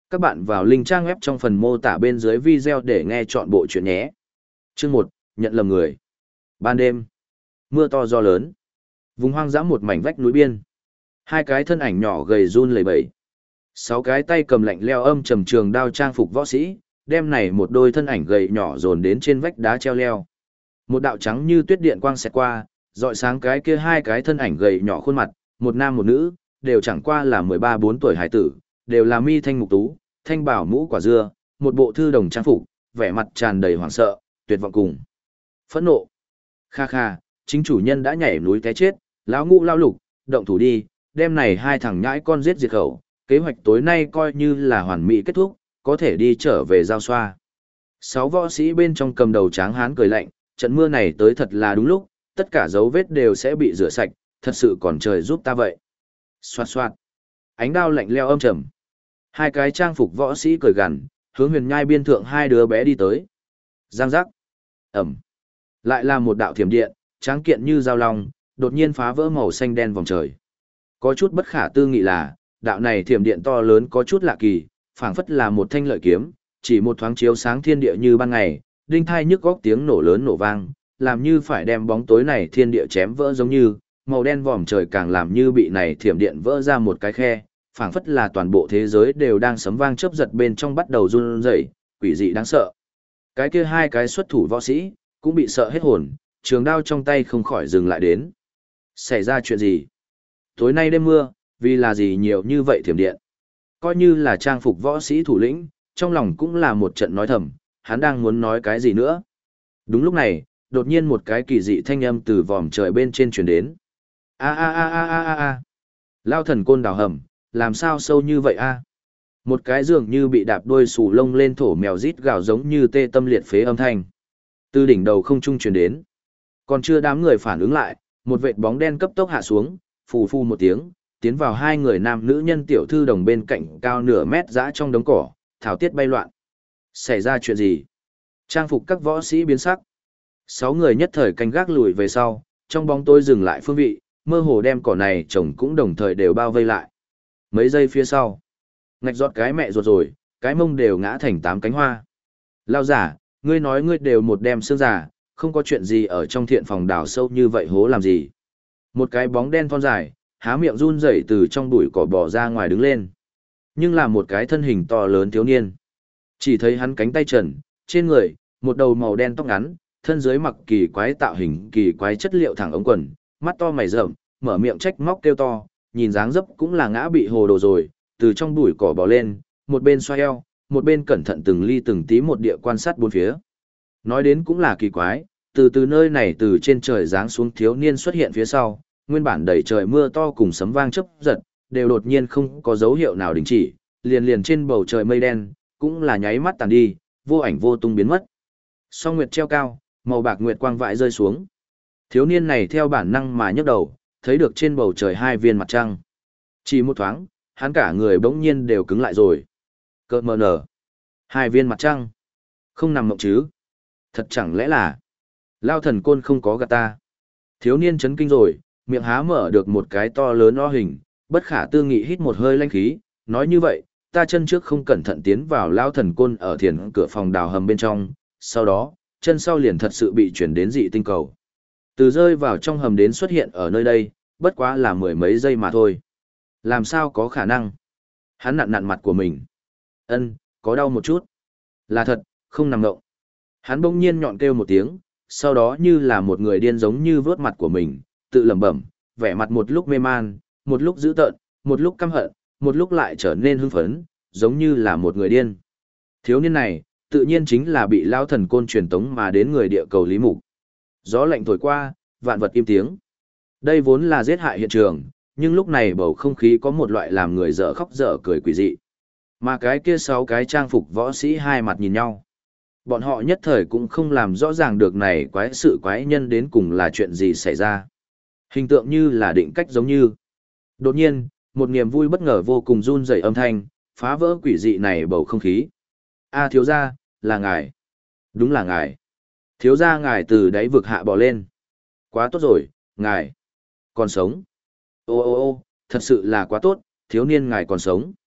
Các bạn vào link trang web trong phần mô tả bên dưới video để nghe chọn bộ chuyện nhé. Chương 1, nhận lầm người. Ban đêm, mưa to gió lớn. Vùng hoang dã một mảnh vách núi biên. Hai cái thân ảnh nhỏ gầy run lẩy bẩy. Sáu cái tay cầm lạnh leo âm trầm trường đao trang phục võ sĩ, đem này một đôi thân ảnh gầy nhỏ dồn đến trên vách đá treo leo. Một đạo trắng như tuyết điện quang xẹt qua, rọi sáng cái kia hai cái thân ảnh gầy nhỏ khuôn mặt, một nam một nữ, đều chẳng qua là 13-14 tuổi hải tử, đều là mi thanh mục tú, thanh bảo mũ quả dưa, một bộ thư đồng trang phục, vẻ mặt tràn đầy hoảng sợ, tuyệt vọng cùng phẫn nộ. Kha kha, chính chủ nhân đã nhảy núi té chết, lão ngũ lao lục, động thủ đi, đem này hai thằng nhãi con giết diệt khẩu, kế hoạch tối nay coi như là hoàn mỹ kết thúc, có thể đi trở về giao xoa. Sáu võ sĩ bên trong cầm đầu tráng hán cười lạnh, trận mưa này tới thật là đúng lúc, tất cả dấu vết đều sẽ bị rửa sạch, thật sự còn trời giúp ta vậy. Xoạt xoạt, ánh đao lạnh leo âm trầm. Hai cái trang phục võ sĩ cười gằn, hướng huyền nhai biên thượng hai đứa bé đi tới. Giang giác, ẩm, lại là một đạo thiểm điện, tráng kiện như dao long, đột nhiên phá vỡ màu xanh đen vòng trời. Có chút bất khả tư nghị là, đạo này thiểm điện to lớn có chút lạ kỳ, phảng phất là một thanh lợi kiếm, chỉ một thoáng chiếu sáng thiên địa như ban ngày, đinh thai nhức góc tiếng nổ lớn nổ vang, làm như phải đem bóng tối này thiên địa chém vỡ giống như, màu đen vòm trời càng làm như bị này thiểm điện vỡ ra một cái khe, phảng phất là toàn bộ thế giới đều đang sấm vang chớp giật bên trong bắt đầu run rẩy, quỷ dị đáng sợ. Cái kia hai cái xuất thủ võ sĩ cũng bị sợ hết hồn, trường đao trong tay không khỏi dừng lại đến. Xảy ra chuyện gì? Tối nay đêm mưa, vì là gì nhiều như vậy thiểm điện? Coi như là trang phục võ sĩ thủ lĩnh, trong lòng cũng là một trận nói thầm, hắn đang muốn nói cái gì nữa. Đúng lúc này, đột nhiên một cái kỳ dị thanh âm từ vòm trời bên trên truyền đến. A a a a a a a. Lao thần côn đào hầm, làm sao sâu như vậy a? Một cái dường như bị đạp đuôi xù lông lên thổ mèo rít gào giống như tê tâm liệt phế âm thanh. Từ đỉnh đầu không trung truyền đến. Còn chưa đám người phản ứng lại, một vệt bóng đen cấp tốc hạ xuống, phù phù một tiếng, tiến vào hai người nam nữ nhân tiểu thư đồng bên cạnh cao nửa mét dã trong đống cỏ, thảo tiết bay loạn. Xảy ra chuyện gì? Trang phục các võ sĩ biến sắc. Sáu người nhất thời canh gác lùi về sau, trong bóng tối dừng lại phương vị, mơ hồ đem cỏ này trồng cũng đồng thời đều bao vây lại. Mấy giây phía sau, ngạch giọt cái mẹ ruột rồi, cái mông đều ngã thành 8 cánh hoa. Lao giả, ngươi nói ngươi đều một đem xương giả, không có chuyện gì ở trong thiện phòng đào sâu như vậy hố làm gì. Một cái bóng đen thon dài, há miệng run rẩy từ trong bụi cỏ bò ra ngoài đứng lên. Nhưng là một cái thân hình to lớn thiếu niên. Chỉ thấy hắn cánh tay trần, trên người, một đầu màu đen tóc ngắn, thân dưới mặc kỳ quái tạo hình kỳ quái chất liệu thẳng ống quần, mắt to mày rậm, mở miệng trách móc kêu to, nhìn dáng dấp cũng là ngã bị hồ đồ rồi, từ trong bụi cỏ bò lên, một bên xoay eo, một bên cẩn thận từng ly từng tí một địa quan sát bốn phía. Nói đến cũng là kỳ quái, từ nơi này từ trên trời giáng xuống thiếu niên xuất hiện phía sau, nguyên bản đầy trời mưa to cùng sấm vang chớp giật, đều đột nhiên không có dấu hiệu nào đình chỉ, liền trên bầu trời mây đen, cũng là nháy mắt tàn đi, vô ảnh vô tung biến mất. Song nguyệt treo cao, màu bạc nguyệt quang vãi rơi xuống. Thiếu niên này theo bản năng mà nhấc đầu, thấy được trên bầu trời hai viên mặt trăng. Chỉ một thoáng, hắn cả người bỗng nhiên đều cứng lại rồi. Cợt mờ nở. Hai viên mặt trăng. Không nằm mộng chứ. Thật chẳng lẽ là Lao thần côn không có gạt ta. Thiếu niên chấn kinh rồi, miệng há mở được một cái to lớn o hình, bất khả tư nghị hít một hơi lanh khí, nói như vậy, ta chân trước không cẩn thận tiến vào Lao thần côn ở thiền cửa phòng đào hầm bên trong, sau đó, chân sau liền thật sự bị chuyển đến dị tinh cầu. Từ rơi vào trong hầm đến xuất hiện ở nơi đây, bất quá là mười mấy giây mà thôi. Làm sao có khả năng? Hắn nặn mặt của mình. Có đau một chút. Là thật, không nằm ngộng. Hắn bỗng nhiên nhọn kêu một tiếng, sau đó như là một người điên giống như vớt mặt của mình, tự lẩm bẩm, vẻ mặt một lúc mê man, một lúc dữ tợn, một lúc căm hận, một lúc lại trở nên hưng phấn, giống như là một người điên. Thiếu niên này, tự nhiên chính là bị Lao thần côn truyền tống mà đến người địa cầu Lý Mục. Gió lạnh thổi qua, vạn vật im tiếng. Đây vốn là giết hại hiện trường, nhưng lúc này bầu không khí có một loại làm người dở khóc dở cười quỷ dị. Mà cái kia 6 cái trang phục võ sĩ hai mặt nhìn nhau. Bọn họ nhất thời cũng không làm rõ ràng được này quái sự quái nhân đến cùng là chuyện gì xảy ra. Hình tượng như là định cách giống như. Đột nhiên, một niềm vui bất ngờ vô cùng run rẩy âm thanh, phá vỡ quỷ dị này bầu không khí. A thiếu gia, là ngài. Đúng là ngài. Thiếu gia ngài từ đáy vực hạ bò lên. Quá tốt rồi, ngài. Còn sống. Ô, thật sự là quá tốt, thiếu niên ngài còn sống.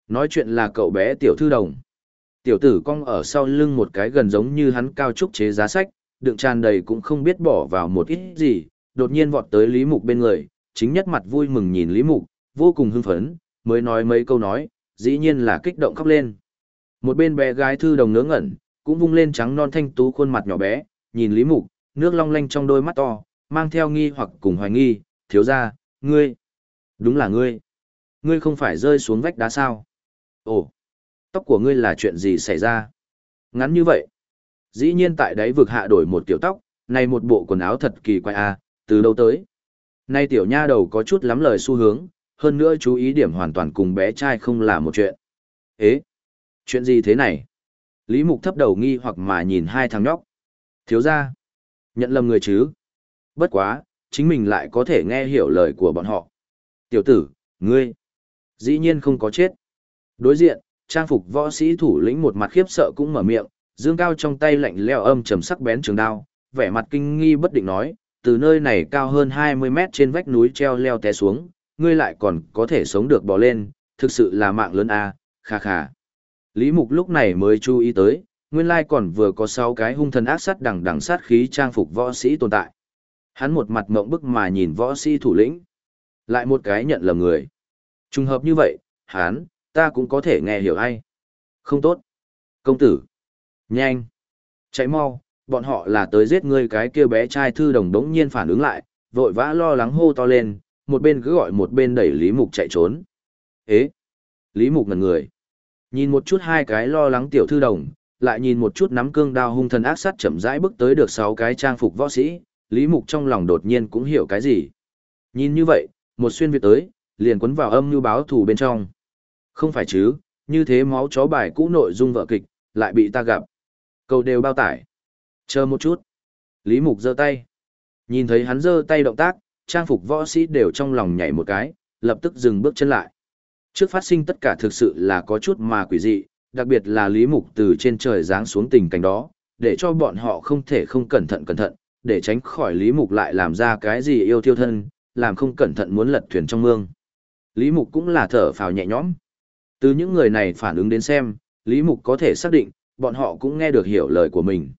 Nói chuyện là cậu bé tiểu thư đồng. Tiểu tử cong ở sau lưng một cái gần giống như hắn cao trúc chế giá sách, đựng tràn đầy cũng không biết bỏ vào một ít gì, đột nhiên vọt tới Lý Mục bên người, chính nhất mặt vui mừng nhìn Lý Mục, vô cùng hưng phấn, mới nói mấy câu nói, dĩ nhiên là kích động khóc lên. Một bên bé gái thư đồng ngớ ngẩn, cũng vung lên trắng non thanh tú khuôn mặt nhỏ bé, nhìn Lý Mục, nước long lanh trong đôi mắt to, mang theo nghi hoặc cùng hoài nghi, thiếu ra, ngươi, đúng là ngươi. Ngươi không phải rơi xuống vách đá sao? Ồ, tóc của ngươi là chuyện gì xảy ra? Ngắn như vậy. Dĩ nhiên tại đáy vực hạ đổi một kiểu tóc, này một bộ quần áo thật kỳ quái à, từ đâu tới? Nay tiểu nha đầu có chút lắm lời xu hướng, hơn nữa chú ý điểm hoàn toàn cùng bé trai không là một chuyện. Ế, chuyện gì thế này? Lý Mục thấp đầu nghi hoặc mà nhìn hai thằng nhóc. Thiếu ra, nhận lầm người chứ? Bất quá, chính mình lại có thể nghe hiểu lời của bọn họ. Tiểu tử, ngươi, dĩ nhiên không có chết. Đối diện, trang phục võ sĩ thủ lĩnh một mặt khiếp sợ cũng mở miệng, dương cao trong tay lạnh lẽo âm trầm sắc bén trường đao, vẻ mặt kinh nghi bất định nói, từ nơi này cao hơn 20 mét trên vách núi treo leo té xuống, ngươi lại còn có thể sống được bò lên, thực sự là mạng lớn a, kha kha. Lý Mục lúc này mới chú ý tới, nguyên lai còn vừa có 6 cái hung thần ác sát đằng đằng sát khí trang phục võ sĩ tồn tại. Hắn một mặt ngộng bức mà nhìn võ sĩ thủ lĩnh, lại một cái nhận lầm người. Trùng hợp như vậy, hắn, ta cũng có thể nghe hiểu ai. Không tốt. Công tử. Nhanh. Chạy mau, bọn họ là tới giết ngươi cái kia bé trai thư đồng đống nhiên phản ứng lại, vội vã lo lắng hô to lên, một bên cứ gọi một bên đẩy Lý Mục chạy trốn. Ế. Lý Mục ngẩn người. Nhìn một chút hai cái lo lắng tiểu thư đồng, lại nhìn một chút nắm cương đao hung thần ác sát chậm rãi bước tới được 6 cái trang phục võ sĩ, Lý Mục trong lòng đột nhiên cũng hiểu cái gì. Nhìn như vậy, một xuyên việt tới, liền quấn vào âm như báo thù bên trong. Không phải chứ, như thế máu chó bài cũ nội dung vợ kịch, lại bị ta gặp. Cầu đều bao tải. Chờ một chút. Lý Mục giơ tay. Nhìn thấy hắn giơ tay động tác, trang phục võ sĩ đều trong lòng nhảy một cái, lập tức dừng bước chân lại. Trước phát sinh tất cả thực sự là có chút mà quỷ dị, đặc biệt là Lý Mục từ trên trời giáng xuống tình cảnh đó, để cho bọn họ không thể không cẩn thận, để tránh khỏi Lý Mục lại làm ra cái gì yêu thiêu thân, làm không cẩn thận muốn lật thuyền trong mương. Lý Mục cũng là thở phào nhẹ nhõm. Từ những người này phản ứng đến xem, Lý Mục có thể xác định, bọn họ cũng nghe được hiểu lời của mình.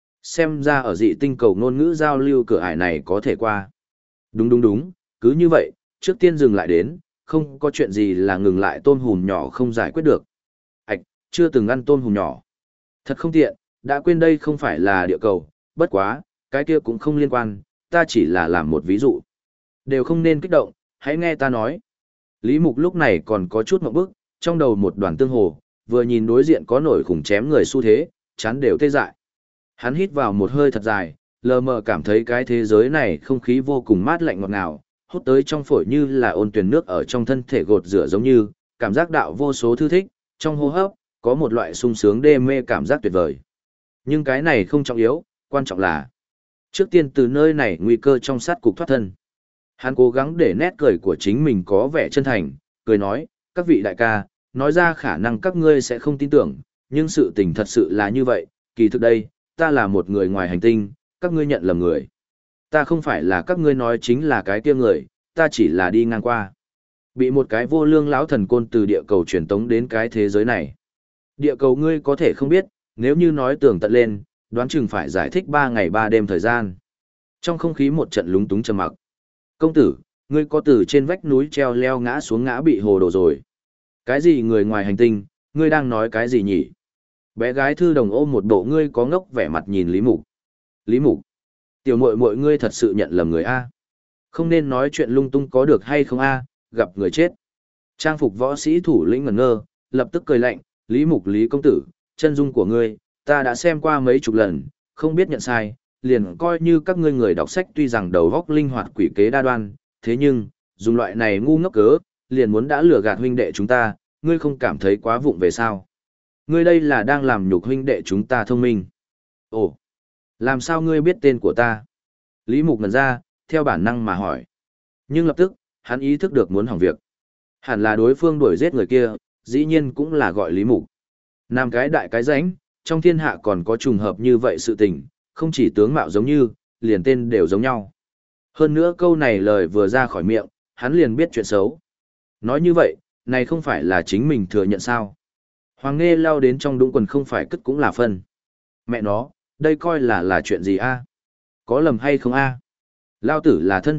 Xem ra ở dị tinh cầu ngôn ngữ giao lưu cửa ải này có thể qua. Đúng, cứ như vậy, trước tiên dừng lại đến, không có chuyện gì là ngừng lại tôm hùm nhỏ không giải quyết được. Ảch, chưa từng ăn tôm hùm nhỏ. Thật không tiện, đã quên đây không phải là địa cầu, bất quá, cái kia cũng không liên quan, ta chỉ là làm một ví dụ. Đều không nên kích động, hãy nghe ta nói. Lý Mục lúc này còn có chút mộng bức, trong đầu một đoàn tương hồ, vừa nhìn đối diện có nổi khủng chém người xu thế, chán đều tê dại. Hắn hít vào một hơi thật dài, lờ mờ cảm thấy cái thế giới này không khí vô cùng mát lạnh ngọt ngào, hút tới trong phổi như là ôn tuyền nước ở trong thân thể gột rửa giống như, cảm giác đạo vô số thư thích, trong hô hấp, có một loại sung sướng đê mê cảm giác tuyệt vời. Nhưng cái này không trọng yếu, quan trọng là trước tiên từ nơi này nguy cơ trong sát cục thoát thân. Hắn cố gắng để nét cười của chính mình có vẻ chân thành, cười nói, các vị đại ca, nói ra khả năng các ngươi sẽ không tin tưởng, nhưng sự tình thật sự là như vậy, kỳ thực đây, ta là một người ngoài hành tinh, các ngươi nhận lầm người. Ta không phải là các ngươi nói chính là cái kia người, ta chỉ là đi ngang qua. Bị một cái vô lương lão thần côn từ địa cầu truyền tống đến cái thế giới này. Địa cầu ngươi có thể không biết, nếu như nói tường tận lên, đoán chừng phải giải thích 3 ngày 3 đêm thời gian. Trong không khí một trận lúng túng trầm mặc. Công tử, ngươi có từ trên vách núi treo leo ngã xuống ngã bị hồ đồ rồi. Cái gì người ngoài hành tinh, ngươi đang nói cái gì nhỉ? Bé gái thư đồng ôm một bộ ngươi có ngốc vẻ mặt nhìn Lý Mục. Lý Mục, tiểu muội muội ngươi thật sự nhận lầm người A. Không nên nói chuyện lung tung có được hay không A, gặp người chết. Trang phục võ sĩ thủ lĩnh ngẩn ngơ, lập tức cười lạnh, Lý Mục Lý công tử, chân dung của ngươi, ta đã xem qua mấy chục lần, không biết nhận sai, liền coi như các ngươi người đọc sách tuy rằng đầu óc linh hoạt quỷ kế đa đoan, thế nhưng, dùng loại này ngu ngốc cớ, liền muốn đã lừa gạt huynh đệ chúng ta, ngươi không cảm thấy quá vụng về sao? Ngươi đây là đang làm nhục huynh đệ chúng ta thông minh. Ồ, làm sao ngươi biết tên của ta? Lý Mục ngẩn ra, theo bản năng mà hỏi. Nhưng lập tức, hắn ý thức được muốn hỏng việc. Hẳn là đối phương đuổi giết người kia, dĩ nhiên cũng là gọi Lý Mục. Nam cái đại cái ránh, trong thiên hạ còn có trùng hợp như vậy sự tình, không chỉ tướng mạo giống như, liền tên đều giống nhau. Hơn nữa câu này lời vừa ra khỏi miệng, hắn liền biết chuyện xấu. Nói như vậy, này không phải là chính mình thừa nhận sao. Hoàng Nghê lao đến trong đũng quần không phải cất cũng là phân. Mẹ nó, đây coi là chuyện gì a? Có lầm hay không a? Lao tử là thân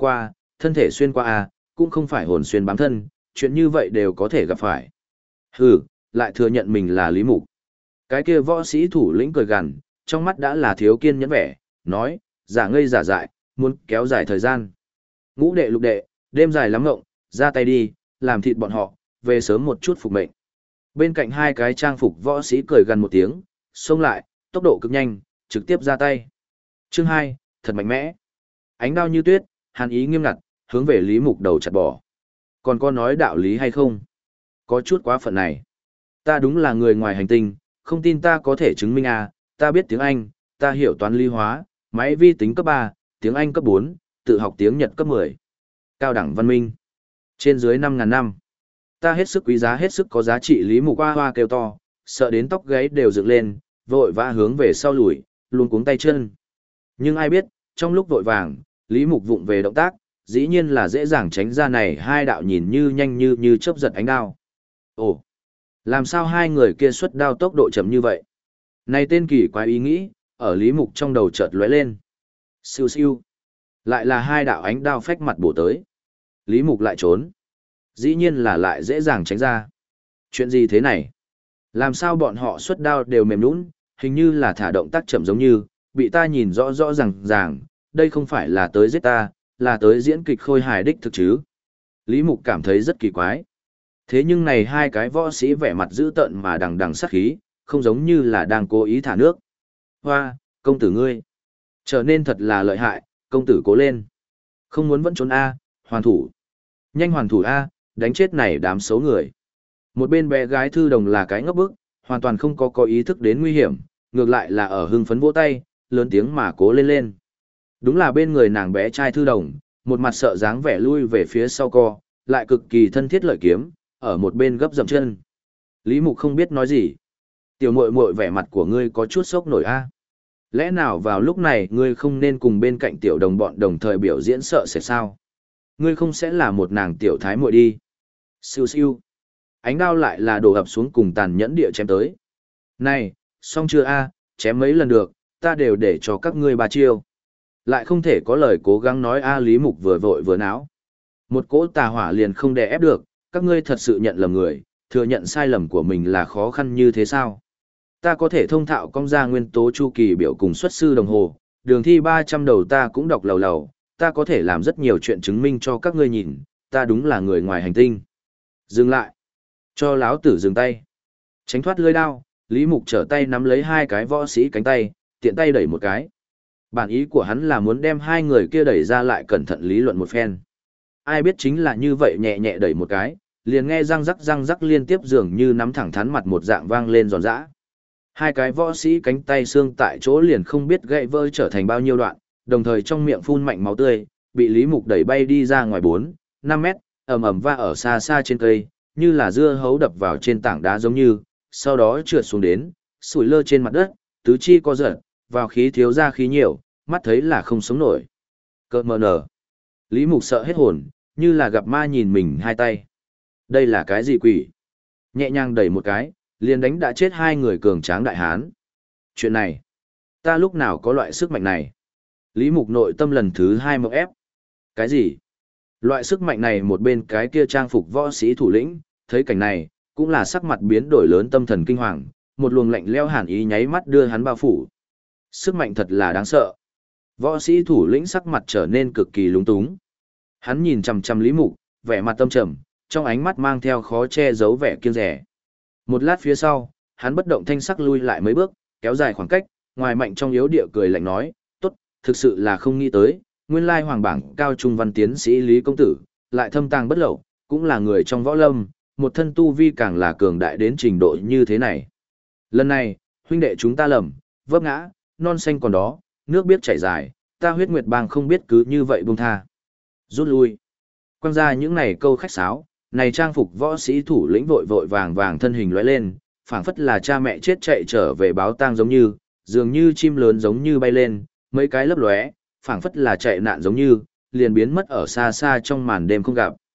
thể xuyên qua a, cũng không phải hồn xuyên bám thân, chuyện như vậy đều có thể gặp phải. Hừ, lại thừa nhận mình là Lý Mục. Cái kia võ sĩ thủ lĩnh cười gằn, trong mắt đã là thiếu kiên nhẫn vẻ, nói, giả ngây giả dại, muốn kéo dài thời gian. Ngũ đệ lục đệ, đêm dài lắm ngộng, ra tay đi, làm thịt bọn họ, về sớm một chút phục mệnh. Bên cạnh hai cái trang phục võ sĩ cười gần một tiếng, xông lại, tốc độ cực nhanh, trực tiếp ra tay. Chương 2, thật mạnh mẽ. Ánh đao như tuyết, hàn ý nghiêm ngặt, hướng về Lý Mục đầu chặt bỏ. Còn có nói đạo lý hay không? Có chút quá phận này. Ta đúng là người ngoài hành tinh, không tin ta có thể chứng minh à, ta biết tiếng Anh, ta hiểu toán lý hóa, máy vi tính cấp 3, tiếng Anh cấp 4, tự học tiếng Nhật cấp 10. Cao đẳng văn minh. Trên dưới 5.000 năm. Ta hết sức quý giá hết sức có giá trị. Lý Mục hoa hoa kêu to, sợ đến tóc gáy đều dựng lên, vội vã hướng về sau lùi, luôn cuống tay chân. Nhưng ai biết, trong lúc vội vàng, Lý Mục vụng về động tác, dĩ nhiên là dễ dàng tránh ra này hai đạo nhìn như nhanh như chớp giật ánh đao. Ồ, làm sao hai người kia xuất đao tốc độ chậm như vậy? Này tên kỳ quái ý nghĩ, ở Lý Mục trong đầu chợt lóe lên. Siêu siêu. Lại là hai đạo ánh đao phách mặt bổ tới. Lý Mục lại trốn. Dĩ nhiên là lại dễ dàng tránh ra. Chuyện gì thế này? Làm sao bọn họ xuất đao đều mềm nhũn, hình như là thả động tác chậm giống như, bị ta nhìn rõ rõ ràng, đây không phải là tới giết ta, là tới diễn kịch khôi hài đích thực chứ. Lý Mục cảm thấy rất kỳ quái. Thế nhưng này hai cái võ sĩ vẻ mặt dữ tợn mà đằng đằng sát khí, không giống như là đang cố ý thả nước. Hoa, công tử ngươi, trở nên thật là lợi hại, công tử cố lên. Không muốn vẫn trốn A, hoàn thủ. Nhanh hoàn thủ A, đánh chết này đám xấu người. Một bên bé gái thư đồng là cái ngốc bức, hoàn toàn không có ý thức đến nguy hiểm, ngược lại là ở hưng phấn vỗ tay, lớn tiếng mà cố lên lên. Đúng là bên người nàng bé trai thư đồng, một mặt sợ dáng vẻ lui về phía sau co, lại cực kỳ thân thiết lợi kiếm, ở một bên gấp dậm chân. Lý Mục không biết nói gì. Tiểu muội muội vẻ mặt của ngươi có chút sốc nổi a. Lẽ nào vào lúc này ngươi không nên cùng bên cạnh tiểu đồng bọn đồng thời biểu diễn sợ sẽ sao? Ngươi không sẽ là một nàng tiểu thái muội đi. Siêu siêu. Ánh đao lại là đổ ập xuống cùng tàn nhẫn địa chém tới. Này, xong chưa a, chém mấy lần được, ta đều để cho các ngươi ba chiêu. Lại không thể có lời cố gắng nói a. Lý Mục vừa vội vừa náo. Một cỗ tà hỏa liền không đè ép được, các ngươi thật sự nhận lầm người, thừa nhận sai lầm của mình là khó khăn như thế sao? Ta có thể thông thạo công ra nguyên tố chu kỳ biểu cùng xuất sư đồng hồ, đường thi 300 đầu ta cũng đọc lầu lầu, ta có thể làm rất nhiều chuyện chứng minh cho các ngươi nhìn, ta đúng là người ngoài hành tinh. Dừng lại. Cho láo tử dừng tay. Tránh thoát lưỡi đao, Lý Mục trở tay nắm lấy hai cái võ sĩ cánh tay, tiện tay đẩy một cái. Bản ý của hắn là muốn đem hai người kia đẩy ra lại cẩn thận lý luận một phen. Ai biết chính là như vậy nhẹ nhẹ đẩy một cái, liền nghe răng rắc liên tiếp dường như nắm thẳng thắn mặt một dạng vang lên giòn giã. Hai cái võ sĩ cánh tay xương tại chỗ liền không biết gãy vỡ trở thành bao nhiêu đoạn, đồng thời trong miệng phun mạnh máu tươi, bị Lý Mục đẩy bay đi ra ngoài 4-5 mét, ầm ầm va ở xa xa trên cây, như là dưa hấu đập vào trên tảng đá giống như, sau đó trượt xuống đến, sủi lơ trên mặt đất, tứ chi co giật, vào khí thiếu ra khí nhiều, mắt thấy là không sống nổi. Cơ mờ nở. Lý Mục sợ hết hồn, như là gặp ma nhìn mình hai tay. Đây là cái gì quỷ? Nhẹ nhàng đẩy một cái, liền đánh đã chết hai người cường tráng đại hán. Chuyện này, ta lúc nào có loại sức mạnh này? Lý Mục nội tâm lần thứ 2 mộng ép. Cái gì? Loại sức mạnh này một bên cái kia trang phục võ sĩ thủ lĩnh, thấy cảnh này, cũng là sắc mặt biến đổi lớn tâm thần kinh hoàng, một luồng lạnh lẽo hàn ý nháy mắt đưa hắn bao phủ. Sức mạnh thật là đáng sợ. Võ sĩ thủ lĩnh sắc mặt trở nên cực kỳ lúng túng. Hắn nhìn chằm chằm Lý Mục, vẻ mặt tâm trầm, trong ánh mắt mang theo khó che giấu vẻ kiêng dè. Một lát phía sau, hắn bất động thanh sắc lui lại mấy bước, kéo dài khoảng cách, ngoài mạnh trong yếu địa cười lạnh nói, tốt, thực sự là không nghĩ tới, nguyên lai hoàng bảng cao trung văn tiến sĩ Lý Công Tử, lại thâm tàng bất lậu, cũng là người trong võ lâm, một thân tu vi càng là cường đại đến trình độ như thế này. Lần này, huynh đệ chúng ta lầm, vấp ngã, non xanh còn đó, nước biết chảy dài, ta huyết nguyệt bang không biết cứ như vậy buông tha. Rút lui. Quăng ra những này câu khách sáo, này trang phục võ sĩ thủ lĩnh vội vội vàng vàng thân hình lóe lên, phảng phất là cha mẹ chết chạy trở về báo tang giống như, dường như chim lớn giống như bay lên, mấy cái lấp lóe, phảng phất là chạy nạn giống như, liền biến mất ở xa xa trong màn đêm không gặp.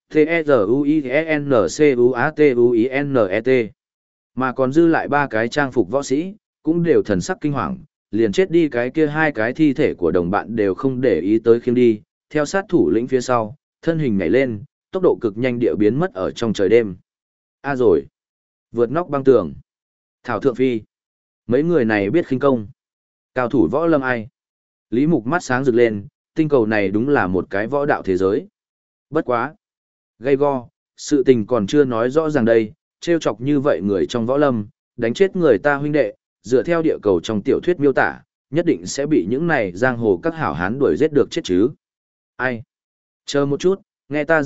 T-E-Z-U-I-N-C-U-A-T-U-I-N-E-T. Mà còn dư lại ba cái trang phục võ sĩ, cũng đều thần sắc kinh hoàng, liền chết đi cái kia hai cái thi thể của đồng bạn đều không để ý tới khiêng đi, theo sát thủ lĩnh phía sau, thân hình nhảy lên, tốc độ cực nhanh địa biến mất ở trong trời đêm. A rồi, vượt nóc băng tường. Thảo Thượng Phi. Mấy người này biết khinh công. Cao thủ võ lâm ai? Lý Mục mắt sáng rực lên, tinh cầu này đúng là một cái võ đạo thế giới. Bất quá. Gay go, sự tình còn chưa nói rõ ràng đây, trêu chọc như vậy người trong võ lâm, đánh chết người ta huynh đệ, dựa theo địa cầu trong tiểu thuyết miêu tả, nhất định sẽ bị những này giang hồ các hảo hán đuổi giết được chết chứ. Ai? Chờ một chút, nghe ta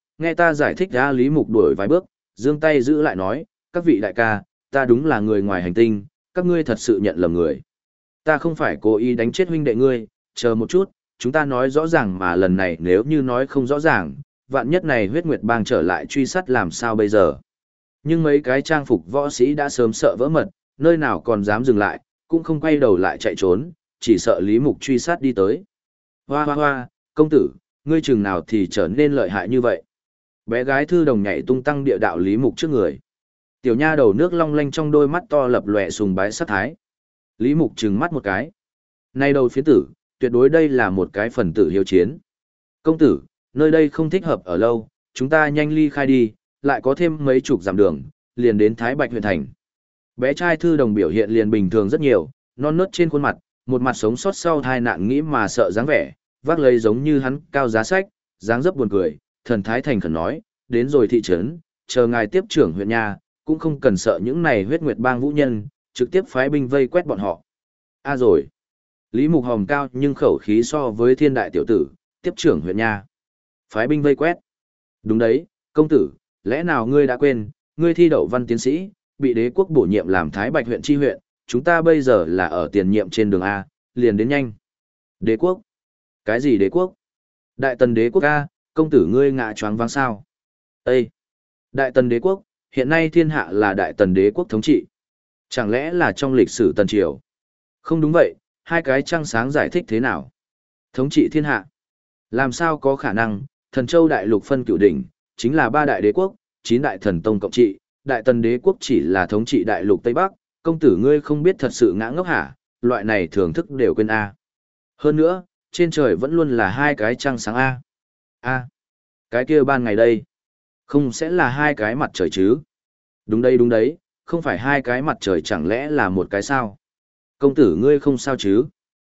giải thích ra. Lý Mục đuổi vài bước, giương tay giữ lại nói, các vị đại ca, ta đúng là người ngoài hành tinh, các ngươi thật sự nhận lầm người. Ta không phải cố ý đánh chết huynh đệ ngươi, chờ một chút, chúng ta nói rõ ràng mà lần này nếu như nói không rõ ràng, vạn nhất này huyết nguyệt bang trở lại truy sát làm sao bây giờ. Nhưng mấy cái trang phục võ sĩ đã sớm sợ vỡ mật, nơi nào còn dám dừng lại, cũng không quay đầu lại chạy trốn, chỉ sợ Lý Mục truy sát đi tới. Hoa hoa hoa, công tử, ngươi chừng nào thì trở nên lợi hại như vậy. Bé gái thư đồng nhảy tung tăng địa đạo Lý Mục trước người. Tiểu nha đầu nước long lanh trong đôi mắt to lập lòe sùng bái sát thái. Lý Mục trừng mắt một cái. Này đầu phiến tử, tuyệt đối đây là một cái phần tử hiếu chiến. Công tử, nơi đây không thích hợp ở lâu, chúng ta nhanh ly khai đi, lại có thêm mấy chục dặm đường, liền đến Thái Bạch huyện thành. Bé trai thư đồng biểu hiện liền bình thường rất nhiều, non nớt trên khuôn mặt, một mặt sống sót sau tai nạn nghĩ mà sợ dáng vẻ, vác lấy giống như hắn cao giá sách, dáng dấp buồn cười, thần thái thành khẩn nói, đến rồi thị trấn, chờ ngài tiếp trưởng huyện nha, cũng không cần sợ những này huyết nguyệt bang vũ nhân, trực tiếp phái binh vây quét bọn họ. A rồi. Lý Mục Hồng cao nhưng khẩu khí so với thiên đại tiểu tử, tiếp trưởng huyện nha. Phái binh vây quét. Đúng đấy, công tử, lẽ nào ngươi đã quên, ngươi thi đậu văn tiến sĩ, bị đế quốc bổ nhiệm làm Thái Bạch huyện tri huyện, chúng ta bây giờ là ở tiền nhiệm trên đường A, liền đến nhanh. Đế quốc? Cái gì đế quốc? Đại tần đế quốc A, công tử ngươi ngạ choáng váng sao? Ê! Đại tần đế quốc, hiện nay thiên hạ là đại tần đế quốc thống trị. Chẳng lẽ là trong lịch sử tần triều? Không đúng vậy, hai cái trăng sáng giải thích thế nào? Thống trị thiên hạ. Làm sao có khả năng, thần châu đại lục phân cửu đỉnh, chính là ba đại đế quốc, 9 đại thần tông cộng trị, đại tần đế quốc chỉ là thống trị đại lục Tây Bắc, công tử ngươi không biết thật sự ngã ngốc hả, loại này thưởng thức đều quên A. Hơn nữa, trên trời vẫn luôn là hai cái trăng sáng A. A. Cái kia ban ngày đây. Không sẽ là hai cái mặt trời chứ? Đúng đấy, không phải hai cái mặt trời chẳng lẽ là một cái sao? Công tử ngươi không sao chứ?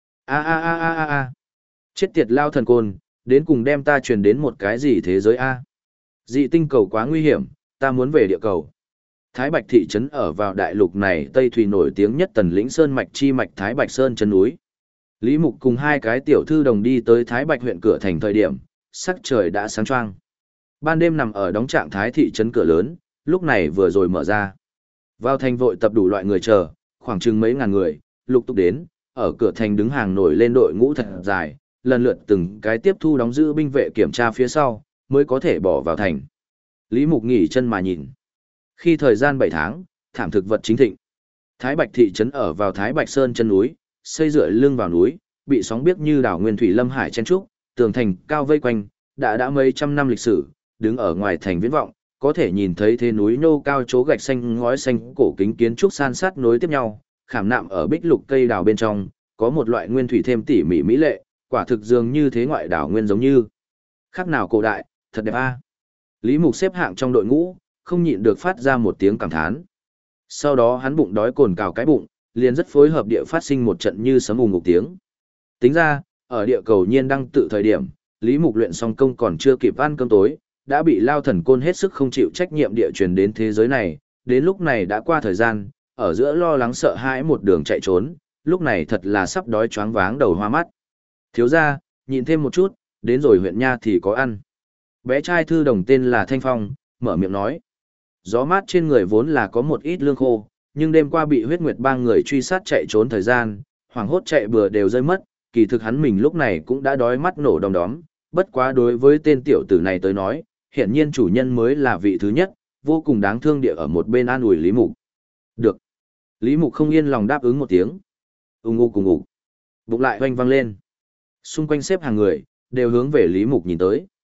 A. Chết tiệt lao thần côn, đến cùng đem ta truyền đến một cái gì thế giới A? Dị tinh cầu quá nguy hiểm, ta muốn về địa cầu. Thái Bạch thị trấn ở vào đại lục này Tây Thủy nổi tiếng nhất tần lĩnh sơn mạch chi mạch Thái Bạch Sơn chân núi. Lý Mục cùng hai cái tiểu thư đồng đi tới Thái Bạch huyện cửa thành thời điểm, sắc trời đã sáng choang. Ban đêm nằm ở đóng trạng thái thị trấn cửa lớn, lúc này vừa rồi mở ra. Vào thành vội tập đủ loại người chờ, khoảng chừng mấy ngàn người, lục tục đến, ở cửa thành đứng hàng nổi lên đội ngũ thật dài, lần lượt từng cái tiếp thu đóng giữ binh vệ kiểm tra phía sau, mới có thể bỏ vào thành. Lý Mục nghỉ chân mà nhìn. Khi thời gian 7 tháng, thảm thực vật chính thịnh. Thái Bạch thị trấn ở vào Thái Bạch Sơn chân núi, xây dựa lưng vào núi, bị sóng biếc như đảo nguyên thủy lâm hải chen trúc, tường thành cao vây quanh, đã mấy trăm năm lịch sử, đứng ở ngoài thành viễn vọng, có thể nhìn thấy thế núi nhô cao chố gạch xanh ngói xanh cổ kính kiến trúc san sát nối tiếp nhau, khảm nạm ở bích lục cây đào bên trong, có một loại nguyên thủy thêm tỉ mỉ mỹ lệ, quả thực dường như thế ngoại đảo nguyên giống như. Khác nào cổ đại, thật đẹp a. Lý Mục xếp hạng trong đội ngũ, không nhịn được phát ra một tiếng cảm thán. Sau đó hắn bụng đói cồn cào cái bụng, liền rất phối hợp địa phát sinh một trận như sấm ùng một tiếng. Tính ra, ở địa cầu nhiên đăng tự thời điểm, Lý Mục luyện xong công còn chưa kịp ăn cơm tối, đã bị lao thần côn hết sức không chịu trách nhiệm địa truyền đến thế giới này, đến lúc này đã qua thời gian, ở giữa lo lắng sợ hãi một đường chạy trốn, lúc này thật là sắp đói choáng váng đầu hoa mắt. Thiếu gia, nhìn thêm một chút, đến rồi huyện nha thì có ăn. Bé trai thư đồng tên là Thanh Phong, mở miệng nói. Gió mát trên người vốn là có một ít lương khô, nhưng đêm qua bị huyết nguyệt bang người truy sát chạy trốn thời gian, hoảng hốt chạy bừa đều rơi mất, kỳ thực hắn mình lúc này cũng đã đói mắt nổ đom đóm, bất quá đối với tên tiểu tử này tới nói, hiển nhiên chủ nhân mới là vị thứ nhất, vô cùng đáng thương địa ở một bên an ủi Lý Mục. Được. Lý Mục không yên lòng đáp ứng một tiếng. Ung ung cùng ngủ. Bụng lại hoanh vang lên. Xung quanh xếp hàng người, đều hướng về Lý Mục nhìn tới.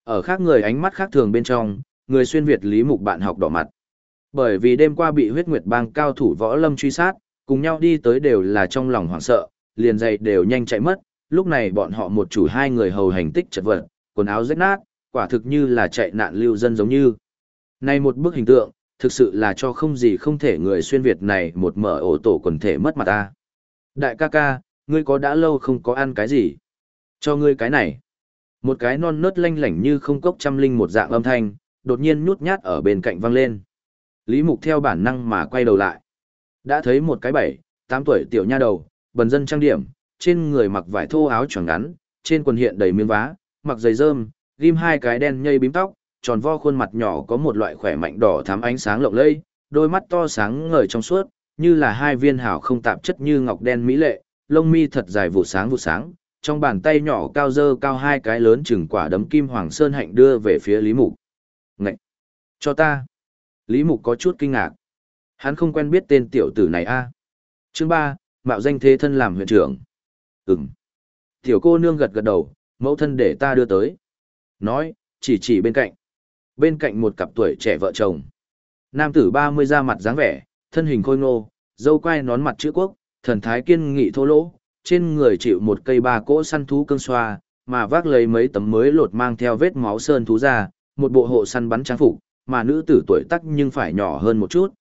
Ở khác người ánh mắt khác thường bên trong, người xuyên Việt Lý Mục bạn học đỏ mặt. Bởi vì đêm qua bị huyết nguyệt bang cao thủ võ lâm truy sát, cùng nhau đi tới đều là trong lòng hoảng sợ, liền giày đều nhanh chạy mất, lúc này bọn họ một chủ hai người hầu hành tích chật vật, quần áo rách nát, quả thực như là chạy nạn lưu dân giống như. Này một bức hình tượng, thực sự là cho không gì không thể người xuyên Việt này một mở ổ tổ quần thể mất mặt ta. Đại ca ca, ngươi có đã lâu không có ăn cái gì? Cho ngươi cái này. Một cái non nớt lanh lảnh như không cốc trăm linh một dạng âm thanh, đột nhiên nhút nhát ở bên cạnh vang lên. Lý Mục theo bản năng mà quay đầu lại. Đã thấy một cái 7, 8 tuổi tiểu nha đầu, bần dân trang điểm, trên người mặc vải thô áo choàng ngắn, trên quần hiện đầy miếng vá, mặc giày rơm, ghim hai cái đen nhây bím tóc, tròn vo khuôn mặt nhỏ có một loại khỏe mạnh đỏ thắm ánh sáng lộng lẫy, đôi mắt to sáng ngời trong suốt, như là hai viên hào không tạp chất như ngọc đen mỹ lệ, lông mi thật dài vụ sáng, trong bàn tay nhỏ cao dơ cao hai cái lớn chừng quả đấm kim hoàng sơn hạnh đưa về phía Lý Mục. Ngậy! Cho ta! Lý Mục có chút kinh ngạc. Hắn không quen biết tên tiểu tử này a. Chương 3, mạo danh thế thân làm huyện trưởng. Ừm. Tiểu cô nương gật gật đầu, mẫu thân để ta đưa tới. Nói, chỉ bên cạnh. Bên cạnh một cặp tuổi trẻ vợ chồng. Nam tử 30 ra mặt dáng vẻ, thân hình khôi ngô, dâu quai nón mặt chữ quốc, thần thái kiên nghị thô lỗ, trên người chịu một cây ba cỗ săn thú cương xoa, mà vác lấy mấy tấm mới lột mang theo vết máu sơn thú ra, một bộ hộ săn bắn trang phục, mà nữ tử tuổi tác nhưng phải nhỏ hơn một chút,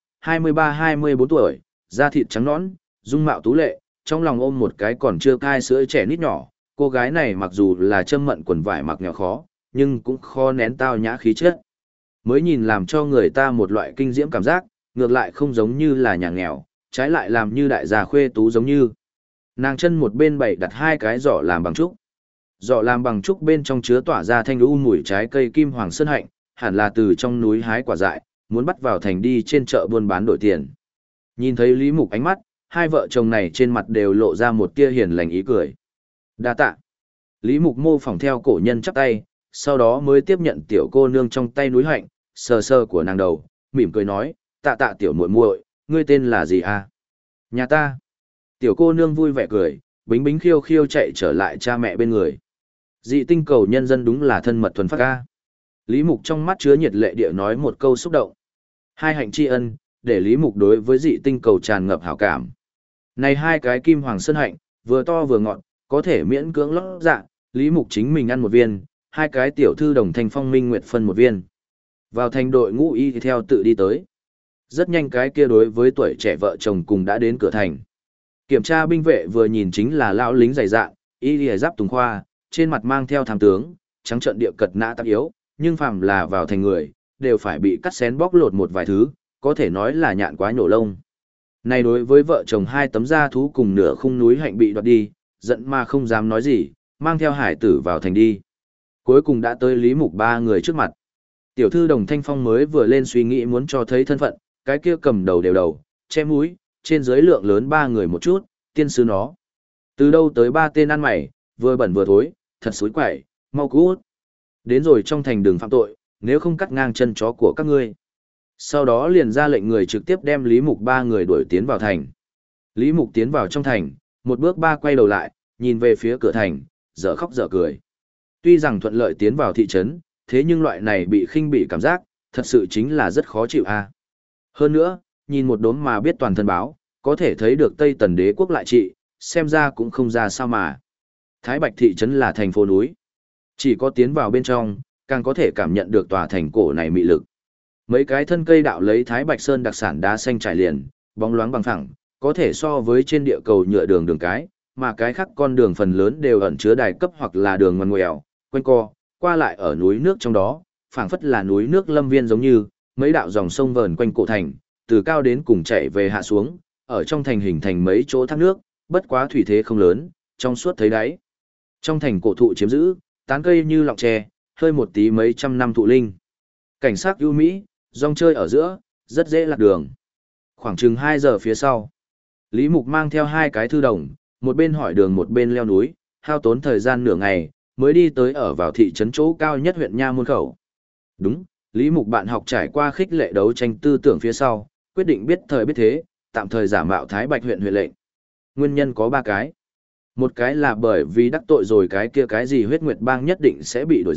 23-24 tuổi, da thịt trắng nõn, dung mạo tú lệ, trong lòng ôm một cái còn chưa cai sữa trẻ nít nhỏ, cô gái này mặc dù là châm mận quần vải mặc nghèo khó, nhưng cũng khó nén tao nhã khí chất. Mới nhìn làm cho người ta một loại kinh diễm cảm giác, ngược lại không giống như là nhà nghèo, trái lại làm như đại gia khuê tú giống như. Nàng chân một bên bày đặt hai cái giỏ làm bằng trúc. Giỏ làm bằng trúc bên trong chứa tỏa ra thanh u mùi trái cây kim hoàng sơn hạnh, hẳn là từ trong núi hái quả dại, muốn bắt vào thành đi trên chợ buôn bán đổi tiền. Nhìn thấy Lý Mục ánh mắt, hai vợ chồng này trên mặt đều lộ ra một tia hiền lành ý cười. Đa tạ. Lý Mục mô phỏng theo cổ nhân chắp tay, sau đó mới tiếp nhận tiểu cô nương trong tay núi hạnh, sờ sờ của nàng đầu, mỉm cười nói, tạ tạ tiểu muội muội, ngươi tên là gì à? Nhà ta. Tiểu cô nương vui vẻ cười, bính bính khiêu khiêu chạy trở lại cha mẹ bên người. Dị tinh cầu nhân dân đúng là thân mật thuần phát ca. Lý Mục trong mắt chứa nhiệt lệ địa nói một câu xúc động. Hai hạnh tri ân, để Lý Mục đối với dị tinh cầu tràn ngập hảo cảm. Này hai cái kim hoàng sơn hạnh, vừa to vừa ngọt, có thể miễn cưỡng lót dạ, Lý Mục chính mình ăn một viên, hai cái tiểu thư đồng thanh phong minh nguyệt phân một viên. Vào thành đội ngũ y theo tự đi tới. Rất nhanh cái kia đối với tuổi trẻ vợ chồng cùng đã đến cửa thành. Kiểm tra binh vệ vừa nhìn chính là lão lính dày dạn, y lìa giáp tùng khoa, trên mặt mang theo tham tướng, trắng trợn địa cật nã tắc yếu, nhưng phàm là vào thành người, đều phải bị cắt xén bóc lột một vài thứ, có thể nói là nhạn quá nhổ lông. Này đối với vợ chồng hai tấm da thú cùng nửa khung núi hạnh bị đoạt đi, giận mà không dám nói gì, mang theo hải tử vào thành đi. Cuối cùng đã tới Lý Mục ba người trước mặt. Tiểu thư Đồng Thanh Phong mới vừa lên suy nghĩ muốn cho thấy thân phận, cái kia cầm đầu đều đầu, che mũi, trên dưới lượng lớn ba người một chút, tiên sư nó. Từ đâu tới ba tên ăn mày, vừa bẩn vừa thối, thật xúi quẩy, mau cút. Đến rồi trong thành đường phạm tội, nếu không cắt ngang chân chó của các ngươi. Sau đó liền ra lệnh người trực tiếp đem Lý Mục ba người đuổi tiến vào thành. Lý Mục tiến vào trong thành, một bước ba quay đầu lại, nhìn về phía cửa thành, dở khóc dở cười. Tuy rằng thuận lợi tiến vào thị trấn, thế nhưng loại này bị khinh bị cảm giác, thật sự chính là rất khó chịu a. Hơn nữa, nhìn một đốm mà biết toàn thân báo, có thể thấy được Tây Tần đế quốc lại trị, xem ra cũng không ra sao mà. Thái Bạch thị trấn là thành phố núi. Chỉ có tiến vào bên trong, càng có thể cảm nhận được tòa thành cổ này mị lực. Mấy cái thân cây đạo lấy Thái Bạch Sơn đặc sản đá xanh trải liền, bóng loáng bằng phẳng, có thể so với trên địa cầu nhựa đường đường cái, mà cái khác con đường phần lớn đều ẩn chứa đài cấp hoặc là đường ngoằn ngoèo, quanh co, qua lại ở núi nước trong đó, phảng phất là núi nước lâm viên giống như, mấy đạo dòng sông vờn quanh cổ thành, từ cao đến cùng chảy về hạ xuống, ở trong thành hình thành mấy chỗ thác nước, bất quá thủy thế không lớn, trong suốt thấy đáy. Trong thành cổ thụ chiếm giữ, tán cây như lọng tre, hơi một tí mấy trăm năm thụ linh. Cảnh sát ưu mỹ, rong chơi ở giữa, rất dễ lạc đường. Khoảng chừng 2 giờ phía sau, Lý Mục mang theo hai cái thư đồng, một bên hỏi đường một bên leo núi, hao tốn thời gian nửa ngày, mới đi tới ở vào thị trấn chỗ cao nhất huyện Nha Môn Khẩu. Đúng, Lý Mục bạn học trải qua khích lệ đấu tranh tư tưởng phía sau, quyết định biết thời biết thế, tạm thời giả mạo Thái Bạch huyện huyện lệnh. Nguyên nhân có 3 cái. Một cái là bởi vì đắc tội rồi cái kia cái gì huyết nguyệt bang nhất định sẽ bị đuổi giết,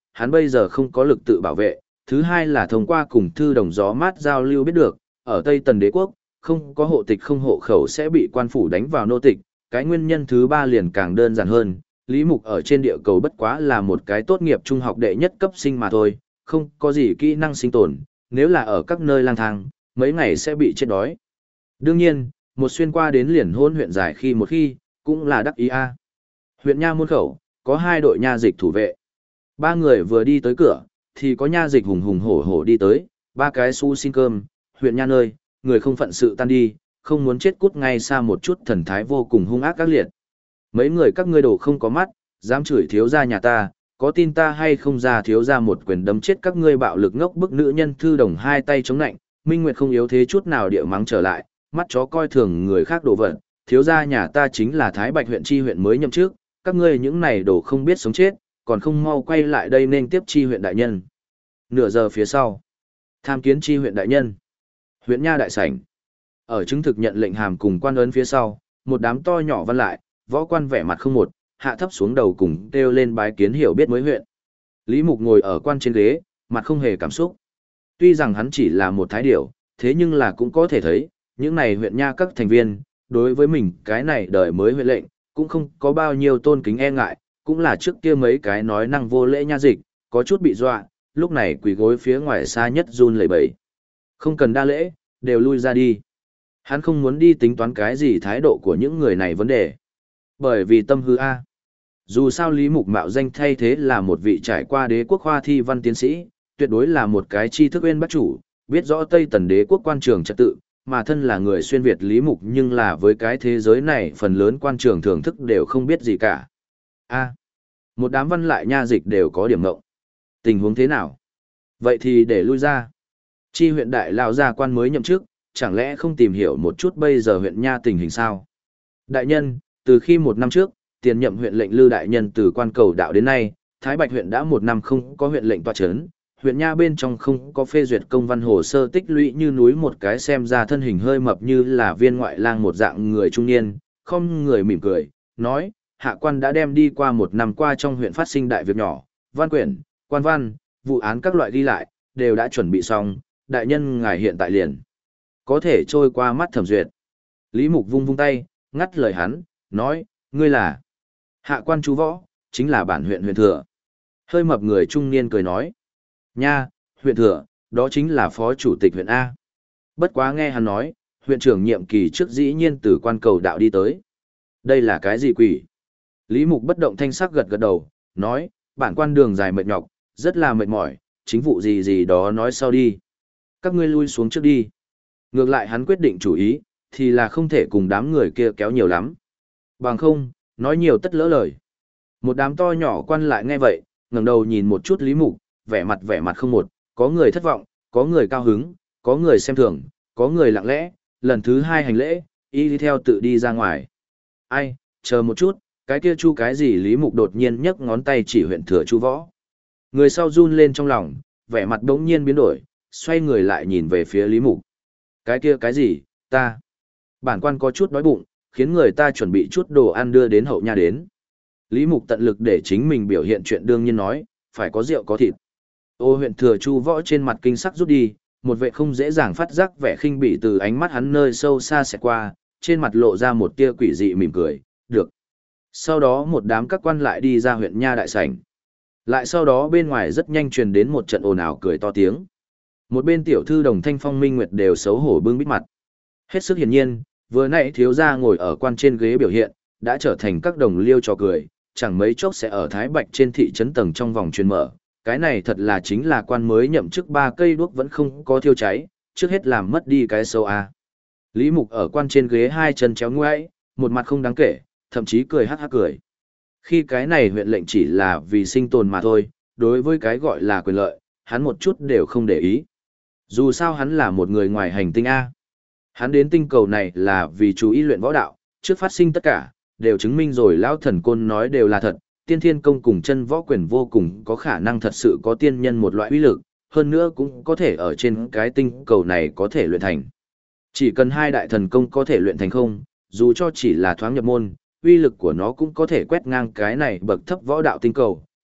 hắn bây giờ không có lực tự bảo vệ, thứ hai là thông qua cùng thư đồng gió mát giao lưu biết được, ở Tây Tần Đế quốc, không có hộ tịch không hộ khẩu sẽ bị quan phủ đánh vào nô tịch, cái nguyên nhân thứ ba liền càng đơn giản hơn, Lý Mục ở trên địa cầu bất quá là một cái tốt nghiệp trung học đệ nhất cấp sinh mà thôi, không có gì kỹ năng sinh tồn, nếu là ở các nơi lang thang, mấy ngày sẽ bị chết đói. Đương nhiên, một xuyên qua đến liền hôn huyện giải khi một khi, cũng là đắc ý a. Huyện Nha môn khẩu, có 2 đội nha dịch thủ vệ. 3 người vừa đi tới cửa, thì có nha dịch hùng hùng hổ hổ đi tới, 3 cái xu xin cơm, huyện Nha nơi, người không phận sự tan đi, không muốn chết cút ngay xa một chút, thần thái vô cùng hung ác các liệt. Mấy người các ngươi đổ không có mắt, dám chửi thiếu gia nhà ta, có tin ta hay không ra thiếu gia một quyền đấm chết các ngươi bạo lực ngốc bức nữ nhân. Thư đồng 2 tay chống nạnh, Minh Nguyệt không yếu thế chút nào địa mắng trở lại, mắt chó coi thường người khác đổ vật, thiếu gia nhà ta chính là Thái Bạch huyện chi huyện mới nhậm chức, các ngươi những này đổ không biết sống chết, còn không mau quay lại đây nên tiếp chi huyện đại nhân. Nửa giờ phía sau, tham kiến chi huyện đại nhân. Huyện Nha đại sảnh. Ở chứng thực nhận lệnh hàm cùng quan ấn phía sau, một đám to nhỏ văn lại, võ quan vẻ mặt không một, hạ thấp xuống đầu cùng kêu lên bái kiến hiểu biết mới huyện. Lý Mục ngồi ở quan trên ghế, mặt không hề cảm xúc. Tuy rằng hắn chỉ là một thái điểu, thế nhưng là cũng có thể thấy, những này huyện Nha các thành viên, đối với mình cái này đời mới huyện lệnh, cũng không có bao nhiêu tôn kính e ngại, cũng là trước kia mấy cái nói năng vô lễ nha dịch, có chút bị dọa, lúc này quỳ gối phía ngoài xa nhất run lẩy bẩy. Không cần đa lễ, đều lui ra đi. Hắn không muốn đi tính toán cái gì thái độ của những người này vấn đề. Bởi vì tâm hư A. Dù sao Lý Mục mạo danh thay thế là một vị trải qua đế quốc khoa thi văn tiến sĩ, tuyệt đối là một cái tri thức uyên bác chủ, biết rõ Tây Tần đế quốc quan trường trật tự, mà thân là người xuyên Việt Lý Mục nhưng là với cái thế giới này phần lớn quan trường thưởng thức đều không biết gì cả. A. Một đám văn lại nha dịch đều có điểm ngộng. Tình huống thế nào? Vậy thì để lui ra. Chi huyện đại lão gia quan mới nhậm chức, chẳng lẽ không tìm hiểu một chút bây giờ huyện Nha tình hình sao? Đại nhân, từ khi 1 năm trước, tiền nhậm huyện lệnh Lư đại nhân từ quan cầu đạo đến nay, Thái Bạch huyện đã 1 năm không có huyện lệnh tọa chấn, huyện Nha bên trong không có phê duyệt công văn hồ sơ tích lũy như núi một cái, xem ra thân hình hơi mập như là viên ngoại lang một dạng người trung niên, không người mỉm cười, nói, hạ quan đã đem đi qua 1 năm qua trong huyện phát sinh đại việc nhỏ, văn quyển, quan văn, vụ án các loại ghi lại, đều đã chuẩn bị xong, đại nhân ngài hiện tại liền có thể trôi qua mắt thẩm duyệt. Lý Mục vung vung tay, ngắt lời hắn, nói, ngươi là hạ quan chú võ, chính là bản huyện huyện thừa. Hơi mập người trung niên cười nói, nha, huyện thừa, đó chính là phó chủ tịch huyện A. Bất quá nghe hắn nói, huyện trưởng nhiệm kỳ trước dĩ nhiên từ quan cầu đạo đi tới. Đây là cái gì quỷ? Lý Mục bất động thanh sắc gật gật đầu, nói, bản quan đường dài mệt nhọc, rất là mệt mỏi, chính vụ gì gì đó nói sau đi. Các ngươi lui xuống trước đi. Ngược lại hắn quyết định chủ ý, thì là không thể cùng đám người kia kéo nhiều lắm. Bằng không, nói nhiều tất lỡ lời. Một đám to nhỏ quan lại nghe vậy, ngẩng đầu nhìn một chút Lý Mục, vẻ mặt không một, có người thất vọng, có người cao hứng, có người xem thường, có người lặng lẽ, lần thứ 2 hành lễ, y đi theo tự đi ra ngoài. Ai, chờ một chút, cái kia Chu cái gì? Lý Mục đột nhiên nhấc ngón tay chỉ huyện thừa Chu Võ. Người sau run lên trong lòng, vẻ mặt đống nhiên biến đổi, xoay người lại nhìn về phía Lý Mục. Cái kia cái gì, ta? Bản quan có chút đói bụng, khiến người ta chuẩn bị chút đồ ăn đưa đến hậu nha đến. Lý Mục tận lực để chính mình biểu hiện chuyện đương nhiên nói, phải có rượu có thịt. Ô huyện thừa Chu Võ trên mặt kinh sắc rút đi, một vệ không dễ dàng phát giác vẻ khinh bỉ từ ánh mắt hắn nơi sâu xa xẹt qua, trên mặt lộ ra một tia quỷ dị mỉm cười, được. Sau đó một đám các quan lại đi ra huyện Nha đại sảnh. Lại sau đó bên ngoài rất nhanh truyền đến một trận ồn ào cười to tiếng. Một bên tiểu thư Đồng Thanh Phong Minh Nguyệt đều xấu hổ bưng bít mặt. Hết sức hiển nhiên, vừa nãy thiếu gia ngồi ở quan trên ghế biểu hiện, đã trở thành các đồng liêu trò cười, chẳng mấy chốc sẽ ở Thái Bạch trên thị trấn tầng trong vòng truyền mở. Cái này thật là chính là quan mới nhậm chức 3 cây đuốc vẫn không có thiêu cháy, trước hết làm mất đi cái sâu a. Lý Mục ở quan trên ghế 2 chân chéo ngoãi, một mặt không đáng kể, thậm chí cười hắc hắc cười. Khi cái này huyện lệnh chỉ là vì sinh tồn mà thôi, đối với cái gọi là quyền lợi, hắn một chút đều không để ý. Dù sao hắn là một người ngoài hành tinh A. Hắn đến tinh cầu này là vì chú ý luyện võ đạo, trước phát sinh tất cả, đều chứng minh rồi lão thần côn nói đều là thật, tiên thiên công cùng chân võ quyền vô cùng có khả năng thật sự có tiên nhân một loại uy lực, hơn nữa cũng có thể ở trên cái tinh cầu này có thể luyện thành. Chỉ cần 2 đại thần công có thể luyện thành không, dù cho chỉ là thoáng nhập môn, uy lực của nó cũng có thể quét ngang cái này bậc thấp võ đạo tinh cầu,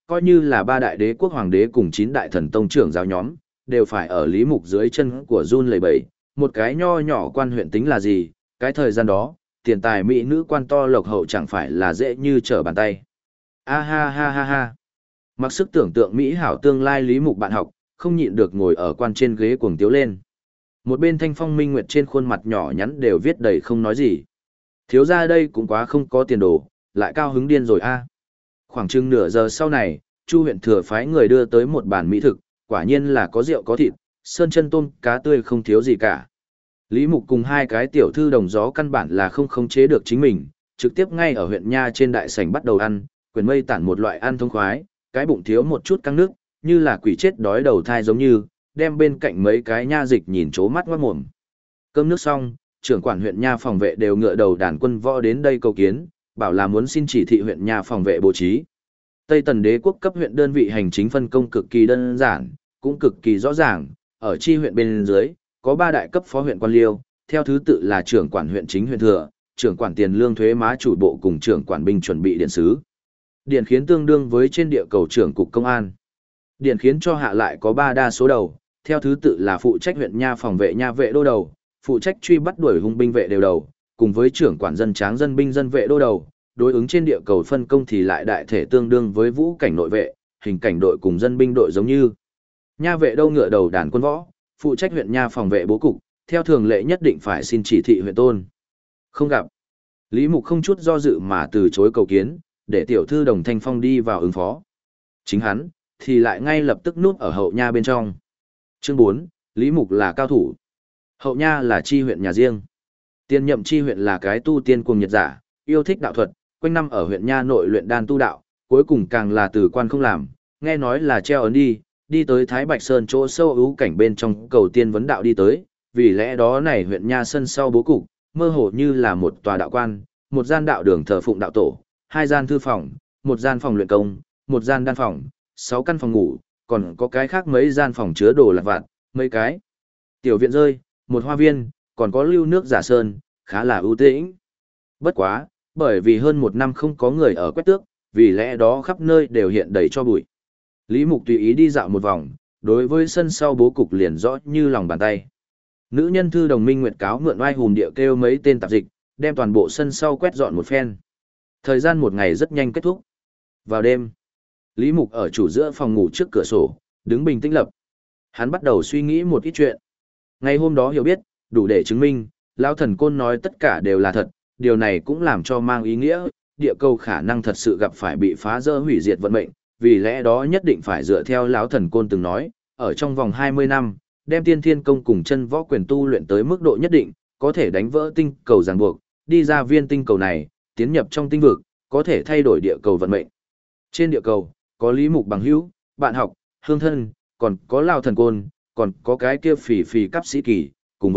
coi như là ba đại đế quốc hoàng đế cùng 9 đại thần tông trưởng giáo nhóm, đều phải ở Lý Mục dưới chân của run lẩy bẩy, một cái nho nhỏ quan huyện tính là gì, cái thời gian đó, tiền tài mỹ nữ quan to lộc hậu chẳng phải là dễ như trở bàn tay. A ha ha ha ha. Mặc sức tưởng tượng mỹ hảo tương lai Lý Mục bạn học, không nhịn được ngồi ở quan trên ghế cuồng tiếu lên. Một bên Thanh Phong Minh Nguyệt trên khuôn mặt nhỏ nhắn đều viết đầy không nói gì. Thiếu gia đây cũng quá không có tiền đồ, lại cao hứng điên rồi a. Khoảng chừng nửa giờ sau này, Chu huyện thừa phái người đưa tới một bàn mỹ thực, quả nhiên là có rượu có thịt, sơn chân tôm, cá tươi không thiếu gì cả. Lý Mục cùng hai cái tiểu thư đồng gió căn bản là không khống chế được chính mình, trực tiếp ngay ở huyện Nha trên đại sảnh bắt đầu ăn, quyền mây tản một loại ăn thông khoái, cái bụng thiếu một chút căng nước, như là quỷ chết đói đầu thai giống như, đem bên cạnh mấy cái nha dịch nhìn chố mắt ngoát mồm. Cơm nước xong, trưởng quản huyện Nha phòng vệ đều ngựa đầu đàn quân võ đến đây cầu kiến, bảo là muốn xin chỉ thị huyện Nha phòng vệ bố trí. Tây Tần đế quốc cấp huyện đơn vị hành chính phân công cực kỳ đơn giản, cũng cực kỳ rõ ràng, ở chi huyện bên dưới, có 3 đại cấp phó huyện quan liêu, theo thứ tự là trưởng quản huyện chính huyện thừa, trưởng quản tiền lương thuế má chủ bộ cùng trưởng quản binh chuẩn bị điện sứ. Điện khiến tương đương với trên địa cầu trưởng cục công an. Điện khiến cho hạ lại có 3 đa số đầu, theo thứ tự là phụ trách huyện Nha phòng vệ nha vệ đô đầu, phụ trách truy bắt đuổi hung binh vệ đều đầu, cùng với trưởng quản dân tráng dân binh dân vệ đô đầu. Đối ứng trên địa cầu phân công thì lại đại thể tương đương với vũ cảnh nội vệ, hình cảnh đội cùng dân binh đội giống như. Nha vệ đâu ngựa đầu đàn quân võ, phụ trách huyện Nha phòng vệ bố cục, theo thường lệ nhất định phải xin chỉ thị huyện tôn. Không gặp. Lý Mục không chút do dự mà từ chối cầu kiến, để tiểu thư Đồng Thanh Phong đi vào ứng phó. Chính hắn, thì lại ngay lập tức núp ở hậu Nha bên trong. Chương 4, Lý Mục là cao thủ. Hậu Nha là chi huyện nhà riêng. Tiên nhậm chi huyện là cái tu tiên cuồng nhiệt giả, yêu thích đạo thuật, quanh năm ở huyện Nha nội luyện đan tu đạo, cuối cùng càng là từ quan không làm, nghe nói là treo ấn đi tới Thái Bạch Sơn chỗ sâu ưu cảnh bên trong cầu tiên vấn đạo đi tới, vì lẽ đó này huyện Nha sân sau bố cục, mơ hồ như là một tòa đạo quan, một gian đạo đường thờ phụng đạo tổ, 2 gian thư phòng, một gian phòng luyện công, một gian đan phòng, 6 căn phòng ngủ, còn có cái khác mấy gian phòng chứa đồ lặt vặt, mấy cái tiểu viện rơi, một hoa viên, còn có lưu nước giả sơn, khá là ưu tĩnh. Bất quá, bởi vì hơn 1 năm không có người ở quét tước, vì lẽ đó khắp nơi đều hiện đầy cho bụi. Lý Mục tùy ý đi dạo một vòng, đối với sân sau bố cục liền rõ như lòng bàn tay. Nữ nhân thư Đồng Minh Nguyệt cáo mượn oai hùng địa kêu mấy tên tạp dịch, đem toàn bộ sân sau quét dọn một phen. Thời gian một ngày rất nhanh kết thúc. Vào đêm, Lý Mục ở chủ giữa phòng ngủ trước cửa sổ, đứng bình tĩnh lập. Hắn bắt đầu suy nghĩ một ít chuyện. Ngày hôm đó hiểu biết, đủ để chứng minh, Lão Thần Côn nói tất cả đều là thật, điều này cũng làm cho mang ý nghĩa, địa cầu khả năng thật sự gặp phải bị phá rỡ hủy diệt vận mệnh, vì lẽ đó nhất định phải dựa theo Lão Thần Côn từng nói, ở trong vòng 20 năm, đem tiên thiên công cùng chân võ quyền tu luyện tới mức độ nhất định, có thể đánh vỡ tinh cầu ràng buộc, đi ra viên tinh cầu này, tiến nhập trong tinh vực, có thể thay đổi địa cầu vận mệnh. Trên địa cầu, có Lý Mục bằng hữu, bạn học, hương thân, còn có Lão Thần Côn, còn có cái kia phì phì cấp sĩ kỳ,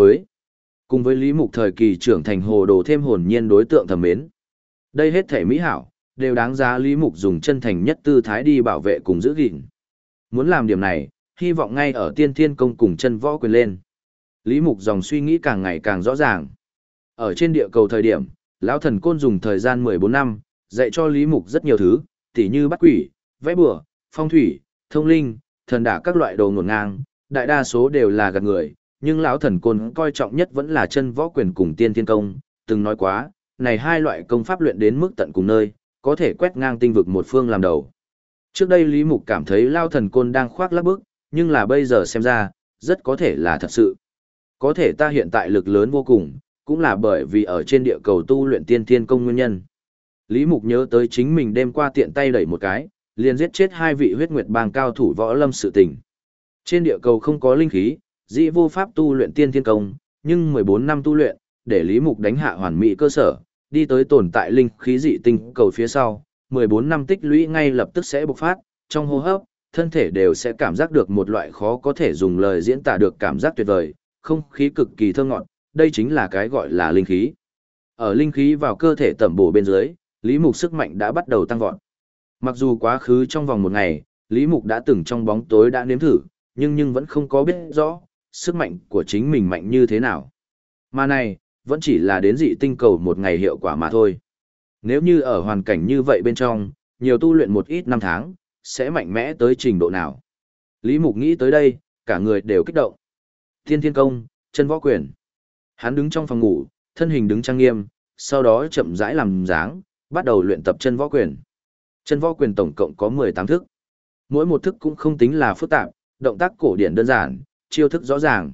cùng với Lý Mục thời kỳ trưởng thành hồ đồ thêm hồn nhiên đối tượng thầm mến. Đây hết thể mỹ hảo, đều đáng giá Lý Mục dùng chân thành nhất tư thái đi bảo vệ cùng giữ gìn. Muốn làm điểm này, hy vọng ngay ở tiên thiên công cùng chân võ quyền lên. Lý Mục dòng suy nghĩ càng ngày càng rõ ràng. Ở trên địa cầu thời điểm, Lão Thần Côn dùng thời gian 14 năm, dạy cho Lý Mục rất nhiều thứ, tỉ như bắt quỷ, vẽ bùa, phong thủy, thông linh, thần đả các loại đồ ngổn ngang, đại đa số đều là gạt người, nhưng Lão Thần Côn coi trọng nhất vẫn là chân võ quyền cùng tiên thiên công, từng nói quá, này 2 loại công pháp luyện đến mức tận cùng nơi, có thể quét ngang tinh vực một phương làm đầu. Trước đây Lý Mục cảm thấy Lão Thần Côn đang khoác lác bức, nhưng là bây giờ xem ra, rất có thể là thật sự. Có thể ta hiện tại lực lớn vô cùng, cũng là bởi vì ở trên địa cầu tu luyện tiên thiên công nguyên nhân. Lý Mục nhớ tới chính mình đêm qua tiện tay đẩy một cái, liền giết chết 2 vị huyết nguyệt bang cao thủ võ lâm sự tình. Trên địa cầu không có linh khí, dĩ vô pháp tu luyện tiên thiên công, nhưng 14 năm tu luyện, để Lý Mục đánh hạ hoàn mỹ cơ sở, đi tới tồn tại linh khí dị tinh cầu phía sau, 14 năm tích lũy ngay lập tức sẽ bộc phát, trong hô hấp, thân thể đều sẽ cảm giác được một loại khó có thể dùng lời diễn tả được cảm giác tuyệt vời, không khí cực kỳ thơm ngọt, đây chính là cái gọi là linh khí. Ở linh khí vào cơ thể tẩm bổ bên dưới, Lý Mục sức mạnh đã bắt đầu tăng vọt. Mặc dù quá khứ trong vòng một ngày, Lý Mục đã từng trong bóng tối đã nếm thử, nhưng vẫn không có biết rõ, sức mạnh của chính mình mạnh như thế nào. Mà này, vẫn chỉ là đến dị tinh cầu một ngày hiệu quả mà thôi. Nếu như ở hoàn cảnh như vậy bên trong, nhiều tu luyện một ít năm tháng, sẽ mạnh mẽ tới trình độ nào. Lý Mục nghĩ tới đây, cả người đều kích động. Tiên thiên công, chân võ quyền. Hắn đứng trong phòng ngủ, thân hình đứng trang nghiêm, sau đó chậm rãi làm dáng, bắt đầu luyện tập chân võ quyền. Chân võ quyền tổng cộng có 18 thức. Mỗi một thức cũng không tính là phức tạp, động tác cổ điển đơn giản, chiêu thức rõ ràng.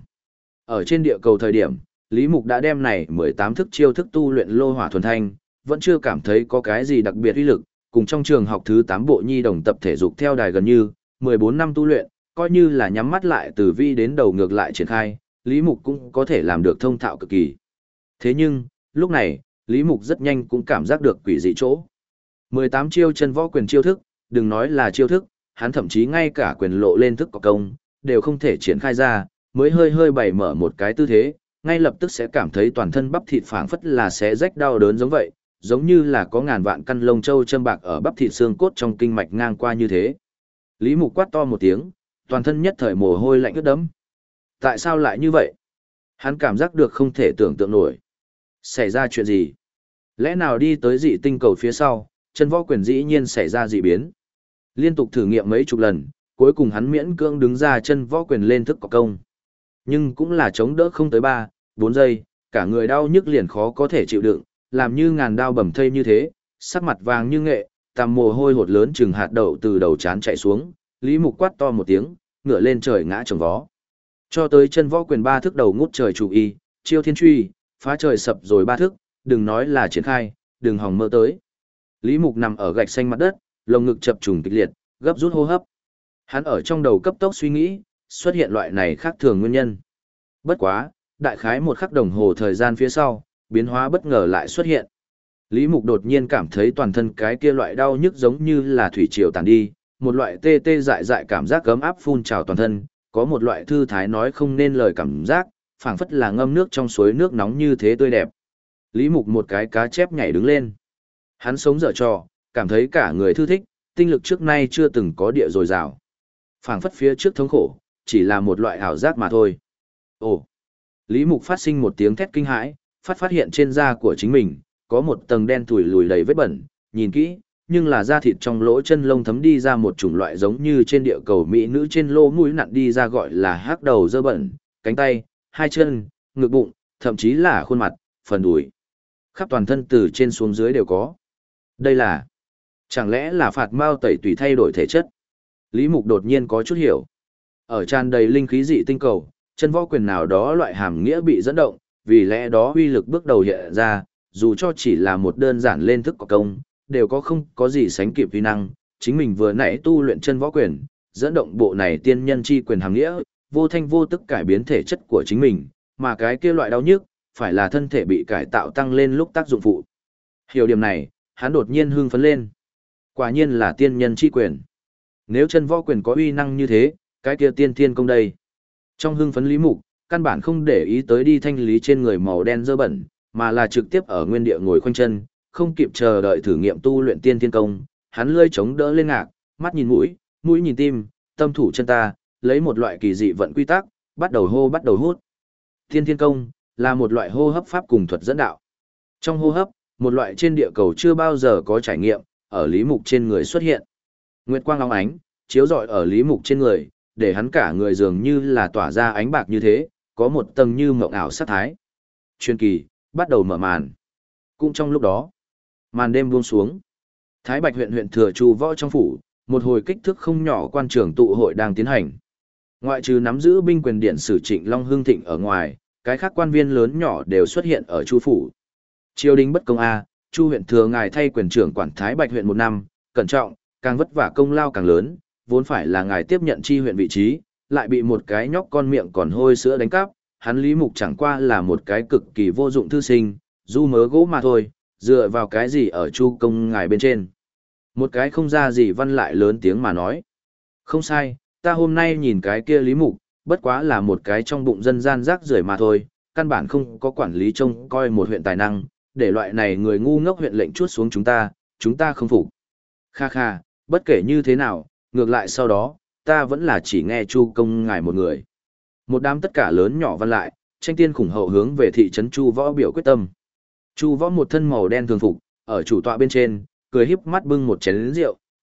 Ở trên địa cầu thời điểm, Lý Mục đã đem này 18 thức chiêu thức tu luyện lô hỏa thuần thanh, vẫn chưa cảm thấy có cái gì đặc biệt uy lực, cùng trong trường học thứ 8 bộ nhi đồng tập thể dục theo đài gần như 14 năm tu luyện, coi như là nhắm mắt lại từ vi đến đầu ngược lại triển khai, Lý Mục cũng có thể làm được thông thạo cực kỳ. Thế nhưng, lúc này, Lý Mục rất nhanh cũng cảm giác được quỷ dị chỗ. 18 chiêu chân võ quyền chiêu thức, đừng nói là chiêu thức, hắn thậm chí ngay cả quyền lộ lên thức có công, đều không thể triển khai ra, mới hơi hơi bày mở một cái tư thế, ngay lập tức sẽ cảm thấy toàn thân bắp thịt phảng phất là sẽ rách đau đớn giống vậy, giống như là có ngàn vạn căn lông châu châm bạc ở bắp thịt xương cốt trong kinh mạch ngang qua như thế. Lý Mục quát to một tiếng, toàn thân nhất thời mồ hôi lạnh ướt đẫm. Tại sao lại như vậy? Hắn cảm giác được không thể tưởng tượng nổi. Xảy ra chuyện gì? Lẽ nào đi tới dị tinh cầu phía sau, chân võ quyền dĩ nhiên xảy ra dị biến? Liên tục thử nghiệm mấy chục lần, cuối cùng hắn miễn cưỡng đứng ra chân võ quyền lên thức có công. Nhưng cũng là chống đỡ không tới 3, 4 giây, cả người đau nhức liền khó có thể chịu đựng, làm như ngàn đao bầm thây như thế, sắc mặt vàng như nghệ, tầm mồ hôi hột lớn chừng hạt đậu từ đầu trán chạy xuống, Lý Mục quát to một tiếng, ngửa lên trời ngã chồng vó. Cho tới chân võ quyền 3 thức đầu ngút trời chủ y, chiêu thiên truy, phá trời sập rồi 3 thức, đừng nói là triển khai, đừng hòng mơ tới. Lý Mục nằm ở gạch xanh mặt đất, lồng ngực chập trùng kịch liệt, gấp rút hô hấp. Hắn ở trong đầu cấp tốc suy nghĩ, xuất hiện loại này khác thường nguyên nhân. Bất quá, đại khái một khắc đồng hồ thời gian phía sau, biến hóa bất ngờ lại xuất hiện. Lý Mục đột nhiên cảm thấy toàn thân cái kia loại đau nhức giống như là thủy triều tàn đi, một loại tê tê dại dại cảm giác ấm áp phun trào toàn thân, có một loại thư thái nói không nên lời cảm giác, phảng phất là ngâm nước trong suối nước nóng như thế tươi đẹp. Lý Mục một cái cá chép nhảy đứng lên. Hắn sống dở trò, cảm thấy cả người thư thích, tinh lực trước nay chưa từng có địa dồi dào. Phảng phất phía trước thống khổ, chỉ là một loại ảo giác mà thôi. Ồ! Lý Mục phát sinh một tiếng thét kinh hãi, phát hiện trên da của chính mình, có một tầng đen thủi lùi đầy vết bẩn, nhìn kỹ, nhưng là da thịt trong lỗ chân lông thấm đi ra một chủng loại giống như trên địa cầu mỹ nữ trên lỗ mũi nặn đi ra gọi là hắc đầu dơ bẩn, cánh tay, hai chân, ngực bụng, thậm chí là khuôn mặt, phần đùi. Khắp toàn thân từ trên xuống dưới đều có. Đây là... Chẳng lẽ là phạt mao tẩy tùy thay đổi thể chất? Lý Mục đột nhiên có chút hiểu. Ở tràn đầy linh khí dị tinh cầu, chân võ quyền nào đó loại hàm nghĩa bị dẫn động, vì lẽ đó uy lực bước đầu hiện ra, dù cho chỉ là một đơn giản lên thức có công, đều có không có gì sánh kịp uy năng. Chính mình vừa nãy tu luyện chân võ quyền, dẫn động bộ này tiên nhân chi quyền hàm nghĩa, vô thanh vô tức cải biến thể chất của chính mình, mà cái kia loại đau nhức, phải là thân thể bị cải tạo tăng lên lúc tác dụng phụ. Hiểu điểm này, hắn đột nhiên hưng phấn lên. Quả nhiên là tiên nhân chi quyền. Nếu chân võ quyền có uy năng như thế, cái kia tiên thiên công đây. Trong hưng phấn Lý Mục, căn bản không để ý tới đi thanh lý trên người màu đen dơ bẩn, mà là trực tiếp ở nguyên địa ngồi khoanh chân, không kịp chờ đợi thử nghiệm tu luyện tiên thiên công. Hắn lươi chống đỡ lên ngạc, mắt nhìn mũi, mũi nhìn tim, tâm thủ chân ta, lấy một loại kỳ dị vận quy tắc, bắt đầu hút. Tiên thiên công là một loại hô hấp pháp cùng thuật dẫn đạo. Trong hô hấp, một loại trên địa cầu chưa bao giờ có trải nghiệm, ở Lý Mục trên người xuất hiện. Nguyệt quang óng ánh, chiếu rọi ở Lý Mục trên người, để hắn cả người dường như là tỏa ra ánh bạc như thế, có một tầng như mộng ảo sát thái. Truyền kỳ, bắt đầu mở màn. Cũng trong lúc đó, màn đêm buông xuống. Thái Bạch huyện Thừa Chu Võ trong phủ, một hồi kích thước không nhỏ quan trường tụ hội đang tiến hành. Ngoại trừ nắm giữ binh quyền điện sử Trịnh Long Hưng Thịnh ở ngoài, cái khác quan viên lớn nhỏ đều xuất hiện ở Chu phủ. Triều đình bất công a, Chu huyện thừa ngài thay quyền trưởng quản Thái Bạch huyện 1 năm, cẩn trọng, càng vất vả công lao càng lớn, vốn phải là ngài tiếp nhận chi huyện vị trí, lại bị một cái nhóc con miệng còn hôi sữa đánh cắp, hắn Lý Mục chẳng qua là một cái cực kỳ vô dụng thư sinh, du mớ gỗ mà thôi, dựa vào cái gì ở Chu công ngài bên trên. Một cái không ra gì văn lại lớn tiếng mà nói. Không sai, ta hôm nay nhìn cái kia Lý Mục, bất quá là một cái trong bụng dân gian rác rưởi mà thôi, căn bản không có quản lý trông coi một huyện tài năng, để loại này người ngu ngốc huyện lệnh chuốt xuống chúng ta không phục. Kha kha, bất kể như thế nào, ngược lại sau đó, ta vẫn là chỉ nghe Chu công ngài một người. Một đám tất cả lớn nhỏ văn lại, tranh tiên khủng hậu hướng về thị trấn Chu Võ biểu quyết tâm. Chu Võ một thân màu đen thường phục, ở chủ tọa bên trên, cười híp mắt bưng một chén rượu,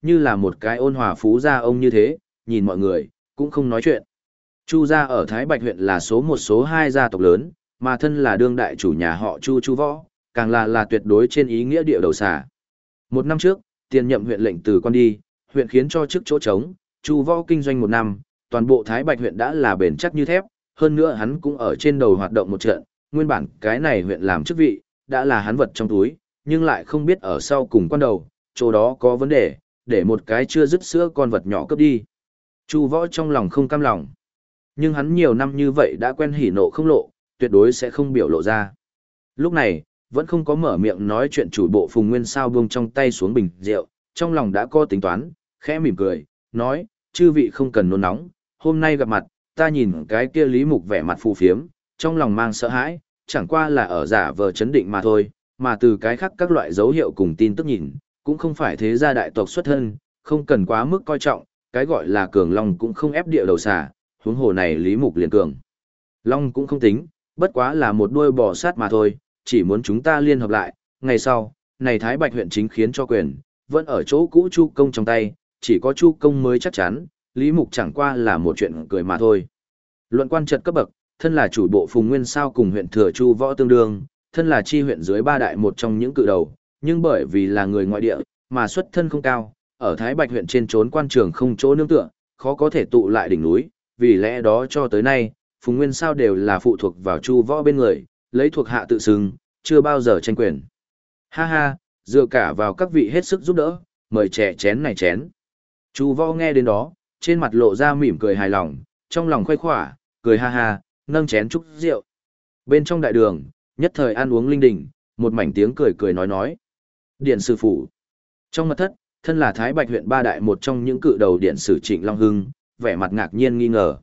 như là một cái ôn hòa phú gia ông như thế, nhìn mọi người, cũng không nói chuyện. Chu gia ở Thái Bạch huyện là số một số hai gia tộc lớn, mà thân là đương đại chủ nhà họ Chu Võ, càng là tuyệt đối trên ý nghĩa địa đầu xà. Một năm trước, tiền nhậm huyện lệnh từ quan đi, huyện khiến cho chức chỗ trống, Chu Võ kinh doanh một năm, toàn bộ Thái Bạch huyện đã là bền chắc như thép, hơn nữa hắn cũng ở trên đầu hoạt động một trận, nguyên bản cái này huyện làm chức vị, đã là hắn vật trong túi, nhưng lại không biết ở sau cùng quan đầu, chỗ đó có vấn đề, để một cái chưa dứt sữa con vật nhỏ cướp đi. Chu Võ trong lòng không cam lòng, nhưng hắn nhiều năm như vậy đã quen hỉ nộ không lộ, tuyệt đối sẽ không biểu lộ ra. Lúc này, vẫn không có mở miệng nói chuyện chủ bộ Phùng Nguyên Sao buông trong tay xuống bình rượu, trong lòng đã có tính toán, khẽ mỉm cười, nói, chư vị không cần nôn nóng, hôm nay gặp mặt, ta nhìn cái kia Lý Mục vẻ mặt phù phiếm, trong lòng mang sợ hãi, chẳng qua là ở giả vờ chấn định mà thôi, mà từ cái khác các loại dấu hiệu cùng tin tức nhìn, cũng không phải thế gia đại tộc xuất thân, không cần quá mức coi trọng, cái gọi là cường long cũng không ép địa đầu xà, huống hồ này Lý Mục liền cường. Long cũng không tính, bất quá là một đuôi bò sát mà thôi, chỉ muốn chúng ta liên hợp lại, ngày sau, này Thái Bạch huyện chính khiến cho quyền, vẫn ở chỗ cũ Chu Công trong tay, chỉ có Chu Công mới chắc chắn, Lý Mục chẳng qua là một chuyện cười mà thôi. Luận quan trật cấp bậc, thân là chủ bộ Phùng Nguyên Sao cùng huyện Thừa Chu Võ tương đương, thân là chi huyện dưới ba đại một trong những cự đầu, nhưng bởi vì là người ngoại địa, mà xuất thân không cao, ở Thái Bạch huyện trên trốn quan trường không chỗ nương tựa, khó có thể tụ lại đỉnh núi, vì lẽ đó cho tới nay, Phùng Nguyên Sao đều là phụ thuộc vào Chu Võ bên người, lấy thuộc hạ tự xưng, chưa bao giờ tranh quyền. Ha ha, dựa cả vào các vị hết sức giúp đỡ, mời trẻ chén này chén. Chu Võ nghe đến đó, trên mặt lộ ra mỉm cười hài lòng, trong lòng khoái khỏa, cười ha ha, nâng chén chúc rượu. Bên trong đại đường, nhất thời ăn uống linh đình, một mảnh tiếng cười cười nói. Điện sử phủ. Trong mật thất, thân là Thái Bạch huyện ba đại một trong những cự đầu điện sử Trịnh Long Hưng, vẻ mặt ngạc nhiên nghi ngờ.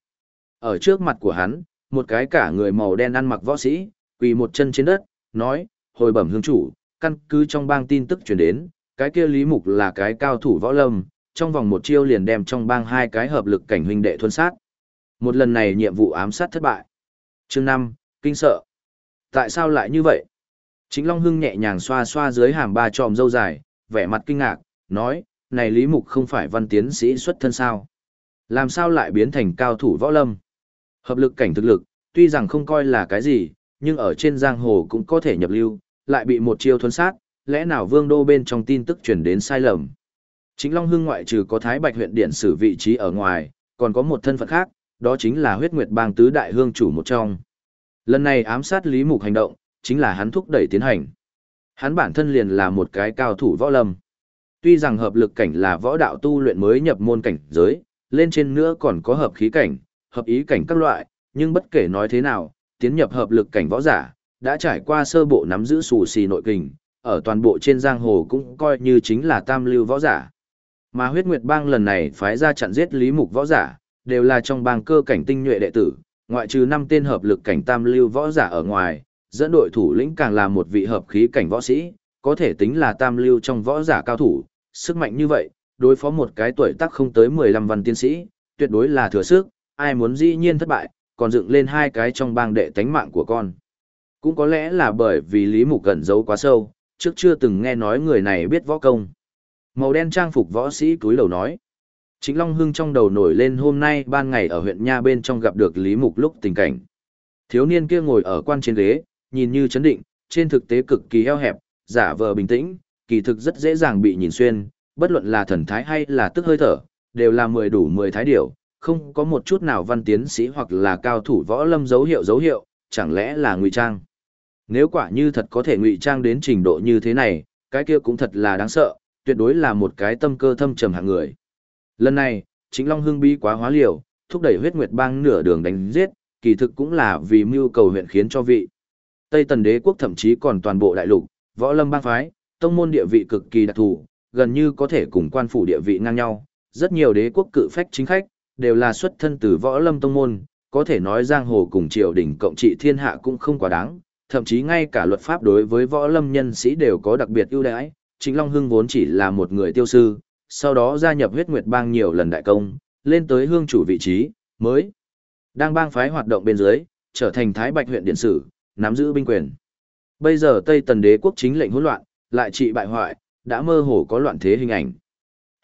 Ở trước mặt của hắn, một cái cả người màu đen ăn mặc võ sĩ, quỳ một chân trên đất, nói, hồi bẩm hương chủ, căn cứ trong bang tin tức truyền đến, cái kia Lý Mục là cái cao thủ võ lâm, trong vòng một chiêu liền đem trong bang hai cái hợp lực cảnh huynh đệ thuần sát. Một lần này nhiệm vụ ám sát thất bại. Chương 5, kinh sợ. Tại sao lại như vậy? Chính Long Hưng nhẹ nhàng xoa xoa dưới hàm ba tròm râu dài, vẻ mặt kinh ngạc, nói, này Lý Mục không phải văn tiến sĩ xuất thân sao? Làm sao lại biến thành cao thủ võ lâm? Hợp lực cảnh thực lực, tuy rằng không coi là cái gì, nhưng ở trên giang hồ cũng có thể nhập lưu, lại bị một chiêu thuần sát, lẽ nào vương đô bên trong tin tức truyền đến sai lầm? Chính Long Hưng ngoại trừ có Thái Bạch huyện điện sử vị trí ở ngoài, còn có một thân phận khác, đó chính là Huyết Nguyệt bang tứ đại hương chủ một trong. Lần này ám sát Lý Mục hành động, chính là hắn thúc đẩy tiến hành. Hắn bản thân liền là một cái cao thủ võ lâm. Tuy rằng hợp lực cảnh là võ đạo tu luyện mới nhập môn cảnh giới, lên trên nữa còn có hợp khí cảnh, hợp ý cảnh các loại, nhưng bất kể nói thế nào, tiến nhập hợp lực cảnh võ giả, đã trải qua sơ bộ nắm giữ xù xì nội kình, ở toàn bộ trên giang hồ cũng coi như chính là tam lưu võ giả. Mà Huyết Nguyệt bang lần này phái ra chặn giết Lý Mục võ giả, đều là trong bang cơ cảnh tinh nhuệ đệ tử, ngoại trừ 5 tên hợp lực cảnh tam lưu võ giả ở ngoài, dẫn đội thủ lĩnh càng là một vị hợp khí cảnh võ sĩ, có thể tính là tam lưu trong võ giả cao thủ, sức mạnh như vậy, đối phó một cái tuổi tác không tới 15 văn tiến sĩ, tuyệt đối là thừa sức, ai muốn dĩ nhiên thất bại, còn dựng lên hai cái trong bang đệ tánh mạng của con. Cũng có lẽ là bởi vì Lý Mục gần giấu quá sâu, trước chưa từng nghe nói người này biết võ công. Màu đen trang phục võ sĩ cúi đầu nói. Chính Long Hưng trong đầu nổi lên hôm nay ban ngày ở huyện Nha bên trong gặp được Lý Mục lúc tình cảnh. Thiếu niên kia ngồi ở quan trên ghế, nhìn như chấn định, trên thực tế cực kỳ eo hẹp, giả vờ bình tĩnh, kỳ thực rất dễ dàng bị nhìn xuyên, bất luận là thần thái hay là tức hơi thở, đều là 10 đủ 10 thái điểu, không có một chút nào văn tiến sĩ hoặc là cao thủ võ lâm dấu hiệu, chẳng lẽ là ngụy trang. Nếu quả như thật có thể ngụy trang đến trình độ như thế này, cái kia cũng thật là đáng sợ, tuyệt đối là một cái tâm cơ thâm trầm hạng người. Lần này, Chính Long Hưng bi quá hóa liều, thúc đẩy Huyết Nguyệt bang nửa đường đánh giết, kỳ thực cũng là vì mưu cầu huyện khiến cho vị. Tây Tần đế quốc thậm chí còn toàn bộ đại lục, võ lâm bang phái, tông môn địa vị cực kỳ đặc thù, gần như có thể cùng quan phủ địa vị ngang nhau. Rất nhiều đế quốc cự phách chính khách, đều là xuất thân từ võ lâm tông môn, có thể nói giang hồ cùng triều đình cộng trị thiên hạ cũng không quá đáng, thậm chí ngay cả luật pháp đối với võ lâm nhân sĩ đều có đặc biệt ưu đãi. Chính Long Hưng vốn chỉ là một người tiêu sư, sau đó gia nhập Huyết Nguyệt bang nhiều lần đại công, lên tới hương chủ vị trí, mới đang bang phái hoạt động bên dưới, trở thành Thái Bạch huyện điện sử, nắm giữ binh quyền. Bây giờ Tây Tần đế quốc chính lệnh hỗn loạn, lại trị bại hoại, đã mơ hồ có loạn thế hình ảnh.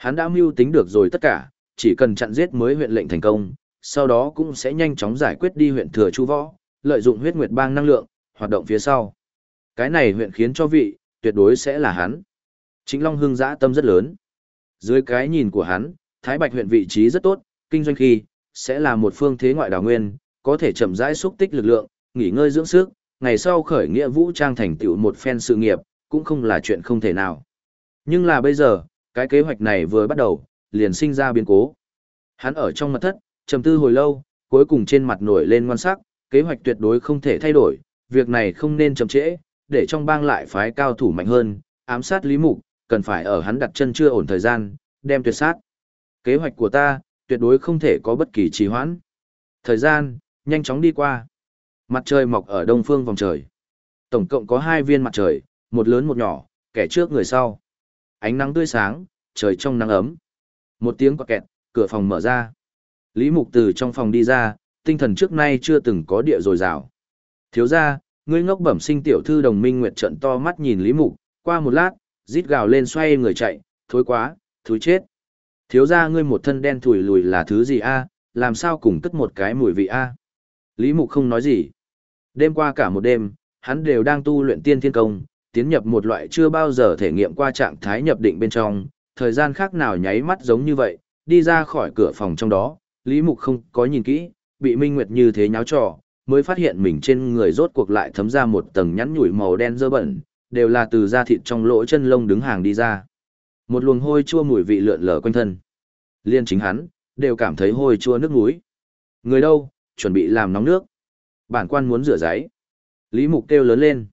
Hắn đã mưu tính được rồi tất cả, chỉ cần chặn giết mới huyện lệnh thành công, sau đó cũng sẽ nhanh chóng giải quyết đi huyện Thừa Chu Võ, lợi dụng huyết nguyệt bang năng lượng, hoạt động phía sau. Cái này huyện khiến cho vị, tuyệt đối sẽ là hắn. Trịnh Long Hưng dã tâm rất lớn. Dưới cái nhìn của hắn, Thái Bạch huyện vị trí rất tốt, kinh doanh khi, sẽ là một phương thế ngoại đào nguyên, có thể chậm rãi xúc tích lực lượng, nghỉ ngơi dưỡng sức, ngày sau khởi nghĩa vũ trang thành tựu một phen sự nghiệp, cũng không là chuyện không thể nào. Nhưng là bây giờ, cái kế hoạch này vừa bắt đầu, liền sinh ra biến cố. Hắn ở trong mật thất, trầm tư hồi lâu, cuối cùng trên mặt nổi lên ngoan sắc, kế hoạch tuyệt đối không thể thay đổi, việc này không nên chậm trễ, để trong bang lại phái cao thủ mạnh hơn, ám sát Lý Mục, cần phải ở hắn đặt chân chưa ổn thời gian, đem tuyệt sát. Kế hoạch của ta, tuyệt đối không thể có bất kỳ trì hoãn. Thời gian, nhanh chóng đi qua. Mặt trời mọc ở đông phương vòng trời. Tổng cộng có 2 viên mặt trời, một lớn một nhỏ, kẻ trước người sau. Ánh nắng tươi sáng, trời trong nắng ấm. Một tiếng quạt kẹt, cửa phòng mở ra. Lý Mục từ trong phòng đi ra, tinh thần trước nay chưa từng có địa dồi dào. Thiếu gia, ngươi ngốc bẩm sinh tiểu thư Đồng Minh Nguyệt trợn to mắt nhìn Lý Mục, qua một lát, rít gào lên xoay người chạy, thối quá, thúi chết. Thiếu gia ngươi một thân đen thùi lùi là thứ gì a? Làm sao cùng cất một cái mùi vị a? Lý Mục không nói gì. Đêm qua cả một đêm, hắn đều đang tu luyện tiên thiên công, tiến nhập một loại chưa bao giờ thể nghiệm qua trạng thái nhập định bên trong, thời gian khác nào nháy mắt giống như vậy, đi ra khỏi cửa phòng trong đó, Lý Mục không có nhìn kỹ, bị Minh Nguyệt như thế nháo trò, mới phát hiện mình trên người rốt cuộc lại thấm ra một tầng nhắn nhủi màu đen dơ bẩn, đều là từ da thịt trong lỗ chân lông đứng hàng đi ra. Một luồng hôi chua mùi vị lượn lờ quanh thân. Liên chính hắn, đều cảm thấy hôi chua nước mũi. Người đâu, chuẩn bị làm nóng nước. Bản quan muốn rửa giấy. Lý Mục kêu lớn lên.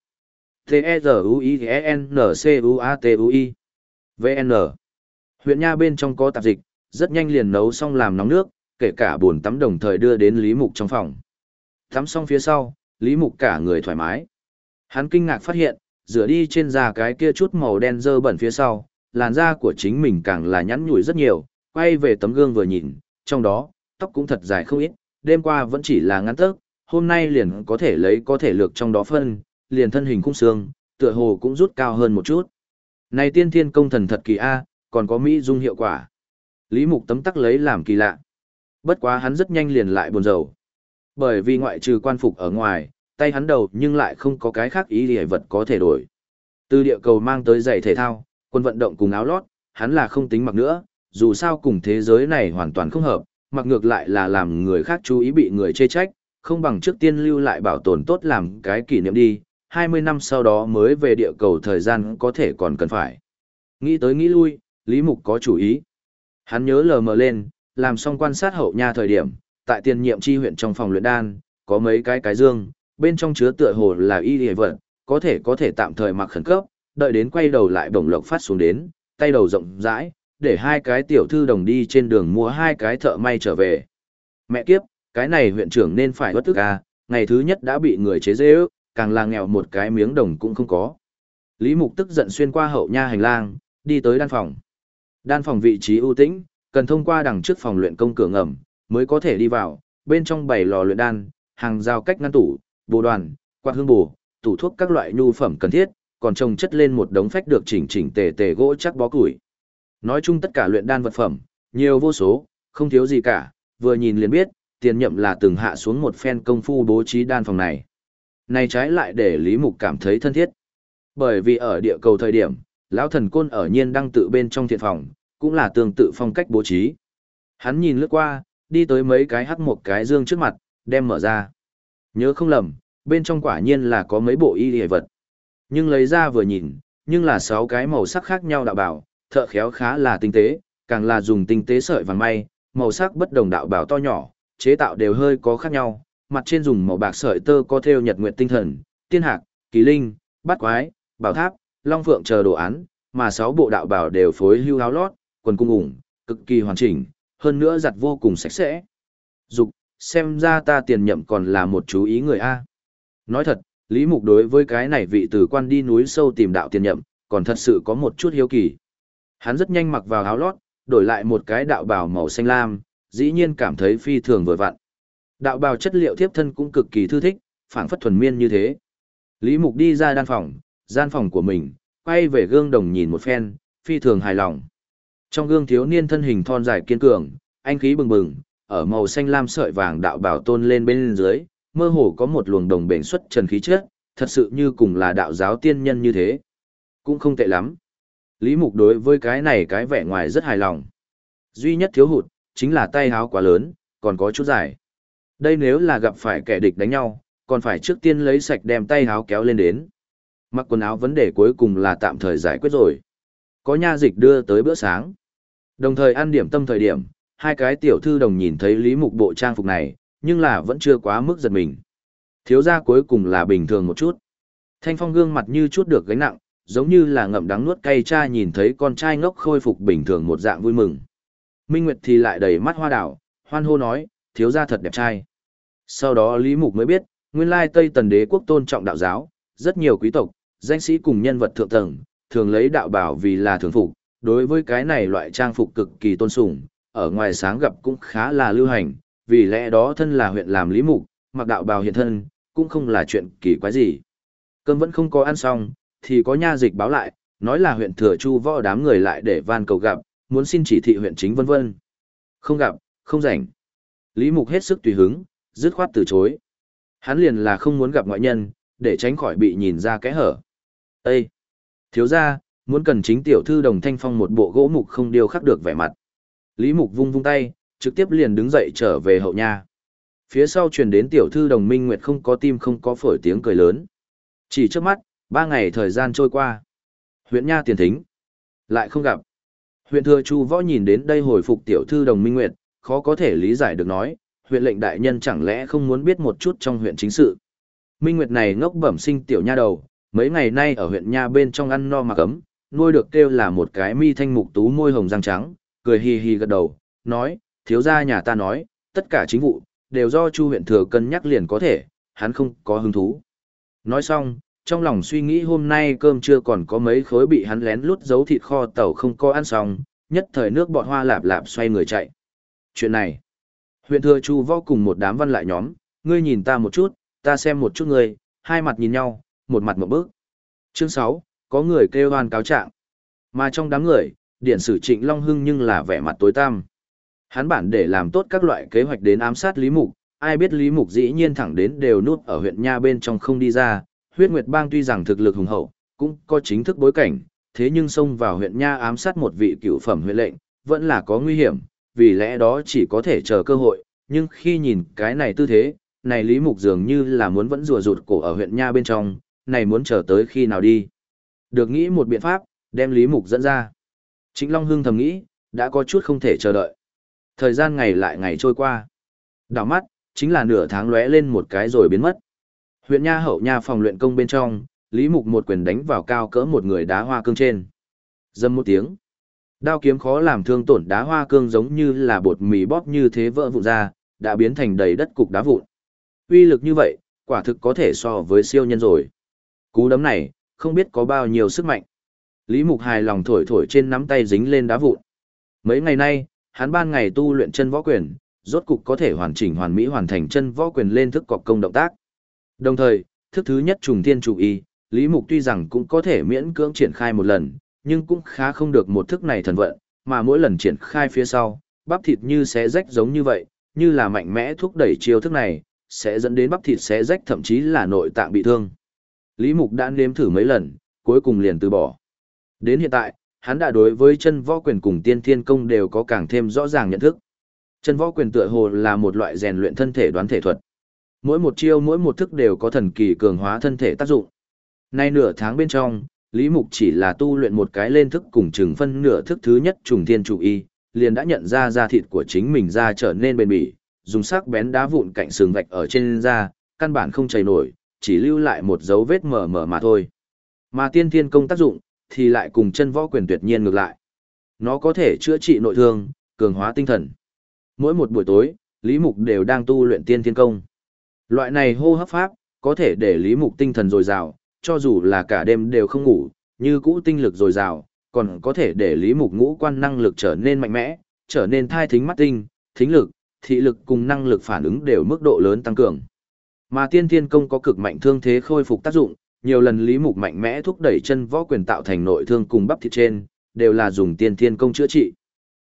T-E-Z-U-I-E-N-C-U-A-T-U-I VN. Huyện Nha bên trong có tạp dịch, rất nhanh liền nấu xong làm nóng nước, kể cả bồn tắm đồng thời đưa đến Lý Mục trong phòng. Tắm xong phía sau, Lý Mục cả người thoải mái. Hắn kinh ngạc phát hiện, rửa đi trên da cái kia chút màu đen dơ bẩn phía sau, làn da của chính mình càng là nhẵn nhủi rất nhiều, quay về tấm gương vừa nhìn, trong đó, tóc cũng thật dài không ít, đêm qua vẫn chỉ là ngắn tớc, hôm nay liền có thể lấy có thể lược trong đó phân, liền thân hình khung xương, tựa hồ cũng rút cao hơn một chút. Này tiên thiên công thần thật kỳ a, còn có mỹ dung hiệu quả. Lý Mục tấm tắc lấy làm kỳ lạ. Bất quá hắn rất nhanh liền lại buồn rầu. Bởi vì ngoại trừ quan phục ở ngoài, tay hắn đầu nhưng lại không có cái khác ý gì vật có thể đổi. Từ địa cầu mang tới giày thể thao, quần vận động cùng áo lót, hắn là không tính mặc nữa, dù sao cùng thế giới này hoàn toàn không hợp, mặc ngược lại là làm người khác chú ý bị người chê trách, không bằng trước tiên lưu lại bảo tồn tốt làm cái kỷ niệm đi, 20 năm sau đó mới về địa cầu thời gian có thể còn cần phải. Nghĩ tới nghĩ lui, Lý Mục có chủ ý. Hắn nhớ lờ mờ lên, làm xong quan sát hậu nha thời điểm, tại tiền nhiệm chi huyện trong phòng luyện đan, có mấy cái dương, bên trong chứa tựa hồ là y địa vật, có thể tạm thời mặc khẩn cấp, đợi đến quay đầu lại bổng lộc phát xuống đến, tay đầu rộng rãi, để 2 cái tiểu thư đồng đi trên đường mua 2 cái thợ may trở về. Mẹ kiếp, cái này huyện trưởng nên phải bất tức à, ngày thứ nhất đã bị người chế dễ ước, càng là nghèo một cái miếng đồng cũng không có. Lý Mục tức giận xuyên qua hậu nha hành lang, đi tới đan phòng. Đan phòng vị trí ưu tĩnh, cần thông qua đằng trước phòng luyện công cửa ngầm, mới có thể đi vào, bên trong bày lò luyện đan, hàng rào cách ngăn tủ, bồ đoàn, quạt hương bổ, tủ thuốc các loại nhu phẩm cần thiết, còn trồng chất lên một đống phách được chỉnh tề tề gỗ chắc bó củi. Nói chung tất cả luyện đan vật phẩm, nhiều vô số, không thiếu gì cả, vừa nhìn liền biết, tiền nhậm là từng hạ xuống một phen công phu bố trí đan phòng này. Này trái lại để Lý Mục cảm thấy thân thiết. Bởi vì ở địa cầu thời điểm, lão thần côn ở nhiên đăng tự bên trong thiện phòng, cũng là tương tự phong cách bố trí. Hắn nhìn lướt qua, đi tới mấy cái hắc một cái dương trước mặt, đem mở ra. Nhớ không lầm, bên trong quả nhiên là có mấy bộ y hề vật. Nhưng lấy ra vừa nhìn, nhưng là 6 cái màu sắc khác nhau đạo bảo, thợ khéo khá là tinh tế, càng là dùng tinh tế sợi vàng may, màu sắc bất đồng đạo bảo to nhỏ, chế tạo đều hơi có khác nhau, mặt trên dùng màu bạc sợi tơ có thêu nhật nguyệt tinh thần, tiên hạc, kỳ linh, bát quái, bảo tháp, long phượng chờ đồ án, mà 6 bộ đạo bảo đều phối hưu áo lót, quần cung ủng, cực kỳ hoàn chỉnh, hơn nữa giặt vô cùng sạch sẽ. Dục, xem ra ta tiền nhậm còn là một chú ý người A. Nói thật, Lý Mục đối với cái này vị tử quan đi núi sâu tìm đạo tiền nhậm, còn thật sự có một chút hiếu kỳ. Hắn rất nhanh mặc vào áo lót, đổi lại một cái đạo bào màu xanh lam, dĩ nhiên cảm thấy phi thường vừa vặn. Đạo bào chất liệu tiếp thân cũng cực kỳ thư thích, phảng phất thuần miên như thế. Lý Mục đi ra gian phòng của mình, quay về gương đồng nhìn một phen, phi thường hài lòng. Trong gương thiếu niên thân hình thon dài kiên cường, anh khí bừng bừng, ở màu xanh lam sợi vàng đạo bảo tôn lên bên dưới, mơ hồ có một luồng đồng bền xuất trần khí chất, thật sự như cùng là đạo giáo tiên nhân như thế. Cũng không tệ lắm. Lý Mục đối với cái này cái vẻ ngoài rất hài lòng. Duy nhất thiếu hụt, chính là tay háo quá lớn, còn có chút dài. Đây nếu là gặp phải kẻ địch đánh nhau, còn phải trước tiên lấy sạch đem tay háo kéo lên đến. Mặc quần áo vấn đề cuối cùng là tạm thời giải quyết rồi. Có nha dịch đưa tới bữa sáng. Đồng thời ăn điểm tâm thời điểm, hai cái tiểu thư đồng nhìn thấy Lý Mục bộ trang phục này, nhưng là vẫn chưa quá mức giật mình. Thiếu gia cuối cùng là bình thường một chút. Thanh Phong gương mặt như chút được gánh nặng, giống như là ngậm đắng nuốt cay cha nhìn thấy con trai ngốc khôi phục bình thường một dạng vui mừng. Minh Nguyệt thì lại đầy mắt hoa đảo, hoan hô nói, thiếu gia thật đẹp trai. Sau đó Lý Mục mới biết, nguyên lai Tây Tần đế quốc tôn trọng đạo giáo, rất nhiều quý tộc, danh sĩ cùng nhân vật thượng tầng, thường lấy đạo bảo vì là thường phục, đối với cái này loại trang phục cực kỳ tôn sùng, ở ngoài sáng gặp cũng khá là lưu hành, vì lẽ đó thân là huyện làm Lý Mục, mặc đạo bào hiện thân, cũng không là chuyện kỳ quái gì. Cơm vẫn không có ăn xong, thì có nha dịch báo lại, nói là huyện Thừa Chu võ đám người lại để van cầu gặp, muốn xin chỉ thị huyện chính vân vân. Không gặp, không rảnh. Lý Mục hết sức tùy hứng, dứt khoát từ chối. Hắn liền là không muốn gặp ngoại nhân, để tránh khỏi bị nhìn ra kẽ hở. Ê! Thiếu gia, muốn cần chính tiểu thư Đồng Thanh Phong một bộ gỗ mục không điêu khắc được vẻ mặt. Lý Mục vung vung tay, trực tiếp liền đứng dậy trở về hậu nha. Phía sau truyền đến tiểu thư Đồng Minh Nguyệt không có tim không có phổi tiếng cười lớn. Chỉ trước mắt, 3 ngày thời gian trôi qua. Huyện nha tiền thính. Lại không gặp. Huyện Thừa Chu võ nhìn đến đây hồi phục tiểu thư Đồng Minh Nguyệt, khó có thể lý giải được nói, huyện lệnh đại nhân chẳng lẽ không muốn biết một chút trong huyện chính sự. Minh Nguyệt này ngốc bẩm sinh tiểu nha đầu, mấy ngày nay ở huyện nha bên trong ăn no mà cấm, nuôi được kêu là một cái mi thanh mục tú môi hồng răng trắng, cười hì hì gật đầu, nói, thiếu gia nhà ta nói, tất cả chính vụ, đều do Chu huyện thừa cân nhắc liền có thể, hắn không có hứng thú. Nói xong, trong lòng suy nghĩ hôm nay cơm trưa còn có mấy khối bị hắn lén lút giấu thịt kho tàu không có ăn xong, nhất thời nước bọt hoa lạp lạp xoay người chạy. Chuyện này, huyện thừa Chu võ cùng một đám văn lại nhóm, ngươi nhìn ta một chút, ta xem một chút ngươi, hai mặt nhìn nhau, một mặt một bước. Chương 6, có người kêu oan cáo trạng. Mà trong đám người, điện sử Trịnh Long Hưng nhưng là vẻ mặt tối tăm. Hắn bản để làm tốt các loại kế hoạch đến ám sát Lý Mục, ai biết Lý Mục dĩ nhiên thẳng đến đều núp ở huyện nha bên trong không đi ra. Huyết Nguyệt Bang tuy rằng thực lực hùng hậu, cũng có chính thức bối cảnh, thế nhưng xông vào huyện nha ám sát một vị cựu phẩm huyện lệnh, vẫn là có nguy hiểm, vì lẽ đó chỉ có thể chờ cơ hội, nhưng khi nhìn cái này tư thế, này Lý Mục dường như là muốn vẫn rùa rụt cổ ở huyện nha bên trong, này muốn chờ tới khi nào đi. Được nghĩ một biện pháp, đem Lý Mục dẫn ra. Trịnh Long Hưng thầm nghĩ, đã có chút không thể chờ đợi. Thời gian ngày lại ngày trôi qua. Đảo mắt, chính là nửa tháng lóe lên một cái rồi biến mất. Huyện nha hậu nha phòng luyện công bên trong, Lý Mục một quyền đánh vào cao cỡ một người đá hoa cương trên. Dầm một tiếng. Đao kiếm khó làm thương tổn đá hoa cương giống như là bột mì bóp như thế vỡ vụn ra, đã biến thành đầy đất cục đá vụn. Uy lực như vậy, quả thực có thể so với siêu nhân rồi. Cú đấm này, không biết có bao nhiêu sức mạnh. Lý Mục hài lòng thổi thổi trên nắm tay dính lên đá vụn. Mấy ngày nay, hắn ban ngày tu luyện chân võ quyền, rốt cục có thể hoàn chỉnh hoàn mỹ hoàn thành chân võ quyền lên thức cọc công động tác. Đồng thời, thức thứ nhất trùng thiên trụ y, Lý Mục tuy rằng cũng có thể miễn cưỡng triển khai một lần, nhưng cũng khá không được một thức này thần vận, mà mỗi lần triển khai phía sau, bắp thịt như xé rách giống như vậy, như là mạnh mẽ thúc đẩy chiêu thức này, sẽ dẫn đến bắp thịt xé rách thậm chí là nội tạng bị thương. Lý Mục đã nếm thử mấy lần, cuối cùng liền từ bỏ. Đến hiện tại, hắn đã đối với chân võ quyền cùng tiên thiên công đều có càng thêm rõ ràng nhận thức. Chân võ quyền tựa hồ là một loại rèn luyện thân thể đoán thể thuật. Mỗi một chiêu mỗi một thức đều có thần kỳ cường hóa thân thể tác dụng. Nay nửa tháng bên trong, Lý Mục chỉ là tu luyện một cái lên thức cùng chừng phân nửa thức thứ nhất trùng thiên trụ y, liền đã nhận ra da thịt của chính mình da trở nên bền bỉ, dùng sắc bén đá vụn cạnh sừng vạch ở trên da, căn bản không chảy nổi, chỉ lưu lại một dấu vết mờ mờ mà thôi. Mà tiên thiên công tác dụng, thì lại cùng chân võ quyền tuyệt nhiên ngược lại. Nó có thể chữa trị nội thương, cường hóa tinh thần. Mỗi một buổi tối, Lý Mục đều đang tu luyện tiên thiên công. Loại này hô hấp pháp, có thể để Lý Mục tinh thần dồi dào, cho dù là cả đêm đều không ngủ, như cũ tinh lực dồi dào, còn có thể để Lý Mục ngũ quan năng lực trở nên mạnh mẽ, trở nên thai thính mắt tinh, thính lực, thị lực cùng năng lực phản ứng đều mức độ lớn tăng cường. Mà tiên thiên công có cực mạnh thương thế khôi phục tác dụng, nhiều lần Lý Mục mạnh mẽ thúc đẩy chân võ quyền tạo thành nội thương cùng bắp thịt trên, đều là dùng tiên thiên công chữa trị.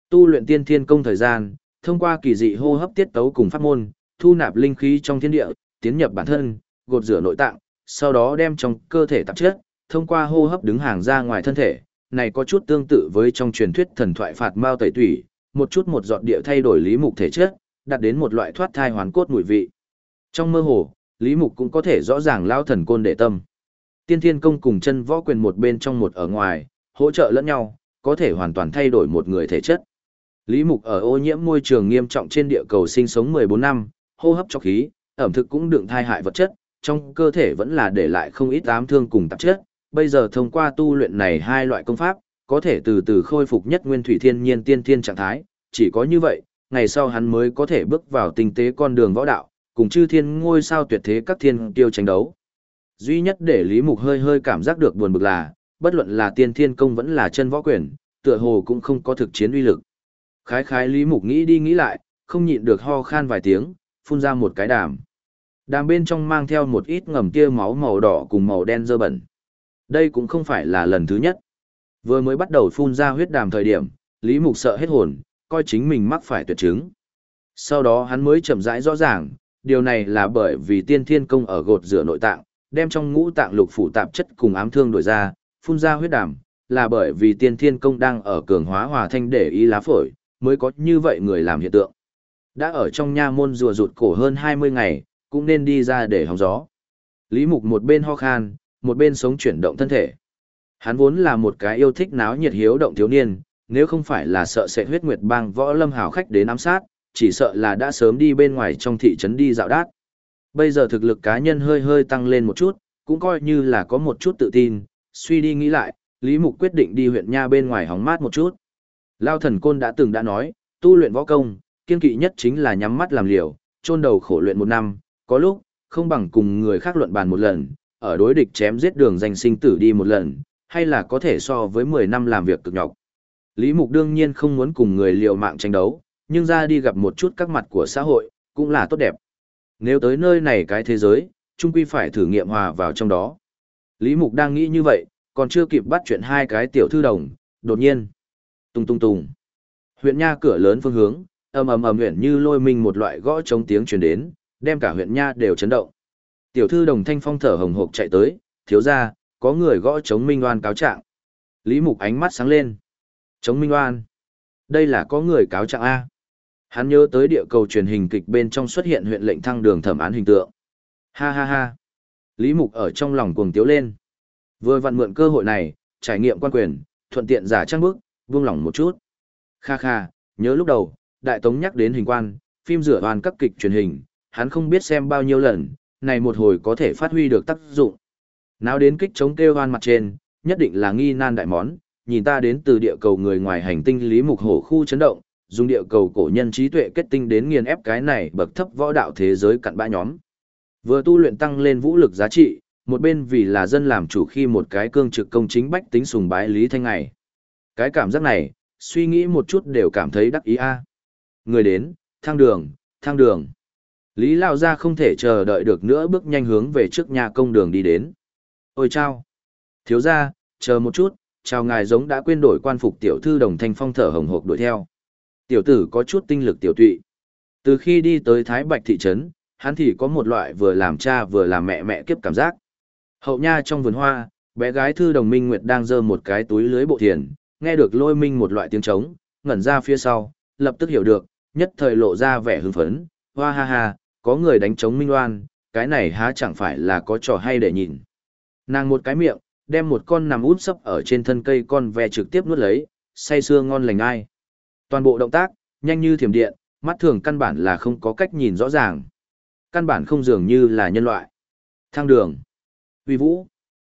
Tu luyện tiên thiên công thời gian, thông qua kỳ dị hô hấp tiết tấu cùng pháp môn, thu nạp linh khí trong thiên địa, tiến nhập bản thân, gột rửa nội tạng, sau đó đem trong cơ thể tạp chất, thông qua hô hấp đứng hàng ra ngoài thân thể. Này có chút tương tự với trong truyền thuyết thần thoại phạt mao tẩy tủy, một chút một giọt địa thay đổi Lý Mục thể chất, đạt đến một loại thoát thai hoàn cốt mùi vị. Trong mơ hồ, Lý Mục cũng có thể rõ ràng lao thần côn để tâm. Tiên thiên công cùng chân võ quyền một bên trong một ở ngoài, hỗ trợ lẫn nhau, có thể hoàn toàn thay đổi một người thể chất. Lý Mục ở ô nhiễm môi trường nghiêm trọng trên địa cầu sinh sống 14 năm, hô hấp cho khí, ẩm thực cũng đựng thai hại vật chất, trong cơ thể vẫn là để lại không ít ám thương cùng tạp chất. Bây giờ thông qua tu luyện này hai loại công pháp, có thể từ từ khôi phục nhất nguyên thủy thiên nhiên tiên thiên trạng thái, chỉ có như vậy, ngày sau hắn mới có thể bước vào tinh tế con đường võ đạo, cùng chư thiên ngôi sao tuyệt thế các thiên kiêu tranh đấu. Duy nhất để Lý Mục hơi hơi cảm giác được buồn bực là, bất luận là tiên thiên công vẫn là chân võ quyền, tựa hồ cũng không có thực chiến uy lực. Khái khái Lý Mục nghĩ đi nghĩ lại, không nhịn được ho khan vài tiếng, phun ra một cái đàm. Đàm bên trong mang theo một ít ngầm tia máu màu đỏ cùng màu đen dơ bẩn. Đây cũng không phải là lần thứ nhất. Vừa mới bắt đầu phun ra huyết đàm thời điểm, Lý Mục sợ hết hồn, coi chính mình mắc phải tuyệt chứng. Sau đó hắn mới chậm rãi rõ ràng, điều này là bởi vì tiên thiên công ở gột rửa nội tạng, đem trong ngũ tạng lục phủ tạp chất cùng ám thương đổi ra, phun ra huyết đàm, là bởi vì tiên thiên công đang ở cường hóa hòa thanh để ý lá phổi, mới có như vậy người làm hiện tượng. Đã ở trong nha môn rùa rụt cổ hơn 20 ngày, cũng nên đi ra để hóng gió. Lý Mục một bên ho khan, một bên sống chuyển động thân thể. Hắn vốn là một cái yêu thích náo nhiệt hiếu động thiếu niên, nếu không phải là sợ sẽ huyết nguyệt bang võ lâm hào khách đến ám sát, chỉ sợ là đã sớm đi bên ngoài trong thị trấn đi dạo đát. Bây giờ thực lực cá nhân hơi hơi tăng lên một chút, cũng coi như là có một chút tự tin, suy đi nghĩ lại, Lý Mục quyết định đi huyện nha bên ngoài hóng mát một chút. Lao thần côn đã từng đã nói, tu luyện võ công, kiên kỵ nhất chính là nhắm mắt làm liều, chôn đầu khổ luyện một năm, có lúc, không bằng cùng người khác luận bàn một lần, ở đối địch chém giết đường danh sinh tử đi một lần, hay là có thể so với 10 năm làm việc cực nhọc. Lý Mục đương nhiên không muốn cùng người liều mạng tranh đấu, nhưng ra đi gặp một chút các mặt của xã hội, cũng là tốt đẹp. Nếu tới nơi này cái thế giới, chung quy phải thử nghiệm hòa vào trong đó. Lý Mục đang nghĩ như vậy, còn chưa kịp bắt chuyện hai cái tiểu thư đồng, đột nhiên. Tung tung tung. Huyện nha cửa lớn phương hướng, ầm ầm ầm huyện như lôi mình một loại gõ trống tiếng truyền đến, đem cả huyện nha đều chấn động. Tiểu thư đồng thanh phong thở hồng hộc chạy tới, thiếu gia, có người gõ trống minh oan cáo trạng. Lý Mục ánh mắt sáng lên. Trống minh oan. Đây là có người cáo trạng A. Hắn nhớ tới địa cầu truyền hình kịch bên trong xuất hiện huyện lệnh thăng đường thẩm án hình tượng. Ha ha ha. Lý Mục ở trong lòng cuồng tiếu lên. Vừa vặn mượn cơ hội này, trải nghiệm quan quyền, thuận tiện giả trang bức, buông lỏng một chút. Kha kha, nhớ lúc đầu, Đại Tống nhắc đến hình quan, phim rửa oan các kịch truyền hình, hắn không biết xem bao nhiêu lần, này một hồi có thể phát huy được tác dụng. Nào đến kích chống kêu oan mặt trên, nhất định là nghi nan đại món, nhìn ta đến từ địa cầu người ngoài hành tinh Lý Mục hổ khu chấn động, dùng địa cầu cổ nhân trí tuệ kết tinh đến nghiền ép cái này bậc thấp võ đạo thế giới cặn bã nhóm. Vừa tu luyện tăng lên vũ lực giá trị, một bên vì là dân làm chủ khi một cái cương trực công chính bách tính sùng bái Lý Thanh Ngày. Cái cảm giác này, suy nghĩ một chút đều cảm thấy đắc ý a. Người đến, thang đường, thang đường. Lý Lao Gia không thể chờ đợi được nữa bước nhanh hướng về trước nhà công đường đi đến. Ôi chao! Thiếu gia, chờ một chút, chào ngài giống đã quên đổi quan phục tiểu thư đồng thanh phong thở hồng hộc đuổi theo. Tiểu tử có chút tinh lực tiểu tụy. Từ khi đi tới Thái Bạch thị trấn, hắn thì có một loại vừa làm cha vừa làm mẹ mẹ kiếp cảm giác. Hậu nha trong vườn hoa, bé gái thư đồng Minh Nguyệt đang giơ một cái túi lưới bộ thiền, nghe được lôi minh một loại tiếng trống, ngẩn ra phía sau, lập tức hiểu được, nhất thời lộ ra vẻ hưng phấn, hoa ha ha, có người đánh trống minh oan, cái này há chẳng phải là có trò hay để nhìn. Nàng một cái miệng, đem một con nằm út sấp ở trên thân cây con ve trực tiếp nuốt lấy, say sưa ngon lành ai. Toàn bộ động tác, nhanh như thiểm điện, mắt thường căn bản là không có cách nhìn rõ ràng. Căn bản không dường như là nhân loại. Thang đường. Uy vũ.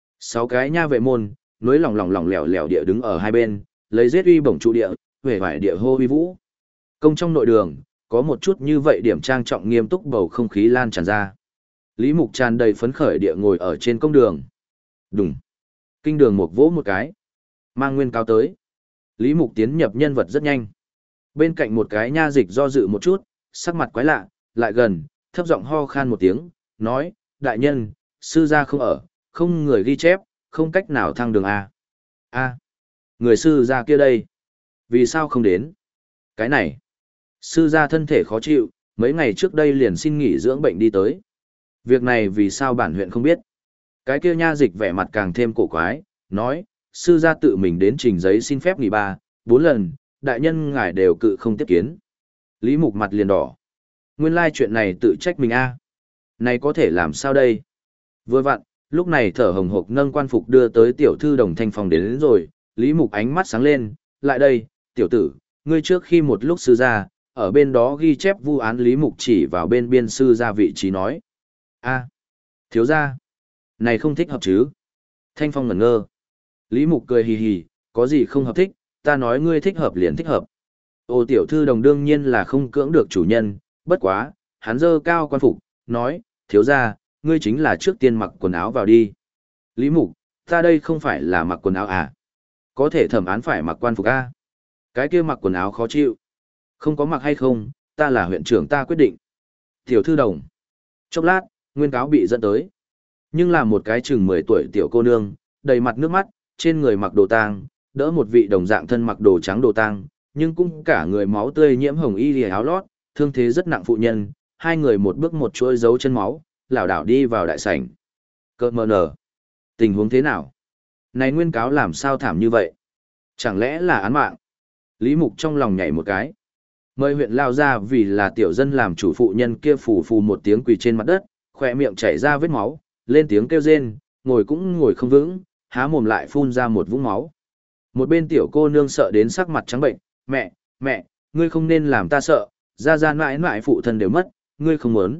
6 cái nha vệ môn, nối lỏng lẻo lẻo địa đứng ở hai bên, lấy giết uy bổng trụ địa, vẻ vải địa hô uy vũ. Công trong nội đường, có một chút như vậy điểm trang trọng nghiêm túc bầu không khí lan tràn ra. Lý Mục tràn đầy phấn khởi địa ngồi ở trên công đường. Đùng. Kinh đường một vỗ một cái. Mang nguyên cao tới. Lý Mục tiến nhập nhân vật rất nhanh. Bên cạnh một cái nha dịch do dự một chút, sắc mặt quái lạ, lại gần, thấp giọng ho khan một tiếng, nói, đại nhân, sư gia không ở, không người ghi chép, không cách nào thăng đường A. A. Người sư gia kia đây. Vì sao không đến? Cái này, sư gia thân thể khó chịu, mấy ngày trước đây liền xin nghỉ dưỡng bệnh đi tới. Việc này vì sao bản huyện không biết? Cái kia nha dịch vẻ mặt càng thêm cổ quái, nói, sư gia tự mình đến trình giấy xin phép nghỉ 3, 4 lần, đại nhân ngài đều cự không tiếp kiến. Lý Mục mặt liền đỏ. Nguyên lai chuyện này tự trách mình a. Này có thể làm sao đây? Vừa vặn, lúc này thở hồng hộc nâng quan phục đưa tới tiểu thư Đồng Thanh Phong đến rồi, Lý Mục ánh mắt sáng lên, lại đây, tiểu tử, ngươi trước khi một lúc sư gia, ở bên đó ghi chép vụ án. Lý Mục chỉ vào bên biên sư gia vị trí nói. A, thiếu gia, này không thích hợp chứ? Thanh Phong ngẩn ngơ. Lý Mục cười hì hì, có gì không hợp thích, ta nói ngươi thích hợp liền thích hợp. Ô tiểu thư Đồng đương nhiên là không cưỡng được chủ nhân, bất quá, hắn dơ cao quan phục, nói, thiếu gia, ngươi chính là trước tiên mặc quần áo vào đi. Lý Mục, ta đây không phải là mặc quần áo à? Có thể thẩm án phải mặc quan phục a. Cái kia mặc quần áo khó chịu. Không có mặc hay không, ta là huyện trưởng ta quyết định. Tiểu thư Đồng. Chốc lát, nguyên cáo bị dẫn tới. Nhưng là một cái chừng 10 tuổi tiểu cô nương, đầy mặt nước mắt, trên người mặc đồ tang, đỡ một vị đồng dạng thân mặc đồ trắng đồ tang, nhưng cũng cả người máu tươi nhiễm hồng y lìa áo lót, thương thế rất nặng phụ nhân, hai người một bước một chuỗi dấu chân máu, lảo đảo đi vào đại sảnh. Cơ mờ nở. Tình huống thế nào? Này nguyên cáo làm sao thảm như vậy? Chẳng lẽ là án mạng? Lý Mục trong lòng nhảy một cái. Mời huyện lao ra vì là tiểu dân làm chủ phụ nhân kia phù phù một tiếng quỳ trên mặt đất, khỏe miệng chảy ra vết máu, lên tiếng kêu rên, ngồi cũng ngồi không vững, há mồm lại phun ra một vũng máu. Một bên tiểu cô nương sợ đến sắc mặt trắng bệnh, mẹ, ngươi không nên làm ta sợ, ra mãi mãi phụ thân đều mất, ngươi không muốn.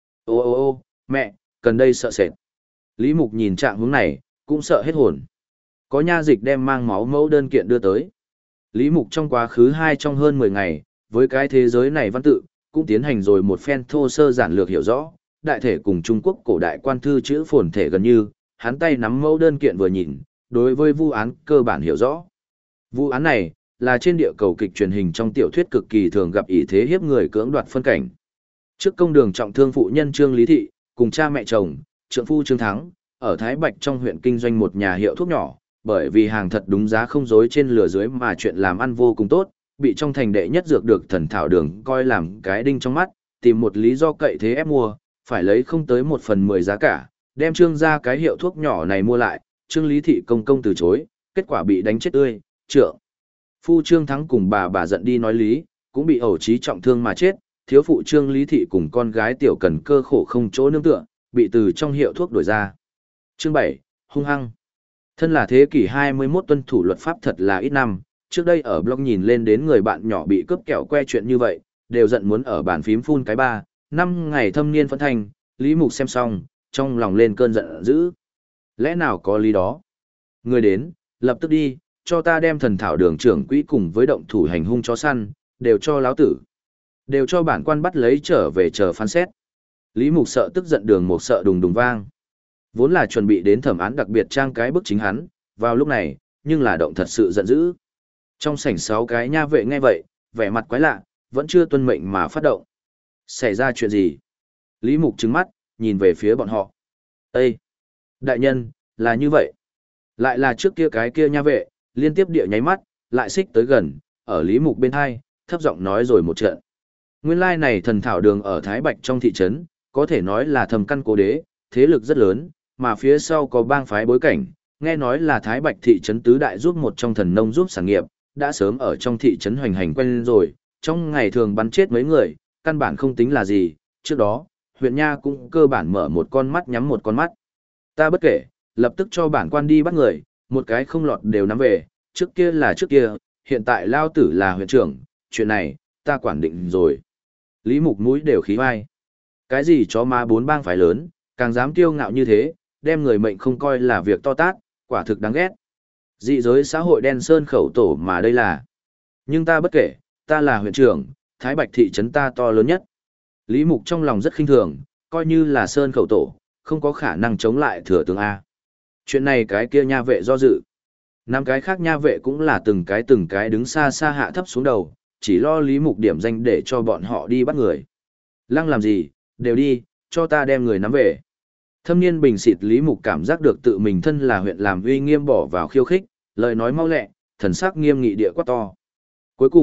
Ô, mẹ, cần đây sợ sệt. Lý Mục nhìn trạng hướng này, cũng sợ hết hồn. Có nha dịch đem mang máu mẫu đơn kiện đưa tới. Lý Mục trong quá khứ trong hơn 10 ngày, với cái thế giới này văn tự, cũng tiến hành rồi một phen thô sơ giản lược hiểu rõ, đại thể cùng Trung Quốc cổ đại quan thư chữ phồn thể gần như, hắn tay nắm mẫu đơn kiện vừa nhìn, đối với vụ án cơ bản hiểu rõ. Vụ án này, là trên địa cầu kịch truyền hình trong tiểu thuyết cực kỳ thường gặp ý thế hiếp người cưỡng đoạt phân cảnh. Trước công đường trọng thương phụ nhân Trương Lý Thị, cùng cha mẹ chồng, trượng phu Trương Thắng, ở Thái Bạch trong huyện kinh doanh một nhà hiệu thuốc nhỏ, bởi vì hàng thật đúng giá không dối trên lừa dưới mà chuyện làm ăn vô cùng tốt, bị trong thành đệ nhất dược được Thần Thảo Đường coi làm cái đinh trong mắt, tìm một lý do cậy thế ép mua, phải lấy không tới 1/10 giá cả, đem Trương ra cái hiệu thuốc nhỏ này mua lại, Trương Lý Thị công từ chối, kết quả bị đánh chết tươi, trượng. Phu Trương Thắng cùng bà giận đi nói lý, cũng bị ẩu trí trọng thương mà chết, thiếu phụ Trương Lý Thị cùng con gái tiểu Cần cơ khổ không chỗ nương tựa, bị từ trong hiệu thuốc đuổi ra. Chương 7, hung hăng. Thân là thế kỷ 21 tuân thủ luật pháp thật là ít năm, trước đây ở blog nhìn lên đến người bạn nhỏ bị cướp kẹo que chuyện như vậy, đều giận muốn ở bàn phím phun cái 3, 5 ngày thâm niên phấn thành, Lý Mục xem xong, trong lòng lên cơn giận dữ. Lẽ nào có lý đó? Người đến, lập tức đi, cho ta đem Thần Thảo Đường trưởng quỹ cùng với động thủ hành hung chó săn, đều cho láo tử. Đều cho bản quan bắt lấy trở về chờ phán xét. Lý Mục sợ tức giận Đường Mục sợ đùng đùng vang. Vốn là chuẩn bị đến thẩm án đặc biệt trang cái bức chính hắn, vào lúc này, nhưng là động thật sự giận dữ. Trong sảnh 6 cái nha vệ nghe vậy, vẻ mặt quái lạ, vẫn chưa tuân mệnh mà phát động. Xảy ra chuyện gì? Lý Mục trừng mắt, nhìn về phía bọn họ. Ê! Đại nhân, là như vậy. Lại là trước kia cái kia nha vệ, liên tiếp địa nháy mắt, lại xích tới gần, ở Lý Mục bên hai, thấp giọng nói rồi một trận. Nguyên lai này Thần Thảo Đường ở Thái Bạch trong thị trấn, có thể nói là thầm căn cố đế, thế lực rất lớn, mà phía sau có bang phái bối cảnh, nghe nói là Thái Bạch thị trấn tứ đại giúp một trong thần nông giúp sản nghiệp, đã sớm ở trong thị trấn hoành hành quen rồi, trong ngày thường bắn chết mấy người, căn bản không tính là gì, trước đó, huyện nha cũng cơ bản mở một con mắt nhắm một con mắt. Ta bất kể, lập tức cho bản quan đi bắt người, một cái không lọt đều nắm về, trước kia là trước kia, hiện tại lao tử là huyện trưởng, chuyện này, ta quản định rồi. Lý Mục mũi đều khí vai. Cái gì chó má 4 bang phái lớn, càng dám kiêu ngạo như thế, đem người mệnh không coi là việc to tát, quả thực đáng ghét. Dị giới xã hội đen sơn khẩu tổ mà đây là. Nhưng ta bất kể, ta là huyện trưởng, Thái Bạch thị trấn ta to lớn nhất. Lý Mục trong lòng rất khinh thường, coi như là sơn khẩu tổ, không có khả năng chống lại thừa tướng A. Chuyện này cái kia nha vệ do dự. 5 cái khác nha vệ cũng là từng cái đứng xa xa hạ thấp xuống đầu, chỉ lo Lý Mục điểm danh để cho bọn họ đi bắt người. Lăng làm gì, đều đi, cho ta đem người nắm về. Thâm niên bình xịt Lý Mục cảm giác được tự mình thân là huyện làm uy nghiêm bỏ vào khiêu khích, lời nói mau lẹ, thần sắc nghiêm nghị địa quát to. Cuối cùng,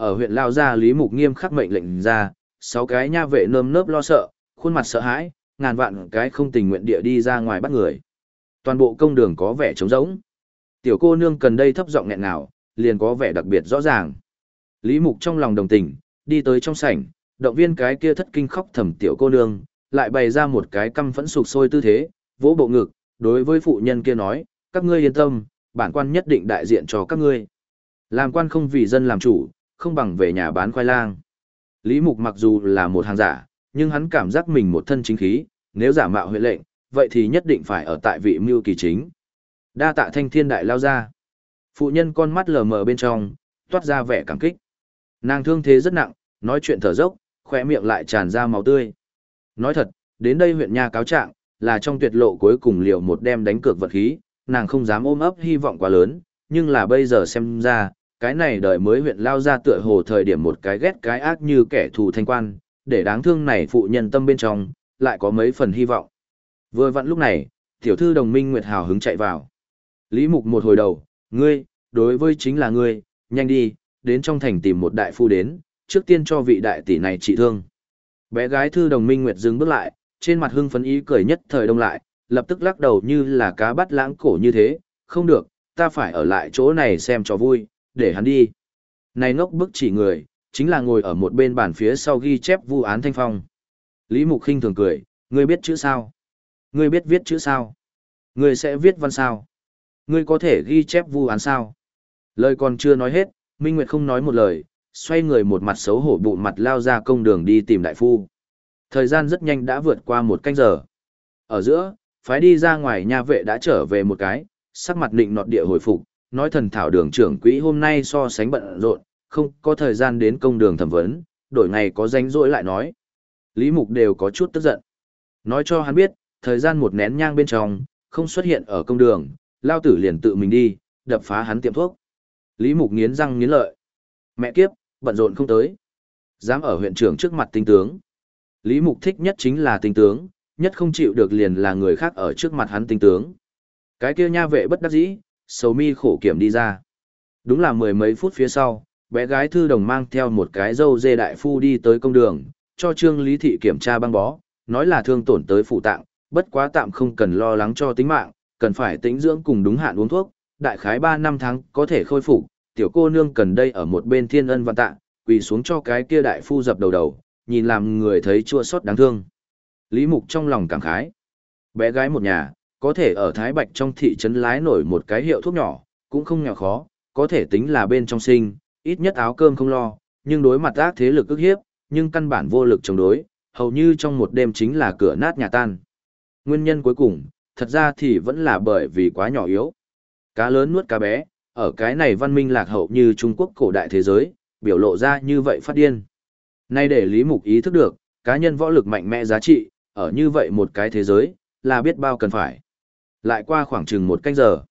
Ở huyện Lao Gia Lý Mục nghiêm khắc mệnh lệnh ra, 6 cái nha vệ nơm nớp lo sợ, khuôn mặt sợ hãi, ngàn vạn cái không tình nguyện địa đi ra ngoài bắt người. Toàn bộ công đường có vẻ trống rỗng. Tiểu cô nương cần đây thấp giọng nghẹn ngào, liền có vẻ đặc biệt rõ ràng. Lý Mục trong lòng đồng tình, đi tới trong sảnh, động viên cái kia thất kinh khóc thầm tiểu cô nương, lại bày ra một cái căm phẫn sục sôi tư thế, vỗ bộ ngực, đối với phụ nhân kia nói, các ngươi yên tâm, bản quan nhất định đại diện cho các ngươi. Làm quan không vì dân làm chủ, không bằng về nhà bán khoai lang. Lý Mục mặc dù là một hàng giả, nhưng hắn cảm giác mình một thân chính khí, nếu giả mạo huyện lệnh, vậy thì nhất định phải ở tại vị mưu kỳ chính. Đa tạ Thanh Thiên đại lao ra. Phụ nhân con mắt lờ mờ bên trong, toát ra vẻ cảm kích. Nàng thương thế rất nặng, nói chuyện thở dốc, khỏe miệng lại tràn ra máu tươi. Nói thật, đến đây huyện nha cáo trạng, là trong tuyệt lộ cuối cùng liều một đêm đánh cược vật khí, nàng không dám ôm ấp hy vọng quá lớn, nhưng là bây giờ xem ra, cái này đời mới huyện lao ra tựa hồ thời điểm một cái ghét cái ác như kẻ thù thanh quan, để đáng thương này phụ nhân tâm bên trong, lại có mấy phần hy vọng. Vừa vặn lúc này, tiểu thư Đồng Minh Nguyệt hào hứng chạy vào. Lý Mục một hồi đầu, ngươi, đối với chính là ngươi, nhanh đi, đến trong thành tìm một đại phu đến, trước tiên cho vị đại tỷ này trị thương. Bé gái thư Đồng Minh Nguyệt dừng bước lại, trên mặt hưng phấn ý cười nhất thời đông lại, lập tức lắc đầu như là cá bắt lãng cổ như thế, không được, ta phải ở lại chỗ này xem cho vui, để hắn đi. Này ngốc bức chỉ người, chính là ngồi ở một bên bàn phía sau ghi chép vụ án Thanh Phong. Lý Mục khinh thường cười, ngươi biết chữ sao? Ngươi biết viết chữ sao? Ngươi sẽ viết văn sao? Ngươi có thể ghi chép vụ án sao? Lời còn chưa nói hết, Minh Nguyệt không nói một lời, xoay người một mặt xấu hổ bụng mặt lao ra công đường đi tìm đại phu. Thời gian rất nhanh đã vượt qua một canh giờ. Ở giữa, phái đi ra ngoài nha vệ đã trở về một cái, sắc mặt định nọt địa hồi phục, nói thần thảo đường trưởng quỹ hôm nay so sánh bận rộn, không có thời gian đến công đường thẩm vấn, đổi ngày có rảnh rỗi lại nói. Lý Mục đều có chút tức giận. Nói cho hắn biết, thời gian một nén nhang bên trong, không xuất hiện ở công đường, lao tử liền tự mình đi, đập phá hắn tiệm thuốc. Lý Mục nghiến răng nghiến lợi. Mẹ kiếp, bận rộn không tới. Dám ở huyện trưởng trước mặt tinh tướng. Lý Mục thích nhất chính là tinh tướng, nhất không chịu được liền là người khác ở trước mặt hắn tinh tướng. Cái kia nha vệ bất đắc dĩ, sầu mi khổ kiểm đi ra. Đúng là mười mấy phút phía sau, bé gái thư đồng mang theo một cái dâu dê đại phu đi tới công đường, cho Trương Lý Thị kiểm tra băng bó, nói là thương tổn tới phụ tạng, bất quá tạm không cần lo lắng cho tính mạng, cần phải tĩnh dưỡng cùng đúng hạn uống thuốc, đại khái 3 năm tháng có thể khôi phục, tiểu cô nương cần đây ở một bên thiên ân vạn tạ, quỳ xuống cho cái kia đại phu dập đầu, nhìn làm người thấy chua xót đáng thương. Lý Mục trong lòng cảm khái. Bé gái một nhà, có thể ở Thái Bạch trong thị trấn lái nổi một cái hiệu thuốc nhỏ, cũng không nghèo khó, có thể tính là bên trong sinh, ít nhất áo cơm không lo, nhưng đối mặt ác thế lực ức hiếp, nhưng căn bản vô lực chống đối, hầu như trong một đêm chính là cửa nát nhà tan. Nguyên nhân cuối cùng, thật ra thì vẫn là bởi vì quá nhỏ yếu. Cá lớn nuốt cá bé, ở cái này văn minh lạc hậu như Trung Quốc cổ đại thế giới, biểu lộ ra như vậy phát điên. Nay để Lý Mục ý thức được, cá nhân võ lực mạnh mẽ giá trị, ở như vậy một cái thế giới, là biết bao cần phải. Lại qua khoảng chừng một canh giờ.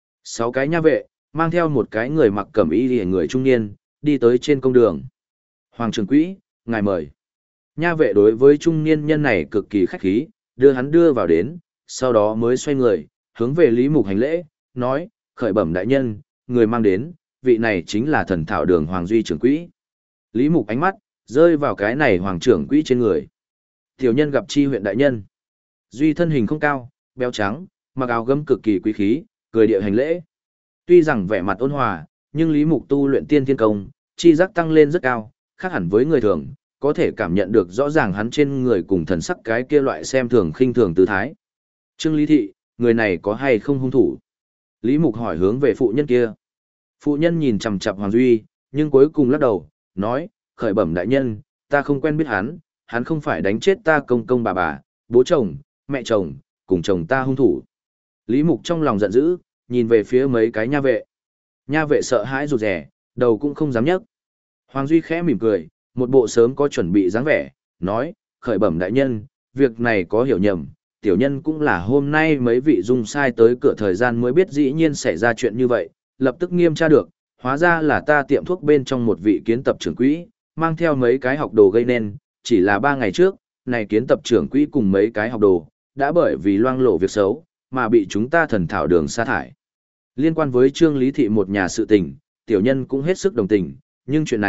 6 cái nha vệ, mang theo một cái người mặc cẩm y liễu người trung niên, đi tới trên công đường. Hoàng trưởng quỹ, ngài mời. Nha vệ đối với trung niên nhân này cực kỳ khách khí, đưa hắn đưa vào đến, sau đó mới xoay người, hướng về Lý Mục hành lễ, nói, khởi bẩm đại nhân, người mang đến, vị này chính là thần thảo đường Hoàng Duy trưởng quỹ. Lý Mục ánh mắt, rơi vào cái này Hoàng trưởng quỹ trên người. Tiểu nhân gặp chi huyện đại nhân. Duy thân hình không cao, béo trắng, mặc áo gấm cực kỳ quý khí, cười địa hành lễ. Tuy rằng vẻ mặt ôn hòa, nhưng Lý Mục tu luyện tiên thiên công, chi giác tăng lên rất cao, khác hẳn với người thường, có thể cảm nhận được rõ ràng hắn trên người cùng thần sắc cái kia loại xem thường khinh thường tư thái. Trương Lý Thị, người này có hay không hung thủ? Lý Mục hỏi hướng về phụ nhân kia. Phụ nhân nhìn chằm chằm Hoàng Duy, nhưng cuối cùng lắc đầu, nói, khởi bẩm đại nhân, ta không quen biết hắn không phải đánh chết ta công công bà, bố chồng, mẹ chồng, cùng chồng ta hung thủ. Lý Mục trong lòng giận dữ, nhìn về phía mấy cái nha vệ. Nha vệ sợ hãi rụt rè, đầu cũng không dám nhấc. Hoàng Duy khẽ mỉm cười, một bộ sớm có chuẩn bị dáng vẻ, nói, khởi bẩm đại nhân, việc này có hiểu nhầm, tiểu nhân cũng là hôm nay mấy vị dung sai tới cửa thời gian mới biết dĩ nhiên xảy ra chuyện như vậy, lập tức nghiêm tra được, hóa ra là ta tiệm thuốc bên trong một vị kiến tập trưởng quỹ, mang theo mấy cái học đồ gây nên, chỉ là 3 ngày trước, này kiến tập trưởng quỹ cùng mấy cái học đồ, đã bởi vì loang lộ việc xấu, mà bị chúng ta thần thảo đường sa thải. Liên quan với Trương Lý Thị một nhà sự tình, tiểu nhân cũng hết sức đồng tình, nhưng chuyện này,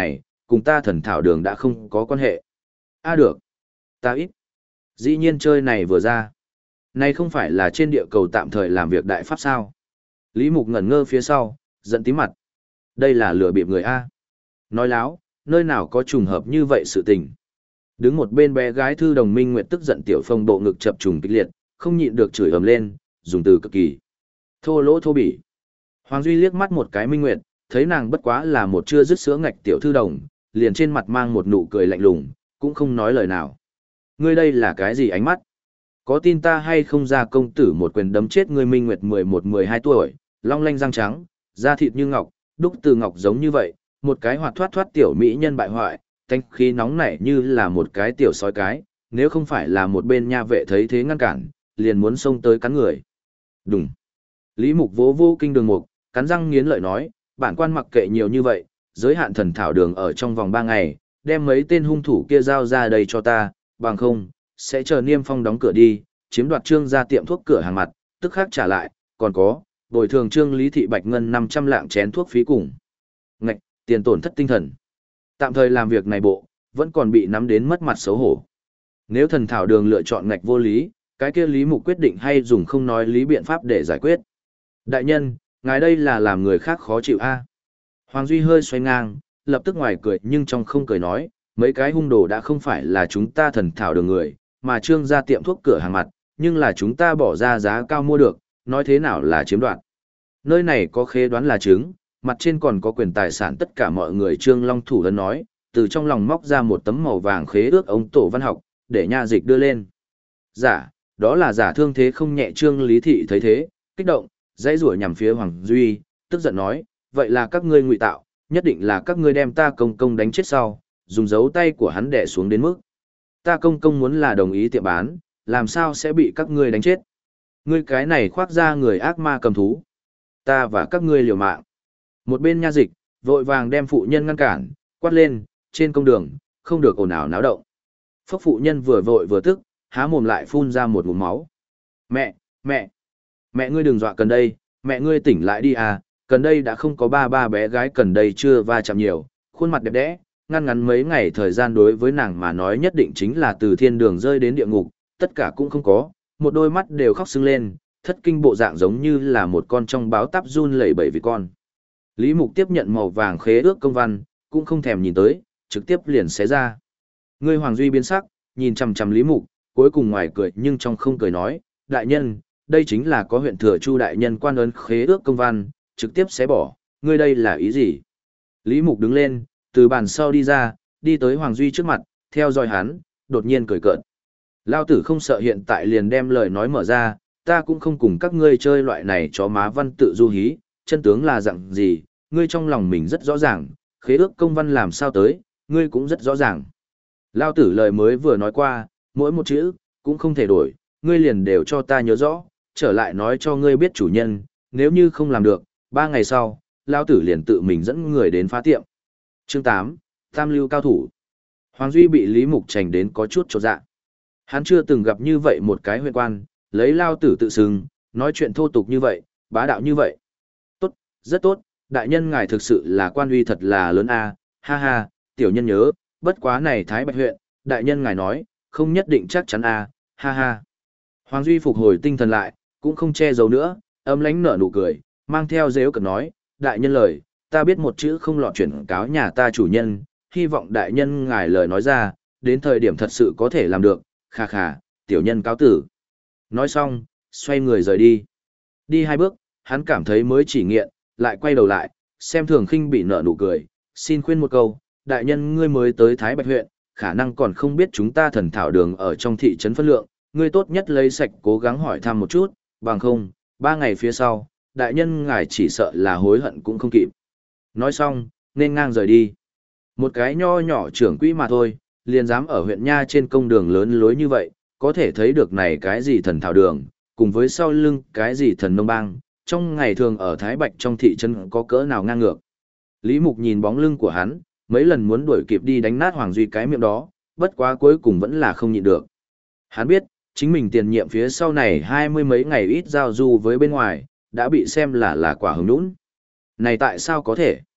cùng ta thần thảo đường đã không có quan hệ. Được. Ta ít. Dĩ nhiên chơi này vừa ra. Này không phải là trên địa cầu tạm thời làm việc đại pháp sao? Lý Mục ngẩn ngơ phía sau, giận tím mặt. Đây là lừa bịp người A. Nói láo, nơi nào có trùng hợp như vậy sự tình. Đứng một bên bé gái Thư Đồng Minh Nguyệt tức giận tiểu phong bộ ngực chập trùng kịch liệt, không nhịn được chửi ầm lên, dùng từ cực kỳ thô lỗ thô bỉ. Hoàng Duy liếc mắt một cái Minh Nguyệt, thấy nàng bất quá là một chưa dứt sữa ngạch tiểu thư đồng, liền trên mặt mang một nụ cười lạnh lùng, cũng không nói lời nào. Ngươi đây là cái gì ánh mắt? Có tin ta hay không ra công tử một quyền đấm chết ngươi? Minh Nguyệt 11-12 tuổi, long lanh răng trắng, da thịt như ngọc, đúc từ ngọc giống như vậy, một cái hoạt thoát thoát tiểu mỹ nhân bại hoại, thanh khí nóng nảy như là một cái tiểu sói cái, nếu không phải là một bên nha vệ thấy thế ngăn cản, liền muốn xông tới cắn người. Đùng. Lý Mục vỗ vô kinh đường mục, cắn răng nghiến lợi nói, bản quan mặc kệ nhiều như vậy, giới hạn thần thảo đường ở trong vòng 3 ngày, đem mấy tên hung thủ kia giao ra đây cho ta, bằng không, sẽ chờ Niêm Phong đóng cửa đi, chiếm đoạt Trương gia tiệm thuốc cửa hàng mặt, tức khắc trả lại, còn có, bồi thường Trương Lý Thị Bạch Ngân 500 lạng chén thuốc phí cùng. Ngạch, tiền tổn thất tinh thần. Tạm thời làm việc này bộ, vẫn còn bị nắm đến mất mặt xấu hổ. Nếu thần thảo đường lựa chọn ngạch vô lý, cái kia Lý Mục quyết định hay dùng không nói lý biện pháp để giải quyết. Đại nhân, ngài đây là làm người khác khó chịu a? Hoàng Duy hơi xoay ngang, lập tức ngoài cười nhưng trong không cười nói, mấy cái hung đồ đã không phải là chúng ta thần thảo đường người, mà Trương gia tiệm thuốc cửa hàng mặt, nhưng là chúng ta bỏ ra giá cao mua được, nói thế nào là chiếm đoạt. Nơi này có khế đoán là chứng, mặt trên còn có quyền tài sản tất cả mọi người. Trương Long Thủ Lân nói, từ trong lòng móc ra một tấm màu vàng khế ước ống tổ văn học, để nha dịch đưa lên. Giả, đó là giả thương thế không nhẹ. Trương Lý Thị thấy thế, kích động, dãy rủa nhằm phía Hoàng Duy, tức giận nói, vậy là các ngươi ngụy tạo, nhất định là các ngươi đem ta công công đánh chết sau, dùng dấu tay của hắn đè xuống đến mức. Ta công công muốn là đồng ý tiệm bán, làm sao sẽ bị các ngươi đánh chết? Ngươi cái này khoác ra người ác ma cầm thú. Ta và các ngươi liều mạng. Một bên nha dịch, vội vàng đem phụ nhân ngăn cản, quát lên, trên công đường, không được ồn ào náo động. Phốc phụ nhân vừa vội vừa tức, há mồm lại phun ra một ngụm máu. Mẹ ngươi đừng dọa cần đây, mẹ ngươi tỉnh lại đi à, cần đây đã không có ba bé gái cần đây chưa va chạm nhiều, khuôn mặt đẹp đẽ, ngăn ngắn mấy ngày thời gian đối với nàng mà nói nhất định chính là từ thiên đường rơi đến địa ngục, tất cả cũng không có, một đôi mắt đều khóc sưng lên, thất kinh bộ dạng giống như là một con trong báo táp run lẩy bẩy vì con. Lý Mục tiếp nhận màu vàng khế ước công văn, cũng không thèm nhìn tới, trực tiếp liền xé ra. Ngươi Hoàng Duy biến sắc, nhìn chằm chằm Lý Mục, cuối cùng ngoài cười nhưng trong không cười nói, đại nhân, đây chính là có huyện thừa Chu đại nhân quan ấn khế ước công văn, trực tiếp xé bỏ, ngươi đây là ý gì? Lý Mục đứng lên, từ bàn sau đi ra, đi tới Hoàng Duy trước mặt, theo dõi hắn, đột nhiên cười cợt. Lao tử không sợ hiện tại liền đem lời nói mở ra, ta cũng không cùng các ngươi chơi loại này chó má văn tự du hí, chân tướng là dạng gì, ngươi trong lòng mình rất rõ ràng, khế ước công văn làm sao tới, ngươi cũng rất rõ ràng. Lao tử lời mới vừa nói qua, mỗi một chữ, cũng không thể đổi, ngươi liền đều cho ta nhớ rõ, trở lại nói cho ngươi biết chủ nhân, nếu như không làm được, 3 ngày sau, Lao tử liền tự mình dẫn người đến phá tiệm. Chương 8, Tam lưu cao thủ. Hoàng Duy bị Lý Mục trành đến có chút chột dạ. Hắn chưa từng gặp như vậy một cái huyện quan, lấy Lao tử tự xưng, nói chuyện thô tục như vậy, bá đạo như vậy. Tốt, rất tốt, đại nhân ngài thực sự là quan uy thật là lớn a, ha ha, tiểu nhân nhớ, bất quá này Thái Bạch huyện, đại nhân ngài nói, không nhất định chắc chắn a, ha ha. Hoàng Duy phục hồi tinh thần lại, cũng không che giấu nữa, âm lãnh nở nụ cười, mang theo dếu cợt nói, đại nhân lời, ta biết một chữ không lọt chuyển cáo nhà ta chủ nhân, hy vọng đại nhân ngài lời nói ra, đến thời điểm thật sự có thể làm được, khà khà, tiểu nhân cáo tử. Nói xong, xoay người rời đi. Đi 2 bước, hắn cảm thấy mới chỉ nghiện, lại quay đầu lại, xem Thường Khinh bị nở nụ cười, xin khuyên một câu, đại nhân ngươi mới tới Thái Bạch huyện, khả năng còn không biết chúng ta thần thảo đường ở trong thị trấn phân lượng, ngươi tốt nhất lấy sạch cố gắng hỏi thăm một chút, bằng không, 3 ngày phía sau, đại nhân ngài chỉ sợ là hối hận cũng không kịp. Nói xong, nên ngang rời đi. Một cái nho nhỏ trưởng quỹ mà thôi, liền dám ở huyện Nha trên công đường lớn lối như vậy, có thể thấy được này cái gì thần thảo đường, cùng với sau lưng cái gì thần nông bang, trong ngày thường ở Thái Bạch trong thị trấn có cỡ nào ngang ngược. Lý Mục nhìn bóng lưng của hắn, mấy lần muốn đuổi kịp đi đánh nát Hoàng Duy cái miệng đó, bất quá cuối cùng vẫn là không nhịn được. Hắn biết, chính mình tiền nhiệm phía sau này 20 mấy ngày ít giao du với bên ngoài, đã bị xem là quả hứng nũng. Này tại sao có thể?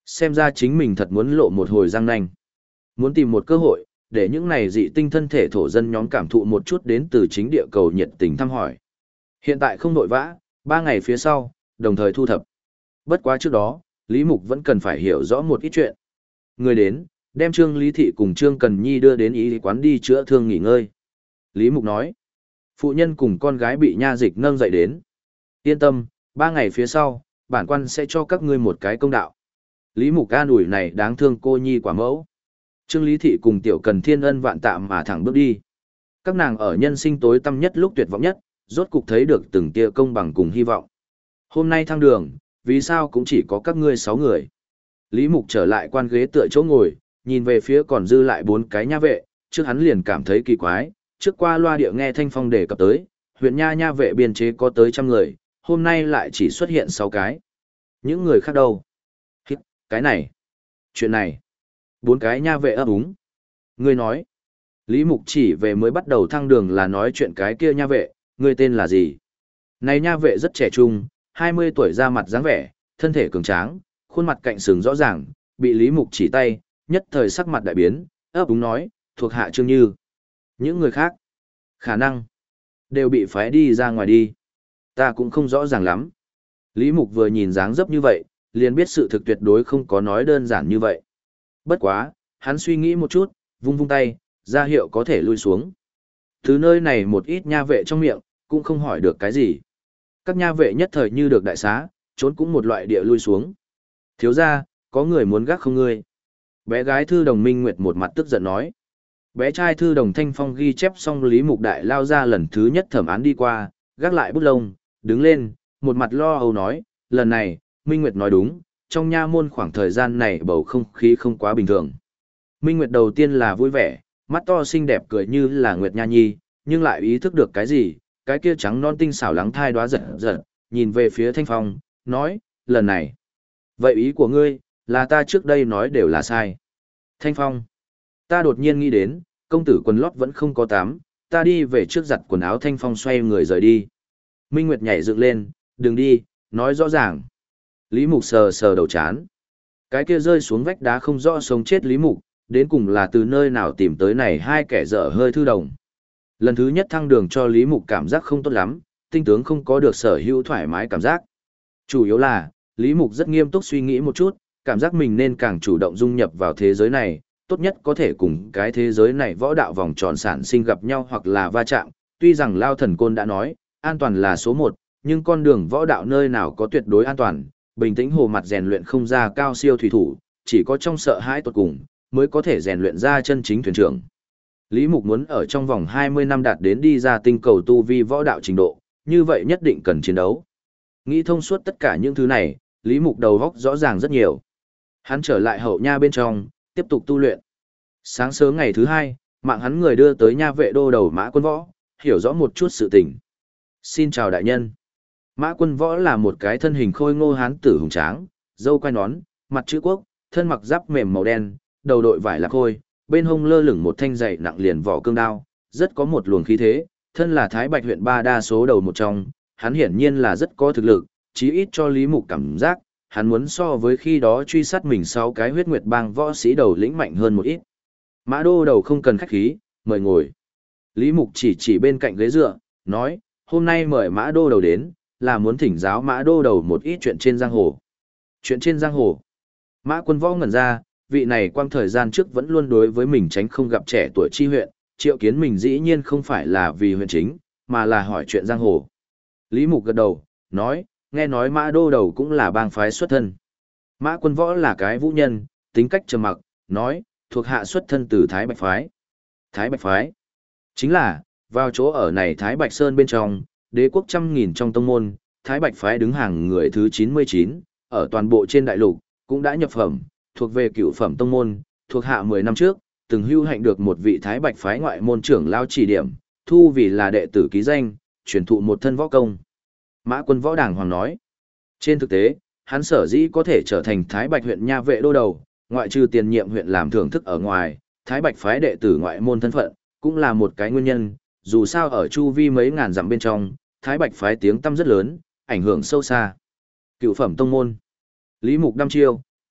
Xem ra chính mình thật muốn lộ một hồi răng nanh. Muốn tìm một cơ hội, để những này dị tinh thân thể thổ dân nhóm cảm thụ một chút đến từ chính địa cầu nhiệt tình thăm hỏi. Hiện tại không nội vã, 3 ngày phía sau, đồng thời thu thập. Bất quá trước đó, Lý Mục vẫn cần phải hiểu rõ một ít chuyện. Người đến, đem Trương Lý Thị cùng Trương Cần Nhi đưa đến y quán đi chữa thương nghỉ ngơi. Lý Mục nói, phụ nhân cùng con gái bị nha dịch nâng dậy đến. Yên tâm, 3 ngày phía sau, bản quan sẽ cho các ngươi một cái công đạo. Lý Mục an ủi này đáng thương cô nhi quả mẫu. Trương Lý Thị cùng Tiểu Cần thiên ân vạn tạm mà thẳng bước đi. Các nàng ở nhân sinh tối tăm nhất lúc tuyệt vọng nhất, rốt cục thấy được từng tia công bằng cùng hy vọng. Hôm nay thăng đường, vì sao cũng chỉ có các ngươi 6 người. Lý Mục trở lại quan ghế tựa chỗ ngồi, nhìn về phía còn dư lại 4 cái nha vệ, trước hắn liền cảm thấy kỳ quái, trước qua loa địa nghe Thanh Phong đề cập tới, huyện nha vệ biên chế có tới 100 người, hôm nay lại chỉ xuất hiện 6 cái. Những người khác đâu? Hít, cái này, chuyện này. 4 cái nha vệ ấp úng. Ngươi nói, Lý Mục chỉ về mới bắt đầu thăng đường là nói chuyện cái kia nha vệ, ngươi tên là gì? Này nha vệ rất trẻ trung, 20 tuổi ra mặt dáng vẻ, thân thể cường tráng, khuôn mặt cạnh sừng rõ ràng, bị Lý Mục chỉ tay, nhất thời sắc mặt đại biến, ấp úng nói, thuộc hạ Trương Như. Những người khác, khả năng, đều bị phái đi ra ngoài đi. Ta cũng không rõ ràng lắm. Lý Mục vừa nhìn dáng dấp như vậy, liền biết sự thực tuyệt đối không có nói đơn giản như vậy. Bất quá, hắn suy nghĩ một chút, vung vung tay, ra hiệu có thể lui xuống. Từ nơi này một ít nha vệ trong miệng, cũng không hỏi được cái gì. Các nha vệ nhất thời như được đại xá, trốn cũng một loại địa lui xuống. Thiếu ra, có người muốn gác không ngươi. Bé gái Thư Đồng Minh Nguyệt một mặt tức giận nói. Bé trai Thư Đồng Thanh Phong ghi chép xong Lý Mục Đại lao ra lần thứ nhất thẩm án đi qua, gác lại bút lông, đứng lên, một mặt lo âu nói, lần này, Minh Nguyệt nói đúng, trong nha môn khoảng thời gian này bầu không khí không quá bình thường. Minh Nguyệt đầu tiên là vui vẻ, mắt to xinh đẹp cười như là Nguyệt Nha Nhi, nhưng lại ý thức được cái gì, cái kia trắng non tinh xảo lắng thai đoá giật giật, nhìn về phía Thanh Phong, nói, lần này. Vậy ý của ngươi, là ta trước đây nói đều là sai. Thanh Phong, ta đột nhiên nghĩ đến, công tử quần lót vẫn không có tắm, ta đi về trước giặt quần áo. Thanh Phong xoay người rời đi. Minh Nguyệt nhảy dựng lên, đừng đi, nói rõ ràng. Lý Mục sờ sờ đầu chán. Cái kia rơi xuống vách đá không rõ sống chết Lý Mục, đến cùng là từ nơi nào tìm tới này hai kẻ dở hơi Thư Đồng. Lần thứ nhất thăng đường cho Lý Mục cảm giác không tốt lắm, tinh tướng không có được sở hữu thoải mái cảm giác. Chủ yếu là, Lý Mục rất nghiêm túc suy nghĩ một chút, cảm giác mình nên càng chủ động dung nhập vào thế giới này, tốt nhất có thể cùng cái thế giới này võ đạo vòng tròn sản sinh gặp nhau hoặc là va chạm. Tuy rằng Lao Thần Côn đã nói, an toàn là số 1, nhưng con đường võ đạo nơi nào có tuyệt đối an toàn, bình tĩnh hồ mặt rèn luyện không ra cao siêu thủy thủ, chỉ có trong sợ hãi tột cùng, mới có thể rèn luyện ra chân chính thuyền trưởng. Lý Mục muốn ở trong vòng 20 năm đạt đến đi ra tinh cầu tu vi võ đạo trình độ, như vậy nhất định cần chiến đấu. Nghĩ thông suốt tất cả những thứ này, Lý Mục đầu óc rõ ràng rất nhiều. Hắn trở lại hậu nha bên trong, tiếp tục tu luyện. Sáng sớm ngày thứ 2, mạng hắn người đưa tới nha vệ đô đầu Mã Quân Võ, hiểu rõ một chút sự tình. Xin chào đại nhân. Mã Quân Võ là một cái thân hình khôi ngô hán tử hùng tráng, râu quai nón, mặt chữ quốc, thân mặc giáp mềm màu đen, đầu đội vải lạc khôi, bên hông lơ lửng một thanh dày nặng liền vỏ cương đao, rất có một luồng khí thế, thân là Thái Bạch huyện ba đa số đầu một trong, hắn hiển nhiên là rất có thực lực, chí ít cho Lý Mục cảm giác, hắn muốn so với khi đó truy sát mình 6 cái huyết nguyệt bang võ sĩ đầu lĩnh mạnh hơn một ít. Mã đô đầu không cần khách khí, mời ngồi. Lý Mục chỉ bên cạnh ghế dựa, nói, hôm nay mời Mã đô đầu đến, là muốn thỉnh giáo Mã đô đầu một ít chuyện trên giang hồ. Chuyện trên giang hồ. Mã Quân Võ ngẩn ra, vị này quang thời gian trước vẫn luôn đối với mình tránh không gặp trẻ tuổi chi huyện, Triệu Kiến mình dĩ nhiên không phải là vì huyện chính, mà là hỏi chuyện giang hồ. Lý Mục gật đầu, nói, nghe nói Mã đô đầu cũng là bang phái xuất thân. Mã Quân Võ là cái vũ nhân, tính cách trầm mặc, nói, thuộc hạ xuất thân từ Thái Bạch phái. Thái Bạch phái, chính là, vào chỗ ở này Thái Bạch Sơn bên trong, đế quốc 100.000 trong tông môn, Thái Bạch phái đứng hàng người thứ 99, ở toàn bộ trên đại lục, cũng đã nhập phẩm, thuộc về cựu phẩm tông môn, thuộc hạ 10 năm trước, từng hưu hạnh được một vị Thái Bạch phái ngoại môn trưởng lao chỉ điểm, thu vì là đệ tử ký danh, truyền thụ một thân võ công. Mã Quân Võ đàng hoàng nói, trên thực tế, hắn sở dĩ có thể trở thành Thái Bạch huyện nha vệ đô đầu, ngoại trừ tiền nhiệm huyện làm thưởng thức ở ngoài, Thái Bạch phái đệ tử ngoại môn thân phận, cũng là một cái nguyên nhân, dù sao ở chu vi mấy ngàn dặm bên trong, Thái Bạch phái tiếng tăm rất lớn, ảnh hưởng sâu xa. Cựu phẩm tông môn. Lý Mục đăm chiêu,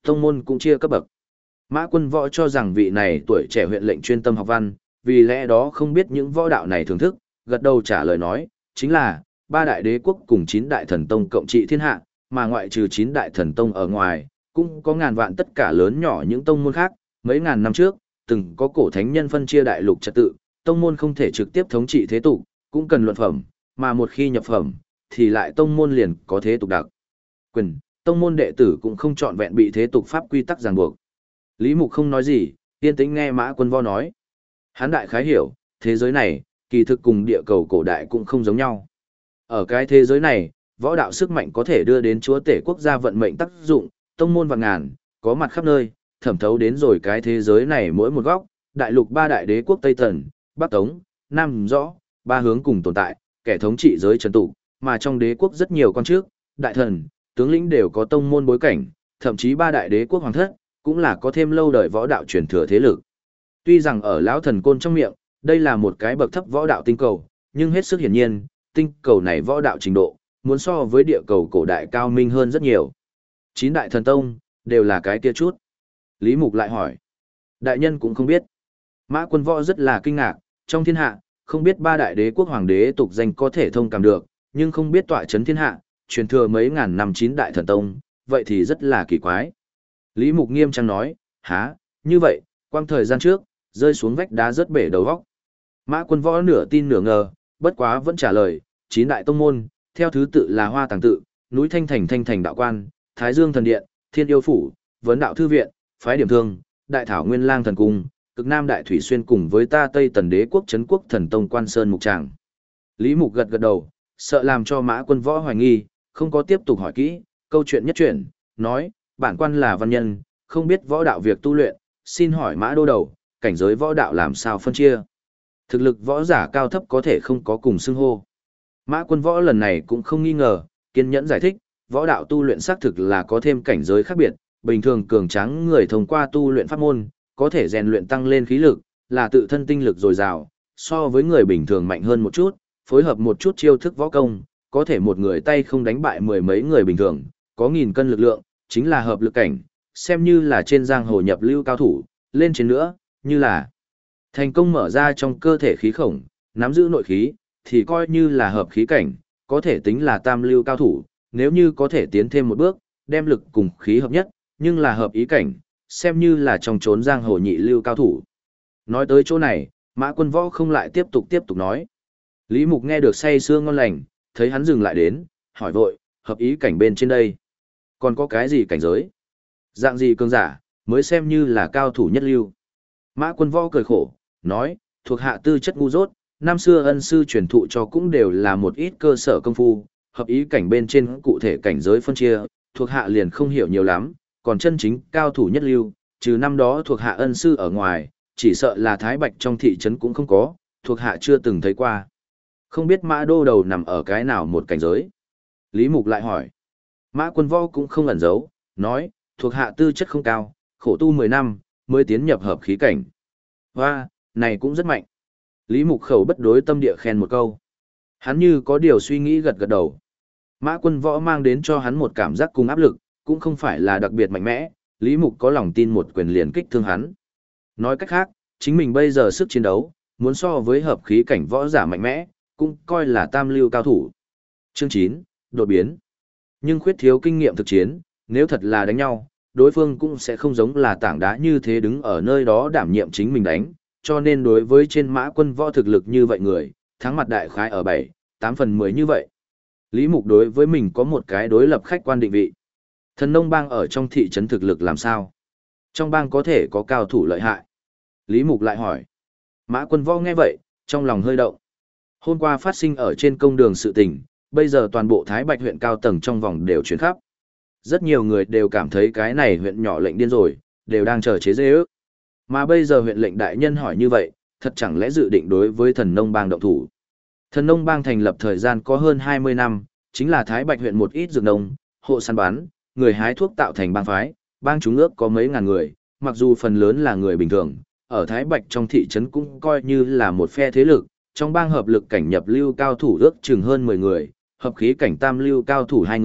tông môn cũng chia cấp bậc. Mã Quân Võ cho rằng vị này tuổi trẻ huyện lệnh chuyên tâm học văn, vì lẽ đó không biết những võ đạo này thưởng thức, gật đầu trả lời nói, chính là, ba đại đế quốc cùng 9 đại thần tông cộng trị thiên hạ, mà ngoại trừ 9 đại thần tông ở ngoài, cũng có ngàn vạn tất cả lớn nhỏ những tông môn khác, mấy ngàn năm trước, từng có cổ thánh nhân phân chia đại lục trật tự, tông môn không thể trực tiếp thống trị thế tục, cũng cần luận phẩm, mà một khi nhập phẩm, thì lại tông môn liền có thế tục đặc quyền, tông môn đệ tử cũng không trọn vẹn bị thế tục pháp quy tắc ràng buộc. Lý Mục không nói gì, yên tĩnh nghe Mã Quân Võ nói. Hán đại khái hiểu, thế giới này, kỳ thực cùng địa cầu cổ đại cũng không giống nhau. Ở cái thế giới này, võ đạo sức mạnh có thể đưa đến chúa tể quốc gia vận mệnh tác dụng, tông môn vạn ngàn, có mặt khắp nơi, thẩm thấu đến rồi cái thế giới này mỗi một góc, đại lục ba đại đế quốc Tây Tần, Bắc Tống, Nam Rõ, ba hướng cùng tồn tại, kẻ thống trị giới trần tụ, mà trong đế quốc rất nhiều quan chức, đại thần, tướng lĩnh đều có tông môn bối cảnh, thậm chí ba đại đế quốc hoàng thất, cũng là có thêm lâu đời võ đạo truyền thừa thế lực. Tuy rằng ở lão thần côn trong miệng, đây là một cái bậc thấp võ đạo tinh cầu, nhưng hết sức hiển nhiên, tinh cầu này võ đạo trình độ, muốn so với địa cầu cổ đại cao minh hơn rất nhiều. 9 đại thần tông, đều là cái kia chút. Lý Mục lại hỏi. Đại nhân cũng không biết. Mã Quân Võ rất là kinh ngạc, trong thiên hạ, không biết ba đại đế quốc hoàng đế tục danh có thể thông cảm được, nhưng không biết tọa chấn thiên hạ, truyền thừa mấy ngàn năm 9 đại thần tông, vậy thì rất là kỳ quái. Lý Mục nghiêm trang nói, há, như vậy, quang thời gian trước, rơi xuống vách đá rớt bể đầu vóc. Mã Quân Võ nửa tin nửa ngờ, bất quá vẫn trả lời, 9 đại tông môn, theo thứ tự là Hoa Tàng Tự, núi Thanh Thành đạo quan, Thái Dương Thần Điện, Thiên Yêu Phủ, Vấn Đạo Thư Viện, Phái Điểm Thương, Đại Thảo Nguyên Lang Thần Cung, Cực Nam Đại Thủy Xuyên cùng với ta Tây Tần Đế quốc Trấn Quốc Thần Tông Quan Sơn Mục Tràng. Lý Mục gật gật đầu, sợ làm cho Mã Quân Võ hoài nghi, không có tiếp tục hỏi kỹ, câu chuyện nhất chuyển, nói, bản quan là văn nhân, không biết võ đạo việc tu luyện, xin hỏi Mã Đô Đầu, cảnh giới võ đạo làm sao phân chia? Thực lực võ giả cao thấp có thể không có cùng xưng hô. Mã Quân Võ lần này cũng không nghi ngờ, kiên nhẫn giải thích, võ đạo tu luyện xác thực là có thêm cảnh giới khác biệt, bình thường cường tráng người thông qua tu luyện pháp môn, có thể rèn luyện tăng lên khí lực, là tự thân tinh lực dồi dào, so với người bình thường mạnh hơn một chút, phối hợp một chút chiêu thức võ công, có thể một người tay không đánh bại mười mấy người bình thường, có nghìn cân lực lượng, chính là hợp lực cảnh, xem như là trên giang hồ nhập lưu cao thủ, lên trên nữa, như là thành công mở ra trong cơ thể khí khổng, nắm giữ nội khí, thì coi như là hợp khí cảnh, có thể tính là tam lưu cao thủ, nếu như có thể tiến thêm một bước, đem lực cùng khí hợp nhất, nhưng là hợp ý cảnh, xem như là trong chốn giang hồ nhị lưu cao thủ. Nói tới chỗ này, Mã Quân Võ không lại tiếp tục nói. Lý Mục nghe được say sưa ngon lành, thấy hắn dừng lại đến, hỏi vội, hợp ý cảnh bên trên đây. Còn có cái gì cảnh giới? Dạng gì cường giả, mới xem như là cao thủ nhất lưu. Mã Quân Võ cười khổ, nói, thuộc hạ tư chất ngu dốt, năm xưa ân sư truyền thụ cho cũng đều là một ít cơ sở công phu, hợp ý cảnh bên trên cụ thể cảnh giới phân chia, thuộc hạ liền không hiểu nhiều lắm, còn chân chính cao thủ nhất lưu, trừ năm đó thuộc hạ ân sư ở ngoài, chỉ sợ là Thái Bạch trong thị trấn cũng không có, thuộc hạ chưa từng thấy qua. Không biết Mã Đô Đầu nằm ở cái nào một cảnh giới? Lý Mục lại hỏi. Mã Quân Võ cũng không ẩn giấu, nói, thuộc hạ tư chất không cao, khổ tu 10 năm, mới tiến nhập hợp khí cảnh. Và, này cũng rất mạnh. Lý Mục khẩu bất đối tâm địa khen một câu. Hắn như có điều suy nghĩ gật gật đầu. Mã Quân Võ mang đến cho hắn một cảm giác cùng áp lực, cũng không phải là đặc biệt mạnh mẽ, Lý Mục có lòng tin một quyền liền kích thương hắn. Nói cách khác, chính mình bây giờ sức chiến đấu, muốn so với hợp khí cảnh võ giả mạnh mẽ, cũng coi là tam lưu cao thủ. Chương 9, đột biến. Nhưng khuyết thiếu kinh nghiệm thực chiến, nếu thật là đánh nhau, đối phương cũng sẽ không giống là tảng đá như thế đứng ở nơi đó đảm nhiệm chính mình đánh, cho nên đối với trên Mã Quân Võ thực lực như vậy người, thắng mặt đại khái ở 7, 8 phần 10 như vậy. Lý Mục đối với mình có một cái đối lập khách quan định vị. Thần Nông Bang ở trong thị trấn thực lực làm sao? Trong bang có thể có cao thủ lợi hại. Lý Mục lại hỏi. Mã Quân Võ nghe vậy, trong lòng hơi động. Hôm qua phát sinh ở trên công đường sự tình, bây giờ toàn bộ Thái Bạch huyện cao tầng trong vòng đều chuyển khắp. Rất nhiều người đều cảm thấy cái này huyện nhỏ lệnh điên rồi, đều đang chờ chế dê ước. Mà bây giờ huyện lệnh đại nhân hỏi như vậy, thật chẳng lẽ dự định đối với Thần Nông Bang động thủ. Thần Nông Bang thành lập thời gian có hơn 20 năm, chính là Thái Bạch huyện một ít dược nông, hộ săn bắn, người hái thuốc tạo thành bang phái, bang chúng ước có mấy ngàn người, mặc dù phần lớn là người bình thường, ở Thái Bạch trong thị trấn cũng coi như là một phe thế lực, trong bang hợp lực cảnh nhập lưu cao thủ ước chừng hơn 10 người, hợp khí cảnh tam lưu cao thủ 2 người,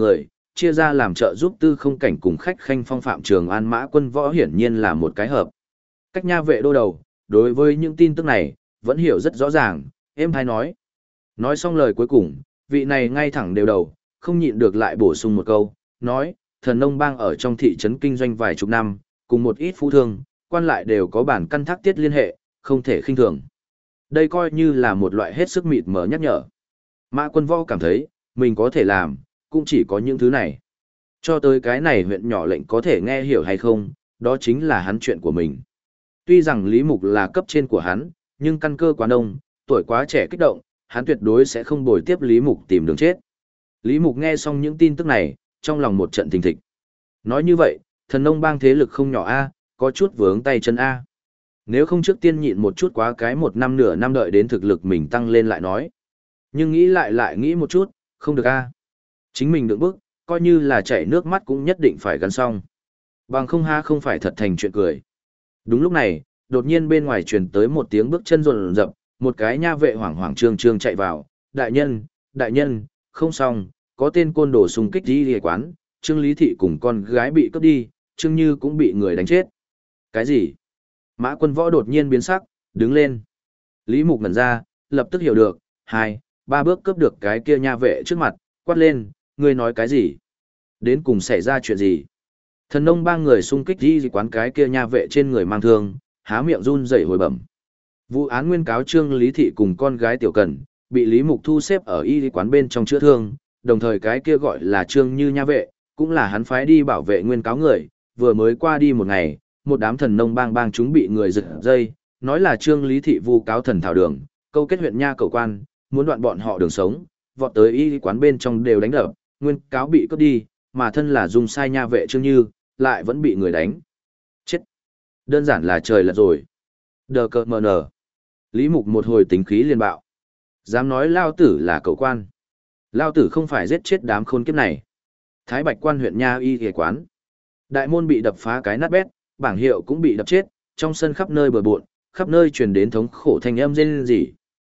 chia ra làm trợ giúp Tư Không Cảnh cùng khách khanh phong phạm Trường An Mã Quân Võ hiển nhiên là một cái hợp. Cách nha vệ đô đầu, đối với những tin tức này, vẫn hiểu rất rõ ràng, êm hay nói. Nói xong lời cuối cùng, vị này ngay thẳng đều đầu, không nhịn được lại bổ sung một câu, nói, thần nông bang ở trong thị trấn kinh doanh vài chục năm, cùng một ít phú thương, quan lại đều có bản căn thác tiết liên hệ, không thể khinh thường. Đây coi như là một loại hết sức mịt mờ nhắc nhở. Mã Quân Võ cảm thấy, mình có thể làm, cũng chỉ có những thứ này. Cho tới cái này huyện nhỏ lệnh có thể nghe hiểu hay không, đó chính là hắn chuyện của mình. Tuy rằng Lý Mục là cấp trên của hắn, nhưng căn cơ quá đông, tuổi quá trẻ kích động, hắn tuyệt đối sẽ không bồi tiếp Lý Mục tìm đường chết. Lý Mục nghe xong những tin tức này, trong lòng một trận thình thịch. Nói như vậy, thần nông bang thế lực không nhỏ a, có chút vướng tay chân a. Nếu không trước tiên nhịn một chút quá cái một năm nửa năm đợi đến thực lực mình tăng lên lại nói. Nhưng nghĩ lại nghĩ một chút, không được a. Chính mình đựng bức, coi như là chảy nước mắt cũng nhất định phải gắn xong. Bằng không ha không phải thật thành chuyện cười. Đúng lúc này, đột nhiên bên ngoài truyền tới một tiếng bước chân rồn rập, một cái nha vệ hoảng hoảng trương trương chạy vào. Đại nhân, không xong, có tên côn đồ xung kích đi ghề quán, Trương Lý Thị cùng con gái bị cướp đi, Trương Như cũng bị người đánh chết. Cái gì? Mã Quân Võ đột nhiên biến sắc, đứng lên. Lý Mục ngẩn ra, lập tức hiểu được, 2, 3 bước cướp được cái kia nha vệ trước mặt, quát lên, ngươi nói cái gì? Đến cùng xảy ra chuyện gì? Thần nông ba người xung kích đi quán cái kia nha vệ trên người mang thương, há miệng run rẩy hồi bẩm. Vụ án nguyên cáo Trương Lý Thị cùng con gái Tiểu Cần, bị Lý Mục thu xếp ở y quán bên trong chữa thương, đồng thời cái kia gọi là Trương Như nha vệ, cũng là hắn phái đi bảo vệ nguyên cáo người, vừa mới qua đi một ngày, một đám thần nông bang chúng bị người giật dây, nói là Trương Lý Thị vu cáo thần thảo đường, câu kết huyện nha cầu quan, muốn đoạn bọn họ đường sống, vọt tới y quán bên trong đều đánh đập, nguyên cáo bị cướp đi, mà thân là dùng sai nha vệ Trương Như, lại vẫn bị người đánh. Chết! Đơn giản là trời lật rồi. Đờ cợt mờ nở. Lý Mục một hồi tính khí liền bạo. Dám nói lao tử là cậu quan. Lao tử không phải giết chết đám khốn kiếp này. Thái Bạch quan huyện nha y ghề quán. Đại môn bị đập phá cái nát bét, bảng hiệu cũng bị đập chết, trong sân khắp nơi bừa bộn, khắp nơi truyền đến thống khổ thanh âm rên rỉ.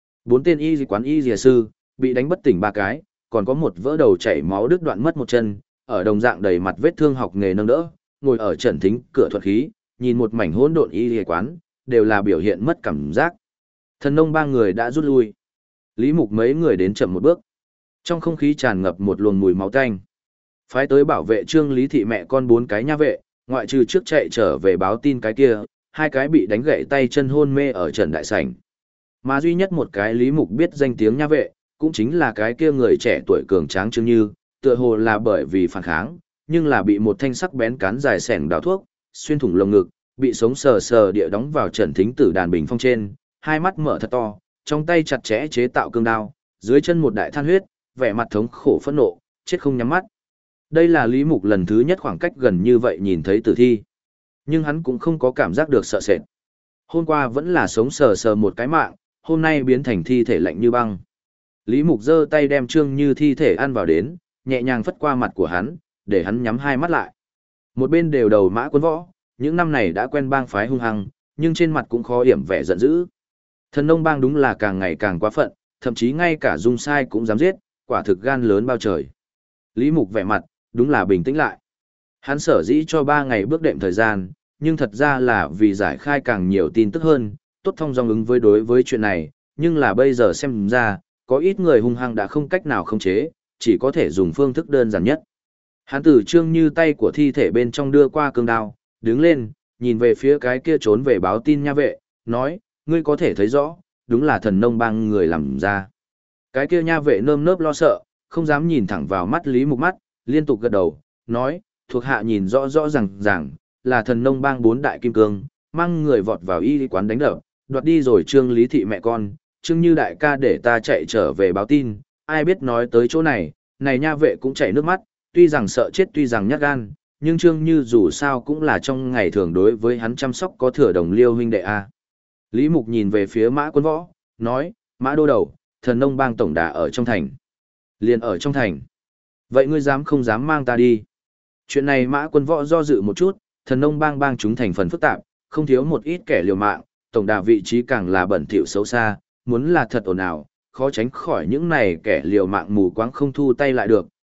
4 tên y quán y dìa sư, bị đánh bất tỉnh 3 cái, còn có một vỡ đầu chảy máu đứt đoạn mất một chân, ở đồng dạng đầy mặt vết thương học nghề nâng đỡ, ngồi ở trận thính cửa thuật khí, nhìn một mảnh hỗn độn y dìa quán, đều là biểu hiện mất cảm giác. Thần nông ba người đã rút lui. Lý Mục mấy người đến chậm một bước. Trong không khí tràn ngập một luồng mùi máu tanh. Phái tới bảo vệ Trương Lý Thị mẹ con 4 cái nha vệ, ngoại trừ trước chạy trở về báo tin cái kia, 2 cái bị đánh gãy tay chân hôn mê ở trận đại sảnh. Mà duy nhất một cái Lý Mục biết danh tiếng nha vệ, cũng chính là cái kia người trẻ tuổi cường tráng Trương Như, tựa hồ là bởi vì phản kháng, nhưng là bị một thanh sắc bén cán dài xẻng đào thuốc, xuyên thủng lồng ngực, bị sống sờ sờ địa đóng vào trận thính tử đàn bình phong trên, hai mắt mở thật to, trong tay chặt chẽ chế tạo cương đao, dưới chân một đại than huyết, vẻ mặt thống khổ phẫn nộ, chết không nhắm mắt. Đây là Lý Mục lần thứ nhất khoảng cách gần như vậy nhìn thấy tử thi. Nhưng hắn cũng không có cảm giác được sợ sệt. Hôm qua vẫn là sống sờ sờ một cái mạng, hôm nay biến thành thi thể lạnh như băng. Lý Mục giơ tay đem Trương Như thi thể ăn vào đến, nhẹ nhàng phất qua mặt của hắn, để hắn nhắm hai mắt lại. Một bên đều đầu Mã Quân Võ, những năm này đã quen bang phái hung hăng, nhưng trên mặt cũng khó hiểm vẻ giận dữ. Thần nông bang đúng là càng ngày càng quá phận, thậm chí ngay cả Dung Sai cũng dám giết, quả thực gan lớn bao trời. Lý Mục vẻ mặt, đúng là bình tĩnh lại. Hắn sở dĩ cho 3 ngày bước đệm thời gian, nhưng thật ra là vì giải khai càng nhiều tin tức hơn, tốt thông dong ứng với đối với chuyện này, nhưng là bây giờ xem ra, có ít người hung hăng đã không cách nào khống chế, chỉ có thể dùng phương thức đơn giản nhất. Hắn từ Trương Như tay của thi thể bên trong đưa qua cương đao, đứng lên, nhìn về phía cái kia trốn về báo tin nha vệ, nói, ngươi có thể thấy rõ, đúng là thần nông bang người làm ra. Cái kia nha vệ nơm nớp lo sợ, không dám nhìn thẳng vào mắt Lý Mục mắt, liên tục gật đầu, nói, thuộc hạ nhìn rõ rõ ràng, là thần nông bang 4 đại kim cương, mang người vọt vào y quán đánh đập, đoạt đi rồi Trương Lý Thị mẹ con, Trương Như đại ca để ta chạy trở về báo tin, ai biết nói tới chỗ này, này nha vệ cũng chảy nước mắt, tuy rằng sợ chết tuy rằng nhát gan, nhưng Trương Như dù sao cũng là trong ngày thường đối với hắn chăm sóc có thừa đồng liêu huynh đệ a. Lý Mục nhìn về phía Mã Quân Võ, nói, Mã đô đầu, thần nông bang tổng đà ở trong thành. Liền ở trong thành. Vậy ngươi dám không dám mang ta đi? Chuyện này Mã Quân Võ do dự một chút, thần nông bang chúng thành phần phức tạp, không thiếu một ít kẻ liều mạng, tổng đà vị trí càng là bẩn thỉu xấu xa, muốn là thật ồn ào, khó tránh khỏi những này kẻ liều mạng mù quáng không thu tay lại được,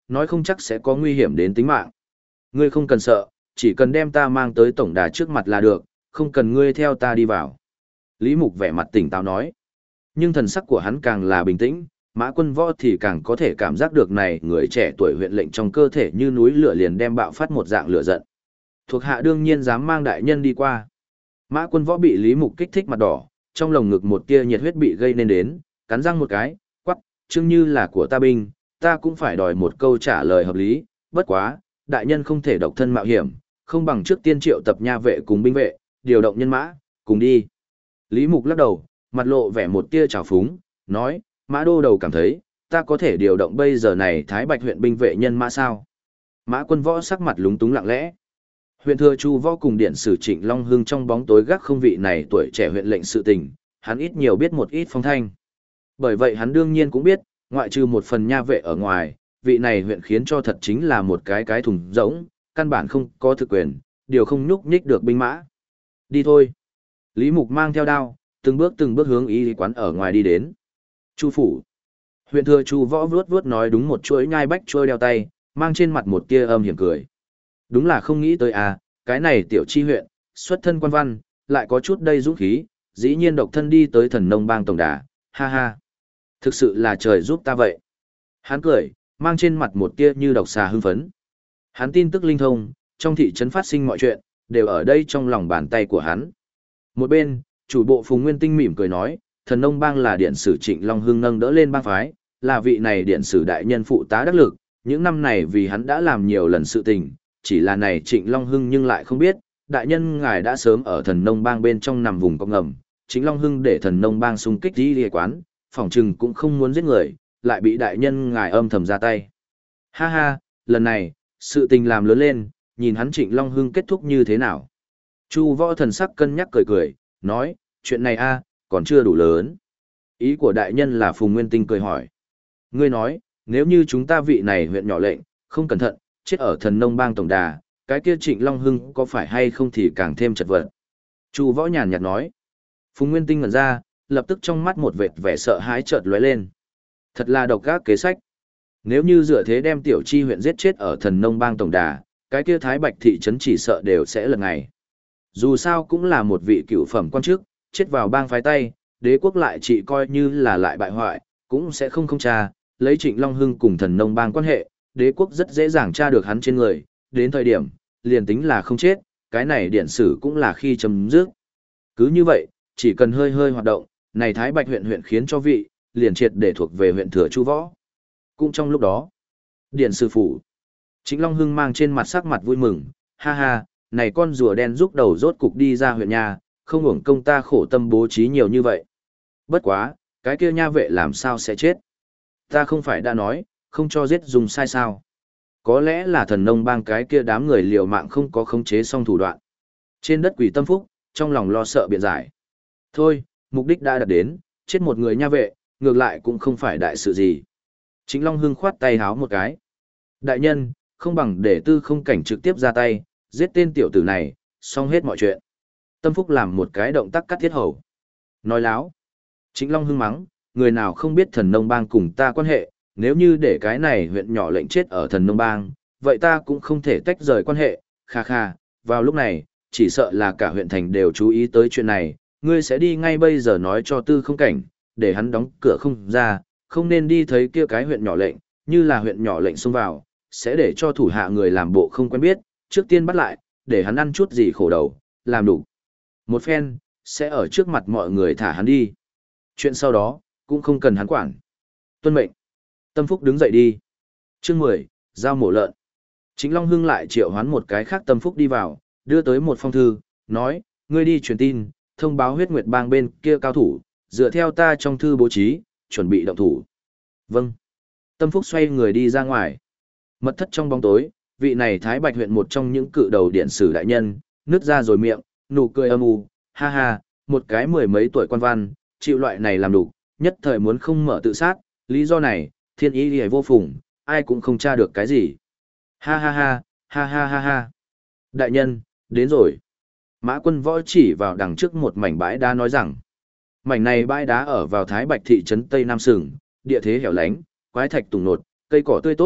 nói không chắc sẽ có nguy hiểm đến tính mạng. Ngươi không cần sợ, chỉ cần đem ta mang tới tổng đà trước mặt là được, không cần ngươi theo ta đi vào. Lý Mục vẻ mặt tỉnh táo nói. Nhưng thần sắc của hắn càng là bình tĩnh, Mã Quân Võ thì càng có thể cảm giác được này người trẻ tuổi huyện lệnh trong cơ thể như núi lửa liền đem bạo phát một dạng lửa giận. Thuộc hạ đương nhiên dám mang đại nhân đi qua. Mã Quân Võ bị Lý Mục kích thích mặt đỏ, trong lồng ngực một tia nhiệt huyết bị gây nên đến, cắn răng một cái, quắc, chương như là của ta binh, ta cũng phải đòi một câu trả lời hợp lý, bất quá, đại nhân không thể độc thân mạo hiểm, không bằng trước tiên triệu tập nha vệ cùng binh vệ, điều động nhân mã, cùng đi. Lý Mục lắc đầu, mặt lộ vẻ một tia trào phúng, nói, Mã Đô Đầu cảm thấy, ta có thể điều động bây giờ này Thái Bạch huyện binh vệ nhân mã sao? Mã Quân Võ sắc mặt lúng túng lặng lẽ. Huyện Thừa Chu Võ cùng điện sử Trịnh Long Hưng trong bóng tối gác không vị này tuổi trẻ huyện lệnh sự tình, hắn ít nhiều biết một ít phong thanh. Bởi vậy hắn đương nhiên cũng biết, ngoại trừ một phần nha vệ ở ngoài, vị này huyện khiến cho thật chính là một cái thùng rỗng, căn bản không có thực quyền, điều không nhúc nhích được binh mã. Đi thôi. Lý Mục mang theo đao, từng bước hướng y quán ở ngoài đi đến. Chu phủ. Huyện Thừa Chu Võ vuốt nói đúng một chuỗi nhai bách trôi đeo tay, mang trên mặt một tia âm hiểm cười. Đúng là không nghĩ tới à, cái này tiểu chi huyện, xuất thân quan văn, lại có chút đây dũng khí, dĩ nhiên độc thân đi tới Thần Nông Bang tổng đà, ha ha. Thực sự là trời giúp ta vậy. Hắn cười, mang trên mặt một tia như độc xà hưng phấn. Hắn tin tức linh thông, trong thị trấn phát sinh mọi chuyện, đều ở đây trong lòng bàn tay của hắn. Một bên, chủ bộ Phùng Nguyên Tinh mỉm cười nói, Thần Nông Bang là điện sử Trịnh Long Hưng nâng đỡ lên bang phái, là vị này điện sử đại nhân phụ tá đắc lực, những năm này vì hắn đã làm nhiều lần sự tình, chỉ là này Trịnh Long Hưng nhưng lại không biết, đại nhân ngài đã sớm ở Thần Nông Bang bên trong nằm vùng cong ngầm, Trịnh Long Hưng để Thần Nông Bang xung kích đi lìa quán, phỏng chừng cũng không muốn giết người, lại bị đại nhân ngài âm thầm ra tay. Ha ha, lần này, sự tình làm lớn lên, nhìn hắn Trịnh Long Hưng kết thúc như thế nào. Chu Võ thần sắc cân nhắc cười, nói, chuyện này a còn chưa đủ lớn. Ý của đại nhân là Phùng Nguyên Tinh cười hỏi. Ngươi nói, nếu như chúng ta vị này huyện nhỏ lệnh, không cẩn thận, chết ở Thần Nông Bang tổng đà, cái kia Trịnh Long Hưng có phải hay không thì càng thêm chật vật. Chu Võ nhàn nhạt nói. Phùng Nguyên Tinh ngẩn ra, lập tức trong mắt một vệt vẻ sợ hãi chợt lóe lên. Thật là độc ác kế sách. Nếu như dựa thế đem tiểu chi huyện giết chết ở Thần Nông Bang tổng đà, cái kia Thái Bạch thị trấn chỉ sợ đều sẽ lật ngày. Dù sao cũng là một vị cựu phẩm quan chức, chết vào bang phái tay, đế quốc lại chỉ coi như là lại bại hoại, cũng sẽ không tra, lấy Trịnh Long Hưng cùng Thần Nông Bang quan hệ, đế quốc rất dễ dàng tra được hắn trên người, đến thời điểm, liền tính là không chết, cái này điện sử cũng là khi chấm dứt. Cứ như vậy, chỉ cần hơi hoạt động, này Thái Bạch huyện khiến cho vị, liền triệt để thuộc về huyện Thừa Chu Võ. Cũng trong lúc đó, điện sử phủ, Trịnh Long Hưng mang trên mặt sắc mặt vui mừng, ha ha, này con rùa đen rút đầu rốt cục đi ra huyện nhà, không hưởng công ta khổ tâm bố trí nhiều như vậy. Bất quá, cái kia nha vệ làm sao sẽ chết? Ta không phải đã nói, không cho giết dùng sai sao? Có lẽ là Thần Nông Bang cái kia đám người liều mạng không có khống chế xong thủ đoạn. Trên đất Quỷ Tâm Phúc, trong lòng lo sợ biện giải. Thôi, mục đích đã đạt đến, chết một người nha vệ, ngược lại cũng không phải đại sự gì. Trịnh Long Hưng khoát tay háo một cái. Đại nhân, không bằng để Tư Không Cảnh trực tiếp ra tay, giết tên tiểu tử này, xong hết mọi chuyện. Tâm Phúc làm một cái động tác cắt thiết hầu. Nói láo. Trịnh Long Hưng mắng, người nào không biết Thần Nông Bang cùng ta quan hệ, nếu như để cái này huyện nhỏ lệnh chết ở Thần Nông Bang, vậy ta cũng không thể tách rời quan hệ, kha kha, vào lúc này, chỉ sợ là cả huyện thành đều chú ý tới chuyện này, ngươi sẽ đi ngay bây giờ nói cho Tư Không Cảnh, để hắn đóng cửa không ra, không nên đi thấy kia cái huyện nhỏ lệnh, như là huyện nhỏ lệnh xông vào, sẽ để cho thủ hạ người làm bộ không quen biết, trước tiên bắt lại, để hắn ăn chút gì khổ đầu, làm đủ. Một phen, sẽ ở trước mặt mọi người thả hắn đi. Chuyện sau đó, cũng không cần hắn quản. Tuân mệnh. Tâm Phúc đứng dậy đi. Chương 10, giao mổ lợn. Trịnh Long Hưng lại triệu hoán một cái khác Tâm Phúc đi vào, đưa tới một phong thư, nói, ngươi đi truyền tin, thông báo Huyết Nguyệt Bang bên kia cao thủ, dựa theo ta trong thư bố trí, chuẩn bị động thủ. Vâng. Tâm Phúc xoay người đi ra ngoài. Mật thất trong bóng tối, vị này Thái Bạch huyện một trong những cự đầu điện sử đại nhân, nứt ra rồi miệng, nụ cười âm u, ha ha, một cái mười mấy tuổi quan văn, chịu loại này làm đủ, nhất thời muốn không mở tự sát, lý do này, thiên ý liễu vô phùng, ai cũng không tra được cái gì. Ha ha ha, ha ha ha ha. Đại nhân, đến rồi. Mã Quân Võ chỉ vào đằng trước một mảnh bãi đá nói rằng, mảnh này bãi đá ở vào Thái Bạch thị trấn Tây Nam Sừng, địa thế hẻo lánh, quái thạch tùng nột, cây cỏ tươi tốt,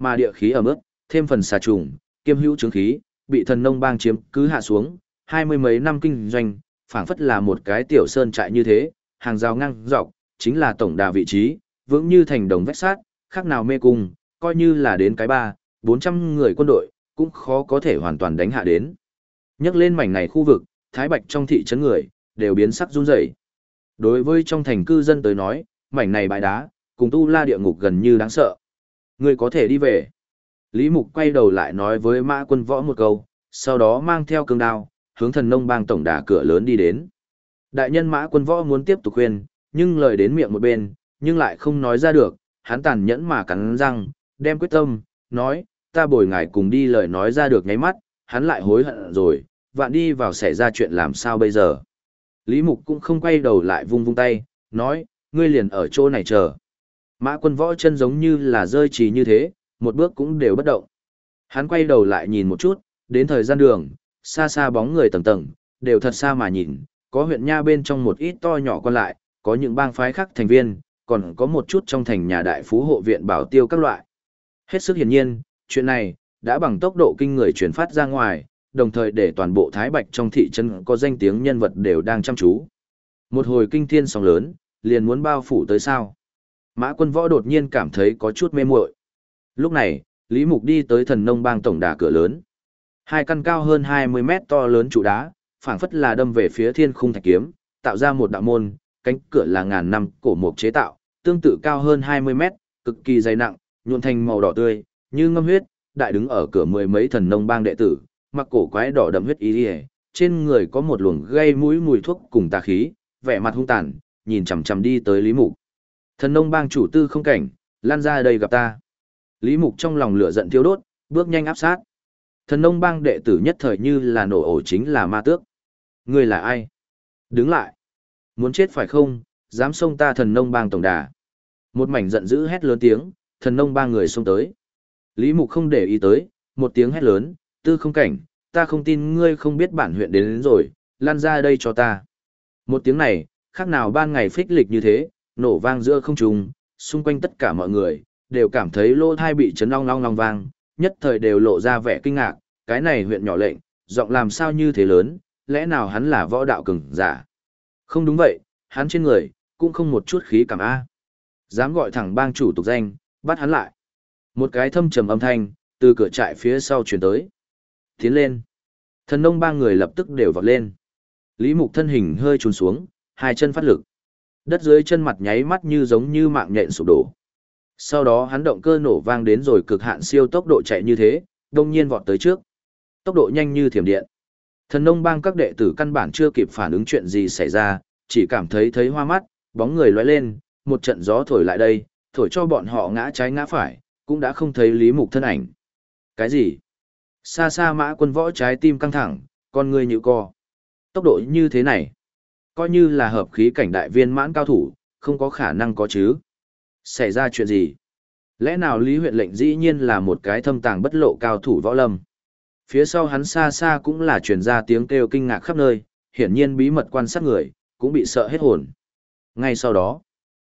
mà địa khí ẩm ướt, thêm phần xà trùng, kiêm hữu chứng khí, bị thần nông bang chiếm cứ hạ xuống, 20 mấy năm kinh doanh, phảng phất là một cái tiểu sơn trại như thế, hàng rào ngang dọc, chính là tổng đà vị trí, vững như thành đồng vách sát, khác nào mê cung, coi như là đến cái 400 người quân đội, cũng khó có thể hoàn toàn đánh hạ đến. Nhắc lên mảnh này khu vực, Thái Bạch trong thị trấn người, đều biến sắc run rẩy. Đối với trong thành cư dân tới nói, mảnh này bãi đá, cùng tu la địa ngục gần như đáng sợ. Người có thể đi về. Lý Mục quay đầu lại nói với Mã Quân Võ một câu, sau đó mang theo cương đao, hướng thần nông bang tổng đà cửa lớn đi đến. Đại nhân Mã Quân Võ muốn tiếp tục khuyên, nhưng lời đến miệng một bên, nhưng lại không nói ra được, hắn tàn nhẫn mà cắn răng, đem quyết tâm, nói, ta bồi ngài cùng đi lời nói ra được nháy mắt, hắn lại hối hận rồi, vạn đi vào xảy ra chuyện làm sao bây giờ. Lý Mục cũng không quay đầu lại vung vung tay, nói, ngươi liền ở chỗ này chờ. Mã Quân Võ chân giống như là rơi trì như thế, một bước cũng đều bất động. Hắn quay đầu lại nhìn một chút, đến thời gian đường, xa xa bóng người tầng tầng, đều thật xa mà nhìn, có huyện nha bên trong một ít to nhỏ còn lại, có những bang phái khác thành viên, còn có một chút trong thành nhà đại phú hộ viện bảo tiêu các loại. Hết sức hiển nhiên, chuyện này, đã bằng tốc độ kinh người truyền phát ra ngoài, đồng thời để toàn bộ Thái Bạch trong thị trấn có danh tiếng nhân vật đều đang chăm chú. Một hồi kinh thiên sóng lớn, liền muốn bao phủ tới sao. Mã Quân Võ đột nhiên cảm thấy có chút mê muội. Lúc này, Lý Mục đi tới thần nông bang tổng đà cửa lớn. Hai căn cao hơn 20 mét to lớn trụ đá, phảng phất là đâm về phía thiên khung thạch kiếm, tạo ra một đạo môn, cánh cửa là ngàn năm cổ mục chế tạo, tương tự cao hơn 20 mét, cực kỳ dày nặng, nhuộn thành màu đỏ tươi, như ngâm huyết, đại đứng ở cửa mười mấy thần nông bang đệ tử, mặc cổ quái đỏ đậm huyết y, trên người có một luồng gây mũi mùi thuốc cùng tà khí, vẻ mặt hung tàn, nhìn chằm chằm đi tới Lý Mục. Thần nông bang chủ tư không cảnh, lan ra đây gặp ta. Lý Mục trong lòng lửa giận thiêu đốt, bước nhanh áp sát. Thần nông bang đệ tử nhất thời như là nổ ổ chính là ma tước. Ngươi là ai? Đứng lại. Muốn chết phải không, dám xông ta thần nông bang tổng đà. Một mảnh giận dữ hét lớn tiếng, thần nông bang người xông tới. Lý Mục không để ý tới, một tiếng hét lớn, tư không cảnh, ta không tin ngươi không biết bản huyện đến rồi, lan ra đây cho ta. Một tiếng này, khác nào ban ngày phích lịch như thế, nổ vang giữa không trung, xung quanh tất cả mọi người, đều cảm thấy lỗ thai bị chấn long long long vang, nhất thời đều lộ ra vẻ kinh ngạc, cái này huyện nhỏ lệnh, giọng làm sao như thế lớn, lẽ nào hắn là võ đạo cường giả? Không đúng vậy, hắn trên người, cũng không một chút khí cảm A. Dám gọi thẳng bang chủ tục danh, bắt hắn lại. Một cái thâm trầm âm thanh, từ cửa trại phía sau chuyển tới. Tiến lên. Thần nông ba người lập tức đều vọt lên. Lý Mục thân hình hơi trùn xuống, hai chân phát lực. Đất dưới chân mặt nháy mắt như giống như mạng nhện sụp đổ. Sau đó hắn động cơ nổ vang đến rồi cực hạn siêu tốc độ chạy như thế, đông nhiên vọt tới trước. Tốc độ nhanh như thiểm điện. Thần nông bang các đệ tử căn bản chưa kịp phản ứng chuyện gì xảy ra, chỉ cảm thấy hoa mắt, bóng người lóe lên, một trận gió thổi lại đây, thổi cho bọn họ ngã trái ngã phải, cũng đã không thấy Lý Mục thân ảnh. Cái gì? Xa xa Mã Quân Võ trái tim căng thẳng, con người nhíu co. Tốc độ như thế này, coi như là hợp khí cảnh đại viên mãn cao thủ, không có khả năng có chứ. Xảy ra chuyện gì? Lẽ nào Lý huyện lệnh dĩ nhiên là một cái thâm tàng bất lộ cao thủ võ lâm? Phía sau hắn xa xa cũng là truyền ra tiếng kêu kinh ngạc khắp nơi, hiển nhiên bí mật quan sát người, cũng bị sợ hết hồn. Ngay sau đó,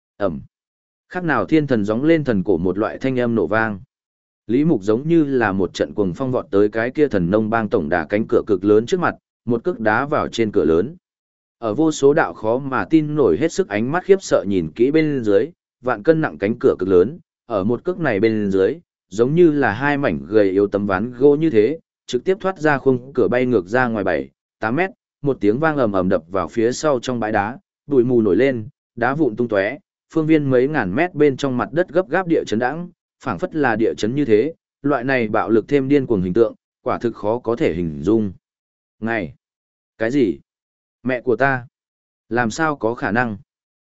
khác nào thiên thần gióng lên thần cổ một loại thanh âm nổ vang. Lý Mục giống như là một trận cuồng phong vọt tới cái kia thần nông bang tổng đà cánh cửa cực lớn trước mặt, một cước đá vào trên cửa lớn. Ở vô số đạo khó mà tin nổi hết sức ánh mắt khiếp sợ nhìn kỹ bên dưới, vạn cân nặng cánh cửa cực lớn, ở một cước này bên dưới, giống như là hai mảnh gầy yếu tấm ván gỗ như thế, trực tiếp thoát ra khung cửa bay ngược ra ngoài 7-8 mét, một tiếng vang ầm ầm đập vào phía sau trong bãi đá, bụi mù nổi lên, đá vụn tung tóe, phương viên mấy ngàn mét bên trong mặt đất gấp gáp địa chấn đãng, phảng phất là địa chấn như thế, loại này bạo lực thêm điên cuồng hình tượng, quả thực khó có thể hình dung. Này, cái gì? Mẹ của ta? Làm sao có khả năng?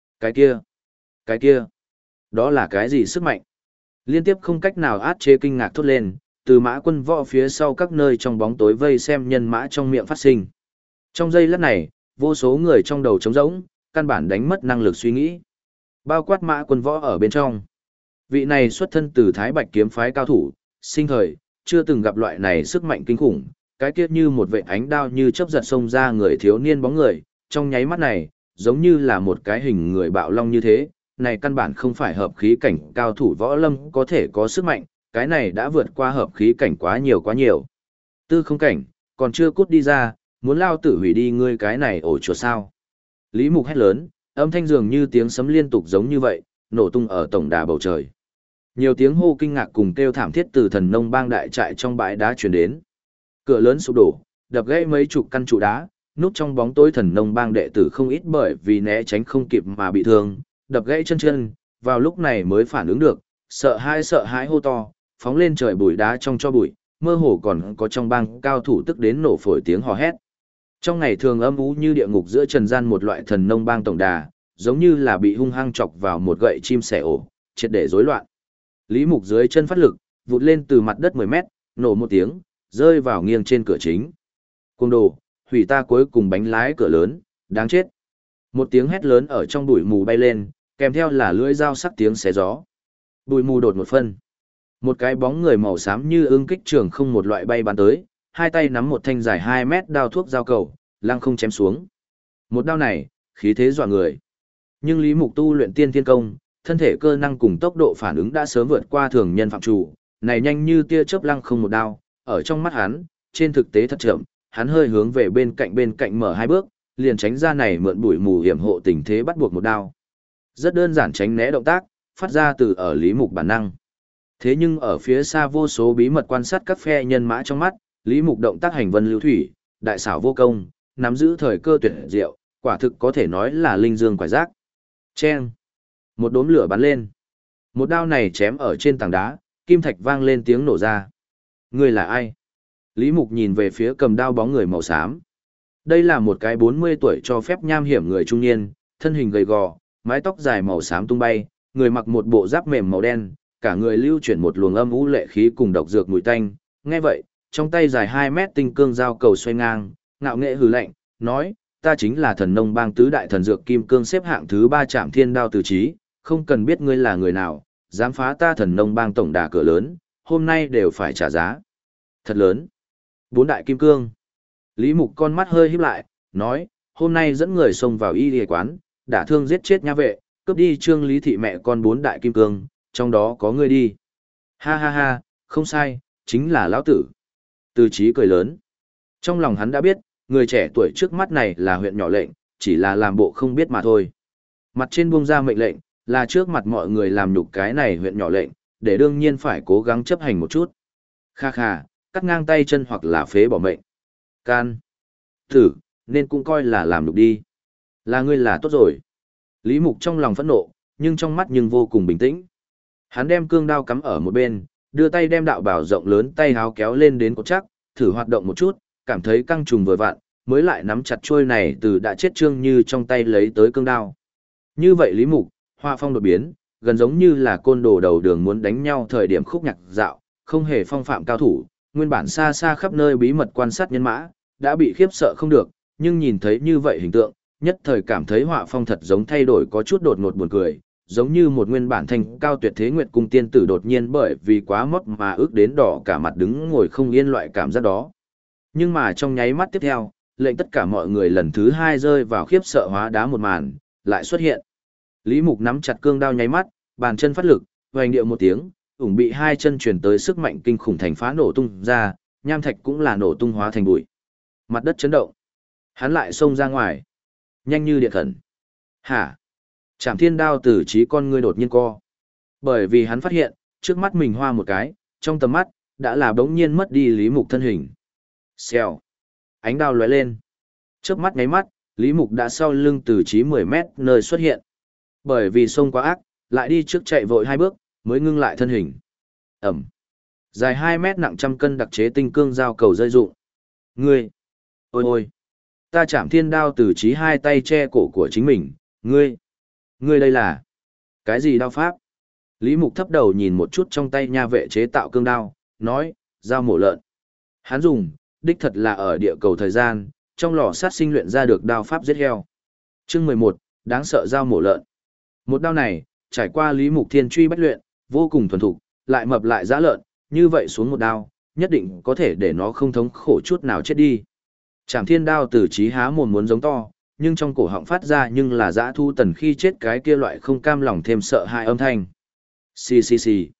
Cái kia, đó là cái gì sức mạnh? Liên tiếp không cách nào át chế kinh ngạc thốt lên, từ Mã Quân Võ phía sau các nơi trong bóng tối vây xem nhân mã trong miệng phát sinh. Trong giây lát này, vô số người trong đầu trống rỗng, căn bản đánh mất năng lực suy nghĩ. Bao quát Mã Quân Võ ở bên trong. Vị này xuất thân từ Thái Bạch kiếm phái cao thủ, sinh thời, chưa từng gặp loại này sức mạnh kinh khủng, cái kia như một vệt ánh đao như chớp giật xông ra người thiếu niên bóng người, trong nháy mắt này, giống như là một cái hình người bạo long như thế, này căn bản không phải hợp khí cảnh cao thủ võ lâm có thể có sức mạnh, cái này đã vượt qua hợp khí cảnh quá nhiều quá nhiều. Tư không cảnh, còn chưa cút đi ra, muốn lao tử hủy đi ngươi cái này ổ chuột sao. Lý Mục hét lớn, âm thanh dường như tiếng sấm liên tục giống như vậy, nổ tung ở tổng đà bầu trời. Nhiều tiếng hô kinh ngạc cùng kêu thảm thiết từ Thần Nông Bang đại trại trong bãi đá truyền đến. Cửa lớn sụp đổ, đập gãy mấy chục căn trụ đá, núp trong bóng tối Thần Nông Bang đệ tử không ít bởi vì né tránh không kịp mà bị thương, đập gãy chân, vào lúc này mới phản ứng được, sợ hãi hô to, phóng lên trời bụi đá trong cho bụi, mơ hồ còn có trong bang cao thủ tức đến nổ phổi tiếng hò hét. Trong ngày thường âm u như địa ngục giữa trần gian một loại Thần Nông Bang tổng đà, giống như là bị hung hăng chọc vào một gậy chim sẻ ổ, triệt để rối loạn. Lý Mục dưới chân phát lực, vụt lên từ mặt đất 10 mét, nổ một tiếng, rơi vào nghiêng trên cửa chính. Cuồng đồ, hủy ta cuối cùng bánh lái cửa lớn, đáng chết. Một tiếng hét lớn ở trong bụi mù bay lên, kèm theo là lưỡi dao sắc tiếng xé gió. Bụi mù đột một phân. Một cái bóng người màu xám như ưng kích trường không một loại bay bắn tới, hai tay nắm một thanh dài 2 mét đao thuốc dao cầu, lăng không chém xuống. Một đao này, khí thế dọa người. Nhưng Lý Mục tu luyện tiên thiên công, thân thể cơ năng cùng tốc độ phản ứng đã sớm vượt qua thường nhân phạm chủ, này nhanh như tia chớp lăng không một đao, ở trong mắt hắn, trên thực tế thật chậm, hắn hơi hướng về bên cạnh mở 2 bước, liền tránh ra này mượn bụi mù hiểm hộ tình thế bắt buộc một đao. Rất đơn giản tránh né động tác, phát ra từ ở Lý Mục bản năng. Thế nhưng ở phía xa vô số bí mật quan sát các phe nhân mã trong mắt, Lý Mục động tác hành vân lưu thủy, đại xảo vô công, nắm giữ thời cơ tuyệt diệu, quả thực có thể nói là linh dương quải giác. Chen! Một đốm lửa bắn lên. Một đao này chém ở trên tảng đá, kim thạch vang lên tiếng nổ ra. Người là ai? Lý Mục nhìn về phía cầm đao bóng người màu xám. Đây là một cái 40 tuổi cho phép nham hiểm người trung niên, thân hình gầy gò, mái tóc dài màu xám tung bay, người mặc một bộ giáp mềm màu đen, cả người lưu chuyển một luồng âm u lệ khí cùng độc dược mùi tanh. Nghe vậy, trong tay dài 2 mét tinh cương dao cầu xoay ngang, ngạo nghễ hừ lạnh, nói, ta chính là Thần Nông Bang tứ đại thần dược kim cương xếp hạng thứ 3 Trảm Thiên Đao Từ Chí, không cần biết ngươi là người nào, dám phá ta Thần Nông Bang tổng đà cửa lớn, hôm nay đều phải trả giá. Thật lớn. 4 đại kim cương. Lý Mục con mắt hơi híp lại, nói, hôm nay dẫn người xông vào y y quán, đả thương giết chết nha vệ, cướp đi Trương Lý thị mẹ con 4 đại kim cương, trong đó có ngươi đi. Ha ha ha, không sai, chính là lão tử. Từ Chí cười lớn. Trong lòng hắn đã biết, người trẻ tuổi trước mắt này là huyện nhỏ lệnh, chỉ là làm bộ không biết mà thôi. Mặt trên buông ra mệnh lệnh, là trước mặt mọi người làm nhục cái này huyện nhỏ lệnh, để đương nhiên phải cố gắng chấp hành một chút. Kha kha, cắt ngang tay chân hoặc là phế bỏ mệnh. Can. Thử, nên cũng coi là làm nhục đi. Là ngươi là tốt rồi. Lý Mục trong lòng phẫn nộ, nhưng trong mắt nhưng vô cùng bình tĩnh. Hắn đem cương đao cắm ở một bên, đưa tay đem đạo bảo rộng lớn tay háo kéo lên đến cột chắc, thử hoạt động một chút, cảm thấy căng trùng vừa vặn, mới lại nắm chặt chuôi này từ đã chết Trương Như trong tay lấy tới cương đao. Như vậy Lý Mục, hoa phong đột biến, gần giống như là côn đồ đầu đường muốn đánh nhau thời điểm khúc nhạc dạo, không hề phong phạm cao thủ, nguyên bản xa xa khắp nơi bí mật quan sát nhân mã, đã bị khiếp sợ không được, nhưng nhìn thấy như vậy hình tượng, nhất thời cảm thấy họa phong thật giống thay đổi có chút đột ngột buồn cười, giống như một nguyên bản thanh cao tuyệt thế nguyệt cung tiên tử đột nhiên bởi vì quá mất mà ước đến đỏ cả mặt đứng ngồi không yên loại cảm giác đó. Nhưng mà trong nháy mắt tiếp theo, lệnh tất cả mọi người lần thứ 2 rơi vào khiếp sợ hóa đá một màn, lại xuất hiện. Lý Mục nắm chặt cương đao nháy mắt, bàn chân phát lực, hoành điệu một tiếng, ủng bị 2 chân truyền tới sức mạnh kinh khủng thành phá nổ tung ra, nham thạch cũng là nổ tung hóa thành bụi. Mặt đất chấn động. Hắn lại xông ra ngoài, nhanh như điện thần. Hả? Trảm Thiên Đao Từ Chí con ngươi đột nhiên co. Bởi vì hắn phát hiện, trước mắt mình hoa một cái, trong tầm mắt đã là bỗng nhiên mất đi Lý Mục thân hình. Xèo. Ánh đao lóe lên. Chớp mắt nháy mắt, Lý Mục đã sau lưng Từ Chí 10 mét nơi xuất hiện. Bởi vì xông quá ác, lại đi trước chạy vội 2 bước, mới ngưng lại thân hình. Ẩm. Dài 2 mét nặng trăm cân đặc chế tinh cương dao cầu rơi rụng. Ngươi. Ôi ôi. Ta Trảm Thiên Đao Từ Chí 2 tay che cổ của chính mình. Ngươi. Ngươi đây là. Cái gì đao pháp? Lý Mục thấp đầu nhìn một chút trong tay nha vệ chế tạo cương đao, nói, dao mổ lợn. Hắn dùng, đích thật là ở địa cầu thời gian, trong lò sát sinh luyện ra được đao pháp giết heo. Chương 11, đáng sợ dao mổ lợn. Một đao này, trải qua Lý Mục thiên truy bách luyện, vô cùng thuần thục, lại mập lại dã lợn, như vậy xuống một đao, nhất định có thể để nó không thống khổ chút nào chết đi. Trảm Thiên Đao Từ Chí há mồm muốn giống to, nhưng trong cổ họng phát ra nhưng là dã thu tần khi chết cái kia loại không cam lòng thêm sợ hãi âm thanh. Xì xì xì.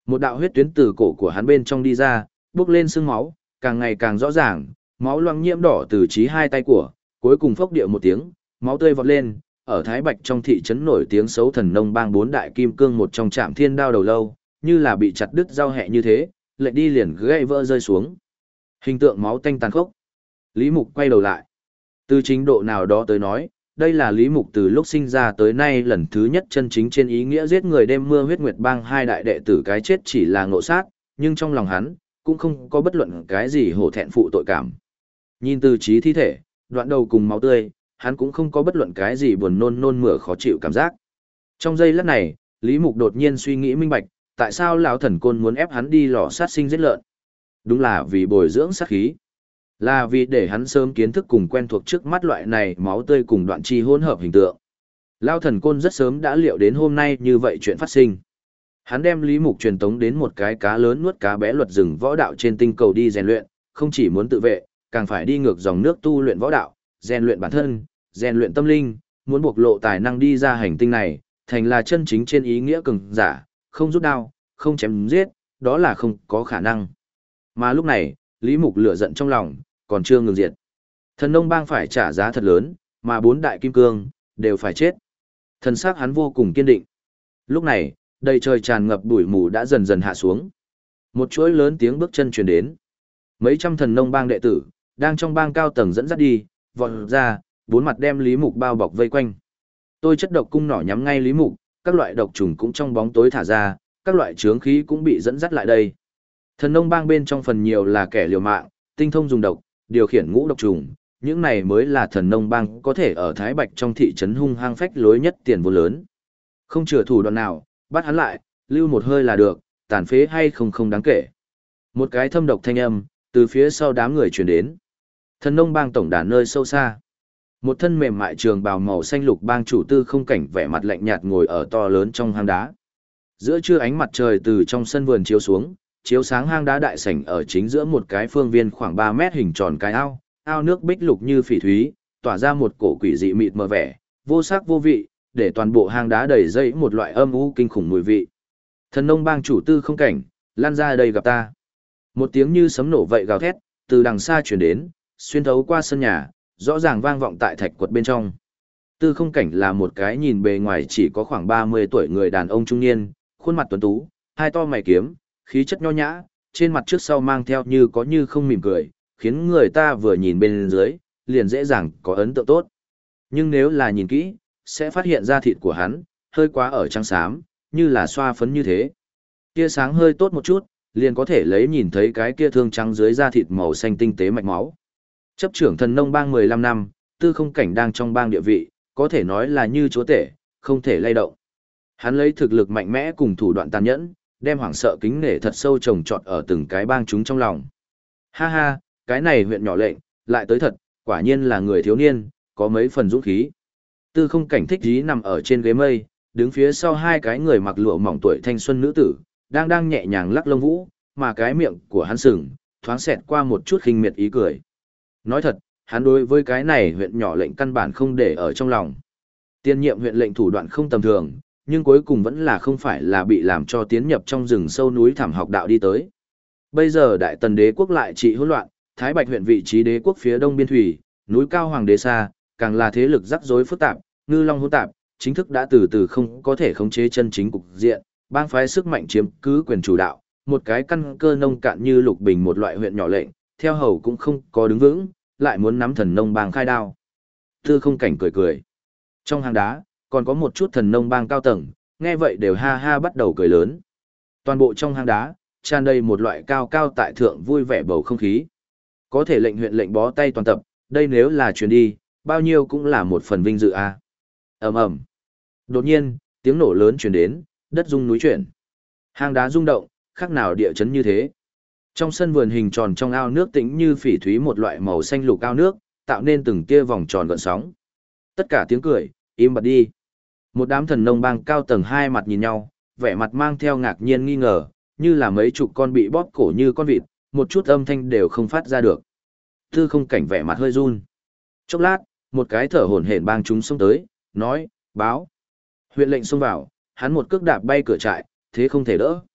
Một đạo huyết tuyến từ cổ của hắn bên trong đi ra, bốc lên sương máu, càng ngày càng rõ ràng, máu loang nhiễm đỏ từ chí hai tay của, cuối cùng phốc điệu một tiếng, máu tươi vọt lên, ở Thái Bạch trong thị trấn nổi tiếng xấu Thần Nông Bang bốn đại kim cương một trong Trảm Thiên Đao đầu lâu, như là bị chặt đứt dao hẹ như thế, lệch đi liền gãy vỡ rơi xuống. Hình tượng máu tanh tàn khốc. Lý Mục quay đầu lại. Từ chính độ nào đó tới nói, đây là Lý Mục từ lúc sinh ra tới nay lần thứ nhất chân chính trên ý nghĩa giết người đêm mưa huyết nguyệt bang hai đại đệ tử, cái chết chỉ là ngộ sát, nhưng trong lòng hắn, cũng không có bất luận cái gì hổ thẹn phụ tội cảm. Nhìn từ trí thi thể, đoạn đầu cùng máu tươi, hắn cũng không có bất luận cái gì buồn nôn nôn mửa khó chịu cảm giác. Trong giây lát này, Lý Mục đột nhiên suy nghĩ minh bạch, tại sao lão thần côn muốn ép hắn đi lò sát sinh giết lợn? Đúng là vì bồi dưỡng sát khí. Là vì để hắn sớm kiến thức cùng quen thuộc trước mắt loại này máu tươi cùng đoạn chi hỗn hợp hình tượng. Lão thần côn rất sớm đã liệu đến hôm nay như vậy chuyện phát sinh. Hắn đem Lý Mục truyền tống đến một cái cá lớn nuốt cá bé luật rừng võ đạo trên tinh cầu đi rèn luyện, không chỉ muốn tự vệ, càng phải đi ngược dòng nước tu luyện võ đạo, rèn luyện bản thân, rèn luyện tâm linh, muốn bộc lộ tài năng đi ra hành tinh này, thành là chân chính trên ý nghĩa cường giả, không rút đao, không chém giết, đó là không có khả năng. Mà lúc này, Lý Mục lửa giận trong lòng, còn chưa ngừng diệt. Thần Nông Bang phải trả giá thật lớn, mà bốn đại kim cương, đều phải chết. Thần sắc hắn vô cùng kiên định. Lúc này, đầy trời tràn ngập bụi mù đã dần dần hạ xuống. Một chuỗi lớn tiếng bước chân truyền đến. Mấy trăm Thần Nông Bang đệ tử, đang trong bang cao tầng dẫn dắt đi, vọt ra, bốn mặt đem Lý Mục bao bọc vây quanh. Tôi chất độc cung nỏ nhắm ngay Lý Mục, các loại độc trùng cũng trong bóng tối thả ra, các loại chướng khí cũng bị dẫn dắt lại đây. Thần Nông Bang bên trong phần nhiều là kẻ liều mạng, tinh thông dùng độc, điều khiển ngũ độc trùng, những này mới là Thần Nông Bang có thể ở Thái Bạch trong thị trấn hung hăng phách lối nhất tiền vô lớn. Không chừa thủ đoạn nào, bắt hắn lại, lưu một hơi là được, tàn phế hay không đáng kể. Một cái thâm độc thanh âm, từ phía sau đám người truyền đến. Thần Nông Bang tổng đàn nơi sâu xa. Một thân mềm mại trường bào màu xanh lục bang chủ Tư Không Cảnh vẻ mặt lạnh nhạt ngồi ở to lớn trong hang đá. Giữa trưa ánh mặt trời từ trong sân vườn chiếu xuống, chiếu sáng hang đá đại sảnh ở chính giữa một cái phương viên khoảng 3 mét hình tròn cái ao, ao nước bích lục như phỉ thúy, tỏa ra một cổ quỷ dị mịt mờ vẻ, vô sắc vô vị, để toàn bộ hang đá đầy dây một loại âm u kinh khủng mùi vị. Thần Nông Bang chủ Tư Không Cảnh, lan ra đây gặp ta. Một tiếng như sấm nổ vậy gào thét, từ đằng xa truyền đến, xuyên thấu qua sân nhà, rõ ràng vang vọng tại thạch quật bên trong. Tư Không Cảnh là một cái nhìn bề ngoài chỉ có khoảng 30 tuổi người đàn ông trung niên, khuôn mặt tuấn tú, hai to mày kiếm, khí chất nho nhã, trên mặt trước sau mang theo như có như không mỉm cười, khiến người ta vừa nhìn bên dưới, liền dễ dàng có ấn tượng tốt. Nhưng nếu là nhìn kỹ, sẽ phát hiện da thịt của hắn, hơi quá ở trắng xám, như là xoa phấn như thế. Tia sáng hơi tốt một chút, liền có thể lấy nhìn thấy cái kia thương trắng dưới da thịt màu xanh tinh tế mạch máu. Chấp trưởng Thần Nông Bang 15 năm, Tư Không Cảnh đang trong bang địa vị, có thể nói là như chúa tể, không thể lay động. Hắn lấy thực lực mạnh mẽ cùng thủ đoạn tàn nhẫn, đem hoảng sợ kính nể thật sâu trồng trọt ở từng cái bang chúng trong lòng. Ha ha, cái này huyện nhỏ lệnh, lại tới thật, quả nhiên là người thiếu niên, có mấy phần dũng khí. Tư Không Cảnh thích dí nằm ở trên ghế mây, đứng phía sau hai cái người mặc lụa mỏng tuổi thanh xuân nữ tử, đang nhẹ nhàng lắc lông vũ, mà cái miệng của hắn sừng, thoáng xẹt qua một chút khinh miệt ý cười. Nói thật, hắn đối với cái này huyện nhỏ lệnh căn bản không để ở trong lòng. Tiên nhiệm huyện lệnh thủ đoạn không tầm thường, nhưng cuối cùng vẫn là không phải là bị làm cho tiến nhập trong rừng sâu núi thảm học đạo đi tới. Bây giờ Đại Tần đế quốc lại trị hỗn loạn, Thái Bạch huyện vị trí đế quốc phía đông biên thủy, núi cao hoàng đế xa, càng là thế lực rắc rối phức tạp, ngư long hỗn tạp, chính thức đã từ từ không có thể khống chế chân chính cục diện, bang phái sức mạnh chiếm cứ quyền chủ đạo, một cái căn cơ nông cạn như Lục Bình một loại huyện nhỏ lệnh, theo hầu cũng không có đứng vững, lại muốn nắm Thần Nông Bang khai đao. Tư Không Cảnh cười cười. Trong hang đá, còn có một chút Thần Nông Bang cao tầng, nghe vậy đều ha ha bắt đầu cười lớn. Toàn bộ trong hang đá, tràn đầy một loại cao cao tại thượng vui vẻ bầu không khí. Có thể lệnh huyện lệnh bó tay toàn tập, đây nếu là chuyến đi, bao nhiêu cũng là một phần vinh dự a. Ầm ầm. Đột nhiên, tiếng nổ lớn truyền đến, đất rung núi chuyển. Hang đá rung động, khác nào địa chấn như thế. Trong sân vườn hình tròn trong ao nước tĩnh như phỉ thúy một loại màu xanh lục ao nước, tạo nên từng tia vòng tròn gợn sóng. Tất cả tiếng cười, im bặt đi. Một đám Thần Nông Bang cao tầng hai mặt nhìn nhau, vẻ mặt mang theo ngạc nhiên nghi ngờ, như là mấy chục con bị bóp cổ như con vịt, một chút âm thanh đều không phát ra được. Tư Không Cảnh vẻ mặt hơi run. Chốc lát, một cái thở hổn hển bang chúng xông tới, nói, báo. Huyện lệnh xông vào, hắn một cước đạp bay cửa trại, thế không thể đỡ.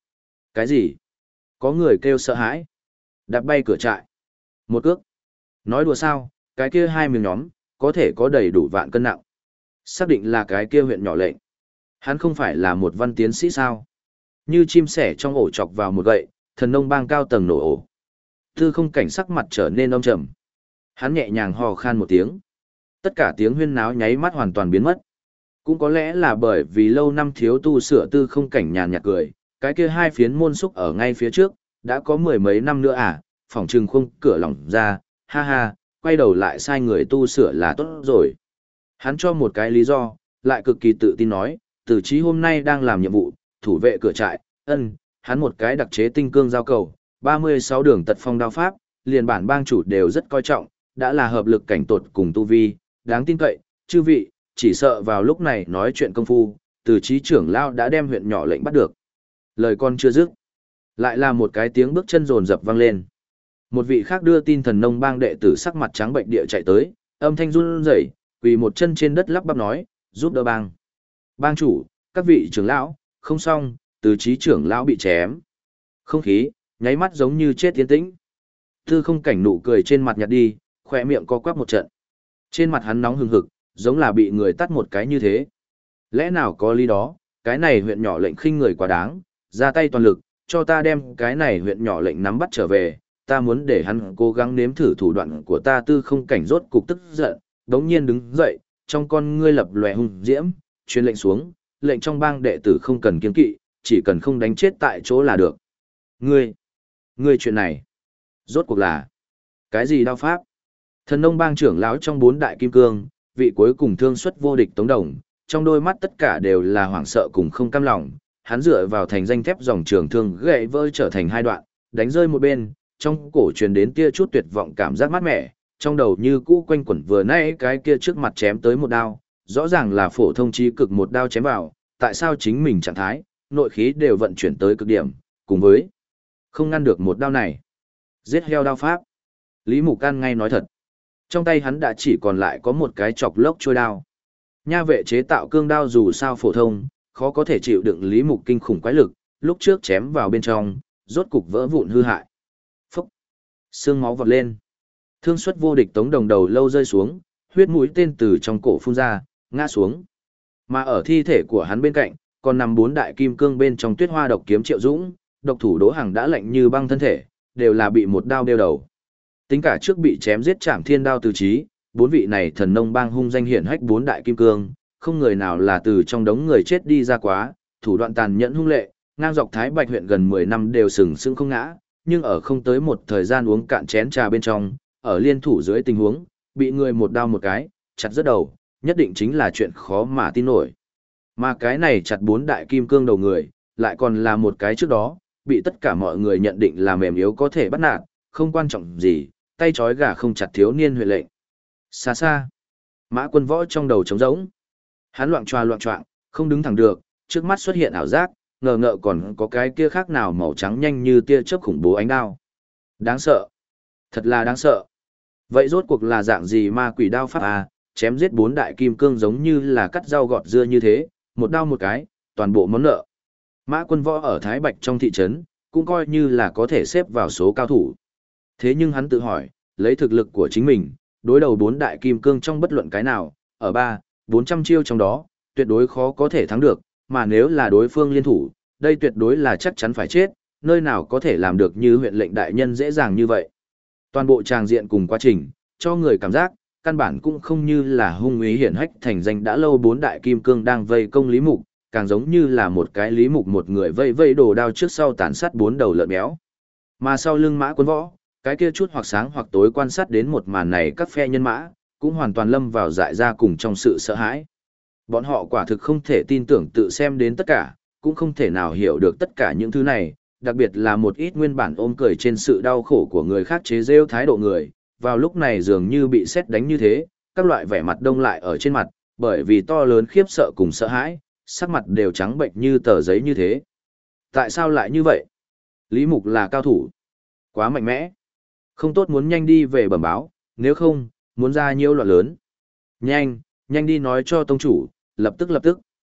Cái gì? Có người kêu sợ hãi. Đạp bay cửa trại. Một cước. Nói đùa sao, cái kia hai miếng nhóm, có thể có đầy đủ vạn cân nặng. Xác định là cái kia huyện nhỏ lệnh. Hắn không phải là một văn tiến sĩ sao? Như chim sẻ trong ổ chọc vào một gậy, thần nông bang cao tầng nổ ổ. Tư không cảnh sắc mặt trở nên âm trầm. Hắn nhẹ nhàng hò khan một tiếng. Tất cả tiếng huyên náo nháy mắt hoàn toàn biến mất. Cũng có lẽ là bởi vì lâu năm thiếu tu sửa tư không cảnh nhàn nhạt cười, cái kia hai phiến môn xúc ở ngay phía trước, đã có mười mấy năm nữa à, phòng trừng khung cửa lỏng ra, ha ha, quay đầu lại sai người tu sửa là tốt rồi. Hắn cho một cái lý do, lại cực kỳ tự tin nói, Tử Chí hôm nay đang làm nhiệm vụ, thủ vệ cửa trại, hắn một cái đặc chế tinh cương giao cầu, 36 đường tật phong đao pháp, liền bản bang chủ đều rất coi trọng, đã là hợp lực cảnh tột cùng tu vi, đáng tin cậy, chư vị, chỉ sợ vào lúc này nói chuyện công phu, Tử Chí trưởng lao đã đem huyện nhỏ lệnh bắt được. Lời con chưa dứt, lại là một cái tiếng bước chân rồn rập vang lên. Một vị khác đưa tin thần nông bang đệ tử sắc mặt trắng bệnh địa chạy tới, âm thanh run rẩy, quỳ một chân trên đất lắp bắp nói, giúp đỡ bang. Bang chủ, các vị trưởng lão, không xong, Tử Chí trưởng lão bị chém. Không khí, nháy mắt giống như chết tiến tĩnh. Tư không cảnh nụ cười trên mặt nhạt đi, khỏe miệng co quắp một trận. Trên mặt hắn nóng hừng hực, giống là bị người tắt một cái như thế. Lẽ nào có lý đó, cái này huyện nhỏ lệnh khinh người quá đáng, ra tay toàn lực, cho ta đem cái này huyện nhỏ lệnh nắm bắt trở về, ta muốn để hắn cố gắng nếm thử thủ đoạn của ta. Tư không cảnh rốt cục tức giận, đống nhiên đứng dậy, trong con ngươi lập lòe hung diễm, truyền lệnh xuống, lệnh trong bang đệ tử không cần kiêng kỵ, chỉ cần không đánh chết tại chỗ là được. Ngươi chuyện này, rốt cuộc là cái gì đao pháp? Thần nông bang trưởng lão trong bốn đại kim cương, vị cuối cùng thương xuất vô địch Tống Đồng, trong đôi mắt tất cả đều là hoảng sợ cùng không cam lòng, hắn dựa vào thành danh thép dòng trường thương gãy vỡ trở thành hai đoạn, đánh rơi một bên, trong cổ truyền đến tia chút tuyệt vọng cảm giác mát mẻ, trong đầu như cũ quanh quẩn vừa nãy cái kia trước mặt chém tới một đao, rõ ràng là phổ thông chí cực một đao chém vào, tại sao chính mình trạng thái, nội khí đều vận chuyển tới cực điểm, cùng với không ngăn được một đao này. Giết heo đao pháp. Lý Mục Can ngay nói thật. Trong tay hắn đã chỉ còn lại có một cái chọc lốc trôi đao. Nha vệ chế tạo cương đao dù sao phổ thông, khó có thể chịu đựng Lý Mục kinh khủng quái lực, lúc trước chém vào bên trong, rốt cục vỡ vụn hư hại. Phúc! Xương máu vọt lên. Thương xuất vô địch Tống Đồng đầu lâu rơi xuống, huyết mũi tên từ trong cổ phun ra, ngã xuống. Mà ở thi thể của hắn bên cạnh, còn nằm bốn đại kim cương bên trong Tuyết Hoa độc kiếm Triệu Dũng, độc thủ Đỗ Hằng đã lạnh như băng thân thể, đều là bị một đao đeo đầu. Tính cả trước bị chém giết Trảm Thiên đao Từ Chí, bốn vị này thần nông bang hung danh hiển hách bốn đại kim cương, không người nào là từ trong đống người chết đi ra quá, thủ đoạn tàn nhẫn hung lệ, ngang dọc Thái Bạch huyện gần 10 năm đều sừng sững không ngã, nhưng ở không tới một thời gian uống cạn chén trà bên trong, ở liên thủ dưới tình huống, bị người một đao một cái, chặt rất đầu, nhất định chính là chuyện khó mà tin nổi. Mà cái này chặt bốn đại kim cương đầu người, lại còn là một cái trước đó, bị tất cả mọi người nhận định là mềm yếu có thể bắt nạt, không quan trọng gì, tay trói gà không chặt thiếu niên huệ lệnh. Xa xa, Mã Quân Võ trong đầu trống rỗng. Hắn loạng choạng, không đứng thẳng được, trước mắt xuất hiện ảo giác, ngờ ngợ còn có cái kia khác nào màu trắng nhanh như tia chớp khủng bố ánh đao. Đáng sợ. Thật là đáng sợ. Vậy rốt cuộc là dạng gì ma quỷ đao pháp à, chém giết bốn đại kim cương giống như là cắt rau gọt dưa như thế, một đao một cái, toàn bộ món nợ. Mã Quân Võ ở Thái Bạch trong thị trấn, cũng coi như là có thể xếp vào số cao thủ. Thế nhưng hắn tự hỏi, lấy thực lực của chính mình, đối đầu bốn đại kim cương trong bất luận cái nào, ở 400 chiêu trong đó, tuyệt đối khó có thể thắng được, mà nếu là đối phương liên thủ, đây tuyệt đối là chắc chắn phải chết, nơi nào có thể làm được như huyện lệnh đại nhân dễ dàng như vậy. Toàn bộ tràng diện cùng quá trình, cho người cảm giác, căn bản cũng không như là hung úy hiển hách thành danh đã lâu bốn đại kim cương đang vây công Lý Mục, càng giống như là một cái Lý Mục một người vây đồ đao trước sau tàn sát bốn đầu lợn béo. Mà sau lưng Mã Quân Võ, cái kia chút hoặc sáng hoặc tối quan sát đến một màn này các phe nhân mã, cũng hoàn toàn lâm vào dại ra cùng trong sự sợ hãi. Bọn họ quả thực không thể tin tưởng tự xem đến tất cả, cũng không thể nào hiểu được tất cả những thứ này, đặc biệt là một ít nguyên bản ôm cười trên sự đau khổ của người khác chế rêu thái độ người, vào lúc này dường như bị sét đánh như thế, các loại vẻ mặt đông lại ở trên mặt, bởi vì to lớn khiếp sợ cùng sợ hãi, sắc mặt đều trắng bệnh như tờ giấy như thế. Tại sao lại như vậy? Lý Mục là cao thủ. Quá mạnh mẽ. Không tốt muốn nhanh đi về bẩm báo, nếu không, muốn ra nhiêu loạn lớn. Nhanh đi nói cho tông chủ, lập tức.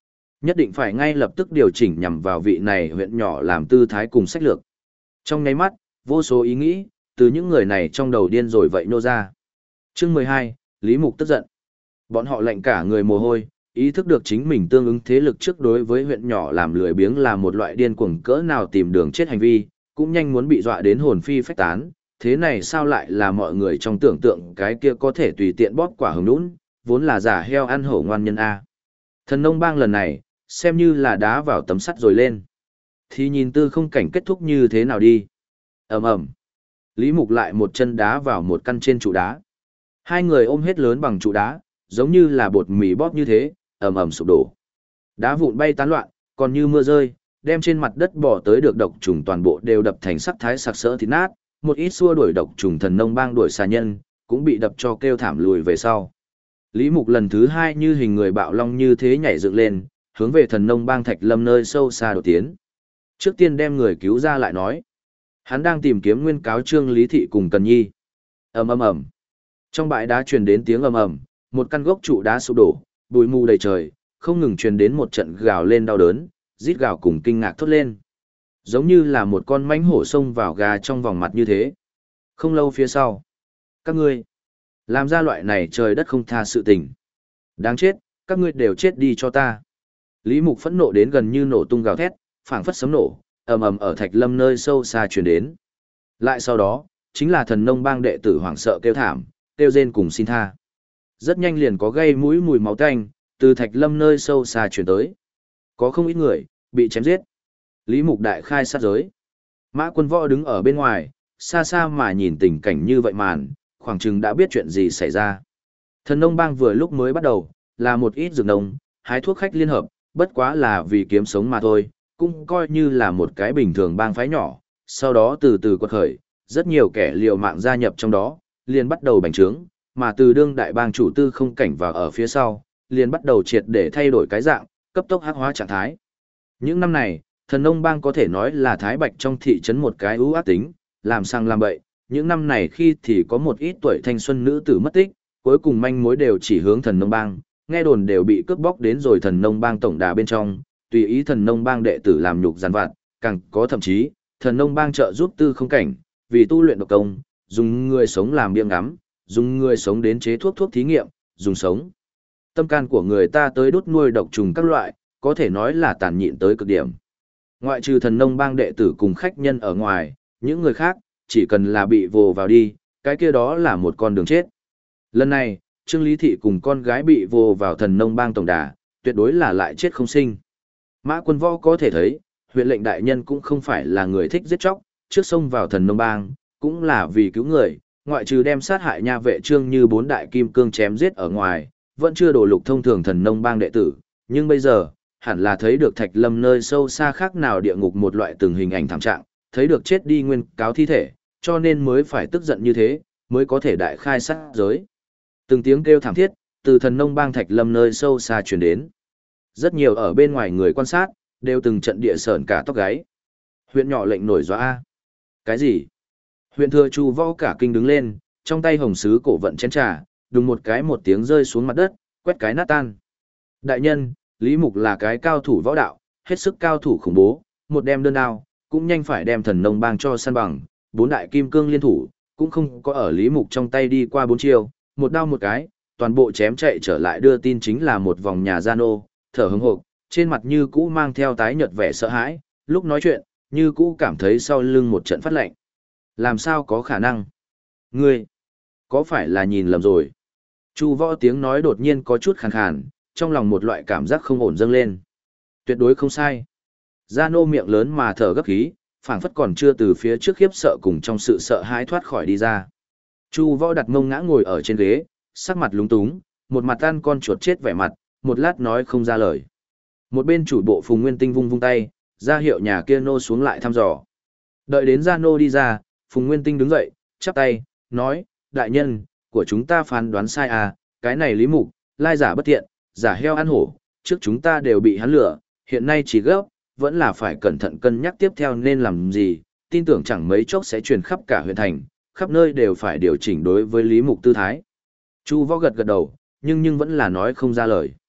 Nhất định phải ngay lập tức điều chỉnh nhằm vào vị này huyện nhỏ làm tư thái cùng sách lược. Trong nháy mắt, vô số ý nghĩ, từ những người này trong đầu điên rồi vậy nô ra. Chương 12, Lý Mục tức giận. Bọn họ lạnh cả người mồ hôi, ý thức được chính mình tương ứng thế lực trước đối với huyện nhỏ làm lười biếng là một loại điên cuồng cỡ nào tìm đường chết hành vi, cũng nhanh muốn bị dọa đến hồn phi phách tán. Thế này sao lại là mọi người trong tưởng tượng cái kia có thể tùy tiện bóp quả hứng nũng, vốn là giả heo ăn hổ ngoan nhân A. Thần nông bang lần này, xem như là đá vào tấm sắt rồi lên. Thì nhìn tư không cảnh kết thúc như thế nào đi. Ầm ầm. Lý Mục lại một chân đá vào một căn trên trụ đá. Hai người ôm hết lớn bằng trụ đá, giống như là bột mì bóp như thế, ầm ầm sụp đổ. Đá vụn bay tán loạn, còn như mưa rơi, đem trên mặt đất bỏ tới được độc trùng toàn bộ đều đập thành sắc thái sặc sỡ thịt nát, một ít xua đuổi độc trùng thần nông bang đuổi xà nhân, cũng bị đập cho kêu thảm lùi về sau. Lý Mục lần thứ hai như hình người bạo long như thế nhảy dựng lên, hướng về thần nông bang Thạch Lâm nơi sâu xa đột tiến. Trước tiên đem người cứu ra lại nói. Hắn đang tìm kiếm nguyên cáo trương Lý Thị cùng Cần Nhi. Ầm ầm ầm. Trong bãi đá truyền đến tiếng ầm ầm, một căn gốc trụ đá sụp đổ, bụi mù đầy trời, không ngừng truyền đến một trận gào lên đau đớn, rít gào cùng kinh ngạc thốt lên. Giống như là một con mãnh hổ xông vào gà trong vòng mặt như thế. Không lâu phía sau, các ngươi làm ra loại này trời đất không tha sự tình. Đáng chết, các ngươi đều chết đi cho ta. Lý Mục phẫn nộ đến gần như nổ tung gào thét, phảng phất sấm nổ, ầm ầm ở Thạch Lâm nơi sâu xa truyền đến. Lại sau đó, chính là thần nông bang đệ tử hoảng sợ kêu thảm, kêu rên cùng xin tha. Rất nhanh liền có gây mũi mùi máu tanh, từ Thạch Lâm nơi sâu xa truyền tới. Có không ít người bị chém giết. Lý Mục đại khai sát giới. Mã Quân Võ đứng ở bên ngoài, xa xa mà nhìn tình cảnh như vậy màn, khoảng chừng đã biết chuyện gì xảy ra. Thần nông bang vừa lúc mới bắt đầu, là một ít dược nông, hái thuốc khách liên hợp, bất quá là vì kiếm sống mà thôi, cũng coi như là một cái bình thường bang phái nhỏ, sau đó từ từ quật khởi, rất nhiều kẻ liều mạng gia nhập trong đó, liền bắt đầu bành trướng, mà từ đương đại bang chủ tư không cảnh vào ở phía sau, liền bắt đầu triệt để thay đổi cái dạng, cấp tốc hắc hóa trạng thái. Những năm này, thần nông bang có thể nói là Thái Bạch trong thị trấn một cái ưu ác tính, làm sang làm bậy, những năm này khi thì có một ít tuổi thanh xuân nữ tử mất tích, cuối cùng manh mối đều chỉ hướng thần nông bang, nghe đồn đều bị cướp bóc đến rồi thần nông bang tổng đà bên trong, tùy ý thần nông bang đệ tử làm nhục giàn vặt, càng có thậm chí, thần nông bang trợ giúp tư không cảnh, vì tu luyện độc công, dùng người sống làm biếng ngắm, dùng người sống đến chế thuốc thí nghiệm, dùng sống. Tâm can của người ta tới đốt nuôi độc trùng các loại, có thể nói là tàn nhịn tới cực điểm. Ngoại trừ thần nông bang đệ tử cùng khách nhân ở ngoài, những người khác, chỉ cần là bị vồ vào đi, cái kia đó là một con đường chết. Lần này, Trương Lý Thị cùng con gái bị vồ vào thần nông bang tổng đà, tuyệt đối là lại chết không sinh. Mã Quân Võ có thể thấy, huyện lệnh đại nhân cũng không phải là người thích giết chóc, trước xông vào thần nông bang, cũng là vì cứu người, ngoại trừ đem sát hại nha vệ Trương Như bốn đại kim cương chém giết ở ngoài, vẫn chưa đổ lục thông thường thần nông bang đệ tử, nhưng bây giờ, hẳn là thấy được Thạch Lâm nơi sâu xa khác nào địa ngục một loại từng hình ảnh thảm trạng, thấy được chết đi nguyên cáo thi thể, cho nên mới phải tức giận như thế, mới có thể đại khai sát giới. Từng tiếng kêu thảm thiết, từ thần nông bang Thạch Lâm nơi sâu xa truyền đến. Rất nhiều ở bên ngoài người quan sát, đều từng trận địa sởn cả tóc gáy. Huyện nhỏ lệnh nổi gió A. Cái gì? Huyện thừa Chu Võ cả kinh đứng lên, trong tay hồng sứ cổ vận chén trà, đùng một cái một tiếng rơi xuống mặt đất, quét cái nát tan. Đại nhân, Lý Mục là cái cao thủ võ đạo, hết sức cao thủ khủng bố, một đem đơn đao, cũng nhanh phải đem thần nông bang cho săn bằng, bốn đại kim cương liên thủ, cũng không có ở Lý Mục trong tay đi qua bốn chiêu, một đao một cái, toàn bộ chém chạy trở lại đưa tin chính là một vòng nhà gian ô, thở hững hộc, trên mặt như cũ mang theo tái nhợt vẻ sợ hãi, lúc nói chuyện, như cũ cảm thấy sau lưng một trận phát lạnh. Làm sao có khả năng? Ngươi, có phải là nhìn lầm rồi? Chu Võ tiếng nói đột nhiên có chút khàn khàn, trong lòng một loại cảm giác không ổn dâng lên. Tuyệt đối không sai. Gia Nô miệng lớn mà thở gấp khí, phảng phất còn chưa từ phía trước khiếp sợ cùng trong sự sợ hãi thoát khỏi đi ra. Chu Võ đặt mông ngã ngồi ở trên ghế, sắc mặt lúng túng, một mặt ăn con chuột chết vẻ mặt, một lát nói không ra lời. Một bên chủ bộ Phùng Nguyên Tinh vung vung tay, ra hiệu nhà kia nô xuống lại thăm dò. Đợi đến Gia Nô đi ra, Phùng Nguyên Tinh đứng dậy, chắp tay, nói, đại nhân, của chúng ta phán đoán sai à, cái này Lý Mục, lai giả bất thiện, giả heo ăn hổ, trước chúng ta đều bị hắn lừa, hiện nay chỉ gấp, vẫn là phải cẩn thận cân nhắc tiếp theo nên làm gì, tin tưởng chẳng mấy chốc sẽ truyền khắp cả huyện thành, khắp nơi đều phải điều chỉnh đối với Lý Mục tư thái. Chu Võ gật gật đầu, nhưng vẫn là nói không ra lời.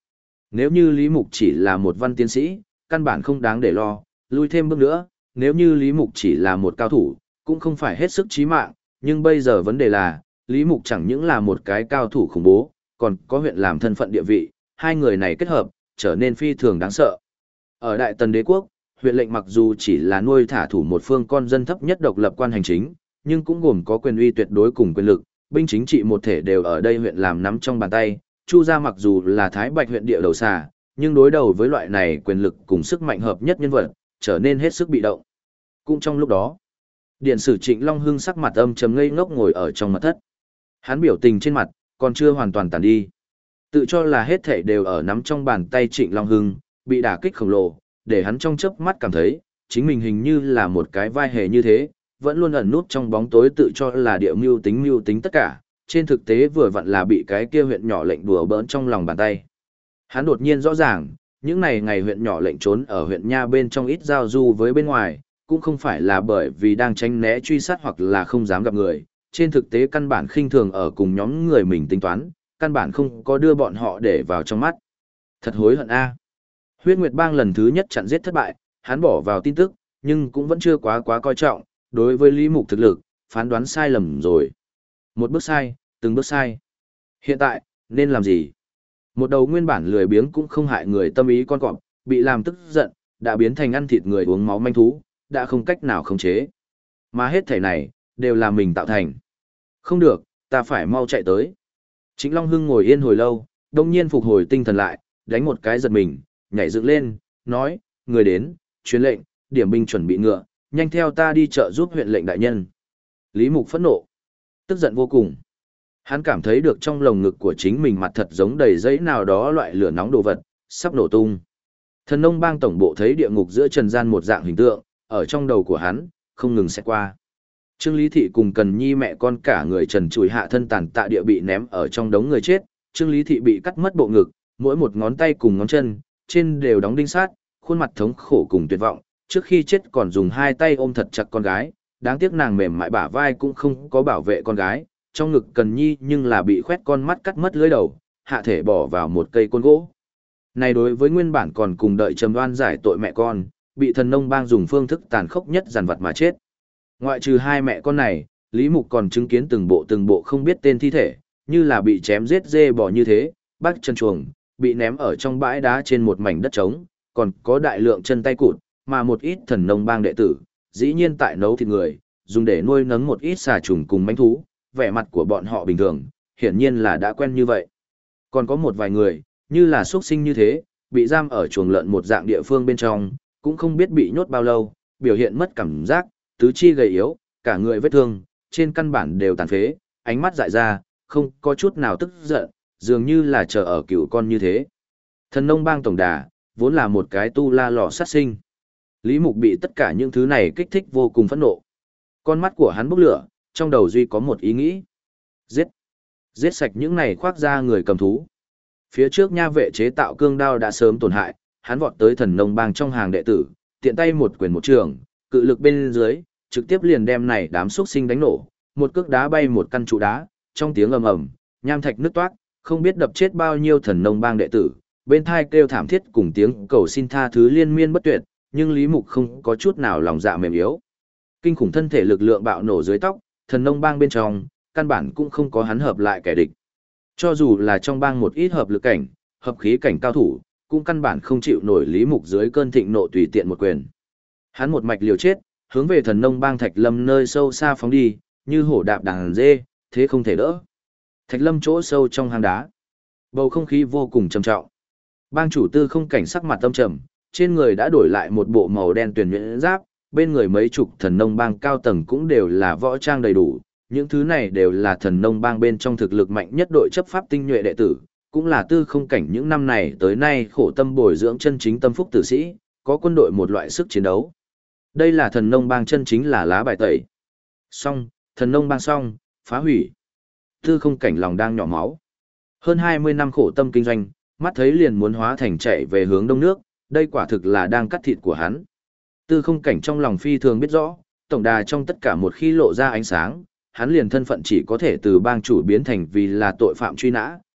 Nếu như Lý Mục chỉ là một văn tiến sĩ, căn bản không đáng để lo, lui thêm bước nữa, nếu như Lý Mục chỉ là một cao thủ, cũng không phải hết sức chí mạng, nhưng bây giờ vấn đề là, Lý Mục chẳng những là một cái cao thủ khủng bố, còn có huyện làm thân phận địa vị, hai người này kết hợp, trở nên phi thường đáng sợ. Ở Đại Tần Đế Quốc, huyện lệnh mặc dù chỉ là nuôi thả thủ một phương con dân thấp nhất độc lập quan hành chính, nhưng cũng gồm có quyền uy tuyệt đối cùng quyền lực, binh chính trị một thể đều ở đây huyện làm nắm trong bàn tay. Chu gia mặc dù là Thái Bạch huyện địa đầu xà, nhưng đối đầu với loại này quyền lực cùng sức mạnh hợp nhất nhân vật, trở nên hết sức bị động. Cũng trong lúc đó, điện sử Trịnh Long Hưng sắc mặt âm trầm ngây ngốc ngồi ở trong mật thất. Hắn biểu tình trên mặt còn chưa hoàn toàn tàn đi. Tự cho là hết thảy đều ở nắm trong bàn tay Trịnh Long Hưng, bị đả kích khổng lồ, để hắn trong chớp mắt cảm thấy, chính mình hình như là một cái vai hề như thế, vẫn luôn ẩn nút trong bóng tối tự cho là địa mưu tính tất cả, trên thực tế vừa vặn là bị cái kia huyện nhỏ lệnh đùa bỡn trong lòng bàn tay. Hắn đột nhiên rõ ràng, những ngày huyện nhỏ lệnh trốn ở huyện nha bên trong ít giao du với bên ngoài, cũng không phải là bởi vì đang tránh né truy sát hoặc là không dám gặp người, trên thực tế căn bản khinh thường ở cùng nhóm người mình tính toán, căn bản không có đưa bọn họ để vào trong mắt. Thật hối hận a. Huyết Nguyệt Bang lần thứ nhất chặn giết thất bại, hắn bỏ vào tin tức, nhưng cũng vẫn chưa quá coi trọng, đối với Lý Mục thực lực, phán đoán sai lầm rồi. Một bước sai, từng bước sai. Hiện tại, nên làm gì? Một đầu nguyên bản lười biếng cũng không hại người tâm ý con cọp, bị làm tức giận, đã biến thành ăn thịt người uống máu manh thú, đã không cách nào khống chế. Mà hết thảy này, đều là mình tạo thành. Không được, ta phải mau chạy tới. Trịnh Long Hưng ngồi yên hồi lâu, đông nhiên phục hồi tinh thần lại, đánh một cái giật mình, nhảy dựng lên, nói, người đến, truyền lệnh, điểm binh chuẩn bị ngựa, nhanh theo ta đi chợ giúp huyện lệnh đại nhân. Lý Mục phẫn nộ, tức giận vô cùng. Hắn cảm thấy được trong lồng ngực của chính mình mặt thật giống đầy giấy nào đó loại lửa nóng đồ vật, sắp nổ tung. Thần Nông Bang tổng bộ thấy địa ngục giữa trần gian một dạng hình tượng, ở trong đầu của hắn, không ngừng sẽ qua. Trương Lý Thị cùng Cần Nhi mẹ con cả người trần trụi hạ thân tàn tạ địa bị ném ở trong đống người chết, Trương Lý Thị bị cắt mất bộ ngực, mỗi một ngón tay cùng ngón chân, trên đều đóng đinh sát, khuôn mặt thống khổ cùng tuyệt vọng, trước khi chết còn dùng hai tay ôm thật chặt con gái, đáng tiếc nàng mềm mại bả vai cũng không có bảo vệ con gái, trong ngực Cần Nhi nhưng là bị khoét con mắt cắt mất lưỡi đầu, hạ thể bỏ vào một cây côn gỗ. Này đối với nguyên bản còn cùng đợi trầm đoan giải tội mẹ con, bị Thần Nông Bang dùng phương thức tàn khốc nhất giàn vật mà chết. Ngoại trừ hai mẹ con này, Lý Mục còn chứng kiến từng bộ không biết tên thi thể, như là bị chém giết dê bò như thế, bác chân chuồng, bị ném ở trong bãi đá trên một mảnh đất trống, còn có đại lượng chân tay cụt, mà một ít Thần Nông Bang đệ tử, dĩ nhiên tại nấu thịt người, dùng để nuôi nấng một ít xà trùng cùng manh thú, vẻ mặt của bọn họ bình thường, hiển nhiên là đã quen như vậy. Còn có một vài người, như là xuất sinh như thế, bị giam ở chuồng lợn một dạng địa phương bên trong, cũng không biết bị nhốt bao lâu, biểu hiện mất cảm giác, tứ chi gầy yếu, cả người vết thương, trên căn bản đều tàn phế, ánh mắt dại ra, không có chút nào tức giận, dường như là chờ ở cựu con như thế. Thần Nông Bang tổng đà, vốn là một cái tu la lò sát sinh. Lý Mục bị tất cả những thứ này kích thích vô cùng phẫn nộ. Con mắt của hắn bốc lửa, trong đầu duy có một ý nghĩ. Giết! Giết sạch những này khoác ra người cầm thú. Phía trước nha vệ chế tạo cương đao đã sớm tổn hại, hắn vọt tới Thần Nông Bang trong hàng đệ tử, tiện tay một quyền một trường, cự lực bên dưới, trực tiếp liền đem này đám xuất sinh đánh nổ, một cước đá bay một căn trụ đá, trong tiếng ầm ầm, nham thạch nứt toác, không biết đập chết bao nhiêu Thần Nông Bang đệ tử, bên thai kêu thảm thiết cùng tiếng cầu xin tha thứ liên miên bất tuyệt, nhưng Lý Mục không có chút nào lòng dạ mềm yếu. Kinh khủng thân thể lực lượng bạo nổ dưới tóc, Thần Nông Bang bên trong, căn bản cũng không có hắn hợp lại kẻ địch. Cho dù là trong bang một ít hợp lực cảnh, hợp khí cảnh cao thủ, cũng căn bản không chịu nổi Lý Mục dưới cơn thịnh nộ tùy tiện một quyền. Hắn một mạch liều chết, hướng về Thần Nông Bang Thạch Lâm nơi sâu xa phóng đi, như hổ đạp đàn dê, thế không thể đỡ. Thạch Lâm chỗ sâu trong hang đá, bầu không khí vô cùng trầm trọng. Bang chủ Tư Không Cảnh sắc mặt âm trầm, trên người đã đổi lại một bộ màu đen tuyền nhuyễn giáp, bên người mấy chục Thần Nông Bang cao tầng cũng đều là võ trang đầy đủ, những thứ này đều là Thần Nông Bang bên trong thực lực mạnh nhất đội chấp pháp tinh nhuệ đệ tử, cũng là Tư Không Cảnh những năm này tới nay khổ tâm bồi dưỡng chân chính tâm phúc tử sĩ, có quân đội một loại sức chiến đấu. Đây là Thần Nông Bang chân chính là lá bài tẩy. Xong, Thần Nông Bang xong, phá hủy. Tư Không Cảnh lòng đang nhỏ máu. Hơn 20 năm khổ tâm kinh doanh, mắt thấy liền muốn hóa thành chạy về hướng đông nước, đây quả thực là đang cắt thịt của hắn. Tư Không Cảnh trong lòng phi thường biết rõ, tổng đà trong tất cả một khi lộ ra ánh sáng, hắn liền thân phận chỉ có thể từ bang chủ biến thành vì là tội phạm truy nã,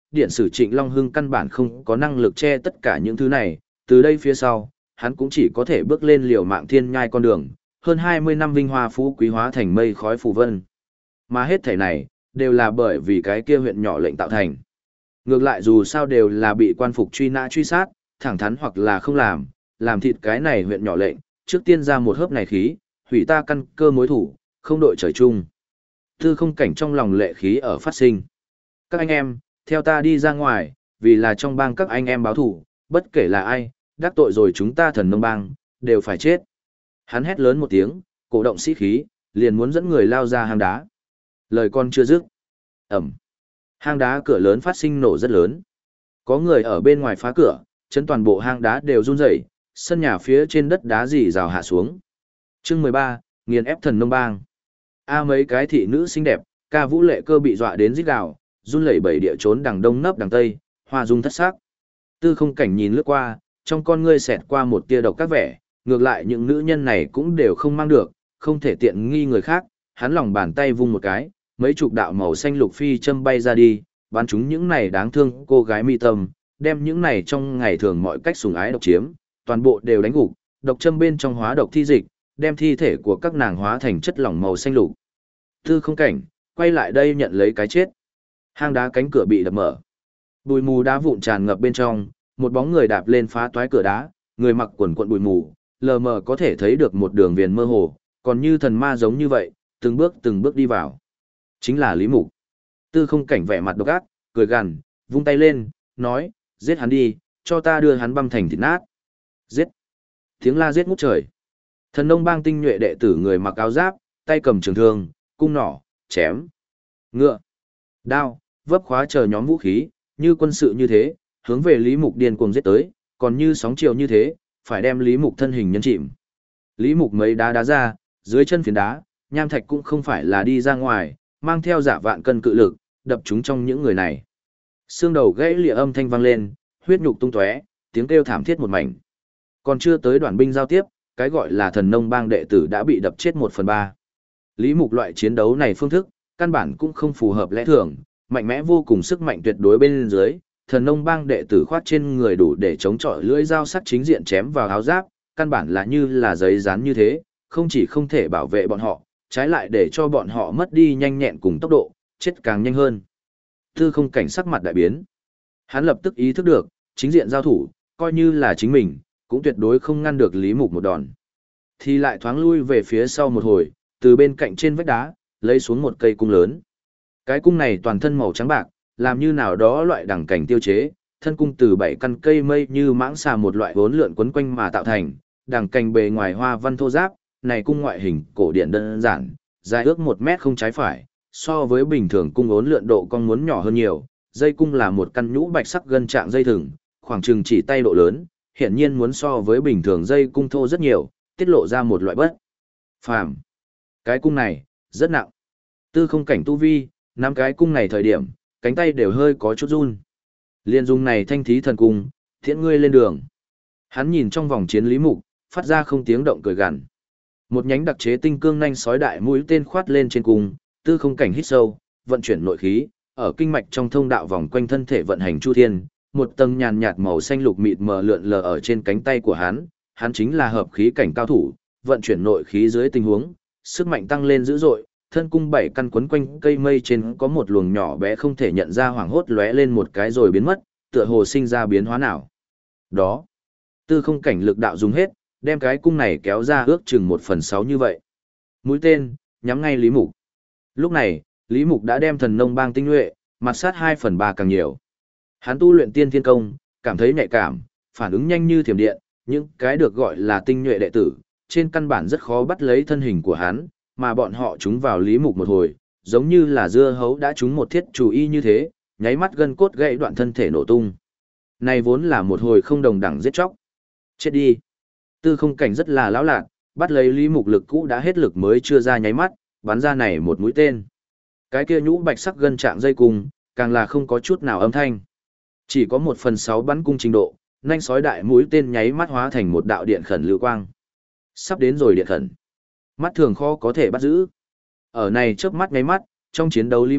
điện sử Trịnh Long Hưng căn bản không có năng lực che tất cả những thứ này, từ đây phía sau, hắn cũng chỉ có thể bước lên liều mạng thiên nhai con đường, hơn 20 năm vinh hoa phú quý hóa thành mây khói phù vân. Mà hết thảy này, đều là bởi vì cái kia huyện nhỏ lệnh tạo thành. Ngược lại dù sao đều là bị quan phục truy nã truy sát, thẳng thắn hoặc là không làm thịt cái này huyện nhỏ lệnh, trước tiên ra một hớp này khí, hủy ta căn cơ mối thủ, không đội trời chung. Tư không cảnh trong lòng lệ khí ở phát sinh. Các anh em, theo ta đi ra ngoài, vì là trong bang các anh em báo thủ, bất kể là ai, đắc tội rồi chúng ta thần nông bang, đều phải chết. Hắn hét lớn một tiếng, cổ động sĩ khí, liền muốn dẫn người lao ra hang đá. Lời con chưa dứt. Ẩm. Hang đá cửa lớn phát sinh nổ rất lớn. Có người ở bên ngoài phá cửa, chấn toàn bộ hang đá đều run rẩy, sân nhà phía trên đất đá rỉ rào hạ xuống. Chương 13, nghiền ép thần nông bang. Mấy cái thị nữ xinh đẹp, ca vũ lệ cơ bị dọa đến rít gào, run lẩy bẩy địa trốn đằng đông nấp đằng tây, hoa dung thất sắc. Tư không cảnh nhìn lướt qua, trong con ngươi xẹt qua một tia độc các vẻ, ngược lại những nữ nhân này cũng đều không mang được, không thể tiện nghi người khác, hắn lòng bàn tay vung một cái, mấy chục đạo màu xanh lục phi châm bay ra đi, bắn chúng những này đáng thương cô gái mi tâm, đem những này trong ngày thường mọi cách sủng ái độc chiếm, toàn bộ đều đánh gục, độc châm bên trong hóa độc thi dịch, đem thi thể của các nàng hóa thành chất lỏng màu xanh lục. Tư không cảnh, quay lại đây nhận lấy cái chết. Hang đá cánh cửa bị đập mở. Bụi mù đá vụn tràn ngập bên trong, một bóng người đạp lên phá toái cửa đá, người mặc quần quần bụi mù, lờ mờ có thể thấy được một đường viền mơ hồ, còn như thần ma giống như vậy, từng bước đi vào. Chính là Lý Mục. Tư không cảnh vẻ mặt độc ác, cười gằn, vung tay lên, nói, giết hắn đi, cho ta đưa hắn băm thành thịt nát. Giết. Tiếng la giết ngút trời. Thần nông bang tinh nhuệ đệ tử người mặc áo giáp, tay cầm trường thương, cung nỏ, chém, ngựa, đao, vấp khóa chờ nhóm vũ khí, như quân sự như thế, hướng về Lý Mục điên cuồng giết tới, còn như sóng chiều như thế, phải đem Lý Mục thân hình nhân chìm. Lý Mục mấy đá đá ra, dưới chân phiến đá, nham thạch cũng không phải là đi ra ngoài, mang theo giả vạn cân cự lực, đập chúng trong những người này. Xương đầu gãy lìa âm thanh vang lên, huyết nhục tung tóe, tiếng kêu thảm thiết một mảnh. Còn chưa tới đoàn binh giao tiếp, cái gọi là thần nông bang đệ tử đã bị đập chết 1/3. Lý Mục loại chiến đấu này phương thức, căn bản cũng không phù hợp lẽ thường, mạnh mẽ vô cùng sức mạnh tuyệt đối bên dưới, thần nông bang đệ tử khoát trên người đủ để chống chọi lưỡi dao sắc chính diện chém vào áo giáp, căn bản là như là giấy dán như thế, không chỉ không thể bảo vệ bọn họ, trái lại để cho bọn họ mất đi nhanh nhẹn cùng tốc độ, chết càng nhanh hơn. Tư không cảnh sắc mặt đại biến. Hắn lập tức ý thức được, chính diện giao thủ, coi như là chính mình, cũng tuyệt đối không ngăn được Lý Mục một đòn. Thì lại thoáng lui về phía sau một hồi, từ bên cạnh trên vách đá, lấy xuống một cây cung lớn. Cái cung này toàn thân màu trắng bạc, làm như nào đó loại đẳng cảnh tiêu chế, thân cung từ 7 căn cây mây như mãng xà một loại vốn lượn quấn quanh mà tạo thành, đẳng cảnh bề ngoài hoa văn thô giáp, này cung ngoại hình cổ điển đơn giản, dài ước 1 mét không trái phải, so với bình thường cung ốn lượn độ cong muốn nhỏ hơn nhiều, dây cung là một căn nhũ bạch sắc gân trạng dây thừng, khoảng chừng chỉ tay độ lớn, hiển nhiên muốn so với bình thường dây cung thô rất nhiều, tiết lộ ra một loại bất phàm. Cái cung này, rất nặng. Tư không cảnh tu vi, nắm cái cung này thời điểm, cánh tay đều hơi có chút run. Liên dung này thanh thí thần cung, thiện ngươi lên đường. Hắn nhìn trong vòng chiến Lý Mục, phát ra không tiếng động cười gằn. Một nhánh đặc chế tinh cương nhanh sói đại mũi tên khoát lên trên cung, tư không cảnh hít sâu, vận chuyển nội khí, ở kinh mạch trong thông đạo vòng quanh thân thể vận hành chu thiên, một tầng nhàn nhạt màu xanh lục mịt mờ lượn lờ ở trên cánh tay của hắn chính là hợp khí cảnh cao thủ, vận chuyển nội khí dưới tình huống, sức mạnh tăng lên dữ dội, thân cung 7 căn quấn quanh cây mây trên có một luồng nhỏ bé không thể nhận ra hoảng hốt lóe lên một cái rồi biến mất, tựa hồ sinh ra biến hóa nào. Đó, tư không cảnh lực đạo dùng hết, đem cái cung này kéo ra ước chừng 1/6 như vậy. Mũi tên, nhắm ngay Lý Mục. Lúc này, Lý Mục đã đem thần nông bang tinh nhuệ, mặt sát 2/3 càng nhiều. Hắn tu luyện tiên thiên công, cảm thấy nhạy cảm, phản ứng nhanh như thiểm điện, những cái được gọi là tinh nhuệ đệ tử, trên căn bản rất khó bắt lấy thân hình của hắn, mà bọn họ trúng vào Lý Mục một hồi, giống như là dưa hấu đã trúng một thiết chủ y như thế, nháy mắt gân cốt gãy đoạn thân thể nổ tung. Này vốn là một hồi không đồng đẳng giết chóc. Chết đi. Tư không cảnh rất là lão lạc, bắt lấy Lý Mục lực cũ đã hết lực mới chưa ra nháy mắt, bắn ra này một mũi tên. Cái kia nhũ bạch sắc gân trạng dây cung, càng là không có chút nào âm thanh. Chỉ có 1/6 bắn cung trình độ, nhanh sói đại mũi tên nháy mắt hóa thành một đạo điện khẩn lưu quang. Sắp đến rồi điện khẩn. Mắt thường khó có thể bắt giữ. Ở này chớp mắt nháy mắt, trong chiến đấu Lý Mục,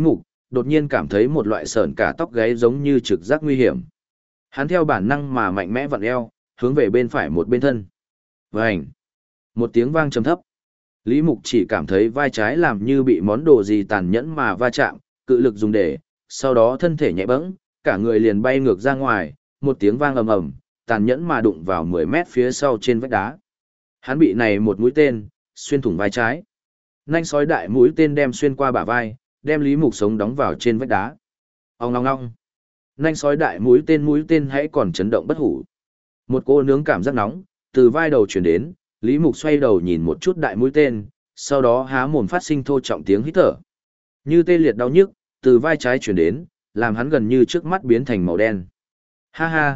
đột nhiên cảm thấy một loại sởn cả tóc gáy giống như trực giác nguy hiểm. Hắn theo bản năng mà mạnh mẽ vặn eo, hướng về bên phải một bên thân. Vành! Một tiếng vang trầm thấp. Lý Mục chỉ cảm thấy vai trái làm như bị món đồ gì tàn nhẫn mà va chạm, cự lực dùng để, sau đó thân thể nhẹ bẫng, cả người liền bay ngược ra ngoài, một tiếng vang ầm ầm, tàn nhẫn mà đụng vào 10 mét phía sau trên vách đá. Hắn bị này một mũi tên, xuyên thủng vai trái. Nanh sói đại mũi tên đem xuyên qua bả vai, đem Lý Mục sống đóng vào trên vách đá. Ong ong ong. Nanh sói đại mũi tên hãy còn chấn động bất hủ. Một cô nướng cảm giác nóng, từ vai đầu chuyển đến, Lý Mục xoay đầu nhìn một chút đại mũi tên, sau đó há mồm phát sinh thô trọng tiếng hít thở. Như tê liệt đau nhức, từ vai trái chuyển đến, làm hắn gần như trước mắt biến thành màu đen. Ha ha,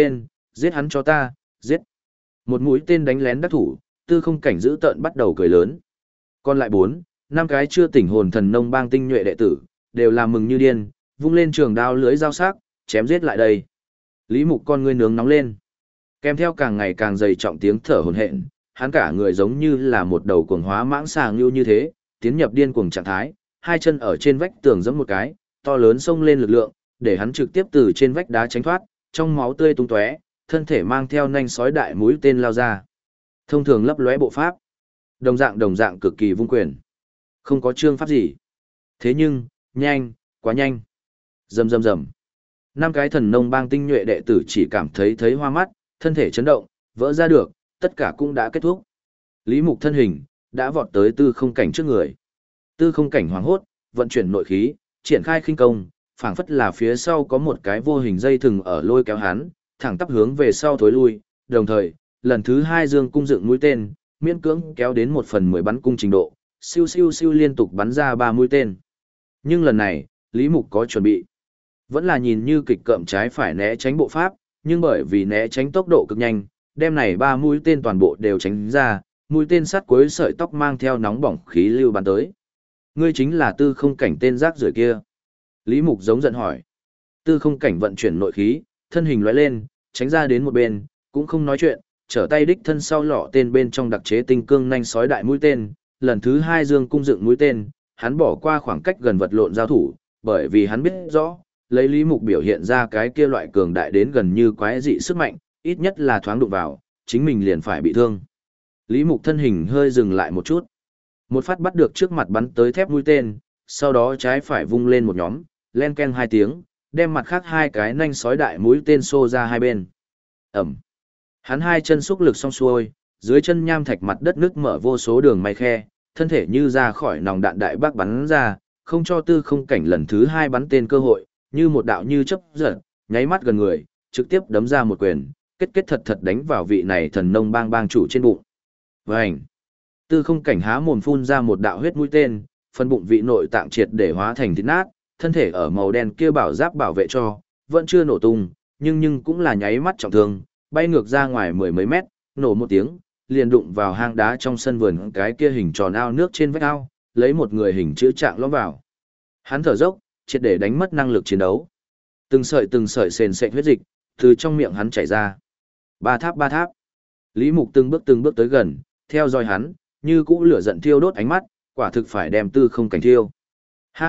giết hắn cho ta, giết. Một mũi tên đánh lén đắc thủ, Tư Không Cảnh dữ tợn bắt đầu cười lớn. Còn lại 4, 5 cái chưa tỉnh hồn thần nông bang tinh nhuệ đệ tử, đều làm mừng như điên, vung lên trường đao lưới dao sắc, chém giết lại đây. Lý Mục con ngươi nướng nóng lên. Kèm theo càng ngày càng dày trọng tiếng thở hổn hển, hắn cả người giống như là một đầu cuồng hóa mãng xà ngưu như thế, tiến nhập điên cuồng trạng thái, hai chân ở trên vách tường giẫm một cái, to lớn xông lên lực lượng, để hắn trực tiếp từ trên vách đá tránh thoát, trong máu tươi tung tóe, thân thể mang theo nanh sói đại mũi tên lao ra. Thông thường lấp lóe bộ pháp, đồng dạng cực kỳ vung quyền. Không có chương pháp gì. Thế nhưng, nhanh, quá nhanh. Rầm rầm rầm. 5 cái thần nông bang tinh nhuệ đệ tử chỉ cảm thấy hoa mắt, thân thể chấn động, vỡ ra được, tất cả cũng đã kết thúc. Lý Mục thân hình đã vọt tới Tư Không Cảnh trước người. Tư Không Cảnh hoảng hốt, vận chuyển nội khí, triển khai khinh công, phảng phất là phía sau có một cái vô hình dây thừng ở lôi kéo hắn, thẳng tắp hướng về sau thối lui, đồng thời, lần thứ 2 dương cung dựng mũi tên, miễn cưỡng kéo đến 1/10 bắn cung trình độ, siêu siêu siêu liên tục bắn ra 3 mũi tên. Nhưng lần này, Lý Mục có chuẩn bị. Vẫn là nhìn như kịch cợm trái phải né tránh bộ pháp, nhưng bởi vì né tránh tốc độ cực nhanh, đem này 3 mũi tên toàn bộ đều tránh ra, mũi tên sắt cuối sợi tóc mang theo nóng bỏng khí lưu bắn tới. Ngươi chính là Tư Không Cảnh tên rác rưởi kia. Lý Mục giống giận hỏi. Tư Không Cảnh vận chuyển nội khí, thân hình lóe lên, tránh ra đến một bên, cũng không nói chuyện, trở tay đích thân sau lọ tên bên trong đặc chế tinh cương nanh sói đại mũi tên, lần thứ 2 dương cung dựng mũi tên, hắn bỏ qua khoảng cách gần vật lộn giao thủ, bởi vì hắn biết rõ, lấy Lý Mục biểu hiện ra cái kia loại cường đại đến gần như quái dị sức mạnh, ít nhất là thoáng đụng vào, chính mình liền phải bị thương. Lý Mục thân hình hơi dừng lại một chút. Một phát bắt được trước mặt bắn tới thép mũi tên, sau đó trái phải vung lên một nhóm, len ken 2 tiếng, đem mặt khác 2 cái nanh sói đại mũi tên xô ra hai bên. Ẩm. Hắn 2 chân xúc lực xong xuôi, dưới chân nham thạch mặt đất nứt mở vô số đường may khe, thân thể như ra khỏi nòng đạn đại bác bắn ra, không cho Tư Không Cảnh lần thứ 2 bắn tên cơ hội, như một đạo như chớp giật, nháy mắt gần người, trực tiếp đấm ra một quyền, kết thật đánh vào vị này thần nông bang bang chủ trên bụng. Vành. Tư Không Cảnh há mồm phun ra một đạo huyết mũi tên, phần bụng vị nội tạng triệt để hóa thành thịt nát, thân thể ở màu đen kia bảo giáp bảo vệ cho, vẫn chưa nổ tung, nhưng cũng là nháy mắt trọng thương, bay ngược ra ngoài 10 mấy mét, nổ một tiếng, liền đụng vào hang đá trong sân vườn cái kia hình tròn ao nước trên vách ao, lấy một người hình chữ trạng lõm vào. Hắn thở dốc, triệt để đánh mất năng lực chiến đấu. Từng sợi sền sệt huyết dịch từ trong miệng hắn chảy ra. Ba tháp. Lý Mục từng bước tới gần, theo dõi hắn, như cũ lửa giận thiêu đốt ánh mắt, quả thực phải đem Tư Không Cảnh thiêu. Ha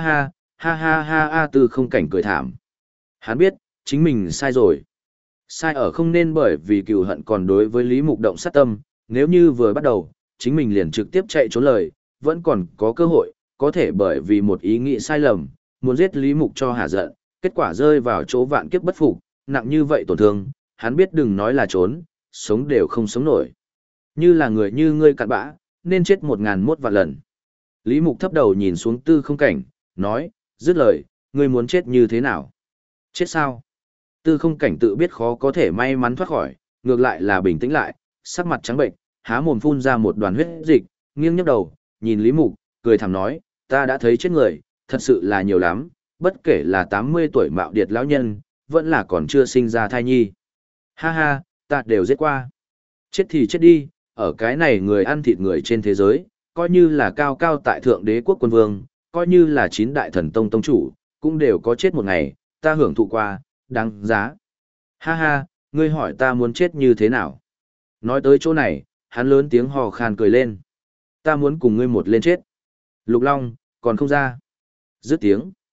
ha, Tư Không Cảnh cười thảm. Hắn biết, chính mình sai rồi. Sai ở không nên bởi vì cừu hận còn đối với Lý Mục động sát tâm, nếu như vừa bắt đầu, chính mình liền trực tiếp chạy trốn lời, vẫn còn có cơ hội, có thể bởi vì một ý nghĩ sai lầm, muốn giết Lý Mục cho hả giận, kết quả rơi vào chỗ vạn kiếp bất phục, nặng như vậy tổn thương, hắn biết đừng nói là trốn, sống đều không sống nổi. Như là người như ngươi cặn bã, nên chết 1001 vạn lần. Lý Mục thấp đầu nhìn xuống Tư Không Cảnh, nói, dứt lời, ngươi muốn chết như thế nào? Chết sao? Tư Không Cảnh tự biết khó có thể may mắn thoát khỏi, ngược lại là bình tĩnh lại, sắc mặt trắng bệnh, há mồm phun ra một đoàn huyết dịch, nghiêng nhấc đầu, nhìn Lý Mục, cười thầm nói, ta đã thấy chết người, thật sự là nhiều lắm, bất kể là 80 tuổi mạo điệt lão nhân, vẫn là còn chưa sinh ra thai nhi. Ha ha, ta đều giết qua. Chết thì chết đi, ở cái này người ăn thịt người trên thế giới, coi như là cao cao tại thượng đế quốc quân vương, coi như là 9 đại thần tông tông chủ, cũng đều có chết một ngày, ta hưởng thụ qua, đáng giá. Ha ha, ngươi hỏi ta muốn chết như thế nào? Nói tới chỗ này, hắn lớn tiếng hò khan cười lên. Ta muốn cùng ngươi một lên chết. Lục Long, còn không ra. Dứt tiếng.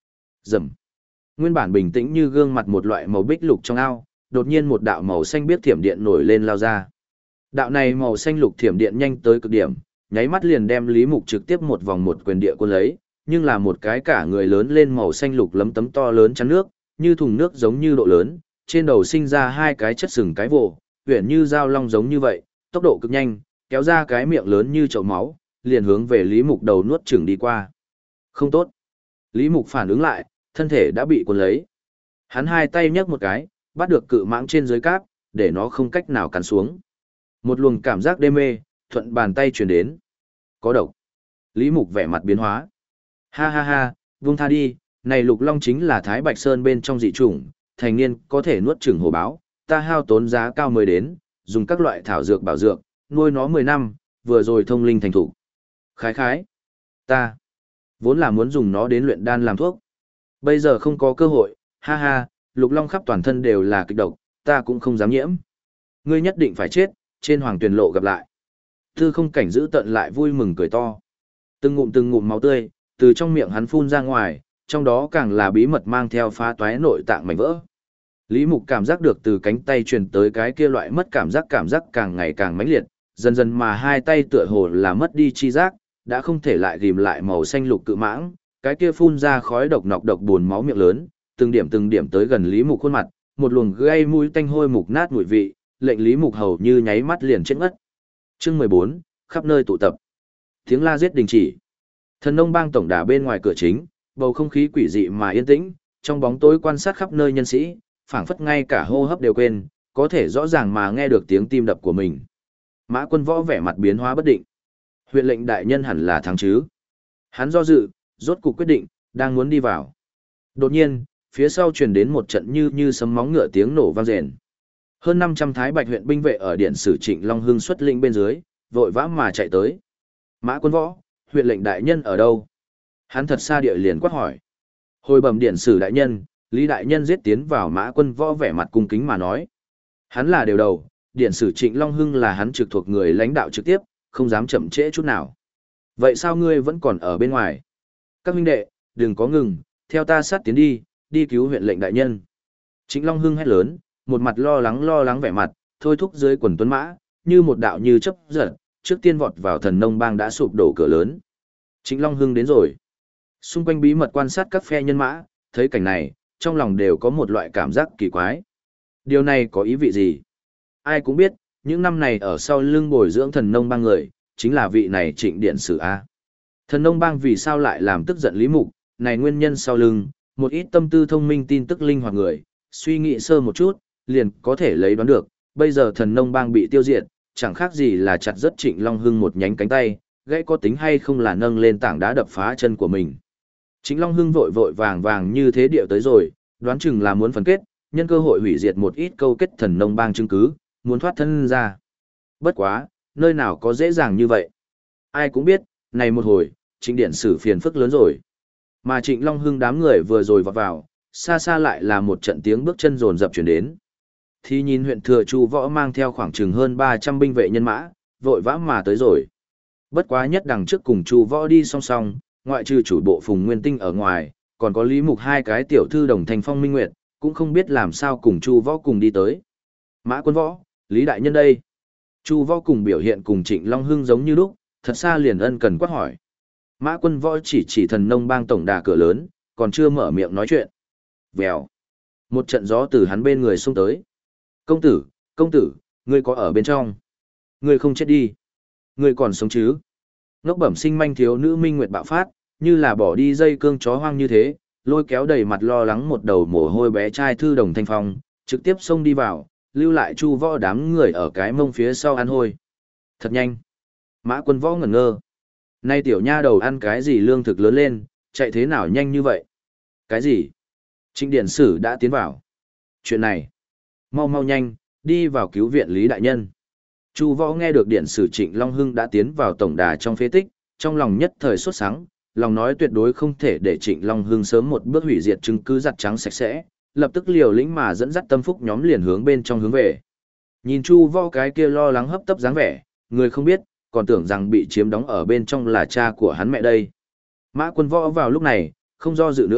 Rầm. Nguyên bản bình tĩnh như gương mặt một loại màu bích lục trong ao, đột nhiên một đạo màu xanh biếc thiểm điện nổi lên lao ra. Đạo này màu xanh lục thiểm điện nhanh tới cực điểm, nháy mắt liền đem Lý Mục trực tiếp một vòng một quyền địa quân lấy, nhưng là một cái cả người lớn lên màu xanh lục lấm tấm to lớn chắn nước, như thùng nước giống như độ lớn, trên đầu sinh ra hai cái chất sừng cái vồ, huyền như dao long giống như vậy, tốc độ cực nhanh, kéo ra cái miệng lớn như chậu máu, liền hướng về Lý Mục đầu nuốt chửng đi qua. Không tốt. Lý Mục phản ứng lại, thân thể đã bị cuốn lấy. Hắn hai tay nhấc một cái, bắt được cự mãng trên dưới cáp, để nó không cách nào cắn xuống. Một luồng cảm giác đê mê, thuận bàn tay truyền đến. Có độc. Lý Mục vẻ mặt biến hóa. Ha ha ha, vung tha đi, này lục long chính là Thái Bạch Sơn bên trong dị chủng, thành niên có thể nuốt chửng hổ báo, ta hao tốn giá cao mới đến, dùng các loại thảo dược bảo dược, nuôi nó 10 năm, vừa rồi thông linh thành thủ. Khái khái. Ta vốn là muốn dùng nó đến luyện đan làm thuốc. Bây giờ không có cơ hội, ha ha, lục long khắp toàn thân đều là kịch độc, ta cũng không dám nhiễm. Ngươi nhất định phải chết, trên hoàng tuyển lộ gặp lại. Tư không cảnh giữ tận lại vui mừng cười to. Từng ngụm máu tươi, từ trong miệng hắn phun ra ngoài, trong đó càng là bí mật mang theo phá toái nội tạng mảnh vỡ. Lý Mục cảm giác được từ cánh tay truyền tới cái kia loại mất cảm giác càng ngày càng mãnh liệt, dần dần mà hai tay tựa hồ là mất đi chi giác, đã không thể lại ghim lại màu xanh lục cự mãng, cái kia phun ra khói độc nọc độc buồn máu miệng lớn, từng điểm tới gần Lý Mục khuôn mặt, một luồng gây mũi tanh hôi mục nát mùi vị, lệnh Lý Mục hầu như nháy mắt liền chết ngất. Chương 14, khắp nơi tụ tập. Tiếng la giết đình chỉ. Thần Nông Bang tổng đà bên ngoài cửa chính, bầu không khí quỷ dị mà yên tĩnh, trong bóng tối quan sát khắp nơi nhân sĩ, phảng phất ngay cả hô hấp đều quên, có thể rõ ràng mà nghe được tiếng tim đập của mình. Mã Quân Võ vẻ mặt biến hóa bất định. Huyện lệnh đại nhân hẳn là thắng chứ? Hắn do dự, rốt cuộc quyết định, đang muốn đi vào. Đột nhiên, phía sau truyền đến một trận như sấm móng ngựa tiếng nổ vang rền. Hơn 500 Thái Bạch huyện binh vệ ở điện sử Trịnh Long Hưng xuất lĩnh bên dưới, vội vã mà chạy tới. Mã Quân Võ, huyện lệnh đại nhân ở đâu? Hắn thật xa địa liền quát hỏi. Hồi bẩm điện sử đại nhân, Lý đại nhân giết tiến vào. Mã Quân Võ vẻ mặt cung kính mà nói. Hắn là đều đầu, điện sử Trịnh Long Hưng là hắn trực thuộc người lãnh đạo trực tiếp, không dám chậm trễ chút nào. Vậy sao ngươi vẫn còn ở bên ngoài? Các huynh đệ, đừng có ngừng, theo ta sát tiến đi, đi cứu huyện lệnh đại nhân. Trịnh Long Hưng hét lớn, một mặt lo lắng vẻ mặt, thôi thúc dưới quần tuấn mã, như một đạo như chớp giật, trước tiên vọt vào Thần Nông Bang đã sụp đổ cửa lớn. Trịnh Long Hưng đến rồi. Xung quanh bí mật quan sát các phe nhân mã, thấy cảnh này, trong lòng đều có một loại cảm giác kỳ quái. Điều này có ý vị gì? Ai cũng biết, những năm này ở sau lưng bồi dưỡng Thần Nông Bang người, chính là vị này Trịnh Điện Sử A. Thần Nông Bang vì sao lại làm tức giận Lý Mục, này nguyên nhân sau lưng, một ít tâm tư thông minh tin tức linh hoạt người, suy nghĩ sơ một chút, liền có thể lấy đoán được, bây giờ Thần Nông Bang bị tiêu diệt, chẳng khác gì là chặt rất Trịnh Long Hưng một nhánh cánh tay, gãy có tính hay không là nâng lên tảng đá đập phá chân của mình. Trịnh Long Hưng vội vàng như thế điệu tới rồi, đoán chừng là muốn phân kết, nhân cơ hội hủy diệt một ít câu kết Thần Nông Bang chứng cứ, muốn thoát thân ra. Bất quá, nơi nào có dễ dàng như vậy. Ai cũng biết, này một hồi, Trịnh Điện Sử phiền phức lớn rồi. Mà Trịnh Long Hưng đám người vừa rồi vọt vào, xa xa lại là một trận tiếng bước chân rồn rập chuyển đến. Thì nhìn huyện Thừa Chu Võ mang theo khoảng chừng hơn 300 binh vệ nhân mã, vội vã mà tới rồi. Bất quá nhất đằng trước cùng Chu Võ đi song song, ngoại trừ chủ bộ Phùng Nguyên Tinh ở ngoài, còn có Lý Mục hai cái tiểu thư đồng thành Phong Minh Nguyệt, cũng không biết làm sao cùng Chu Võ cùng đi tới. Mã Quân Võ, Lý đại nhân đây. Chu Võ cùng biểu hiện cùng Trịnh Long Hưng giống như lúc, thật xa liền ân cần quát hỏi. Mã Quân Võ chỉ Thần Nông Bang tổng đà cửa lớn, còn chưa mở miệng nói chuyện. Vèo. Một trận gió từ hắn bên người xông tới. Công tử, ngươi có ở bên trong? Ngươi không chết đi. Ngươi còn sống chứ? Ngốc bẩm sinh manh thiếu nữ Minh Nguyệt bạo phát, như là bỏ đi dây cương chó hoang như thế, lôi kéo đầy mặt lo lắng một đầu mồ hôi bé trai thư đồng thanh phong, trực tiếp xông đi vào, lưu lại Chu Võ đám người ở cái mông phía sau ăn hôi. Thật nhanh. Mã Quân Võ ngẩn ngơ. Nay tiểu nha đầu ăn cái gì lương thực lớn lên, chạy thế nào nhanh như vậy? Cái gì? Trịnh Điện Sử đã tiến vào. Chuyện này. Mau nhanh, đi vào cứu viện Lý đại nhân. Chu Võ nghe được Điện Sử Trịnh Long Hưng đã tiến vào tổng đà trong phế tích, trong lòng nhất thời sốt sắng, lòng nói tuyệt đối không thể để Trịnh Long Hưng sớm một bước hủy diệt chứng cứ giặt trắng sạch sẽ, lập tức liều lĩnh mà dẫn dắt tâm phúc nhóm liền hướng bên trong hướng về. Nhìn Chu Võ cái kia lo lắng hấp tấp dáng vẻ, người không biết, còn tưởng rằng bị chiếm đóng ở bên trong là cha của hắn mẹ đây. Mã Quân Võ vào lúc này, không do dự nữa,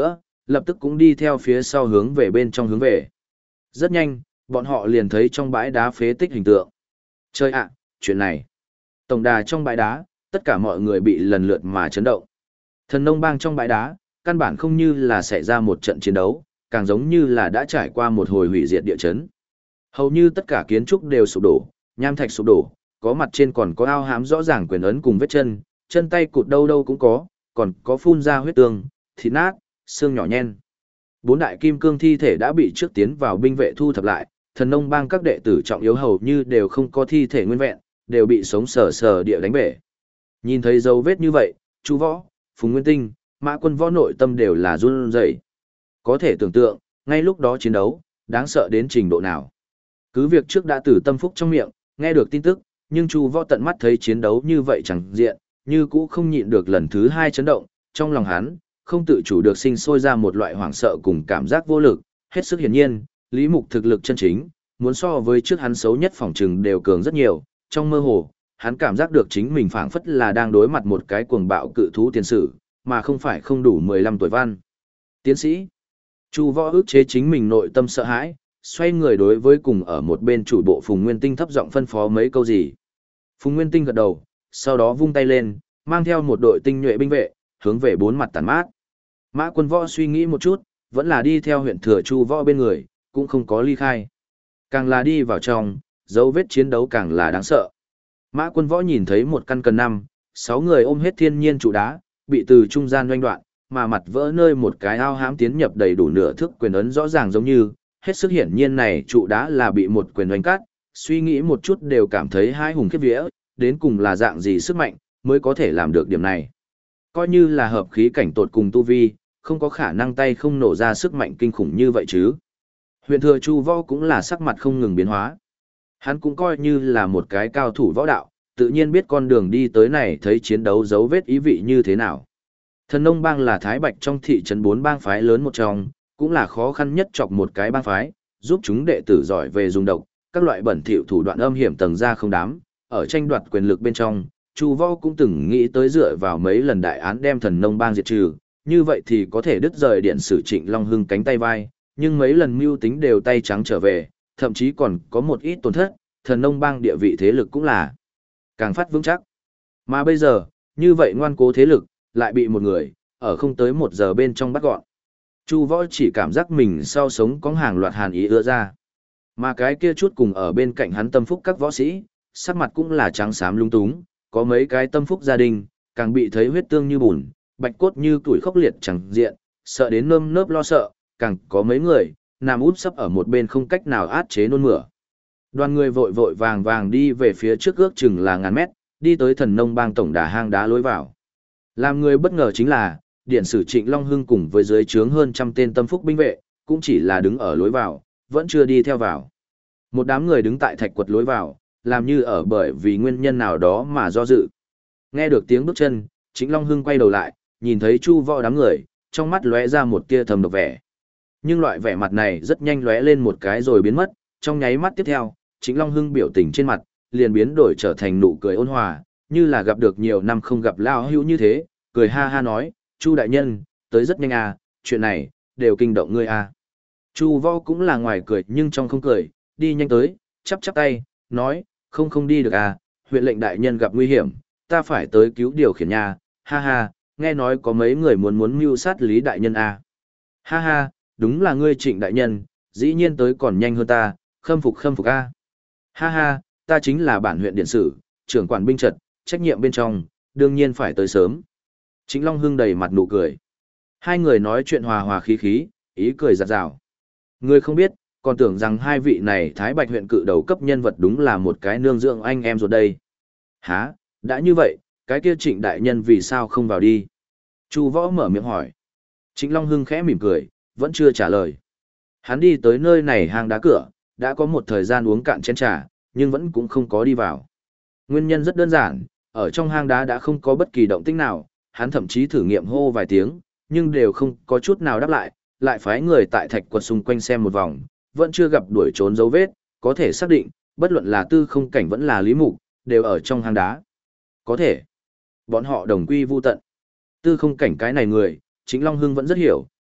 lập tức cũng đi theo phía sau hướng về bên trong hướng về. Rất nhanh, bọn họ liền thấy trong bãi đá phế tích hình tượng. Chơi ạ, chuyện này. Tổng đà trong bãi đá, tất cả mọi người bị lần lượt mà chấn động. Thần nông bang trong bãi đá, căn bản không như là xảy ra một trận chiến đấu, càng giống như là đã trải qua một hồi hủy diệt địa chấn. Hầu như tất cả kiến trúc đều sụp đổ, nham thạch sụp đổ, có mặt trên còn có ao hám rõ ràng quyền ấn cùng vết chân, chân tay cụt đâu đâu cũng có, còn có phun ra huyết tương, thịt nát, xương nhỏ nhen. Bốn đại kim cương thi thể đã bị trước tiến vào binh vệ thu thập lại, thần nông bang các đệ tử trọng yếu hầu như đều không có thi thể nguyên vẹn, đều bị sống sờ sờ địa đánh bể. Nhìn thấy dấu vết như vậy, Chu Võ, Phùng Nguyên Tinh, Mã Quân Võ nội tâm đều là run rẩy. Có thể tưởng tượng, ngay lúc đó chiến đấu, đáng sợ đến trình độ nào. Cứ việc trước đã từ tâm phúc trong miệng, nghe được tin tức, nhưng Chu Võ tận mắt thấy chiến đấu như vậy chẳng diện, như cũ không nhịn được lần thứ hai chấn động, trong lòng hắn, không tự chủ được sinh sôi ra một loại hoảng sợ cùng cảm giác vô lực, hết sức hiển nhiên, Lý Mục thực lực chân chính, muốn so với trước hắn xấu nhất phỏng trừng đều cường rất nhiều, trong mơ hồ, hắn cảm giác được chính mình phảng phất là đang đối mặt một cái cuồng bạo cự thú tiền sử, mà không phải không đủ 15 tuổi văn. Tiến sĩ, Chu Võ ức chế chính mình nội tâm sợ hãi, xoay người đối với cùng ở một bên chủ bộ Phùng Nguyên Tinh thấp giọng phân phó mấy câu gì. Phùng Nguyên Tinh gật đầu, sau đó vung tay lên, mang theo một đội tinh nhuệ binh vệ, hướng về bốn mặt tản mát. Mã Quân Võ suy nghĩ một chút, vẫn là đi theo huyện thừa Chu Võ bên người, cũng không có ly khai. Càng là đi vào trong, dấu vết chiến đấu càng là đáng sợ. Mã Quân Võ nhìn thấy một căn cần 5, 6 người ôm hết thiên nhiên trụ đá, bị từ trung gian doanh đoạn, mà mặt vỡ nơi một cái ao hãm tiến nhập đầy đủ nửa thước quyền ấn rõ ràng giống như, hết sức hiển nhiên này trụ đá là bị một quyền oanh cắt, suy nghĩ một chút đều cảm thấy hai hùng khiếp vía, đến cùng là dạng gì sức mạnh, mới có thể làm được điểm này. Coi như là hợp khí cảnh tột cùng tu vi, không có khả năng tay không nổ ra sức mạnh kinh khủng như vậy chứ. Huyện thừa Chu Võ cũng là sắc mặt không ngừng biến hóa. Hắn cũng coi như là một cái cao thủ võ đạo, tự nhiên biết con đường đi tới này thấy chiến đấu dấu vết ý vị như thế nào. Thần Nông Bang là Thái Bạch trong thị trấn 4 bang phái lớn một trong, cũng là khó khăn nhất chọc một cái bang phái, giúp chúng đệ tử giỏi về dùng độc, các loại bẩn thỉu thủ đoạn âm hiểm tầng ra không đám, ở tranh đoạt quyền lực bên trong, Chu Võ cũng từng nghĩ tới dựa vào mấy lần đại án đem Thần Nông Bang diệt trừ, như vậy thì có thể đứt rời điện sử Trịnh Long Hưng cánh tay vai, nhưng mấy lần mưu tính đều tay trắng trở về, thậm chí còn có một ít tổn thất, Thần Nông Bang địa vị thế lực cũng là càng phát vững chắc. Mà bây giờ, như vậy ngoan cố thế lực, lại bị một người, ở không tới 1 giờ bên trong bắt gọn. Chu Võ chỉ cảm giác mình sau sống có hàng loạt hàn ý ứa ra. Mà cái kia chút cùng ở bên cạnh hắn tâm phúc các võ sĩ, sắc mặt cũng là trắng xám lung túng, có mấy cái tâm phúc gia đình, càng bị thấy huyết tương như bùn, bạch cốt như tuổi khốc liệt chẳng diện, sợ đến nơm nớp lo sợ, càng có mấy người, nằm úp sấp ở một bên không cách nào át chế nôn mửa. Đoàn người vội vội vàng vàng đi về phía trước ước chừng là ngàn mét, đi tới Thần Nông Bang tổng đà hang đá lối vào. Làm người bất ngờ chính là, điện sử Trịnh Long Hưng cùng với dưới trướng hơn 100 tên tâm phúc binh vệ, cũng chỉ là đứng ở lối vào, vẫn chưa đi theo vào. Một đám người đứng tại thạch quật lối vào, làm như ở bởi vì nguyên nhân nào đó mà do dự. Nghe được tiếng bước chân, Trịnh Long Hưng quay đầu lại, nhìn thấy Chu Võ đám người, trong mắt lóe ra một tia thầm độc vẻ. Nhưng loại vẻ mặt này rất nhanh lóe lên một cái rồi biến mất, trong nháy mắt tiếp theo, Trịnh Long Hưng biểu tình trên mặt, liền biến đổi trở thành nụ cười ôn hòa, như là gặp được nhiều năm không gặp lao hữu như thế, cười ha ha nói, Chu đại nhân, tới rất nhanh à, chuyện này, đều kinh động ngươi à. Chu Võ cũng là ngoài cười nhưng trong không cười, đi nhanh tới, chắp chắp tay, nói, không đi được à, huyện lệnh đại nhân gặp nguy hiểm, ta phải tới cứu điều khiển nhà, ha ha, nghe nói có mấy người muốn mưu sát Lý đại nhân à. Ha ha, đúng là ngươi Trịnh đại nhân, dĩ nhiên tới còn nhanh hơn ta, khâm phục a. Ha ha, ta chính là bản huyện điện sử, trưởng quản binh trật, trách nhiệm bên trong, đương nhiên phải tới sớm. Trịnh Long Hưng đầy mặt nụ cười. Hai người nói chuyện hòa hòa khí khí, ý cười giặt rào. Người không biết, còn tưởng rằng hai vị này Thái Bạch huyện cự đầu cấp nhân vật đúng là một cái nương dưỡng anh em rồi đây. Hả, đã như vậy, cái kia Trịnh đại nhân vì sao không vào đi? Chu Võ mở miệng hỏi. Trịnh Long Hưng khẽ mỉm cười, vẫn chưa trả lời. Hắn đi tới nơi này hang đá cửa, đã có một thời gian uống cạn chén trà, nhưng vẫn cũng không có đi vào. Nguyên nhân rất đơn giản, ở trong hang đá đã không có bất kỳ động tĩnh nào, hắn thậm chí thử nghiệm hô vài tiếng, nhưng đều không có chút nào đáp lại, lại phái người tại thạch quật xung quanh xem một vòng, vẫn chưa gặp đuổi trốn dấu vết, có thể xác định, bất luận là Tư Không Cảnh vẫn là Lý Mục, đều ở trong hang đá. Có thể, bọn họ đồng quy vu tận. Tư Không Cảnh cái này người, chính Long Hưng vẫn rất hiểu,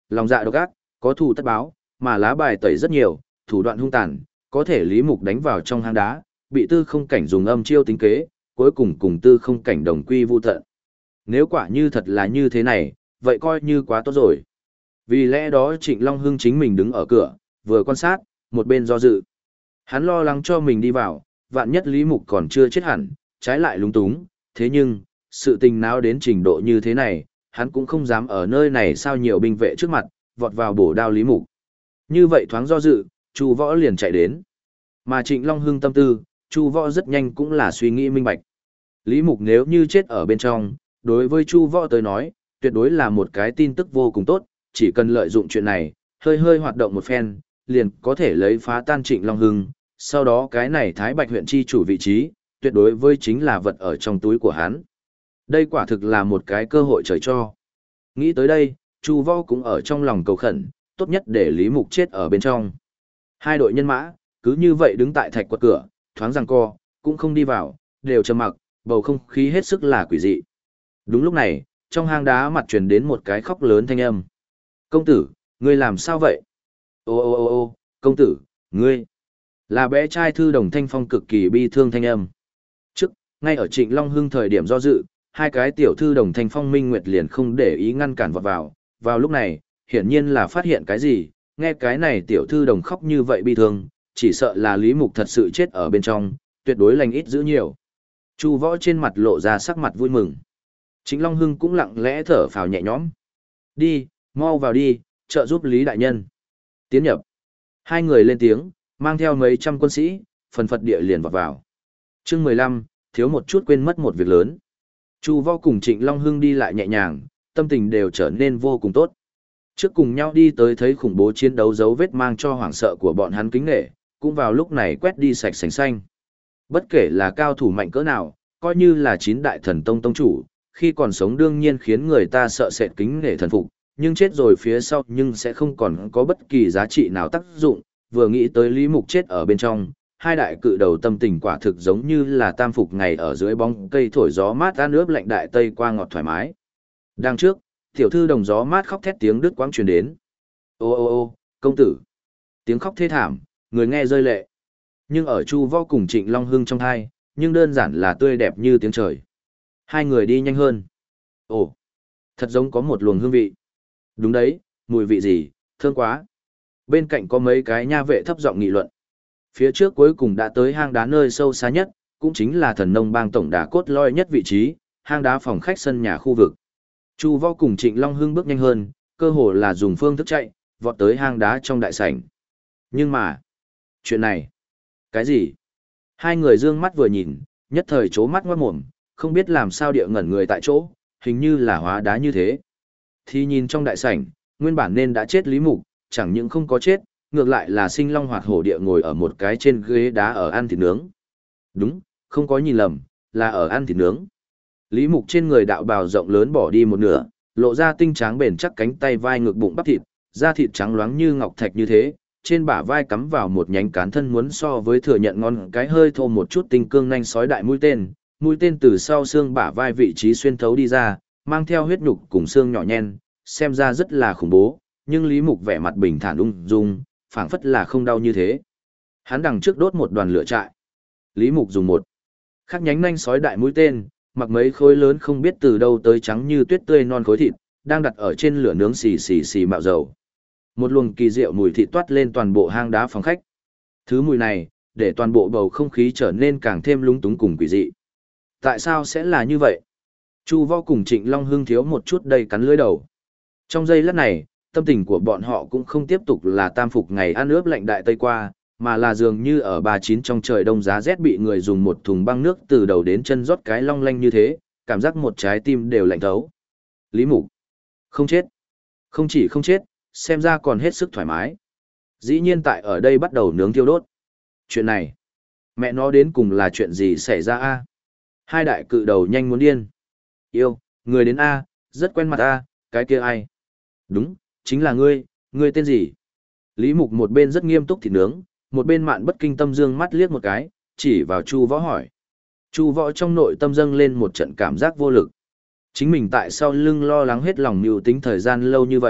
lòng dạ độc ác, có thù tất báo, mà lá bài tẩy rất nhiều, thủ đoạn hung tàn, có thể Lý Mục đánh vào trong hang đá, bị Tư Không Cảnh dùng âm chiêu tính kế, cuối cùng cùng Tư Không Cảnh đồng quy vu tận. Nếu quả như thật là như thế này, vậy coi như quá tốt rồi. Vì lẽ đó Trịnh Long Hưng chính mình đứng ở cửa, vừa quan sát, một bên do dự. Hắn lo lắng cho mình đi vào, vạn nhất Lý Mục còn chưa chết hẳn, trái lại lúng túng, thế nhưng, sự tình náo đến trình độ như thế này, hắn cũng không dám ở nơi này sao nhiều binh vệ trước mặt, vọt vào bổ đao Lý Mục. Như vậy thoáng do dự, Chu Võ liền chạy đến. Mà Trịnh Long Hưng tâm tư, Chu Võ rất nhanh cũng là suy nghĩ minh bạch. Lý Mục nếu như chết ở bên trong, đối với Chu Võ tới nói, tuyệt đối là một cái tin tức vô cùng tốt, chỉ cần lợi dụng chuyện này, hơi hơi hoạt động một phen, liền có thể lấy phá tan Trịnh Long Hưng, sau đó cái này Thái Bạch huyện chi chủ vị trí, tuyệt đối với chính là vật ở trong túi của hắn. Đây quả thực là một cái cơ hội trời cho. Nghĩ tới đây, Chu Võ cũng ở trong lòng cầu khẩn, tốt nhất để Lý Mục chết ở bên trong. Hai đội nhân mã, cứ như vậy đứng tại thạch quật cửa, thoáng giằng co, cũng không đi vào, đều trầm mặc, bầu không khí hết sức là quỷ dị. Đúng lúc này, trong hang đá mặt truyền đến một cái khóc lớn thanh âm. Công tử, ngươi làm sao vậy? Ô ô ô ô, công tử, ngươi. Là bé trai Thư Đồng Thanh Phong cực kỳ bi thương thanh âm. Trước, ngay ở Trịnh Long Hưng thời điểm do dự, hai cái tiểu thư Đồng Thanh Phong Minh Nguyệt liền không để ý ngăn cản vọt vào. Vào lúc này, hiển nhiên là phát hiện cái gì, nghe cái này tiểu thư đồng khóc như vậy bi thương, chỉ sợ là Lý Mục thật sự chết ở bên trong, tuyệt đối lành ít giữ nhiều. Chu Võ trên mặt lộ ra sắc mặt vui mừng. Trịnh Long Hưng cũng lặng lẽ thở phào nhẹ nhõm. Đi, mau vào đi, trợ giúp Lý đại nhân. Tiến nhập. Hai người lên tiếng, mang theo mấy trăm quân sĩ, phần phật địa liền vào vào. Chương 15, thiếu một chút quên mất một việc lớn. Chu Võ cùng Trịnh Long Hưng đi lại nhẹ nhàng, tâm tình đều trở nên vô cùng tốt. Trước cùng nhau đi tới thấy khủng bố chiến đấu dấu vết mang cho hoảng sợ của bọn hắn kính nể, cũng vào lúc này quét đi sạch sành xanh. Bất kể là cao thủ mạnh cỡ nào, coi như là 9 đại thần tông tông chủ, khi còn sống đương nhiên khiến người ta sợ sệt kính nể thần phục, nhưng chết rồi phía sau nhưng sẽ không còn có bất kỳ giá trị nào tác dụng, vừa nghĩ tới Lý Mục chết ở bên trong, hai đại cự đầu tâm tình quả thực giống như là tam phục ngày ở dưới bóng cây thổi gió mát ăn ướp lạnh đại tây qua ngọt thoải mái. Đằng trước, tiểu thư đồng gió mát khóc thét tiếng đứt quãng truyền đến. Ô ô ô, công tử. Tiếng khóc thê thảm, người nghe rơi lệ. Nhưng ở Chu Võ cùng Trịnh Long Hưng trong hai, nhưng đơn giản là tươi đẹp như tiếng trời. Hai người đi nhanh hơn. Ồ, thật giống có một luồng hương vị. Đúng đấy, mùi vị gì, thơm quá. Bên cạnh có mấy cái nha vệ thấp giọng nghị luận. Phía trước cuối cùng đã tới hang đá nơi sâu xa nhất, cũng chính là Thần Nông Bang tổng đà cốt lõi nhất vị trí, hang đá phòng khách sân nhà khu vực. Chu Võ cùng Trịnh Long Hưng bước nhanh hơn, cơ hồ là dùng phương thức chạy, vọt tới hang đá trong đại sảnh. Nhưng mà, chuyện này, cái gì? Hai người dương mắt vừa nhìn, nhất thời chố mắt ngoát mồm, không biết làm sao địa ngẩn người tại chỗ, hình như là hóa đá như thế. Thì nhìn trong đại sảnh, nguyên bản nên đã chết Lý Mục, chẳng những không có chết, ngược lại là sinh long hoạt hổ địa ngồi ở một cái trên ghế đá ở ăn thịt nướng. Đúng, không có nhìn lầm, là ở ăn thịt nướng. Lý Mục trên người đạo bào rộng lớn bỏ đi một nửa, lộ ra tinh tráng bền chắc cánh tay vai ngực bụng bắp thịt, da thịt trắng loáng như ngọc thạch như thế, trên bả vai cắm vào một nhánh cán thân muốn so với thừa nhận ngon cái hơi thô một chút tinh cương nanh sói đại mũi tên từ sau xương bả vai vị trí xuyên thấu đi ra, mang theo huyết nhục cùng xương nhỏ nhen, xem ra rất là khủng bố, nhưng Lý Mục vẻ mặt bình thản ung dung, phảng phất là không đau như thế. Hắn đằng trước đốt một đoàn lửa trại. Lý Mục dùng một khắc nhánh nanh sói đại mũi tên, mặc mấy khối lớn không biết từ đâu tới trắng như tuyết tươi non khối thịt, đang đặt ở trên lửa nướng xì xì xì mạo dầu. Một luồng kỳ diệu mùi thịt toát lên toàn bộ hang đá phòng khách. Thứ mùi này, để toàn bộ bầu không khí trở nên càng thêm lúng túng cùng quỷ dị. Tại sao sẽ là như vậy? Chu Võ cùng Trịnh Long Hưng thiếu một chút đầy cắn lưỡi đầu. Trong giây lát này, tâm tình của bọn họ cũng không tiếp tục là tam phục ngày ăn ướp lạnh đại tây qua, mà là dường như ở 39 trong trời đông giá rét bị người dùng một thùng băng nước từ đầu đến chân rót cái long lanh như thế, cảm giác một trái tim đều lạnh thấu. Lý Mục không chết. Không chỉ không chết, xem ra còn hết sức thoải mái. Dĩ nhiên tại ở đây bắt đầu nướng thiêu đốt. Chuyện này, mẹ nó đến cùng là chuyện gì xảy ra a? Hai đại cự đầu nhanh muốn điên. Yêu, người đến a, rất quen mặt a, cái kia ai? Đúng, chính là ngươi tên gì? Lý Mục một bên rất nghiêm túc thịt nướng, một bên Mạn Bất Kinh tâm dương mắt liếc một cái, chỉ vào Chu Võ hỏi. Chu Võ trong nội tâm dâng lên một trận cảm giác vô lực. Chính mình tại sao lưng lo lắng hết lòng mưu tính thời gian lâu như vậy,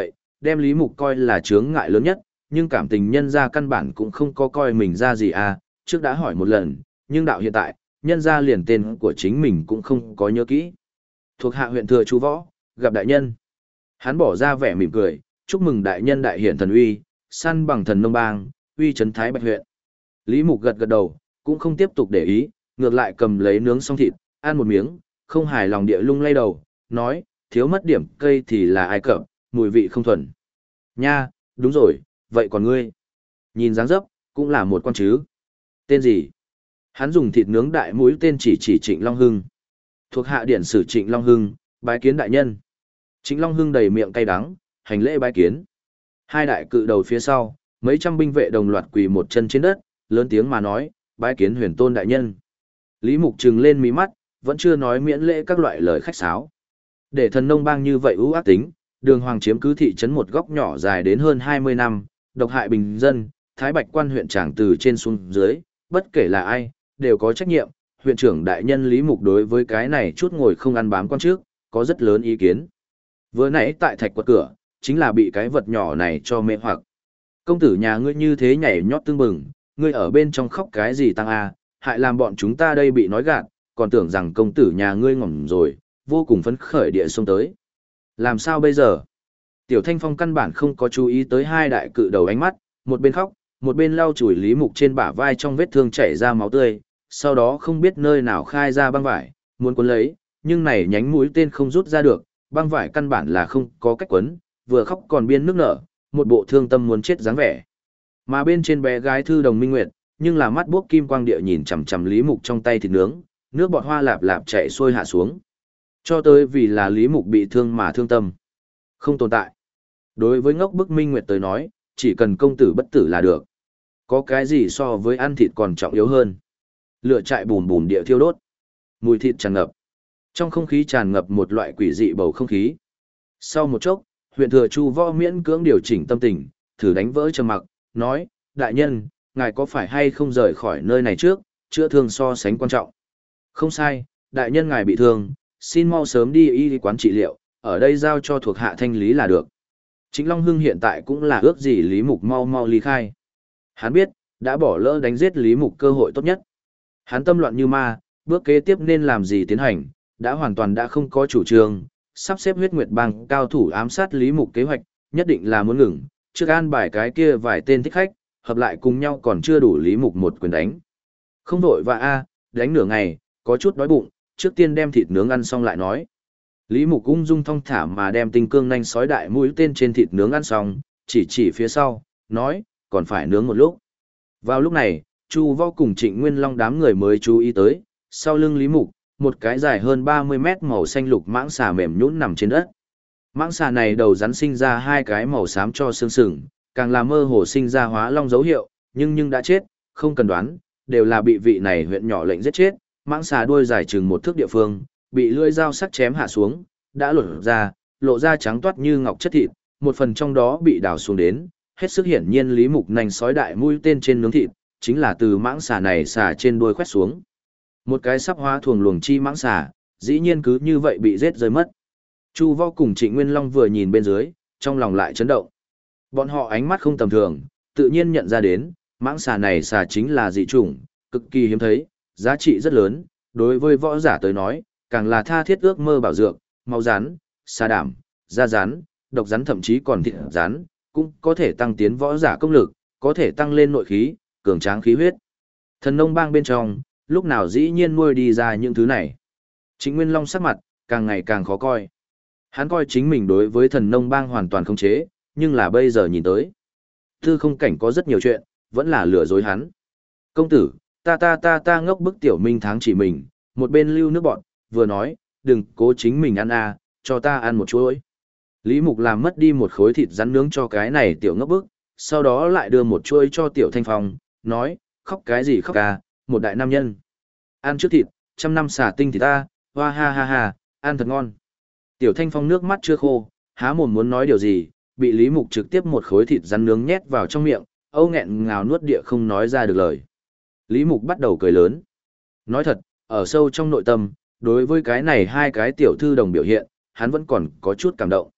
đem Lý Mục coi là chướng ngại lớn nhất, nhưng cảm tình nhân ra căn bản cũng không có coi mình ra gì à, trước đã hỏi một lần, nhưng đạo hiện tại, nhân ra liền tên của chính mình cũng không có nhớ kỹ. Thuộc hạ huyện Thừa Chú Võ, gặp đại nhân. Hắn bỏ ra vẻ mỉm cười, chúc mừng đại nhân đại hiển thần uy, săn bằng thần nông bang, uy trấn Thái Bạch huyện. Lý Mục gật gật đầu, cũng không tiếp tục để ý, ngược lại cầm lấy nướng xong thịt, ăn một miếng, không hài lòng địa lung lay đầu, nói, thiếu mất điểm cây thì là ai cập, mùi vị không thuần. Nha, đúng rồi, vậy còn ngươi? Nhìn dáng dấp, cũng là một con chứ. Tên gì? Hắn dùng thịt nướng đại mũi tên chỉ Trịnh Long Hưng. Thuộc hạ điển sử Trịnh Long Hưng, bái kiến đại nhân. Trịnh Long Hưng đầy miệng cay đắng, hành lễ bái kiến. Hai đại cự đầu phía sau, mấy trăm binh vệ đồng loạt quỳ một chân trên đất, lớn tiếng mà nói, bái kiến Huyền Tôn đại nhân. Lý Mục trừng lên mí mắt, vẫn chưa nói miễn lễ các loại lời khách sáo. Để thần nông bang như vậy ưu ác tính, đường hoàng chiếm cứ thị trấn một góc nhỏ dài đến hơn 20 năm, độc hại bình dân, Thái Bạch quan huyện tràng từ trên xuống dưới, bất kể là ai, đều có trách nhiệm. Huyện trưởng đại nhân Lý Mục đối với cái này chút ngồi không ăn bám quan trước, có rất lớn ý kiến. Vừa nãy tại thạch quật cửa, chính là bị cái vật nhỏ này cho mê hoặc. Công tử nhà ngươi như thế nhảy nhót tương bừng, ngươi ở bên trong khóc cái gì tăng a, hại làm bọn chúng ta đây bị nói gạt, còn tưởng rằng công tử nhà ngươi ngỏm rồi, vô cùng phấn khởi địa xông tới. Làm sao bây giờ? Tiểu Thanh Phong căn bản không có chú ý tới hai đại cự đầu ánh mắt, một bên khóc, một bên lau chùi Lý Mục trên bả vai trong vết thương chảy ra máu tươi, sau đó không biết nơi nào khai ra băng vải, muốn cuốn lấy, nhưng này nhánh mũi tên không rút ra được, băng vải căn bản là không có cách quấn, vừa khóc còn biên nước nở, một bộ thương tâm muốn chết dáng vẻ. Mà bên trên bé gái Thư Đồng Minh Nguyệt, nhưng là mắt buốc kim quang địa nhìn chằm chằm Lý Mục trong tay thịt nướng, nước bọt hoa lạp lạp chảy xuôi hạ xuống. Cho tới vì là Lý Mục bị thương mà thương tâm. Không tồn tại. Đối với ngốc bức Minh Nguyệt tới nói, chỉ cần công tử bất tử là được. Có cái gì so với ăn thịt còn trọng yếu hơn. Lửa trại bùn bùn địa thiêu đốt. Mùi thịt tràn ngập. Trong không khí tràn ngập một loại quỷ dị bầu không khí. Sau một chốc, huyện Thừa Chu Võ miễn cưỡng điều chỉnh tâm tình, thử đánh vỡ trầm mặc, nói, đại nhân, ngài có phải hay không rời khỏi nơi này trước, chữa thương so sánh quan trọng. Không sai, đại nhân ngài bị thương, xin mau sớm đi y quán trị liệu, ở đây giao cho thuộc hạ thanh lý là được. Trịnh Long Hưng hiện tại cũng là ước gì Lý Mục mau mau ly khai. Hắn biết, đã bỏ lỡ đánh giết Lý Mục cơ hội tốt nhất. Hắn tâm loạn như ma, bước kế tiếp nên làm gì tiến hành, đã hoàn toàn đã không có chủ trương, sắp xếp huyết nguyệt bang cao thủ ám sát Lý Mục kế hoạch, nhất định là muốn ngừng, trước an bài cái kia vài tên thích khách, hợp lại cùng nhau còn chưa đủ Lý Mục một quyền đánh. Không vội và đánh nửa ngày, có chút đói bụng, trước tiên đem thịt nướng ăn xong lại nói. Lý Mục ung dung thong thả mà đem tinh cương nanh sói đại mũi tên trên thịt nướng ăn xong, chỉ phía sau, nói, còn phải nướng một lúc. Vào lúc này, Chu Võ cùng Trịnh Nguyên Long đám người mới chú ý tới, sau lưng Lý Mục, một cái dài hơn 30 mét màu xanh lục mãng xà mềm nhũn nằm trên đất. Mãng xà này đầu rắn sinh ra hai cái màu xám cho xương sừng, càng là mơ hồ sinh ra hóa long dấu hiệu, nhưng đã chết, không cần đoán, đều là bị vị này huyện nhỏ lệnh giết chết. Mãng xà đuôi dài chừng một thước địa phương, bị lưỡi dao sắc chém hạ xuống, đã lộ ra trắng toát như ngọc chất thịt, một phần trong đó bị đào xuống đến, hết sức hiển nhiên Lý Mục nành sói đại mũi tên trên nướng thịt, chính là từ mãng xà này xà trên đuôi khoét xuống. Một cái sắp hóa thuồng luồng chi mãng xà, dĩ nhiên cứ như vậy bị giết rơi mất. Chu Võ cùng Trịnh Nguyên Long vừa nhìn bên dưới, trong lòng lại chấn động. Bọn họ ánh mắt không tầm thường, tự nhiên nhận ra đến, mãng xà này xà chính là dị chủng, cực kỳ hiếm thấy, giá trị rất lớn, đối với võ giả tới nói, càng là tha thiết ước mơ bảo dược, máu rắn, xà đảm, da rắn, độc rắn thậm chí còn thịt rắn, cũng có thể tăng tiến võ giả công lực, có thể tăng lên nội khí, cường tráng khí huyết. Thần nông bang bên trong, lúc nào dĩ nhiên nuôi đi ra những thứ này. Trịnh Nguyên Long sắc mặt, càng ngày càng khó coi. Hắn coi chính mình đối với thần nông bang hoàn toàn không chế, nhưng là bây giờ nhìn tới. Tư không cảnh có rất nhiều chuyện, vẫn là lừa dối hắn. Công tử, ta ngốc bức tiểu minh tháng chỉ mình, một bên lưu nước bọn, vừa nói, đừng cố chính mình ăn cho ta ăn một chuỗi. Lý Mục làm mất đi một khối thịt rắn nướng cho cái này tiểu ngốc bức, sau đó lại đưa một chuỗi cho tiểu Thanh Phong, nói, khóc cái gì khóc một đại nam nhân. Ăn trước thịt, 100 năm xả tinh thì ta, hoa ha, ăn thật ngon. Tiểu Thanh Phong nước mắt chưa khô, há mồm muốn nói điều gì, bị Lý Mục trực tiếp một khối thịt rắn nướng nhét vào trong miệng, âu nghẹn ngào nuốt địa không nói ra được lời. Lý Mục bắt đầu cười lớn. Nói thật, ở sâu trong nội tâm, đối với cái này hai cái tiểu thư đồng biểu hiện, hắn vẫn còn có chút cảm động.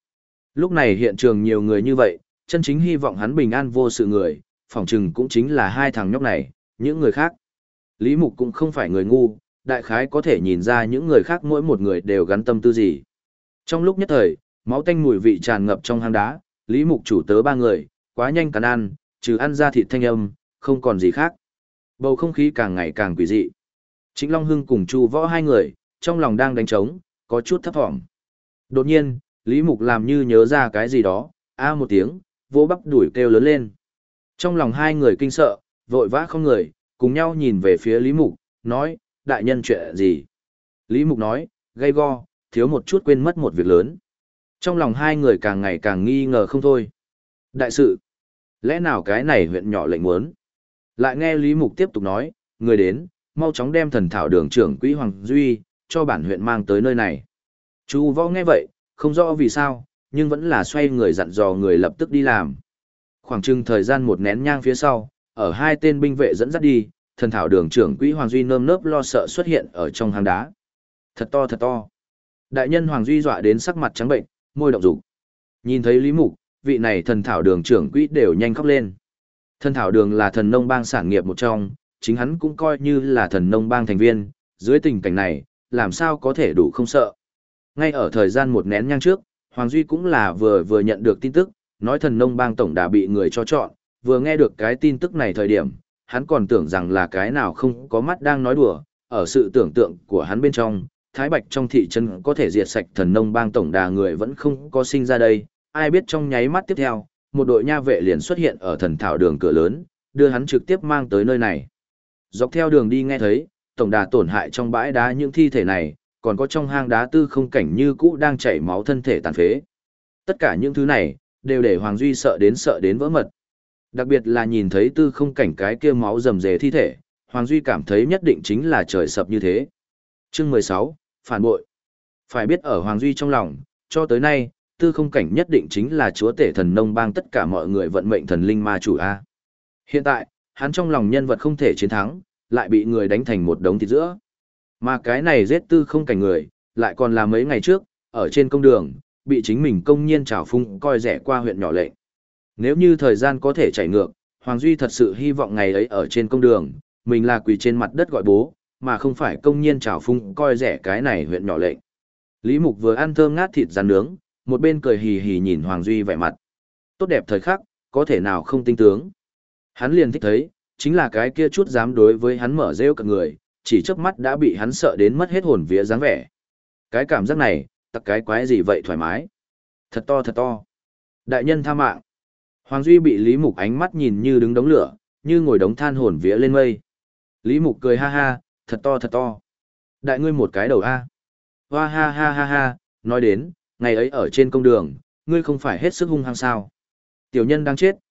Lúc này hiện trường nhiều người như vậy, chân chính hy vọng hắn bình an vô sự người, phỏng chừng cũng chính là hai thằng nhóc này, những người khác. Lý Mục cũng không phải người ngu, đại khái có thể nhìn ra những người khác mỗi một người đều gắn tâm tư gì. Trong lúc nhất thời, máu tanh mùi vị tràn ngập trong hang đá, Lý Mục chủ tớ ba người, quá nhanh cắn ăn, trừ ăn ra thịt thanh âm, không còn gì khác. Bầu không khí càng ngày càng quỷ dị. Trịnh Long Hưng cùng Chu Võ hai người, trong lòng đang đánh trống, có chút thấp thỏm. Đột nhiên, Lý Mục làm như nhớ ra cái gì đó, a một tiếng, vỗ bắp đuổi kêu lớn lên. Trong lòng hai người kinh sợ, vội vã không người, cùng nhau nhìn về phía Lý Mục, nói, đại nhân chuyện gì? Lý Mục nói, gay go, thiếu một chút quên mất một việc lớn. Trong lòng hai người càng ngày càng nghi ngờ không thôi. Đại sự, lẽ nào cái này huyện nhỏ lệnh muốn? Lại nghe Lý Mục tiếp tục nói, người đến, mau chóng đem thần thảo đường trưởng quỹ Hoàng Duy, cho bản huyện mang tới nơi này. Chu Võ nghe vậy, không rõ vì sao, nhưng vẫn là xoay người dặn dò người lập tức đi làm. Khoảng chừng thời gian một nén nhang phía sau, ở hai tên binh vệ dẫn dắt đi, thần thảo đường trưởng quỹ Hoàng Duy nơm nớp lo sợ xuất hiện ở trong hang đá. Thật to thật to. Đại nhân Hoàng Duy dọa đến sắc mặt trắng bệnh, môi động dục. Nhìn thấy Lý Mục, vị này thần thảo đường trưởng quỹ đều nhanh khóc lên. Thần thảo đường là thần nông bang sản nghiệp một trong, chính hắn cũng coi như là thần nông bang thành viên, dưới tình cảnh này, làm sao có thể đủ không sợ. Ngay ở thời gian một nén nhang trước, Hoàng Duy cũng là vừa nhận được tin tức, nói thần nông bang tổng đã bị người cho chọn, vừa nghe được cái tin tức này thời điểm, hắn còn tưởng rằng là cái nào không có mắt đang nói đùa, ở sự tưởng tượng của hắn bên trong, Thái Bạch trong thị trấn có thể diệt sạch thần nông bang tổng đà người vẫn không có sinh ra đây, ai biết trong nháy mắt tiếp theo, một đội nha vệ liền xuất hiện ở thần thảo đường cửa lớn, đưa hắn trực tiếp mang tới nơi này. Dọc theo đường đi nghe thấy, tổng đà tổn hại trong bãi đá những thi thể này, còn có trong hang đá tư không cảnh như cũ đang chảy máu thân thể tàn phế. Tất cả những thứ này, đều để Hoàng Duy sợ đến vỡ mật. Đặc biệt là nhìn thấy tư không cảnh cái kia máu rầm rề thi thể, Hoàng Duy cảm thấy nhất định chính là trời sập như thế. Chương 16, phản bội. Phải biết ở Hoàng Duy trong lòng, cho tới nay, tư không cảnh nhất định chính là chúa tể thần nông bang tất cả mọi người vận mệnh thần linh ma chủ A. Hiện tại, hắn trong lòng nhân vật không thể chiến thắng, lại bị người đánh thành một đống thịt giữa. Mà cái này giết tư không cảnh người, lại còn là mấy ngày trước, ở trên công đường, bị chính mình công nhiên trào phung coi rẻ qua huyện nhỏ lệnh. Nếu như thời gian có thể chạy ngược, Hoàng Duy thật sự hy vọng ngày ấy ở trên công đường, mình là quỳ trên mặt đất gọi bố, mà không phải công nhiên trào phung coi rẻ cái này huyện nhỏ lệnh. Lý Mục vừa ăn thơm ngát thịt rán nướng, một bên cười hì hì nhìn Hoàng Duy vẻ mặt. Tốt đẹp thời khắc, có thể nào không tinh tướng. Hắn liền thích thấy, chính là cái kia chút dám đối với hắn mở rêu cả người, chỉ chớp mắt đã bị hắn sợ đến mất hết hồn vía dáng vẻ. Cái cảm giác này, tặc cái quái gì vậy thoải mái. Thật to thật to. Đại nhân tha mạng. Hoàng Duy bị Lý Mục ánh mắt nhìn như đứng đống lửa, như ngồi đống than hồn vía lên mây. Lý Mục cười ha ha, thật to thật to. Đại ngươi một cái đầu a. Hoa ha ha ha ha, nói đến, ngày ấy ở trên công đường, ngươi không phải hết sức hung hăng sao. Tiểu nhân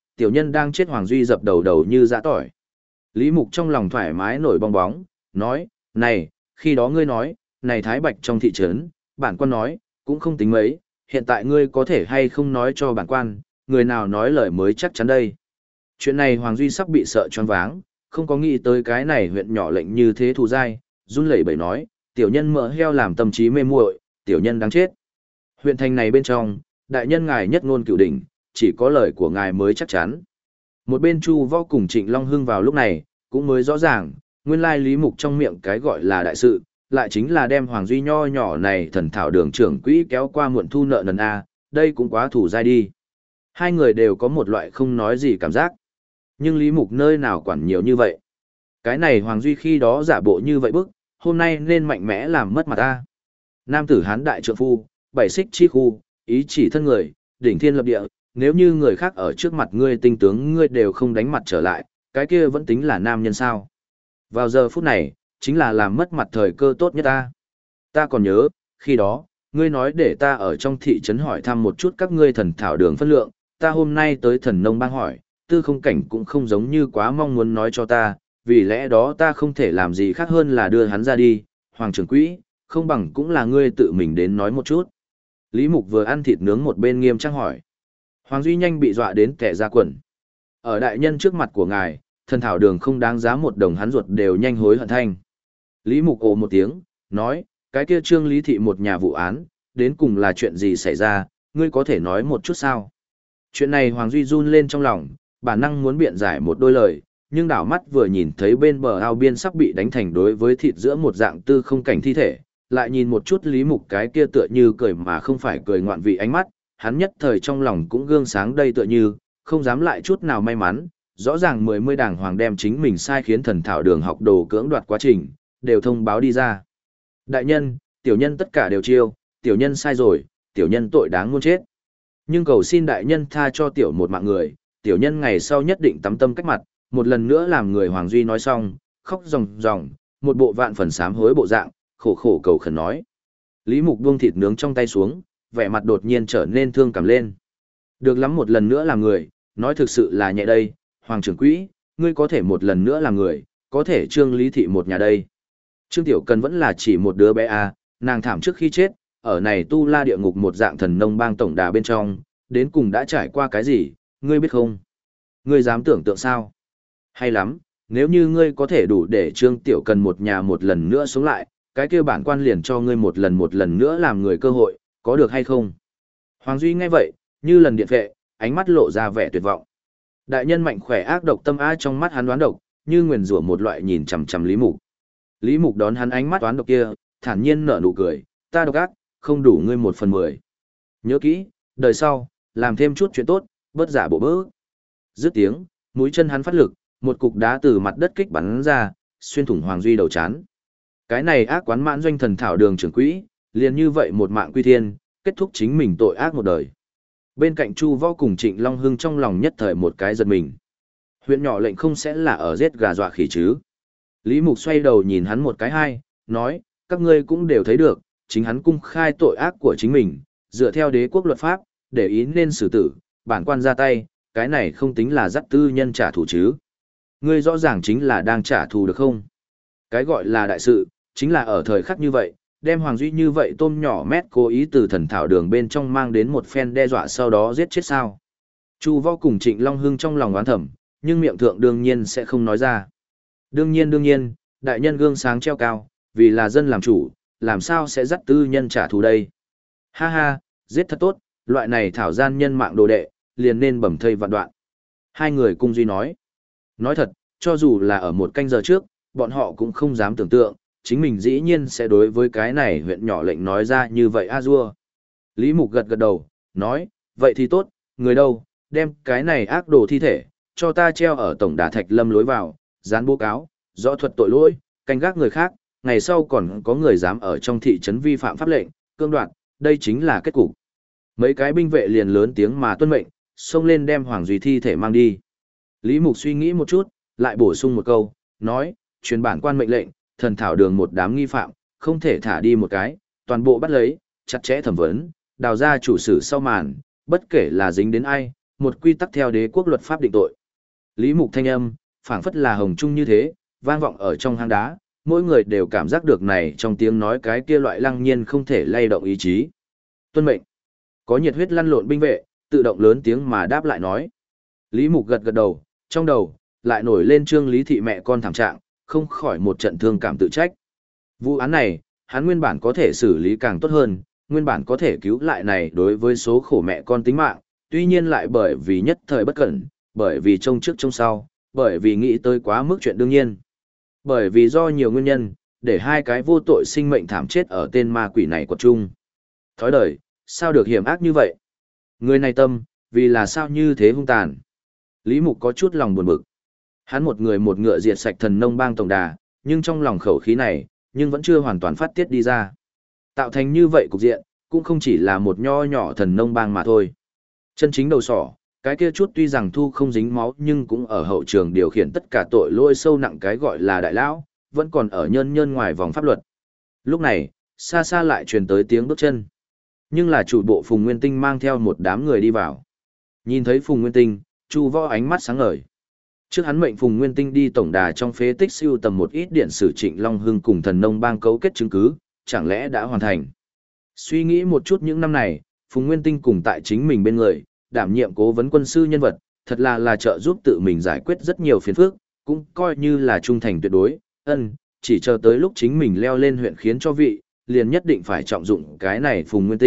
đang chết Hoàng Duy dập đầu đầu như dã tỏi. Lý Mục trong lòng thoải mái nổi bong bóng, nói, này, khi đó ngươi nói, này Thái Bạch trong thị trấn, bản quan nói, cũng không tính mấy, hiện tại ngươi có thể hay không nói cho bản quan, người nào nói lời mới chắc chắn đây. Chuyện này Hoàng Duy sắp bị sợ choáng váng, không có nghĩ tới cái này huyện nhỏ lệnh như thế thù dai, run lẩy bẩy nói, tiểu nhân mỡ heo làm tâm trí mê muội, tiểu nhân đáng chết. Huyện thành này bên trong, đại nhân ngài nhất ngôn cửu đỉnh, chỉ có lời của ngài mới chắc chắn. Một bên Chu Võ cùng Trịnh Long Hưng vào lúc này, cũng mới rõ ràng, nguyên lai Lý Mục trong miệng cái gọi là đại sự, lại chính là đem Hoàng Duy nho nhỏ này thần thảo đường trưởng quỹ kéo qua muộn thu nợ nần A, đây cũng quá thủ dai đi. Hai người đều có một loại không nói gì cảm giác. Nhưng Lý Mục nơi nào quản nhiều như vậy. Cái này Hoàng Duy khi đó giả bộ như vậy bức, hôm nay nên mạnh mẽ làm mất mặt A. Nam tử hán đại trượng phu, bảy xích chi khu, ý chỉ thân người, đỉnh thiên lập địa, nếu như người khác ở trước mặt ngươi tinh tướng ngươi đều không đánh mặt trở lại, cái kia vẫn tính là nam nhân sao. Vào giờ phút này, chính là làm mất mặt thời cơ tốt nhất ta. Ta còn nhớ, khi đó, ngươi nói để ta ở trong thị trấn hỏi thăm một chút các ngươi thần thảo đường phân lượng, ta hôm nay tới thần nông bang hỏi, tư không cảnh cũng không giống như quá mong muốn nói cho ta, vì lẽ đó ta không thể làm gì khác hơn là đưa hắn ra đi, Hoàng trưởng quỹ, không bằng cũng là ngươi tự mình đến nói một chút. Lý Mục vừa ăn thịt nướng một bên nghiêm trang hỏi. Hoàng Duy nhanh bị dọa đến kẻ ra quần. Ở đại nhân trước mặt của ngài, thần thảo đường không đáng giá một đồng hắn ruột đều nhanh hối hận thanh. Lý Mục ồ một tiếng, nói, cái kia Trương Lý Thị một nhà vụ án, đến cùng là chuyện gì xảy ra, ngươi có thể nói một chút sao? Chuyện này Hoàng Duy run lên trong lòng, bản năng muốn biện giải một đôi lời, nhưng đảo mắt vừa nhìn thấy bên bờ ao biên sắp bị đánh thành đối với thịt giữa một dạng tư không cảnh thi thể, lại nhìn một chút Lý Mục cái kia tựa như cười mà không phải cười ngoạn vị ánh mắt, hắn nhất thời trong lòng cũng gương sáng đây tựa như, không dám lại chút nào may mắn, rõ ràng mươi đảng hoàng đem chính mình sai khiến thần thảo đường học đồ cưỡng đoạt quá trình, đều thông báo đi ra. Đại nhân, tiểu nhân tất cả đều chiêu, tiểu nhân sai rồi, tiểu nhân tội đáng muôn chết. Nhưng cầu xin đại nhân tha cho tiểu một mạng người, tiểu nhân ngày sau nhất định tắm tâm cách mặt, một lần nữa làm người Hoàng Duy nói xong, khóc ròng ròng, một bộ vạn phần sám hối bộ dạng, khổ khổ cầu khẩn nói. Lý Mục buông thịt nướng trong tay xuống, vẻ mặt đột nhiên trở nên thương cảm lên. Được lắm, một lần nữa làm người, nói thực sự là nhẹ đây, Hoàng trưởng quỹ, ngươi có thể một lần nữa làm người, có thể trương lý thị một nhà đây. Trương Tiểu Cần vẫn là chỉ một đứa bé à, nàng thảm trước khi chết, ở này tu la địa ngục một dạng thần nông bang tổng đà bên trong, đến cùng đã trải qua cái gì, ngươi biết không? Ngươi dám tưởng tượng sao? Hay lắm, nếu như ngươi có thể đủ để Trương Tiểu Cần một nhà một lần nữa sống lại, cái kia bản quan liền cho ngươi một lần nữa làm người cơ hội, có được hay không? Hoàng Duy nghe vậy, như lần điện vệ, ánh mắt lộ ra vẻ tuyệt vọng. Đại nhân mạnh khỏe ác độc tâm a trong mắt hắn đoán độc, như nguyền rủa một loại nhìn chằm chằm Lý Mục. Lý Mục đón hắn ánh mắt toán độc kia, thản nhiên nở nụ cười, ta độc ác, không đủ ngươi 1/10. Nhớ kỹ, đời sau, làm thêm chút chuyện tốt, bớt giả bộ bớ. Dứt tiếng, mũi chân hắn phát lực, một cục đá từ mặt đất kích bắn ra, xuyên thủng Hoàng Duy đầu chán. Cái này ác quán mãn doanh thần thảo đường trưởng quỹ, liền như vậy một mạng quy thiên, kết thúc chính mình tội ác một đời. Bên cạnh Chu Võ cùng Trịnh Long Hưng trong lòng nhất thời một cái giật mình. Huyện nhỏ lệnh không sẽ là ở giết gà dọa khỉ chứ? Lý Mục xoay đầu nhìn hắn một cái hai, nói, các ngươi cũng đều thấy được, chính hắn cung khai tội ác của chính mình, dựa theo đế quốc luật pháp, để ý nên xử tử, bản quan ra tay, cái này không tính là dắt tư nhân trả thù chứ. Ngươi rõ ràng chính là đang trả thù được không? Cái gọi là đại sự, chính là ở thời khắc như vậy, đem Hoàng Duy như vậy tôm nhỏ mét cố ý từ thần thảo đường bên trong mang đến một phen đe dọa sau đó giết chết sao. Chu Võ cùng Trịnh Long Hưng trong lòng oán thầm, nhưng miệng thượng đương nhiên sẽ không nói ra. Đương nhiên, đại nhân gương sáng treo cao, vì là dân làm chủ, làm sao sẽ dắt tư nhân trả thù đây? Ha ha, giết thật tốt, loại này thảo gian nhân mạng đồ đệ, liền nên bẩm thây vạn đoạn. Hai người cung duy nói. Nói thật, cho dù là ở một canh giờ trước, bọn họ cũng không dám tưởng tượng, chính mình dĩ nhiên sẽ đối với cái này huyện nhỏ lệnh nói ra như vậy a dua. Lý Mục gật gật đầu, nói, vậy thì tốt, người đâu, đem cái này ác đồ thi thể, cho ta treo ở tổng đà Thạch Lâm lối vào, dán bố cáo, rõ thuật tội lỗi, canh gác người khác, ngày sau còn có người dám ở trong thị trấn vi phạm pháp lệnh, cương đoạt, đây chính là kết cục. Mấy cái binh vệ liền lớn tiếng mà tuân mệnh, xông lên đem Hoàng Duy thi thể mang đi. Lý Mục suy nghĩ một chút, lại bổ sung một câu, nói, truyền bản quan mệnh lệnh, thần thảo đường một đám nghi phạm, không thể thả đi một cái, toàn bộ bắt lấy, chặt chẽ thẩm vấn, đào ra chủ sử sau màn, bất kể là dính đến ai, một quy tắc theo đế quốc luật pháp định tội. Lý Mục thanh âm, phảng phất là hồng trung như thế, vang vọng ở trong hang đá, mỗi người đều cảm giác được này trong tiếng nói cái kia loại lăng nhiên không thể lay động ý chí. Tuân mệnh. Có nhiệt huyết lăn lộn binh vệ, tự động lớn tiếng mà đáp lại nói. Lý Mục gật gật đầu, trong đầu, lại nổi lên Trương Lý Thị mẹ con thảm trạng, không khỏi một trận thương cảm tự trách. Vụ án này, hắn nguyên bản có thể xử lý càng tốt hơn, nguyên bản có thể cứu lại này đối với số khổ mẹ con tính mạng, tuy nhiên lại bởi vì nhất thời bất cẩn, bởi vì trông trước trông sau, bởi vì nghĩ tới quá mức chuyện đương nhiên. Bởi vì do nhiều nguyên nhân, để hai cái vô tội sinh mệnh thảm chết ở tên ma quỷ này quật chung. Thói đời, sao được hiểm ác như vậy? Người này tâm, vì là sao như thế hung tàn? Lý Mục có chút lòng buồn bực. Hắn một người một ngựa diệt sạch thần nông bang tổng đà, nhưng trong lòng khẩu khí này, nhưng vẫn chưa hoàn toàn phát tiết đi ra. Tạo thành như vậy cục diện, cũng không chỉ là một nho nhỏ thần nông bang mà thôi. Chân chính đầu sỏ, cái kia chút tuy rằng thu không dính máu nhưng cũng ở hậu trường điều khiển tất cả tội lỗi sâu nặng cái gọi là đại lão, vẫn còn ở nhân ngoài vòng pháp luật. Lúc này, xa xa lại truyền tới tiếng bước chân. Nhưng là chủ bộ Phùng Nguyên Tinh mang theo một đám người đi vào. Nhìn thấy Phùng Nguyên Tinh, Chu Võ ánh mắt sáng ngời. Trước hắn mệnh Phùng Nguyên Tinh đi tổng đà trong phế tích siêu tầm một ít điện sử Trịnh Long Hưng cùng thần nông bang cấu kết chứng cứ, chẳng lẽ đã hoàn thành. Suy nghĩ một chút những năm này, Phùng Nguyên Tinh cùng tại chính mình bên người, đảm nhiệm cố vấn quân sư nhân vật, thật là trợ giúp tự mình giải quyết rất nhiều phiền phức, cũng coi như là trung thành tuyệt đối, chỉ chờ tới lúc chính mình leo lên huyện khiến cho vị, liền nhất định phải trọng dụng cái này Phùng Nguyên Tinh,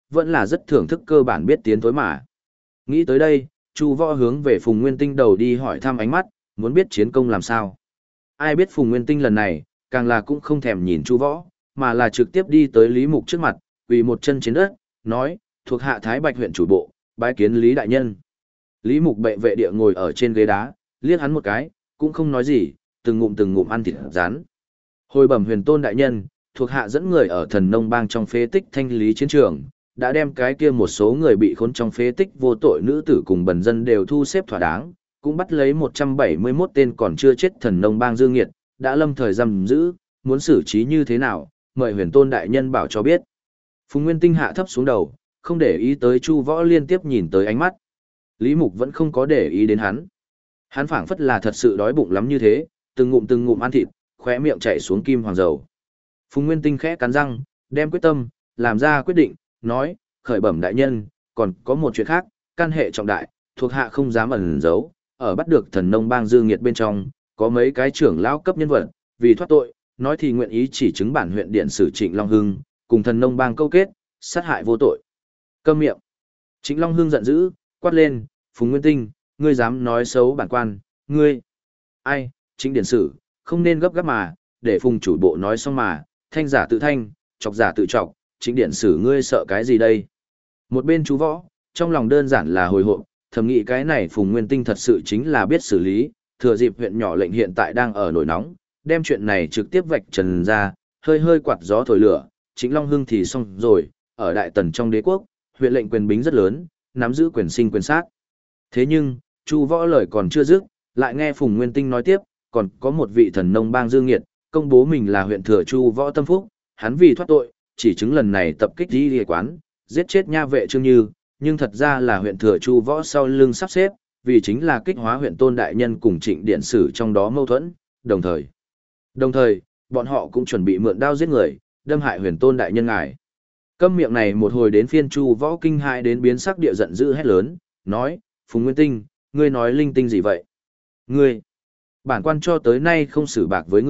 vẫn là rất thưởng thức cơ bản biết tiến tối mà. Nghĩ tới đây, Chu Võ hướng về Phùng Nguyên Tinh đầu đi hỏi thăm ánh mắt, muốn biết chiến công làm sao. Ai biết Phùng Nguyên Tinh lần này, càng là cũng không thèm nhìn Chu Võ, mà là trực tiếp đi tới Lý Mục trước mặt, quỳ một chân trên đất, nói, thuộc hạ Thái Bạch huyện chủ bộ, bái kiến Lý đại nhân. Lý Mục bệ vệ địa ngồi ở trên ghế đá, liếc hắn một cái, cũng không nói gì, từng ngụm ăn thịt rán. Hồi bẩm Huyền Tôn đại nhân, thuộc hạ dẫn người ở Thần Nông Bang trong phế tích thanh lý chiến trường, đã đem cái kia một số người bị khốn trong phế tích vô tội nữ tử cùng bần dân đều thu xếp thỏa đáng, cũng bắt lấy 171 tên còn chưa chết Thần Nông Bang dương nghiệt, đã lâm thời giam giữ, muốn xử trí như thế nào, mời Huyền Tôn đại nhân bảo cho biết. Phùng Nguyên Tinh hạ thấp xuống đầu, không để ý tới Chu Võ liên tiếp nhìn tới ánh mắt. Lý Mục vẫn không có để ý đến hắn. Hắn phảng phất là thật sự đói bụng lắm như thế, từng ngụm ăn thịt, khóe miệng chảy xuống kim hoàng dầu. Phùng Nguyên Tinh khẽ cắn răng, đem quyết tâm, làm ra quyết định, nói, khởi bẩm đại nhân, còn có một chuyện khác, can hệ trọng đại, thuộc hạ không dám ẩn giấu, ở bắt được Thần Nông Bang dương nghiệt bên trong, có mấy cái trưởng lão cấp nhân vật, vì thoát tội, nói thì nguyện ý chỉ chứng bản huyện điện sử Trịnh Long Hưng, cùng Thần Nông Bang câu kết, sát hại vô tội. Câm miệng. Trịnh Long Hưng giận dữ, quát lên, Phùng Nguyên Tinh, ngươi dám nói xấu bản quan, ngươi. Ai, Trịnh điện sử, không nên gấp gáp mà, để Phùng chủ bộ nói xong mà, thanh giả tự thanh, chọc giả tự chọc, Trịnh điện sử ngươi sợ cái gì đây? Một bên chú Võ, trong lòng đơn giản là hồi hộp, thầm nghĩ cái này Phùng Nguyên Tinh thật sự chính là biết xử lý, thừa dịp huyện nhỏ lệnh hiện tại đang ở nổi nóng, đem chuyện này trực tiếp vạch trần ra, hơi quạt gió thổi lửa, Trịnh Long Hưng thì xong rồi, ở Đại Tần trong đế quốc, huyện lệnh quyền bính rất lớn, nắm giữ quyền sinh quyền sát. Thế nhưng, Chu Võ lời còn chưa dứt, lại nghe Phùng Nguyên Tinh nói tiếp, còn có một vị Thần Nông Bang dương nghiệt, công bố mình là huyện thừa Chu Võ tâm phúc, hắn vì thoát tội, chỉ chứng lần này tập kích đi địa quán, giết chết nha vệ Trương Như, nhưng thật ra là huyện thừa Chu Võ sau lưng sắp xếp, vì chính là kích hóa huyện Tôn đại nhân cùng Trịnh điện sử trong đó mâu thuẫn, đồng thời, bọn họ cũng chuẩn bị mượn đao giết người, đâm hại Huyền Tôn đại nhân ngài. Câm miệng này một hồi đến phiên Chu Võ kinh hãi đến biến sắc địa giận dữ hét lớn, nói, Phùng Nguyên Tinh, ngươi nói linh tinh gì vậy? Ngươi, bản quan cho tới nay không xử bạc với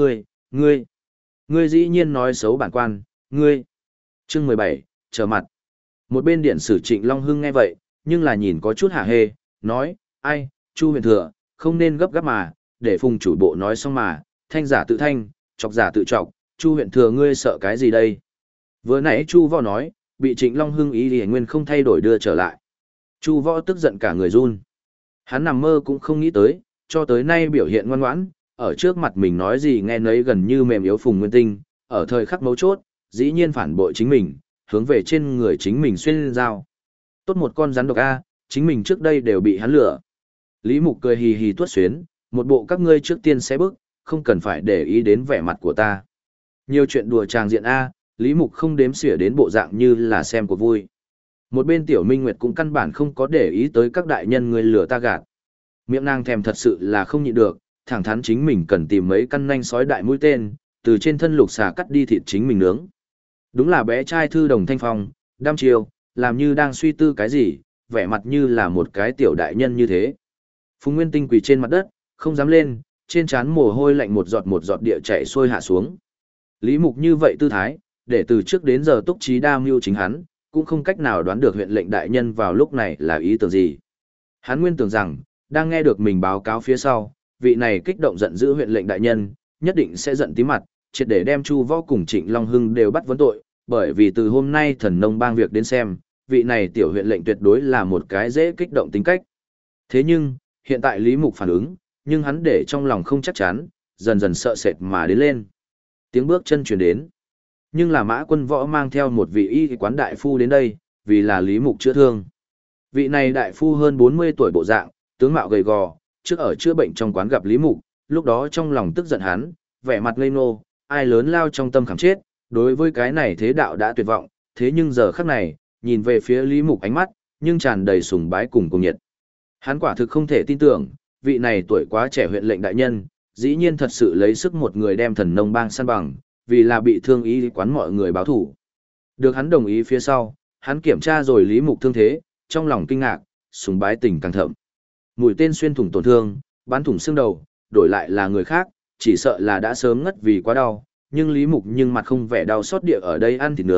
ngươi dĩ nhiên nói xấu bản quan, ngươi. Chương 17, trở mặt. Một bên điện sử Trịnh Long Hưng nghe vậy, nhưng là nhìn có chút hả hê, nói, ai, Chu huyện thừa, không nên gấp gáp mà, để Phùng chủ bộ nói xong mà, thanh giả tự thanh, chọc giả tự chọc, Chu huyện thừa ngươi sợ cái gì đây? Vừa nãy Chu Võ nói, bị Trịnh Long Hưng ý liền nguyên không thay đổi đưa trở lại. Chu Võ tức giận cả người run. Hắn nằm mơ cũng không nghĩ tới, cho tới nay biểu hiện ngoan ngoãn, ở trước mặt mình nói gì nghe nấy gần như mềm yếu Phùng Nguyên Tinh, ở thời khắc mấu chốt, dĩ nhiên phản bội chính mình, hướng về trên người chính mình xuyên dao. Tốt một con rắn độc a, chính mình trước đây đều bị hắn lừa. Lý Mục cười hì hì tuốt xuyến, một bộ các ngươi trước tiên sẽ bước, không cần phải để ý đến vẻ mặt của ta. Nhiều chuyện đùa tràng diện a, Lý Mục không đếm xỉa đến bộ dạng như là xem của vui. Một bên Tiểu Minh Nguyệt cũng căn bản không có để ý tới các đại nhân người lừa ta gạt. Miệng nàng thèm thật sự là không nhịn được, thẳng thắn chính mình cần tìm mấy căn nanh sói đại mũi tên, từ trên thân lục xà cắt đi thịt chính mình nướng. Đúng là bé trai thư đồng thanh phong, đăm chiêu, làm như đang suy tư cái gì, vẻ mặt như là một cái tiểu đại nhân như thế. Phùng Nguyên Tinh quỳ trên mặt đất, không dám lên, trên trán mồ hôi lạnh một giọt địa chảy xuôi hạ xuống. Lý Mục như vậy tư thái, để từ trước đến giờ Túc Trí đa mưu chính hắn, cũng không cách nào đoán được huyện lệnh đại nhân vào lúc này là ý tưởng gì. Hắn nguyên tưởng rằng, đang nghe được mình báo cáo phía sau, vị này kích động giận dữ huyện lệnh đại nhân, nhất định sẽ giận tí mặt, triệt để đem Chu Võ cùng Trịnh Long Hưng đều bắt vấn tội, bởi vì từ hôm nay Thần Nông Bang việc đến xem, vị này tiểu huyện lệnh tuyệt đối là một cái dễ kích động tính cách. Thế nhưng, hiện tại Lý Mục phản ứng, nhưng hắn để trong lòng không chắc chắn, dần dần sợ sệt mà đến lên. Tiếng bước chân chuyển đến. Nhưng là Mã Quân Võ mang theo một vị y quán đại phu đến đây, vì là Lý Mục chữa thương. Vị này đại phu hơn 40 tuổi bộ dạng, tướng mạo gầy gò, trước ở chữa bệnh trong quán gặp Lý Mục, lúc đó trong lòng tức giận hắn, vẻ mặt ngây ngô, ai lớn lao trong tâm khảm chết, đối với cái này thế đạo đã tuyệt vọng, thế nhưng giờ khắc này, nhìn về phía Lý Mục ánh mắt, nhưng tràn đầy sùng bái cùng nhiệt. Hắn quả thực không thể tin tưởng, vị này tuổi quá trẻ huyện lệnh đại nhân, dĩ nhiên thật sự lấy sức một người đem Thần Nông Bang săn bằng, vì là bị thương y quán mọi người báo thủ. Được hắn đồng ý phía sau, hắn kiểm tra rồi Lý Mục thương thế, trong lòng kinh ngạc, sùng bái tình càng thậm. Mũi tên xuyên thủng tổn thương, bắn thủng xương đầu, đổi lại là người khác, chỉ sợ là đã sớm ngất vì quá đau, nhưng Lý Mục nhưng mặt không vẻ đau xót địa ở đây ăn thịt nướng,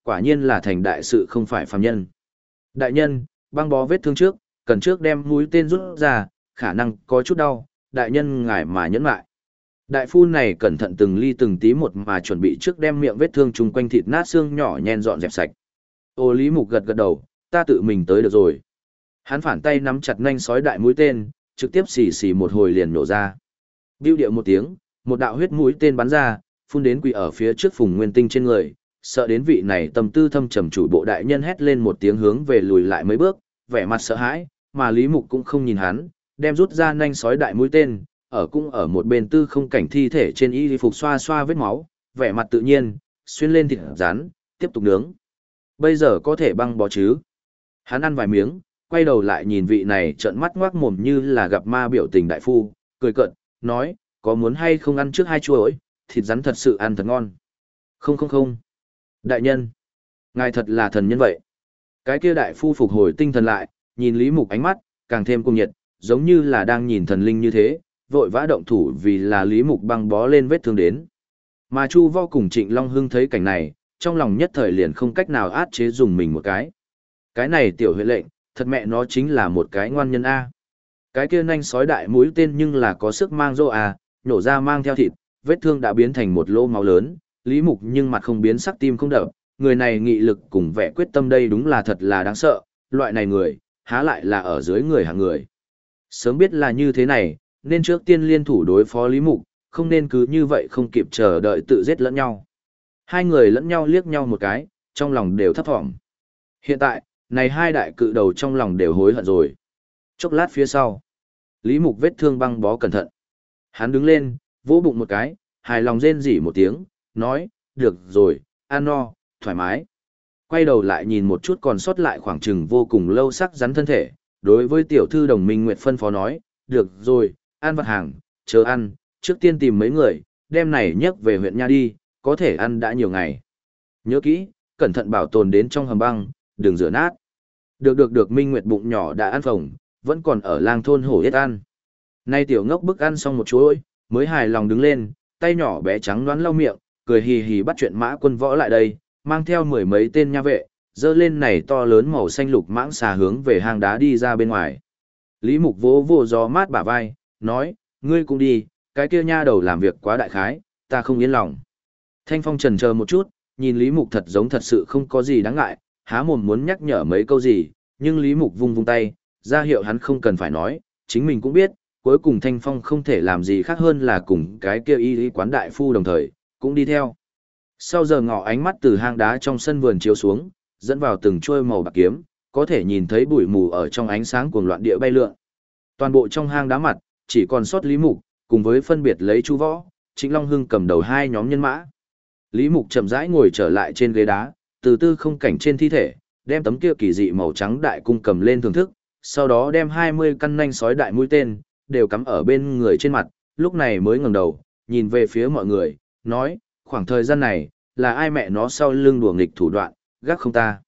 quả nhiên là thành đại sự không phải phàm nhân. Đại nhân, băng bó vết thương trước, cần trước đem mũi tên rút ra, khả năng có chút đau, đại nhân ngài mà nhẫn lại. Đại phu này cẩn thận từng ly từng tí một mà chuẩn bị trước đem miệng vết thương chung quanh thịt nát xương nhỏ nhen dọn dẹp sạch. Ô Lý Mục gật gật đầu, ta tự mình tới được rồi. Hắn phản tay nắm chặt nanh sói đại mũi tên, trực tiếp xì xì một hồi liền nổ ra. Bưu điệu một tiếng, một đạo huyết mũi tên bắn ra, phun đến quỳ ở phía trước Phùng Nguyên Tinh trên người, sợ đến vị này tâm tư thâm trầm chủ bộ đại nhân hét lên một tiếng hướng về lùi lại mấy bước, vẻ mặt sợ hãi, mà Lý Mục cũng không nhìn hắn, đem rút ra nanh sói đại mũi tên, cũng ở một bên tư không cảnh thi thể trên y phục xoa xoa vết máu, vẻ mặt tự nhiên, xuyên lên thịt rán, tiếp tục nướng. Bây giờ có thể băng bó chứ? Hắn ăn vài miếng, quay đầu lại nhìn vị này trợn mắt ngoác mồm như là gặp ma biểu tình đại phu, cười cợt, nói, có muốn hay không ăn trước hai chuỗi, thịt rắn thật sự ăn thật ngon. Không không không. Đại nhân, ngài thật là thần nhân vậy. Cái kia đại phu phục hồi tinh thần lại, nhìn Lý Mục ánh mắt, càng thêm cung nhiệt, giống như là đang nhìn thần linh như thế, vội vã động thủ vì là Lý Mục băng bó lên vết thương đến. Mà Chu Vo cùng Trịnh Long Hưng thấy cảnh này, trong lòng nhất thời liền không cách nào át chế dùng mình một cái. Cái này tiểu huyện lệnh, thật mẹ nó chính là một cái ngoan nhân A. Cái kia nanh sói đại mũi tên nhưng là có sức mang rô A, nhổ ra mang theo thịt, vết thương đã biến thành một lỗ máu lớn, Lý Mục nhưng mặt không biến sắc tim không đập, người này nghị lực cùng vẻ quyết tâm đây đúng là thật là đáng sợ, loại này người, há lại là ở dưới người hạng người. Sớm biết là như thế này, nên trước tiên liên thủ đối phó Lý Mục, không nên cứ như vậy không kịp chờ đợi tự giết lẫn nhau. Hai người lẫn nhau liếc nhau một cái, trong lòng đều thấp thỏm. Hiện tại, này hai đại cự đầu trong lòng đều hối hận rồi. Chốc lát phía sau, Lý Mục vết thương băng bó cẩn thận. Hắn đứng lên, vỗ bụng một cái, hài lòng rên rỉ một tiếng, nói, được rồi, ăn no, thoải mái. Quay đầu lại nhìn một chút còn sót lại khoảng chừng vô cùng lâu sắc rắn thân thể, đối với tiểu thư đồng minh Nguyệt phân phó nói, được rồi, ăn vặt hàng, chờ ăn, trước tiên tìm mấy người, đem này nhấc về huyện nha đi, có thể ăn đã nhiều ngày. Nhớ kỹ, cẩn thận bảo tồn đến trong hầm băng, đừng rửa nát. Được Minh Nguyệt bụng nhỏ đã ăn phồng, vẫn còn ở lang thôn hổ yết ăn. Nay tiểu ngốc bức ăn xong một chuỗi, mới hài lòng đứng lên, tay nhỏ bé trắng đoán lau miệng, cười hì hì bắt chuyện Mã Quân Võ lại đây, mang theo mười mấy tên nha vệ, dơ lên này to lớn màu xanh lục mãng xà hướng về hang đá đi ra bên ngoài. Lý Mục vỗ vỗ gió mát bả vai, nói, ngươi cũng đi, cái kia nha đầu làm việc quá đại khái, ta không yên lòng. Thanh Phong chần chờ một chút, nhìn Lý Mục thật giống thật sự không có gì đáng ngại, há mồm muốn nhắc nhở mấy câu gì, nhưng Lý Mục vung vung tay, ra hiệu hắn không cần phải nói, chính mình cũng biết, cuối cùng Thanh Phong không thể làm gì khác hơn là cùng cái kia y quán đại phu đồng thời, cũng đi theo. Sau giờ ngọ ánh mắt từ hang đá trong sân vườn chiếu xuống, dẫn vào từng chuôi màu bạc kiếm, có thể nhìn thấy bụi mù ở trong ánh sáng cuồng loạn địa bay lượn. Toàn bộ trong hang đá mặt, chỉ còn sót Lý Mục, cùng với phân biệt lấy Chu Võ, Trịnh Long Hưng cầm đầu hai nhóm nhân mã. Lý Mục chậm rãi ngồi trở lại trên ghế đá, từ tư không cảnh trên thi thể, đem tấm kia kỳ dị màu trắng đại cung cầm lên thưởng thức, sau đó đem 20 căn nanh sói đại mũi tên, đều cắm ở bên người trên mặt, lúc này mới ngẩng đầu, nhìn về phía mọi người, nói, khoảng thời gian này, là ai mẹ nó sau lưng đùa nghịch thủ đoạn, gác không ta.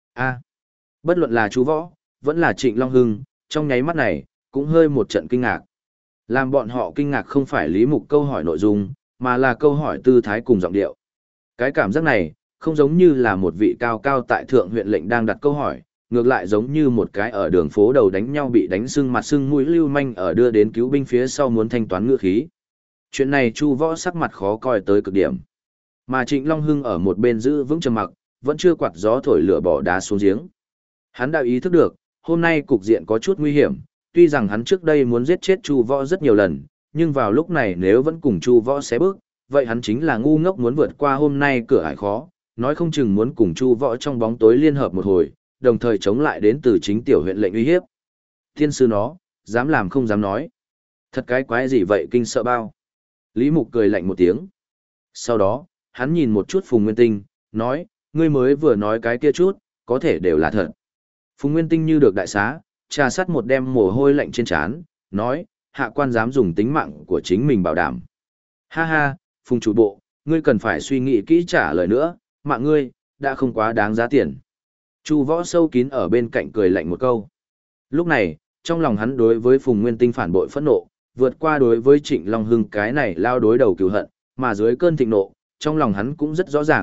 Bất luận là Chu Võ, vẫn là Trịnh Long Hưng, trong nháy mắt này, cũng hơi một trận kinh ngạc. Làm bọn họ kinh ngạc không phải Lý Mục câu hỏi nội dung, mà là câu hỏi tư thái cùng giọng điệu. Cái cảm giác này, không giống như là một vị cao cao tại thượng huyện lệnh đang đặt câu hỏi, ngược lại giống như một cái ở đường phố đầu đánh nhau bị đánh sưng mặt sưng mũi lưu manh ở đưa đến cứu binh phía sau muốn thanh toán ngựa khí. Chuyện này Chu Võ sắc mặt khó coi tới cực điểm. Mà Trịnh Long Hưng ở một bên giữ vững trầm mặc, vẫn chưa quạt gió thổi lửa bỏ đá xuống giếng. Hắn đã ý thức được, hôm nay cục diện có chút nguy hiểm, tuy rằng hắn trước đây muốn giết chết Chu Võ rất nhiều lần, nhưng vào lúc này nếu vẫn cùng Chu Võ xé bước, vậy hắn chính là ngu ngốc muốn vượt qua hôm nay cửa ải khó, nói không chừng muốn cùng Chu Võ trong bóng tối liên hợp một hồi, đồng thời chống lại đến từ chính tiểu huyện lệnh uy hiếp. Thiên sư nó, dám làm không dám nói. Thật cái quái gì vậy kinh sợ bao. Lý Mục cười lạnh một tiếng. Sau đó, hắn nhìn một chút Phùng Nguyên Tinh, nói, ngươi mới vừa nói cái kia chút, có thể đều là thật. Phùng Nguyên Tinh như được đại xá, trà sắt một đem mồ hôi lạnh trên trán, nói, hạ quan dám dùng tính mạng của chính mình bảo đảm. Ha ha, Phùng chủ bộ, ngươi cần phải suy nghĩ kỹ trả lời nữa, mạng ngươi, đã không quá đáng giá tiền. Chu Võ sâu kín ở bên cạnh cười lạnh một câu. Lúc này, trong lòng hắn đối với Phùng Nguyên Tinh phản bội phẫn nộ, vượt qua đối với Trịnh Long Hưng cái này lao đối đầu cừu hận, mà dưới cơn thịnh nộ, trong lòng hắn cũng rất rõ ràng,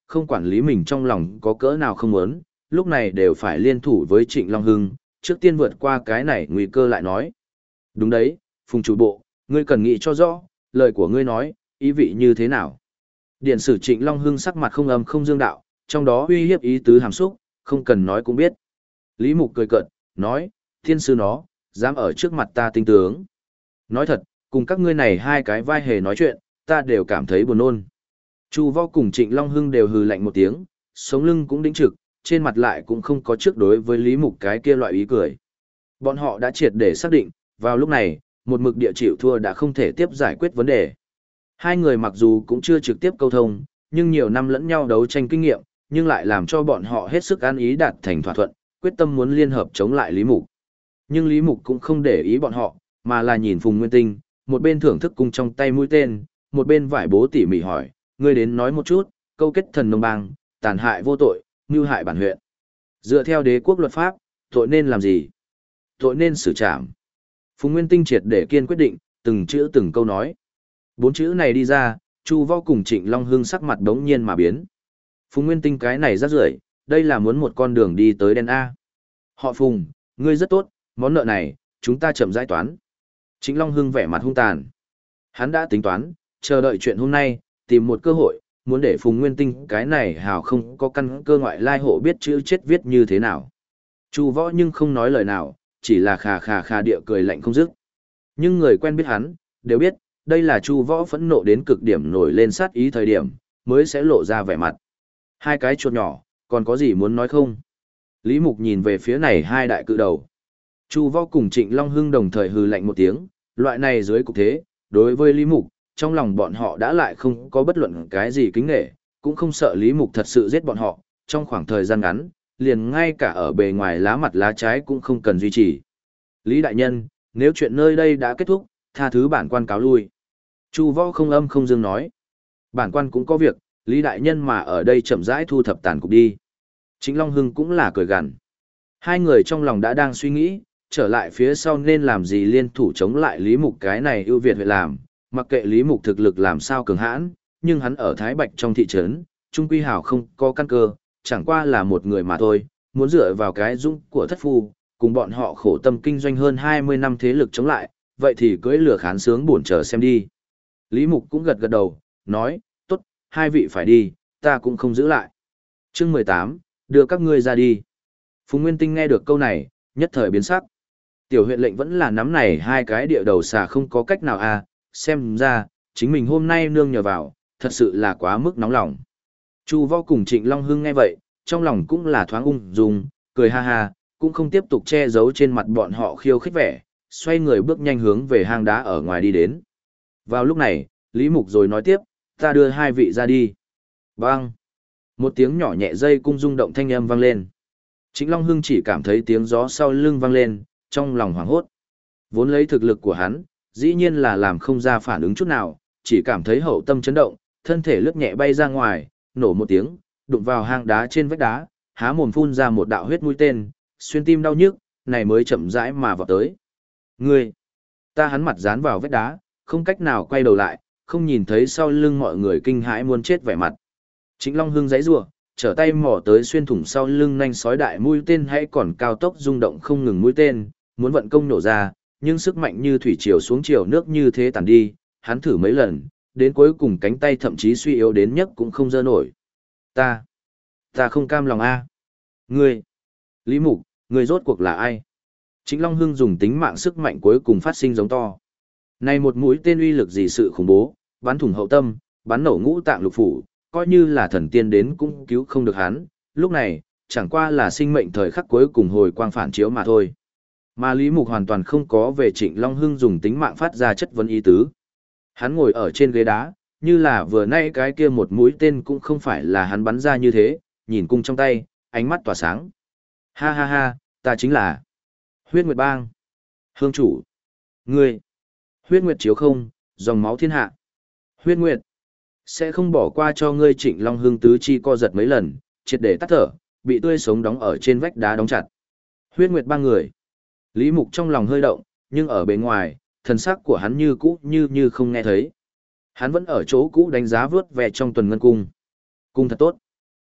không quản lý mình trong lòng có cỡ nào không muốn, lúc này đều phải liên thủ với Trịnh Long Hưng, trước tiên vượt qua cái này nguy cơ lại nói. Đúng đấy, Phùng chủ bộ, ngươi cần nghĩ cho rõ, lời của ngươi nói, ý vị như thế nào. Điện sử Trịnh Long Hưng sắc mặt không âm không dương đạo, trong đó uy hiếp ý tứ hàm xúc, không cần nói cũng biết. Lý Mục cười cợt, nói, thiên sư nó, dám ở trước mặt ta tinh tướng. Nói thật, cùng các ngươi này hai cái vai hề nói chuyện, ta đều cảm thấy buồn nôn. Chu Võ cùng Trịnh Long Hưng đều hừ lạnh một tiếng, sống lưng cũng đĩnh trực, trên mặt lại cũng không có trước đối với Lý Mục cái kia loại ý cười. Bọn họ đã triệt để xác định, vào lúc này, một mực địa chịu thua đã không thể tiếp giải quyết vấn đề. Hai người mặc dù cũng chưa trực tiếp câu thông, nhưng nhiều năm lẫn nhau đấu tranh kinh nghiệm, nhưng lại làm cho bọn họ hết sức an ý đạt thành thỏa thuận, quyết tâm muốn liên hợp chống lại Lý Mục. Nhưng Lý Mục cũng không để ý bọn họ, mà là nhìn Phùng Nguyên Tinh, một bên thưởng thức cung trong tay mũi tên, một bên vải bố tỉ mỉ hỏi, ngươi đến nói một chút, câu kết thần nông bang, tàn hại vô tội, mưu hại bản huyện. Dựa theo đế quốc luật pháp, tội nên làm gì? Tội nên xử trảm. Phùng Nguyên Tinh triệt để kiên quyết định, từng chữ từng câu nói. Bốn chữ này đi ra, Chu Võ cùng Trịnh Long Hưng sắc mặt đống nhiên mà biến. Phùng Nguyên Tinh cái này rác rưởi, đây là muốn một con đường đi tới đen A. Họ Phùng, ngươi rất tốt, món nợ này, chúng ta chậm giải toán. Trịnh Long Hưng vẻ mặt hung tàn. Hắn đã tính toán, chờ đợi chuyện hôm nay, tìm một cơ hội, muốn để Phùng Nguyên Tinh cái này hào không có căn cơ ngoại lai hộ biết chữ chết viết như thế nào. Chu Võ nhưng không nói lời nào, chỉ là khà khà khà địa cười lạnh không dứt. Nhưng người quen biết hắn, đều biết, đây là Chu Võ phẫn nộ đến cực điểm nổi lên sát ý thời điểm, mới sẽ lộ ra vẻ mặt. Hai cái chuột nhỏ, còn có gì muốn nói không? Lý Mục nhìn về phía này hai đại cự đầu. Chu Võ cùng Trịnh Long Hưng đồng thời hừ lạnh một tiếng, loại này dưới cục thế, đối với Lý Mục, trong lòng bọn họ đã lại không có bất luận cái gì kính nể, cũng không sợ Lý Mục thật sự giết bọn họ, trong khoảng thời gian ngắn, liền ngay cả ở bề ngoài lá mặt lá trái cũng không cần duy trì. Lý đại nhân, nếu chuyện nơi đây đã kết thúc, tha thứ bản quan cáo lui. Chu Võ không âm không dương nói. Bản quan cũng có việc, Lý đại nhân mà ở đây chậm rãi thu thập tàn cục đi. Trịnh Long Hưng cũng là cười gằn. Hai người trong lòng đã đang suy nghĩ, trở lại phía sau nên làm gì liên thủ chống lại Lý Mục cái này ưu việt huyện làm, mặc kệ Lý Mục thực lực làm sao cường hãn, nhưng hắn ở Thái Bạch trong thị trấn, trung quy hảo không có căn cơ, chẳng qua là một người mà thôi, muốn dựa vào cái dũng của thất phu, cùng bọn họ khổ tâm kinh doanh hơn 20 năm thế lực chống lại, vậy thì cưỡi lửa khán sướng buồn chờ xem đi. Lý Mục cũng gật gật đầu, nói, tốt, hai vị phải đi, ta cũng không giữ lại. Chương 18, đưa các ngươi ra đi. Phùng Nguyên Tinh nghe được câu này, nhất thời biến sắc. Tiểu huyện lệnh vẫn là nắm này hai cái địa đầu xà không có cách nào à, xem ra, chính mình hôm nay nương nhờ vào, thật sự là quá mức nóng lòng. Chu Võ cùng Trịnh Long Hưng nghe vậy, trong lòng cũng là thoáng ung dung, cười ha ha, cũng không tiếp tục che giấu trên mặt bọn họ khiêu khích vẻ, xoay người bước nhanh hướng về hang đá ở ngoài đi đến. Vào lúc này, Lý Mục rồi nói tiếp, ta đưa hai vị ra đi. Vâng. Một tiếng nhỏ nhẹ dây cung rung động thanh âm vang lên. Trịnh Long Hưng chỉ cảm thấy tiếng gió sau lưng vang lên, trong lòng hoảng hốt. Vốn lấy thực lực của hắn, dĩ nhiên là làm không ra phản ứng chút nào, chỉ cảm thấy hậu tâm chấn động, thân thể lướt nhẹ bay ra ngoài, nổ một tiếng, đụng vào hang đá trên vách đá, há mồm phun ra một đạo huyết mũi tên, xuyên tim đau nhức, này mới chậm rãi mà vào tới. Ngươi! Ta hắn mặt dán vào vách đá, không cách nào quay đầu lại, không nhìn thấy sau lưng mọi người kinh hãi muốn chết vẻ mặt. Trịnh Long Hưng giãy giụa, trở tay mò tới xuyên thủng sau lưng nhanh sói đại mũi tên hay còn cao tốc rung động không ngừng mũi tên, muốn vận công nổ ra, nhưng sức mạnh như thủy triều xuống triều nước như thế tàn đi, hắn thử mấy lần, đến cuối cùng cánh tay thậm chí suy yếu đến nhất cũng không giơ nổi. Ta không cam lòng a. Ngươi, Lý Mục, ngươi rốt cuộc là ai? Trịnh Long Hưng dùng tính mạng sức mạnh cuối cùng phát sinh giống to. Này một mũi tên uy lực gì sự khủng bố, bắn thủng hậu tâm, bắn nổ ngũ tạng lục phủ, coi như là thần tiên đến cũng cứu không được hắn, lúc này, chẳng qua là sinh mệnh thời khắc cuối cùng hồi quang phản chiếu mà thôi. Mà Lý Mục hoàn toàn không có về Trịnh Long Hưng dùng tính mạng phát ra chất vấn ý tứ. Hắn ngồi ở trên ghế đá, như là vừa nay cái kia một mũi tên cũng không phải là hắn bắn ra như thế, nhìn cung trong tay, ánh mắt tỏa sáng. Ha ha ha, ta chính là Huyết Nguyệt Bang. Hương chủ. Ngươi. Huyết Nguyệt chiếu không, dòng máu thiên hạ. Huyết Nguyệt. Sẽ không bỏ qua cho ngươi. Trịnh Long Hưng tứ chi co giật mấy lần, triệt để tắt thở, bị tươi sống đóng ở trên vách đá đóng chặt. Huyết Nguyệt Bang người. Lý Mục trong lòng hơi động, nhưng ở bên ngoài, thần sắc của hắn như cũ như không nghe thấy. Hắn vẫn ở chỗ cũ đánh giá vớt ve trong tuần ngân cung. Cung thật tốt.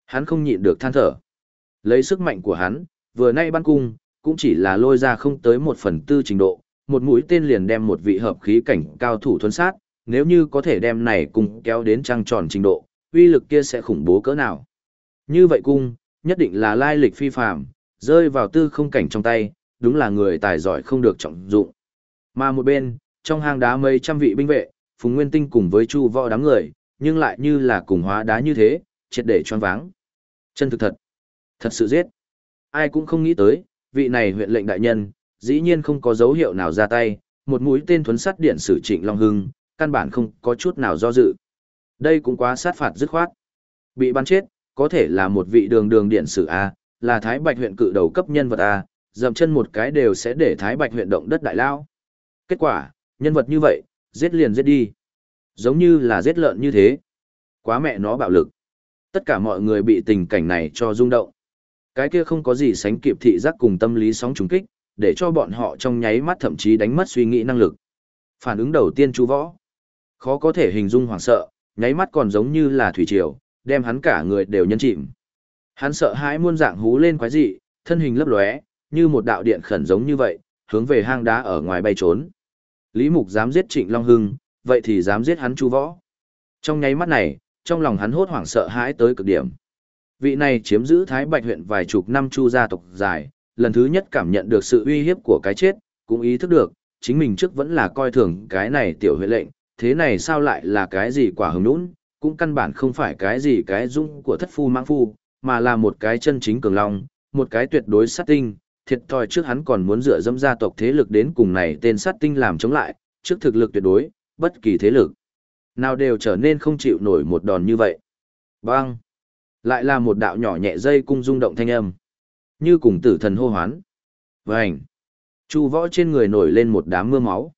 Hắn không nhịn được than thở. Lấy sức mạnh của hắn, vừa nay bắn cung, cũng chỉ là lôi ra không tới 1/4 trình độ, một mũi tên liền đem một vị hợp khí cảnh cao thủ thuần sát, nếu như có thể đem này cung kéo đến trăng tròn trình độ, uy lực kia sẽ khủng bố cỡ nào. Như vậy cung, nhất định là lai lịch phi phàm, rơi vào tư không cảnh trong tay, đúng là người tài giỏi không được trọng dụng. Mà một bên, trong hang đá mấy trăm vị binh vệ, Phùng Nguyên Tinh cùng với Chu Võ đám người, nhưng lại như là cùng hóa đá như thế, triệt để choáng váng. Chân thực thật, thật sự giết. Ai cũng không nghĩ tới, vị này huyện lệnh đại nhân, dĩ nhiên không có dấu hiệu nào ra tay, một mũi tên thuấn sắt điện sử Trịnh Long Hưng, căn bản không có chút nào do dự. Đây cũng quá sát phạt dứt khoát. Bị bắn chết, có thể là một vị đường đường điện sử A, là Thái Bạch huyện cự đầu cấp nhân vật A, dậm chân một cái đều sẽ để Thái Bạch huyện động đất đại lao. Kết quả, nhân vật như vậy, giết liền giết đi. Giống như là giết lợn như thế. Quá mẹ nó bạo lực. Tất cả mọi người bị tình cảnh này cho rung động. Cái kia không có gì sánh kịp thị giác cùng tâm lý sóng trùng kích, để cho bọn họ trong nháy mắt thậm chí đánh mất suy nghĩ năng lực. Phản ứng đầu tiên Chu Võ. Khó có thể hình dung hoảng sợ, nháy mắt còn giống như là thủy triều, đem hắn cả người đều nhấn chìm. Hắn sợ hãi muôn dạng hú lên quái dị, thân hình lấp lóe, như một đạo điện khẩn giống như vậy, hướng về hang đá ở ngoài bay trốn. Lý Mục dám giết Trịnh Long Hưng, vậy thì dám giết hắn Chu Võ. Trong nháy mắt này, trong lòng hắn hốt hoảng sợ hãi tới cực điểm. Vị này chiếm giữ Thái Bạch huyện vài chục năm Chu gia tộc dài, lần thứ nhất cảm nhận được sự uy hiếp của cái chết, cũng ý thức được, chính mình trước vẫn là coi thường cái này tiểu huyện lệnh, thế này sao lại là cái gì quả hứng nũng, cũng căn bản không phải cái gì cái dung của thất phu mãng phu, mà là một cái chân chính cường long, một cái tuyệt đối sát tinh, thiệt thòi trước hắn còn muốn dựa dẫm gia tộc thế lực đến cùng này tên sát tinh làm chống lại, trước thực lực tuyệt đối, bất kỳ thế lực nào đều trở nên không chịu nổi một đòn như vậy. Bang! Lại là một đạo nhỏ nhẹ dây cung rung động thanh âm, như cùng tử thần hô hoán. Vành! Chu Võ trên người nổi lên một đám mưa máu.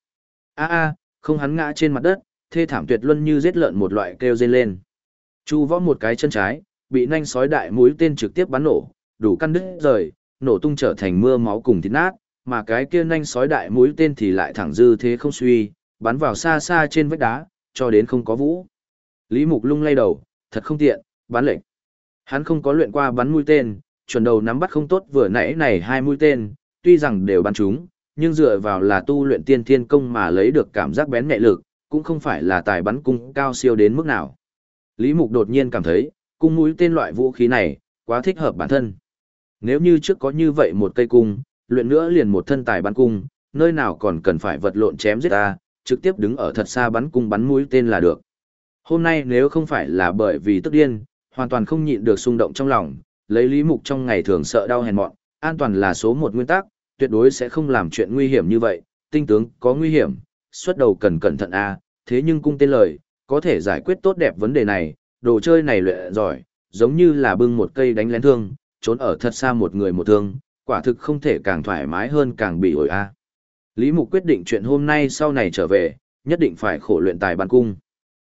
Không, hắn ngã trên mặt đất, thê thảm tuyệt luân như giết lợn một loại kêu rên lên. Chu Võ một cái chân trái, bị nanh sói đại mũi tên trực tiếp bắn nổ, đủ căn đứt rời, nổ tung trở thành mưa máu cùng thịt nát, mà cái kia nanh sói đại mũi tên thì lại thẳng dư thế không suy, bắn vào xa xa trên vách đá, cho đến không có vũ. Lý Mục lung lay đầu, thật không tiện, bắn lệnh. Hắn không có luyện qua bắn mũi tên, chuẩn đầu nắm bắt không tốt vừa nãy này hai mũi tên, tuy rằng đều bắn trúng, nhưng dựa vào là tu luyện tiên thiên công mà lấy được cảm giác bén nhạy lực, cũng không phải là tài bắn cung cao siêu đến mức nào. Lý Mục đột nhiên cảm thấy, cung mũi tên loại vũ khí này, quá thích hợp bản thân. Nếu như trước có như vậy một cây cung, luyện nữa liền một thân tài bắn cung, nơi nào còn cần phải vật lộn chém giết ta, trực tiếp đứng ở thật xa bắn cung bắn mũi tên là được. Hôm nay nếu không phải là bởi vì tức điên, hoàn toàn không nhịn được xung động trong lòng, lấy Lý Mục trong ngày thường sợ đau hèn mọn, an toàn là số một nguyên tắc, tuyệt đối sẽ không làm chuyện nguy hiểm như vậy, tinh tướng có nguy hiểm, xuất đầu cần cẩn thận thế nhưng cung tên lời, có thể giải quyết tốt đẹp vấn đề này, đồ chơi này luyện giỏi, giống như là bưng một cây đánh lén thương, trốn ở thật xa một người một thương, quả thực không thể càng thoải mái hơn càng bị ổi Lý Mục quyết định chuyện hôm nay sau này trở về, nhất định phải khổ luyện tài bắn cung.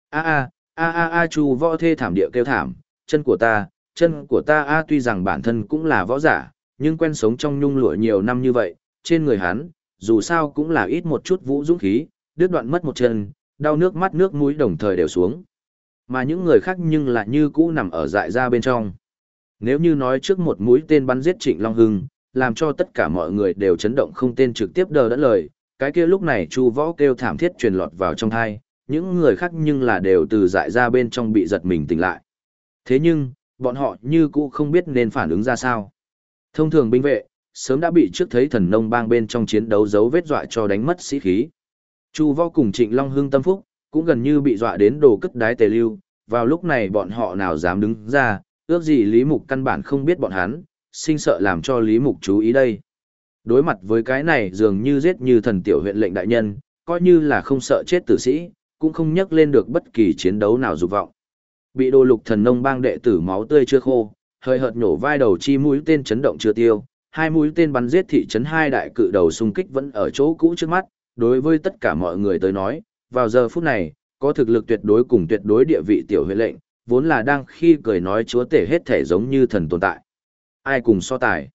Chu Võ thê thảm địa kêu thảm, chân của ta tuy rằng bản thân cũng là võ giả, nhưng quen sống trong nhung lụa nhiều năm như vậy, trên người hắn, dù sao cũng là ít một chút vũ dũng khí, đứt đoạn mất một chân, đau nước mắt nước mũi đồng thời đều xuống. Mà những người khác nhưng lại như cũ nằm ở dại ra bên trong. Nếu như nói trước một mũi tên bắn giết Trịnh Long Hưng, làm cho tất cả mọi người đều chấn động không tên trực tiếp đờ đẫn lời, cái kia lúc này Chu Võ kêu thảm thiết truyền lọt vào trong tai, những người khác nhưng là đều từ dại ra bên trong bị giật mình tỉnh lại. Thế nhưng, bọn họ như cũ không biết nên phản ứng ra sao. Thông thường binh vệ, sớm đã bị trước thấy Thần Nông Bang bên trong chiến đấu dấu vết dọa cho đánh mất sĩ khí. Chu Võ cùng Trịnh Long Hưng tâm phúc, cũng gần như bị dọa đến đồ cất đái tề lưu, vào lúc này bọn họ nào dám đứng ra, ước gì Lý Mục căn bản không biết bọn hắn, sinh sợ làm cho Lý Mục chú ý đây. Đối mặt với cái này dường như giết như thần tiểu huyện lệnh đại nhân, coi như là không sợ chết tử sĩ, cũng không nhắc lên được bất kỳ chiến đấu nào dục vọng. Bị Đồ Lục Thần Nông Bang đệ tử máu tươi chưa khô, hơi hợt nhổ vai đầu chi mũi tên chấn động chưa tiêu, hai mũi tên bắn giết thị trấn hai đại cự đầu xung kích vẫn ở chỗ cũ trước mắt, đối với tất cả mọi người tới nói, vào giờ phút này, có thực lực tuyệt đối cùng tuyệt đối địa vị tiểu huyện lệnh, vốn là đang khi cười nói chúa tể hết thể giống như thần tồn tại. Ai cùng so tài?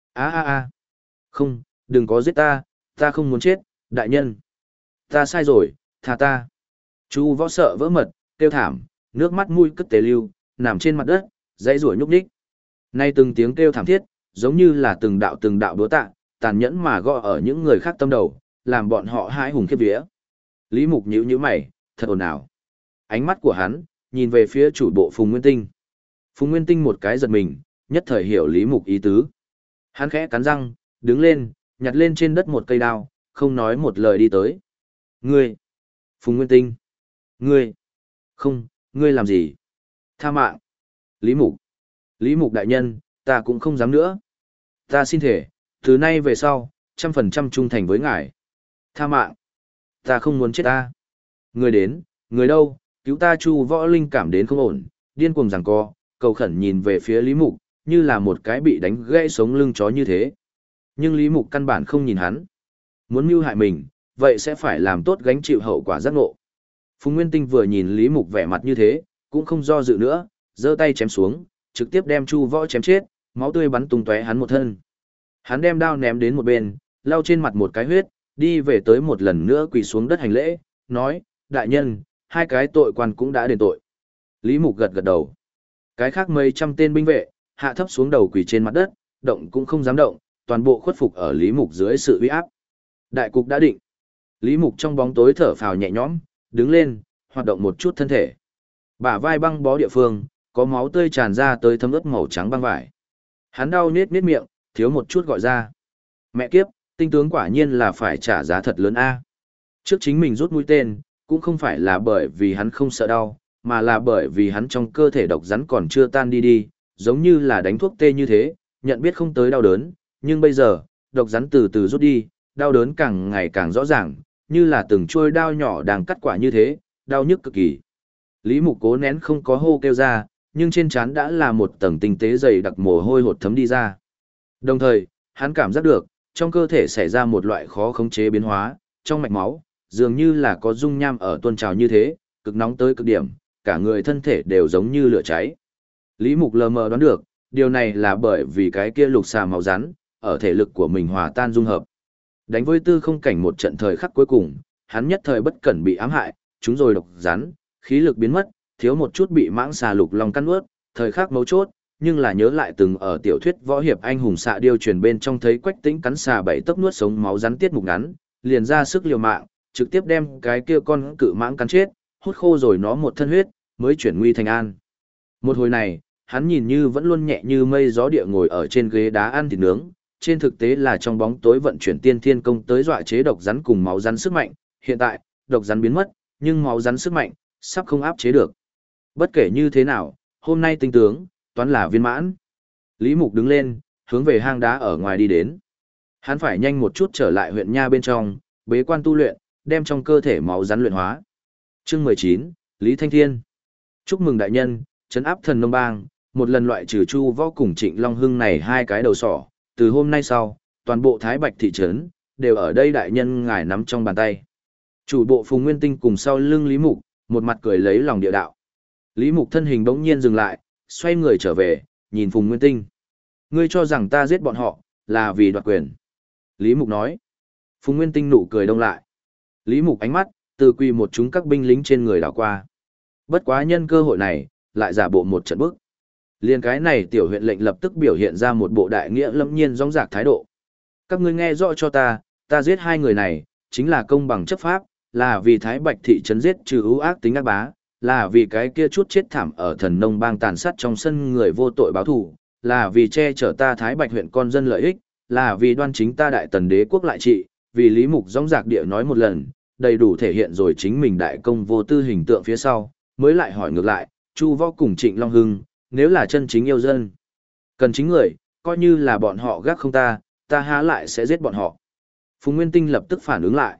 Không, đừng có giết ta, ta không muốn chết, đại nhân. Ta sai rồi, tha ta. Chu Võ sợ vỡ mật, kêu thảm, nước mắt mũi cất tề lưu, nằm trên mặt đất, Dãy rủa nhúc nhích. Nay từng tiếng kêu thảm thiết, giống như là từng đạo đúa tạ, tàn nhẫn mà gõ ở những người khác tâm đầu, làm bọn họ hãi hùng khiếp vía. Lý Mục nhíu mày, thật ồn ào. Ánh mắt của hắn nhìn về phía chủ bộ Phùng Nguyên Tinh. Phùng Nguyên Tinh một cái giật mình, nhất thời hiểu Lý Mục ý tứ. Hắn khẽ cắn răng, đứng lên, nhặt lên trên đất một cây đao, không nói một lời đi tới. Ngươi! Phùng Nguyên Tinh! Ngươi! Không, ngươi làm gì? Tha mạng! Lý Mục! Lý Mục đại nhân, ta cũng không dám nữa. Ta xin thể, từ nay về sau, 100% trung thành với ngài. Tha mạng! Ta không muốn chết ta. Người đến, người đâu, cứu ta. Chu Võ linh cảm đến không ổn, điên cuồng giằng co, cầu khẩn nhìn về phía Lý Mục, như là một cái bị đánh gãy sống lưng chó như thế. Nhưng Lý Mục căn bản không nhìn hắn. Muốn mưu hại mình, vậy sẽ phải làm tốt gánh chịu hậu quả giác ngộ. Phùng Nguyên Tinh vừa nhìn Lý Mục vẻ mặt như thế, cũng không do dự nữa, giơ tay chém xuống, trực tiếp đem Chu Võ chém chết, máu tươi bắn tung tóe hắn một thân. Hắn đem đao ném đến một bên, lau trên mặt một cái huyết, đi về tới một lần nữa quỳ xuống đất hành lễ, nói, đại nhân, hai cái tội quan cũng đã đền tội. Lý Mục gật gật đầu. Cái khác mấy trăm tên binh vệ, hạ thấp xuống đầu quỳ trên mặt đất, động cũng không dám động, toàn bộ khuất phục ở Lý Mục dưới sự uy áp. Đại cục đã định. Lý Mục trong bóng tối thở phào nhẹ nhõm, đứng lên, hoạt động một chút thân thể. Bả vai băng bó địa phương, có máu tươi tràn ra tới thấm ướt màu trắng băng vải. Hắn đau nết miệng, thiếu một chút gọi ra. Mẹ kiếp, tinh tướng quả nhiên là phải trả giá thật lớn a. Trước chính mình rút mũi tên, cũng không phải là bởi vì hắn không sợ đau, mà là bởi vì hắn trong cơ thể độc rắn còn chưa tan đi, giống như là đánh thuốc tê như thế, nhận biết không tới đau đớn, nhưng bây giờ, độc rắn từ từ rút đi, đau đớn càng ngày càng rõ ràng, như là từng chuôi đao nhỏ đang cắt quả như thế, đau nhức cực kỳ. Lý Mục cố nén không có hô kêu ra, nhưng trên trán đã là một tầng tinh tế dày đặc mồ hôi hột thấm đi ra. Đồng thời, hắn cảm giác được, trong cơ thể xảy ra một loại khó khống chế biến hóa, trong mạch máu, dường như là có dung nham ở tuôn trào như thế, cực nóng tới cực điểm, cả người thân thể đều giống như lửa cháy. Lý Mục lờ mờ đoán được, điều này là bởi vì cái kia lục xà máu rắn, ở thể lực của mình hòa tan dung hợp. Đánh với tư không cảnh một trận thời khắc cuối cùng, hắn nhất thời bất cẩn bị ám hại, chúng rồi độc rắn, khí lực biến mất, thiếu một chút bị mãng xà lục long căn ướt, thời khắc mấu chốt, nhưng là nhớ lại từng ở tiểu thuyết võ hiệp anh hùng xạ điêu truyền bên trong thấy Quách Tĩnh cắn xà bảy tấc nuốt sống máu rắn tiết mục ngắn, liền ra sức liều mạng, trực tiếp đem cái kia con cự mãng cắn chết, hút khô rồi nó một thân huyết, mới chuyển nguy thành an. Một hồi này, hắn nhìn như vẫn luôn nhẹ như mây gió địa ngồi ở trên ghế đá ăn thịt nướng, trên thực tế là trong bóng tối vận chuyển tiên thiên công tới dọa chế độc rắn cùng máu rắn sức mạnh, hiện tại, độc rắn biến mất, nhưng máu rắn sức mạnh, sắp không áp chế được. Bất kể như thế nào, hôm nay tinh tướng, toán là viên mãn. Lý Mục đứng lên, hướng về hang đá ở ngoài đi đến. Hắn phải nhanh một chút trở lại huyện Nha bên trong, bế quan tu luyện, đem trong cơ thể máu rắn luyện hóa. Chương 19, Lý Thanh Thiên. Chúc mừng đại nhân, trấn áp thần nông bang, một lần loại trừ Chu Võ cùng Trịnh Long Hưng này hai cái đầu sỏ, từ hôm nay sau, toàn bộ Thái Bạch thị trấn đều ở đây đại nhân ngài nắm trong bàn tay. Chủ bộ Phùng Nguyên Tinh cùng sau lưng Lý Mục, một mặt cười lấy lòng địa đạo. Lý Mục thân hình bỗng nhiên dừng lại, xoay người trở về, nhìn Phùng Nguyên Tinh. Ngươi cho rằng ta giết bọn họ, là vì đoạt quyền. Lý Mục nói. Phùng Nguyên Tinh nụ cười đông lại. Lý Mục ánh mắt, từ quỳ một chúng các binh lính trên người đảo qua. Bất quá nhân cơ hội này, lại giả bộ một trận bức. Liên cái này tiểu huyện lệnh lập tức biểu hiện ra một bộ đại nghĩa lâm nhiên rõng rạc thái độ. Các ngươi nghe rõ cho ta giết hai người này, chính là công bằng chấp pháp, là vì Thái Bạch thị trấn giết trừ ưu ác tính ác bá, là vì cái kia chút chết thảm ở thần nông bang tàn sát trong sân người vô tội báo thù, là vì che chở ta Thái Bạch huyện con dân lợi ích, là vì đoan chính ta đại tần đế quốc lại trị, vì Lý Mục rõng rạc địa nói một lần, đầy đủ thể hiện rồi chính mình đại công vô tư hình tượng phía sau, mới lại hỏi ngược lại, Chu Võ cùng Trịnh Long Hưng, nếu là chân chính yêu dân, cần chính người, coi như là bọn họ gác không ta há lại sẽ giết bọn họ. Phùng Nguyên Tinh lập tức phản ứng lại.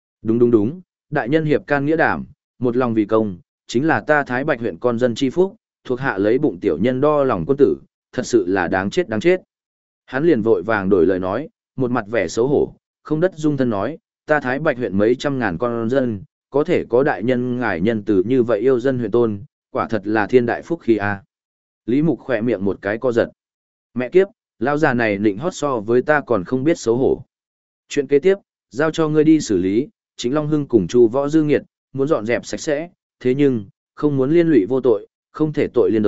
Đúng, đại nhân hiệp can nghĩa đảm, một lòng vì công, chính là ta Thái Bạch huyện con dân chi phúc, thuộc hạ lấy bụng tiểu nhân đo lòng quân tử, thật sự là đáng chết. Hắn liền vội vàng đổi lời nói, một mặt vẻ xấu hổ, không đất dung thân nói, ta Thái Bạch huyện mấy trăm ngàn con dân, có thể có đại nhân ngài nhân từ như vậy yêu dân huyện tôn, quả thật là thiên đại phúc khí a. Lý Mục khỏe miệng một cái co giật. Mẹ kiếp, lão già này định hót so với ta còn không biết xấu hổ. Chuyện kế tiếp, giao cho ngươi đi xử lý, chính Long Hưng cùng Chu Võ Dư Nghiệt, muốn dọn dẹp sạch sẽ, thế nhưng, không muốn liên lụy vô tội, không thể tội liên đới,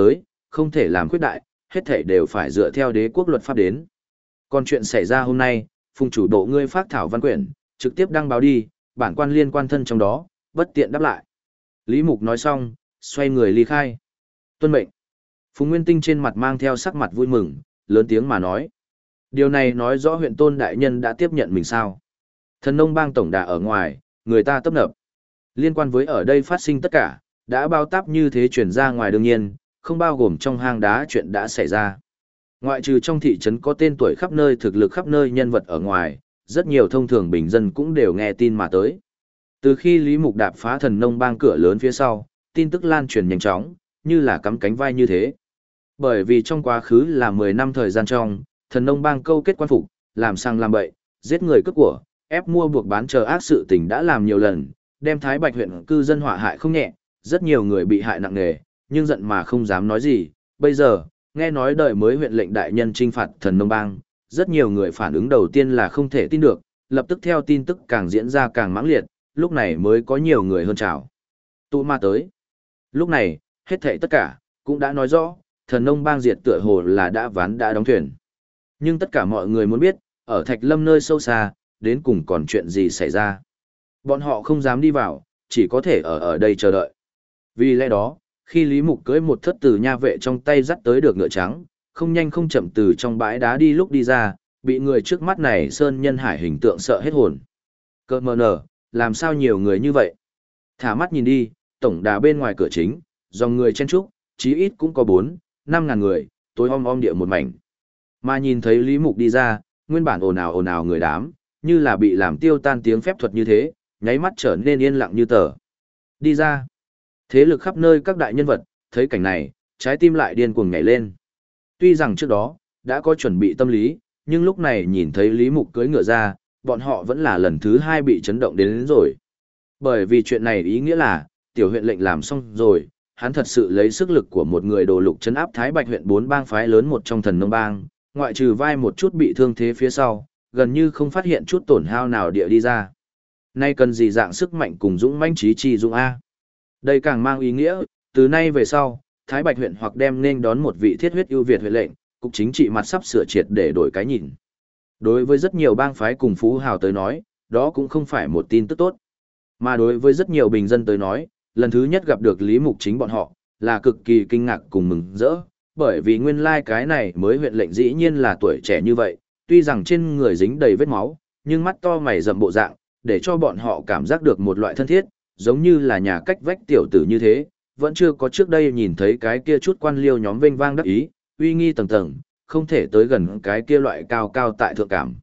không thể làm khuyết đại, hết thảy đều phải dựa theo đế quốc luật pháp đến. Còn chuyện xảy ra hôm nay, Phùng chủ độ ngươi phát thảo văn quyển, trực tiếp đăng báo đi, bản quan liên quan thân trong đó, bất tiện đáp lại. Lý Mục nói xong, xoay người ly khai. Tuân mệnh. Phùng Nguyên Tinh trên mặt mang theo sắc mặt vui mừng, lớn tiếng mà nói. Điều này nói rõ huyện tôn đại nhân đã tiếp nhận mình sao. Thần nông bang tổng đà ở ngoài, người ta tấp nập. Liên quan với ở đây phát sinh tất cả, đã bao táp như thế chuyển ra ngoài đương nhiên, không bao gồm trong hang đá chuyện đã xảy ra. Ngoại trừ trong thị trấn có tên tuổi khắp nơi thực lực khắp nơi nhân vật ở ngoài, rất nhiều thông thường bình dân cũng đều nghe tin mà tới. Từ khi Lý Mục đạp phá thần nông bang cửa lớn phía sau, tin tức lan truyền nhanh chóng, như là cắm cánh vai như thế. Bởi vì trong quá khứ là 10 năm thời gian trong, thần nông bang câu kết quan phục, làm sang làm bậy, giết người cướp của, ép mua buộc bán chờ ác sự tình đã làm nhiều lần, đem Thái Bạch huyện cư dân họa hại không nhẹ, rất nhiều người bị hại nặng nề, nhưng giận mà không dám nói gì. Bây giờ, nghe nói đời mới huyện lệnh đại nhân trinh phạt thần nông bang, rất nhiều người phản ứng đầu tiên là không thể tin được, lập tức theo tin tức càng diễn ra càng mãng liệt, lúc này mới có nhiều người hơn trào. Tụ ma tới. Lúc này, hết thảy tất cả, cũng đã nói rõ, thần nông bang diệt tựa hồ là đã ván đã đóng thuyền. Nhưng tất cả mọi người muốn biết, ở Thạch Lâm nơi sâu xa, đến cùng còn chuyện gì xảy ra. Bọn họ không dám đi vào, chỉ có thể ở đây chờ đợi. Vì lẽ đó, khi Lý Mục cưỡi một thất tử nha vệ trong tay dắt tới được ngựa trắng, không nhanh không chậm từ trong bãi đá đi lúc đi ra, bị người trước mắt này sơn nhân hải hình tượng sợ hết hồn. Cơ mờ nở, làm sao nhiều người như vậy? Thả mắt nhìn đi, tổng đà bên ngoài cửa chính, dòng người chen trúc, chí ít cũng có 4-5 ngàn người, tối om địa một mảnh. Mà nhìn thấy Lý Mục đi ra, nguyên bản ồn ào người đám, như là bị làm tiêu tan tiếng phép thuật như thế, nháy mắt trở nên yên lặng như tờ. Đi ra. Thế lực khắp nơi các đại nhân vật, thấy cảnh này, trái tim lại điên cuồng nhảy lên. Tuy rằng trước đó, đã có chuẩn bị tâm lý, nhưng lúc này nhìn thấy Lý Mục cưỡi ngựa ra, bọn họ vẫn là lần thứ 2 bị chấn động đến rồi. Bởi vì chuyện này ý nghĩa là, tiểu huyện lệnh làm xong rồi, hắn thật sự lấy sức lực của một người đồ lục trấn áp Thái Bạch huyện 4 bang phái lớn một trong thần nông bang, ngoại trừ vai một chút bị thương thế phía sau, gần như không phát hiện chút tổn hao nào địa đi ra. Nay cần gì dạng sức mạnh cùng dũng mãnh trí chi dũng A. Đây càng mang ý nghĩa, từ nay về sau, Thái Bạch huyện hoặc đem nên đón một vị thiết huyết ưu việt huyện lệnh, cục chính trị mặt sắp sửa triệt để đổi cái nhìn. Đối với rất nhiều bang phái cùng phú hào tới nói, đó cũng không phải một tin tức tốt. Mà đối với rất nhiều bình dân tới nói, lần thứ nhất gặp được Lý Mục chính bọn họ, là cực kỳ kinh ngạc cùng mừng rỡ, bởi vì nguyên lai cái này mới huyện lệnh dĩ nhiên là tuổi trẻ như vậy, tuy rằng trên người dính đầy vết máu, nhưng mắt to mày rậm bộ dạng, để cho bọn họ cảm giác được một loại thân thiết, giống như là nhà cách vách tiểu tử như thế, vẫn chưa có trước đây nhìn thấy cái kia chút quan liêu nhóm vênh vang đắc ý, uy nghi tầng tầng, không thể tới gần cái kia loại cao cao tại thượng cảm.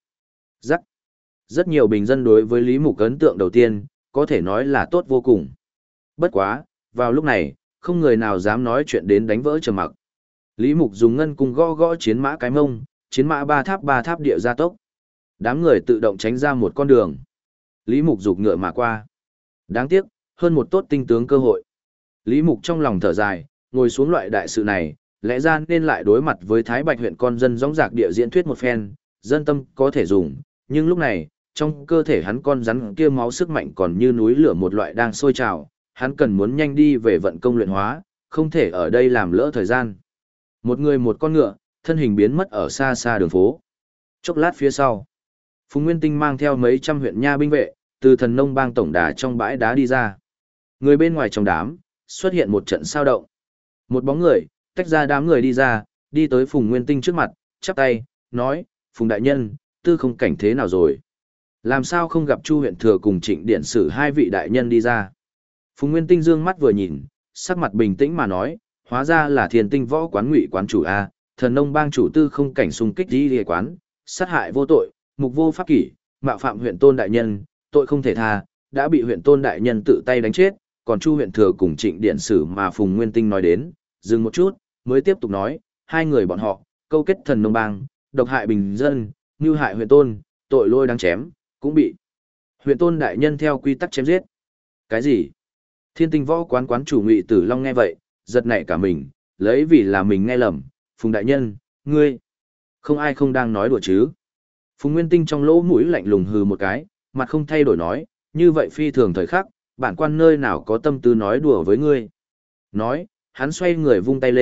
Rất nhiều bình dân đối với Lý Mục ấn tượng đầu tiên, có thể nói là tốt vô cùng. Bất quá, vào lúc này, không người nào dám nói chuyện đến đánh vỡ trầm mặc. Lý Mục dùng ngân cung gõ gõ chiến mã cái mông, chiến mã ba tháp địa gia tốc. Đám người tự động tránh ra một con đường. Lý Mục giục ngựa mà qua. Đáng tiếc, hơn một tốt tinh tướng cơ hội. Lý Mục trong lòng thở dài, ngồi xuống loại đại sự này, lẽ ra nên lại đối mặt với Thái Bạch huyện con dân dõng dạc địa diễn thuyết một phen, dân tâm có thể dùng, nhưng lúc này, trong cơ thể hắn con rắn kia máu sức mạnh còn như núi lửa một loại đang sôi trào, hắn cần muốn nhanh đi về vận công luyện hóa, không thể ở đây làm lỡ thời gian. Một người một con ngựa, thân hình biến mất ở xa xa đường phố. Chốc lát phía sau, Phùng Nguyên Tinh mang theo mấy trăm huyện nha binh vệ, từ thần nông bang tổng đà trong bãi đá đi ra. Người bên ngoài trong đám, xuất hiện một trận sao động. Một bóng người, tách ra đám người đi ra, đi tới Phùng Nguyên Tinh trước mặt, chắp tay, nói, Phùng đại nhân, tư không cảnh thế nào rồi? Làm sao không gặp Chu huyện thừa cùng Trịnh Điện Sử hai vị đại nhân đi ra? Phùng Nguyên Tinh dương mắt vừa nhìn, sắc mặt bình tĩnh mà nói, hóa ra là Thiên Tinh võ quán Ngụy quán chủ A, thần nông bang chủ tư không cảnh xung kích đi lìa quán, sát hại vô tội, mục vô pháp kỷ, mạo phạm huyện tôn đại nhân, tội không thể tha, đã bị huyện tôn đại nhân tự tay đánh chết, còn Chu huyện thừa cùng Trịnh Điện Sử mà Phùng Nguyên Tinh nói đến, dừng một chút, mới tiếp tục nói, hai người bọn họ, câu kết thần nông bang, độc hại bình dân, mưu hại huyện tôn, tội lôi đáng chém, cũng bị huyện tôn đại nhân theo quy tắc chém giết. Cái gì? Thiên Tinh võ quán quán chủ Ngụy Tử Long nghe vậy, giật nảy cả mình, lấy vì là mình nghe lầm, Phùng đại nhân, ngươi, không ai không đang nói đùa chứ. Phùng Nguyên Tinh trong lỗ mũi lạnh lùng hừ một cái, mặt không thay đổi nói, như vậy phi thường thời khắc, bản quan nơi nào có tâm tư nói đùa với ngươi. Nói, hắn xoay người vung tay lên,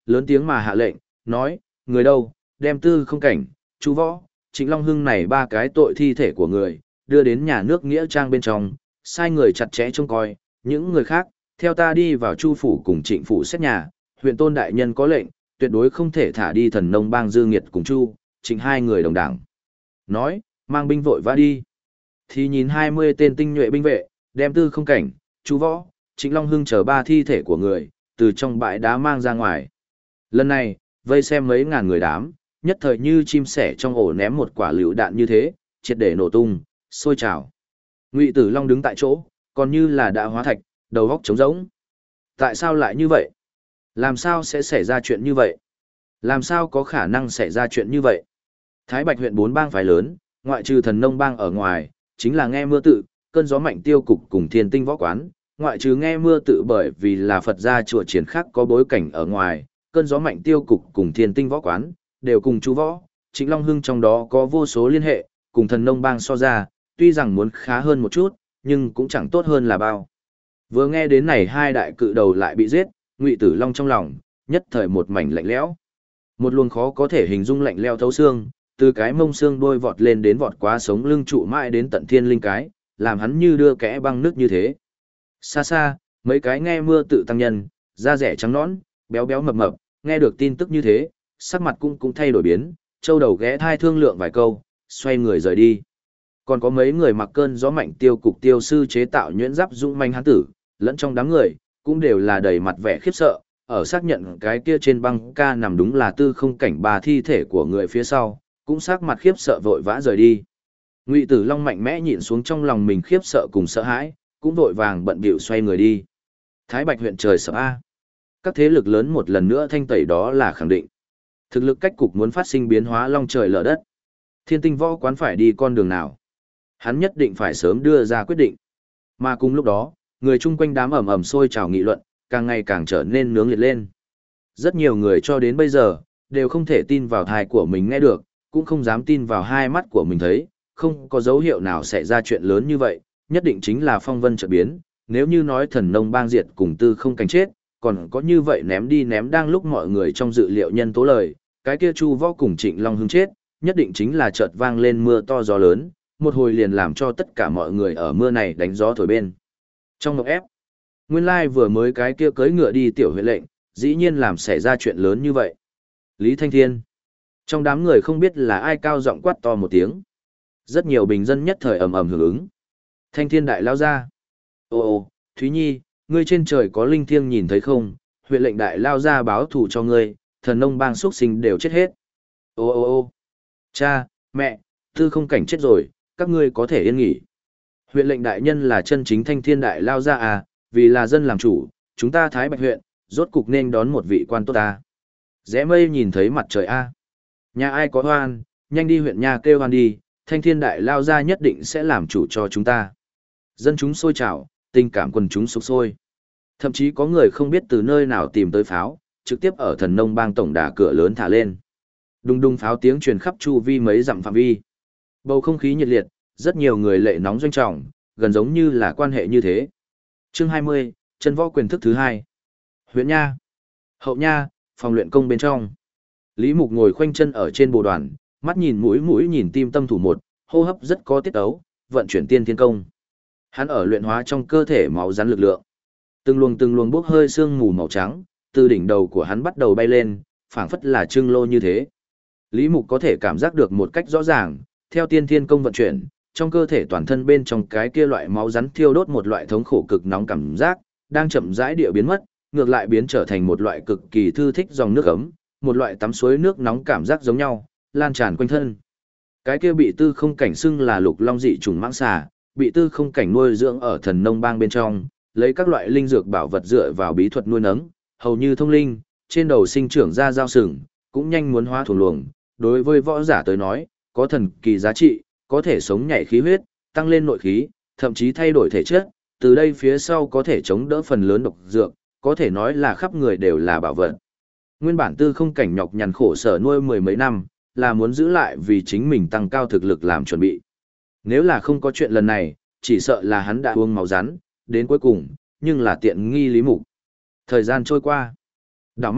lớn tiếng mà hạ lệnh, nói, người đâu, đem Tư Không Cảnh, Chu Võ, Trịnh Long Hưng này ba cái tội thi thể của người, đưa đến nhà nước Nghĩa Trang bên trong, sai người chặt chẽ trông coi, những người khác, theo ta đi vào Chu phủ cùng Trịnh phủ xét nhà, huyện tôn đại nhân có lệnh, tuyệt đối không thể thả đi Thần Nông Bang Dương Nghiệt cùng Chu, Trịnh hai người đồng đảng. Nói, mang binh vội vã đi. Thì nhìn 20 tên tinh nhuệ binh vệ, đem Tư Không Cảnh, Chu Võ, Trịnh Long Hưng chở ba thi thể của người, từ trong bãi đá mang ra ngoài. Lần này, vây xem mấy ngàn người đám, nhất thời như chim sẻ trong ổ ném một quả lựu đạn như thế, triệt để nổ tung, sôi trào. Ngụy Tử Long đứng tại chỗ, còn như là đã hóa thạch, đầu óc trống rỗng. Tại sao lại như vậy? Làm sao sẽ xảy ra chuyện như vậy? Làm sao có khả năng xảy ra chuyện như vậy? Thái Bạch huyện 4 bang phái lớn, ngoại trừ Thần Nông Bang ở ngoài, chính là Nghe Mưa Tự, Cơn Gió Mạnh Tiêu Cục cùng Thiên Tinh Võ Quán, ngoại trừ Nghe Mưa Tự bởi vì là Phật gia chùa triển khác có bối cảnh ở ngoài, Cơn Gió Mạnh Tiêu Cục cùng Thiên Tinh Võ Quán, đều cùng Chu Võ, Trịnh Long Hưng trong đó có vô số liên hệ, cùng Thần Nông Bang so ra, tuy rằng muốn khá hơn một chút, nhưng cũng chẳng tốt hơn là bao. Vừa nghe đến này hai đại cự đầu lại bị giết, Ngụy Tử Long trong lòng, nhất thời một mảnh lạnh lẽo. Một luồng khó có thể hình dung lạnh lẽo thấu xương, từ cái mông xương đôi vọt lên đến vọt quá sống lưng trụ mãi đến tận thiên linh cái, làm hắn như đưa kẽ băng nước như thế. Xa xa, mấy cái Nghe Mưa Tự tăng nhân, da rẻ trắng nõn, béo béo mập mập, nghe được tin tức như thế, sắc mặt cũng thay đổi biến, châu đầu ghé thai thương lượng vài câu, xoay người rời đi. Còn có mấy người mặc Cơn Gió Mạnh Tiêu Cục tiêu sư chế tạo nhuyễn giáp dũng manh hán tử, lẫn trong đám người, cũng đều là đầy mặt vẻ khiếp sợ, ở xác nhận cái kia trên băng ca nằm đúng là Tư Không Cảnh ba thi thể của người phía sau, cũng sắc mặt khiếp sợ vội vã rời đi. Ngụy Tử Long mạnh mẽ nhịn xuống trong lòng mình khiếp sợ cùng sợ hãi, cũng vội vàng bận bịu xoay người đi. Thái Bạch huyện trời sập a. Các thế lực lớn một lần nữa thanh tẩy đó là khẳng định. Thực lực cách cục muốn phát sinh biến hóa long trời lở đất. Thiên Tinh Võ Quán phải đi con đường nào? Hắn nhất định phải sớm đưa ra quyết định. Mà cùng lúc đó, người chung quanh đám ầm ầm sôi trào nghị luận, càng ngày càng trở nên nướng liệt lên. Rất nhiều người cho đến bây giờ, đều không thể tin vào tai của mình nghe được, cũng không dám tin vào hai mắt của mình thấy, không có dấu hiệu nào xảy ra chuyện lớn như vậy, nhất định chính là phong vân chợt biến, nếu như nói Thần Nông Bang diệt cùng Tư Không Cảnh chết, còn có như vậy ném đi ném đang lúc mọi người trong dự liệu nhân tố lời, cái kia Chu Võ cùng Trịnh Long Hưng chết, nhất định chính là chợt vang lên mưa to gió lớn, một hồi liền làm cho tất cả mọi người ở mưa này đánh gió thổi bên. Trong ngọc ép, nguyên lai vừa mới cái kia cưỡi ngựa đi tiểu huyện lệnh, dĩ nhiên làm xảy ra chuyện lớn như vậy. Lý Thanh Thiên. Trong đám người không biết là ai cao giọng quát to một tiếng. Rất nhiều bình dân nhất thời ầm ầm hưởng ứng. Thanh Thiên đại lao ra. Ô, Thúy Nhi, ngươi trên trời có linh thiêng nhìn thấy không? Huyện lệnh đại lao ra báo thù cho ngươi, Thần Nông Bang xuất sinh đều chết hết. Ô, cha, mẹ, Tư Không Cảnh chết rồi, các ngươi có thể yên nghỉ. Huyện lệnh đại nhân là chân chính Thanh Thiên đại lao ra à, vì là dân làm chủ, chúng ta Thái Bạch huyện, rốt cục nên đón một vị quan tốt à. Rẽ mây nhìn thấy mặt trời a. Nhà ai có hoan, nhanh đi huyện nhà kêu hoan đi, Thanh Thiên đại lao ra nhất định sẽ làm chủ cho chúng ta. Dân chúng sôi trào, tình cảm quần chúng sục sôi. Thậm chí có người không biết từ nơi nào tìm tới pháo, trực tiếp ở Thần Nông Bang tổng đà cửa lớn thả lên. Đùng đùng pháo tiếng truyền khắp chu vi mấy dặm phạm vi. Bầu không khí nhiệt liệt, rất nhiều người lệ nóng doanh trọng, gần giống như là quan hệ như thế. Chương 20, chân võ quyền thức thứ 2. Huyện Nha. Hậu Nha, phòng luyện công bên trong. Lý Mục ngồi khoanh chân ở trên bồ đoàn, mắt nhìn mũi nhìn tim tâm thủ một, hô hấp rất có tiết ấu, vận chuyển tiên thiên công. Hắn ở luyện hóa trong cơ thể máu rắn lực lượng. Từng luồng bốc hơi sương mù màu trắng, từ đỉnh đầu của hắn bắt đầu bay lên, phảng phất là trưng lô như thế. Lý Mục có thể cảm giác được một cách rõ ràng, theo tiên thiên công vận chuyển, trong cơ thể toàn thân bên trong cái kia loại máu rắn thiêu đốt một loại thống khổ cực nóng cảm giác, đang chậm rãi địa biến mất, ngược lại biến trở thành một loại cực kỳ thư thích dòng nước ấm, một loại tắm suối nước nóng cảm giác giống nhau, lan tràn quanh thân. Cái kia bị Tư Không Cảnh xưng là lục long dị trùng mãng xà, bị Tư Không Cảnh nuôi dưỡng ở Thần Nông Bang bên trong, lấy các loại linh dược bảo vật dựa vào bí thuật nuôi nấng, hầu như thông linh, trên đầu sinh trưởng ra dao sừng, cũng nhanh muốn hóa thuần luồng. Đối với võ giả tới nói, có thần kỳ giá trị, có thể sống nhảy khí huyết, tăng lên nội khí, thậm chí thay đổi thể chất, từ đây phía sau có thể chống đỡ phần lớn độc dược, có thể nói là khắp người đều là bảo vật. Nguyên bản Tư Không Cảnh nhọc nhằn khổ sở nuôi mười mấy năm, là muốn giữ lại vì chính mình tăng cao thực lực làm chuẩn bị. Nếu là không có chuyện lần này, chỉ sợ là hắn đã uống máu rắn, đến cuối cùng, nhưng là tiện nghi Lý Mục. Thời gian trôi qua. Đảo mắt,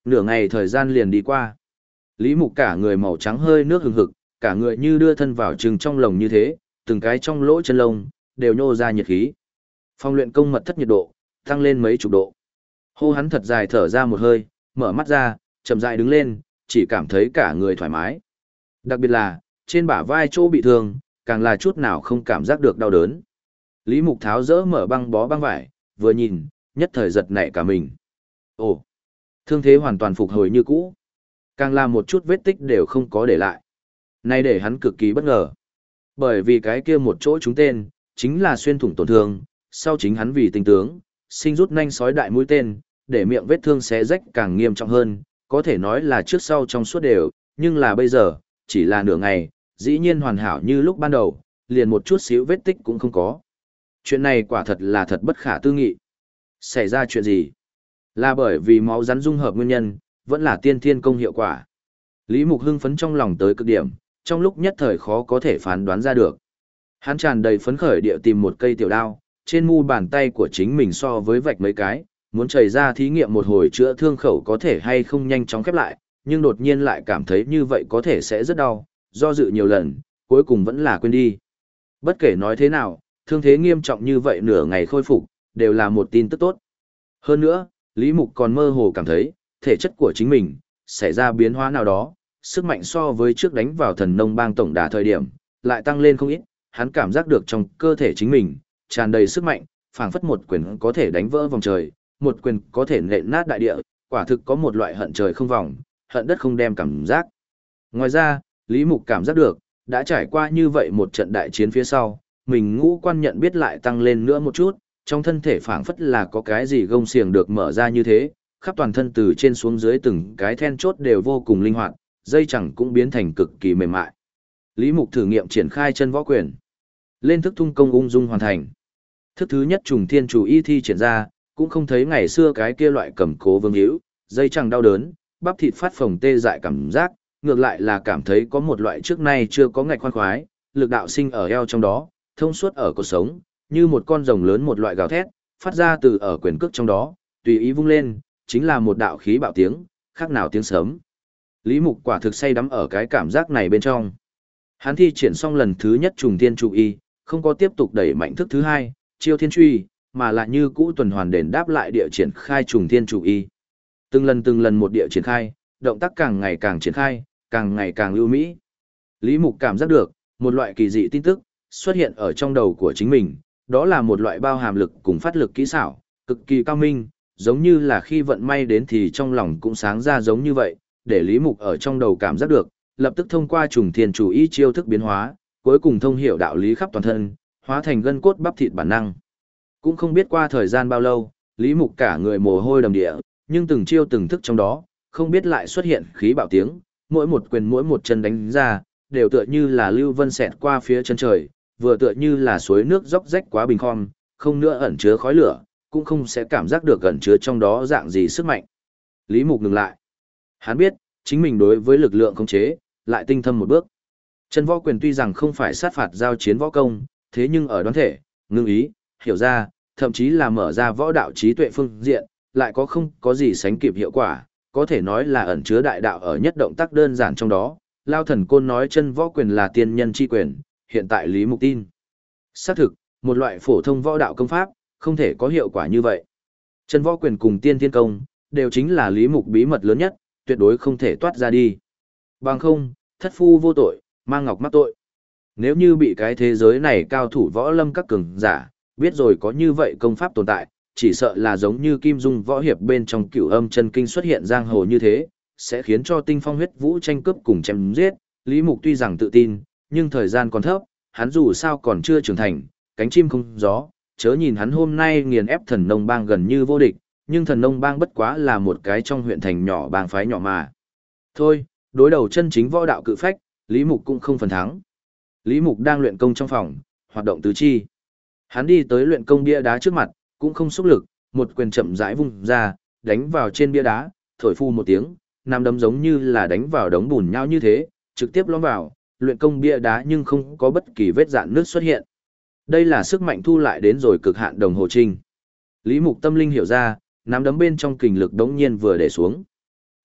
Nửa ngày thời gian liền đi qua. Lý Mục cả người màu trắng hơi nước hừng hực, cả người như đưa thân vào trừng trong lồng như thế, từng cái trong lỗ chân lông đều nhô ra nhiệt khí. Phòng luyện công mật thất nhiệt độ tăng lên mấy chục độ. Hô hắn thật dài thở ra một hơi, mở mắt ra, chậm rãi đứng lên, chỉ cảm thấy cả người thoải mái. Đặc biệt là, trên bả vai chỗ bị thương, càng là chút nào không cảm giác được đau đớn. Lý Mục tháo dỡ mở băng bó băng vải, vừa nhìn, nhất thời giật nảy cả mình. Ồ, thương thế hoàn toàn phục hồi như cũ. Càng là một chút vết tích đều không có để lại. Này để hắn cực kỳ bất ngờ. Bởi vì cái kia một chỗ trúng tên, chính là xuyên thủng tổn thương, sau chính hắn vì tinh tướng, sinh rút nhanh sói đại mũi tên, để miệng vết thương xé rách càng nghiêm trọng hơn, có thể nói là trước sau trong suốt đều, nhưng là bây giờ, chỉ là nửa ngày, dĩ nhiên hoàn hảo như lúc ban đầu, liền một chút xíu vết tích cũng không có. Chuyện này quả thật là thật bất khả tư nghị. Xảy ra chuyện gì? Là bởi vì máu rắn dung hợp nguyên nhân, vẫn là tiên thiên công hiệu quả. Lý Mục hưng phấn trong lòng tới cực điểm, trong lúc nhất thời khó có thể phán đoán ra được. Hắn tràn đầy phấn khởi địa tìm một cây tiểu đao, trên mu bàn tay của chính mình so với vạch mấy cái, muốn chảy ra thí nghiệm một hồi chữa thương khẩu có thể hay không nhanh chóng khép lại, nhưng đột nhiên lại cảm thấy như vậy có thể sẽ rất đau, do dự nhiều lần, cuối cùng vẫn là quên đi. Bất kể nói thế nào, thương thế nghiêm trọng như vậy nửa ngày khôi phục, đều là một tin tức tốt. Hơn nữa, Lý Mục còn mơ hồ cảm thấy, thể chất của chính mình, xảy ra biến hóa nào đó, sức mạnh so với trước đánh vào thần nông bang tổng đà thời điểm, lại tăng lên không ít, hắn cảm giác được trong cơ thể chính mình, tràn đầy sức mạnh, phảng phất một quyền có thể đánh vỡ vòng trời, một quyền có thể nện nát đại địa, quả thực có một loại hận trời không vòng, hận đất không đem cảm giác. Ngoài ra, Lý Mục cảm giác được, đã trải qua như vậy một trận đại chiến phía sau, mình ngũ quan nhận biết lại tăng lên nữa một chút, trong thân thể phảng phất là có cái gì gông xiềng được mở ra như thế, khắp toàn thân từ trên xuống dưới từng cái then chốt đều vô cùng linh hoạt, dây chẳng cũng biến thành cực kỳ mềm mại. Lý Mục thử nghiệm triển khai chân võ quyền. Lên thức thung công ung dung hoàn thành. Thức thứ nhất trùng thiên chủ y thi triển ra, cũng không thấy ngày xưa cái kia loại cầm cố vương hữu, dây chẳng đau đớn, bắp thịt phát phồng tê dại cảm giác, ngược lại là cảm thấy có một loại trước nay chưa có ngạch khoan khoái, lực đạo sinh ở eo trong đó, thông suốt ở cột sống, như một con rồng lớn một loại gào thét, phát ra từ ở quyền cước trong đó, tùy ý vung lên, chính là một đạo khí bạo tiếng, khác nào tiếng sấm. Lý Mục quả thực say đắm ở cái cảm giác này bên trong. Hắn thi triển xong lần thứ nhất trùng thiên trụ y, không có tiếp tục đẩy mạnh thức thứ hai, chiêu thiên truy, mà lại như cũ tuần hoàn đền đáp lại địa triển khai trùng thiên trụ y. Từng lần một địa triển khai, động tác càng ngày càng triển khai, càng ngày càng lưu mỹ. Lý Mục cảm giác được, một loại kỳ dị tin tức, xuất hiện ở trong đầu của chính mình, đó là một loại bao hàm lực cùng phát lực kỹ xảo, cực kỳ cao minh, giống như là khi vận may đến thì trong lòng cũng sáng ra giống như vậy, để Lý Mục ở trong đầu cảm giác được, lập tức thông qua trùng thiên chủ ý chiêu thức biến hóa, cuối cùng thông hiểu đạo lý khắp toàn thân, hóa thành gân cốt bắp thịt bản năng. Cũng không biết qua thời gian bao lâu, Lý Mục cả người mồ hôi đầm địa, nhưng từng chiêu từng thức trong đó, không biết lại xuất hiện khí bạo tiếng, mỗi một quyền mỗi một chân đánh ra, đều tựa như là lưu vân xẹt qua phía chân trời, vừa tựa như là suối nước róc rách quá bình khom, không nữa ẩn chứa khói lửa, cũng không sẽ cảm giác được ẩn chứa trong đó dạng gì sức mạnh. Lý Mục ngừng lại. Hắn biết, chính mình đối với lực lượng khống chế, lại tinh thâm một bước. Chân võ quyền tuy rằng không phải sát phạt giao chiến võ công, thế nhưng ở đoán thể, ngưng ý, hiểu ra, thậm chí là mở ra võ đạo trí tuệ phương diện, lại có không có gì sánh kịp hiệu quả, có thể nói là ẩn chứa đại đạo ở nhất động tác đơn giản trong đó. Lao Thần Côn nói chân võ quyền là tiên nhân chi quyền, hiện tại Lý Mục tin. Xác thực, một loại phổ thông võ đạo công pháp, không thể có hiệu quả như vậy. Chân võ quyền cùng tiên thiên công, đều chính là Lý Mục bí mật lớn nhất, tuyệt đối không thể toát ra đi. Bằng không, thất phu vô tội, mang ngọc mắc tội. Nếu như bị cái thế giới này cao thủ võ lâm các cường giả, biết rồi có như vậy công pháp tồn tại, chỉ sợ là giống như Kim Dung võ hiệp bên trong Cửu Âm chân kinh xuất hiện giang hồ như thế, sẽ khiến cho tinh phong huyết vũ tranh cướp cùng chém giết. Lý Mục tuy rằng tự tin, nhưng thời gian còn thấp, hắn dù sao còn chưa trưởng thành, cánh chim không gió, chớ nhìn hắn hôm nay nghiền ép thần nông bang gần như vô địch, nhưng thần nông bang bất quá là một cái trong huyện thành nhỏ bang phái nhỏ mà. Thôi, đối đầu chân chính võ đạo cự phách, Lý Mục cũng không phần thắng. Lý Mục đang luyện công trong phòng, hoạt động tứ chi. Hắn đi tới luyện công bia đá trước mặt, cũng không xúc lực, một quyền chậm rãi vung ra, đánh vào trên bia đá, thổi phu một tiếng, nắm đấm giống như là đánh vào đống bùn nhau như thế, trực tiếp lõm vào, luyện công bia đá nhưng không có bất kỳ vết rạn nước xuất hiện. Đây là sức mạnh thu lại đến rồi cực hạn đồng hồ trinh. Lý Mục tâm linh hiểu ra, nắm đấm bên trong kình lực đống nhiên vừa để xuống.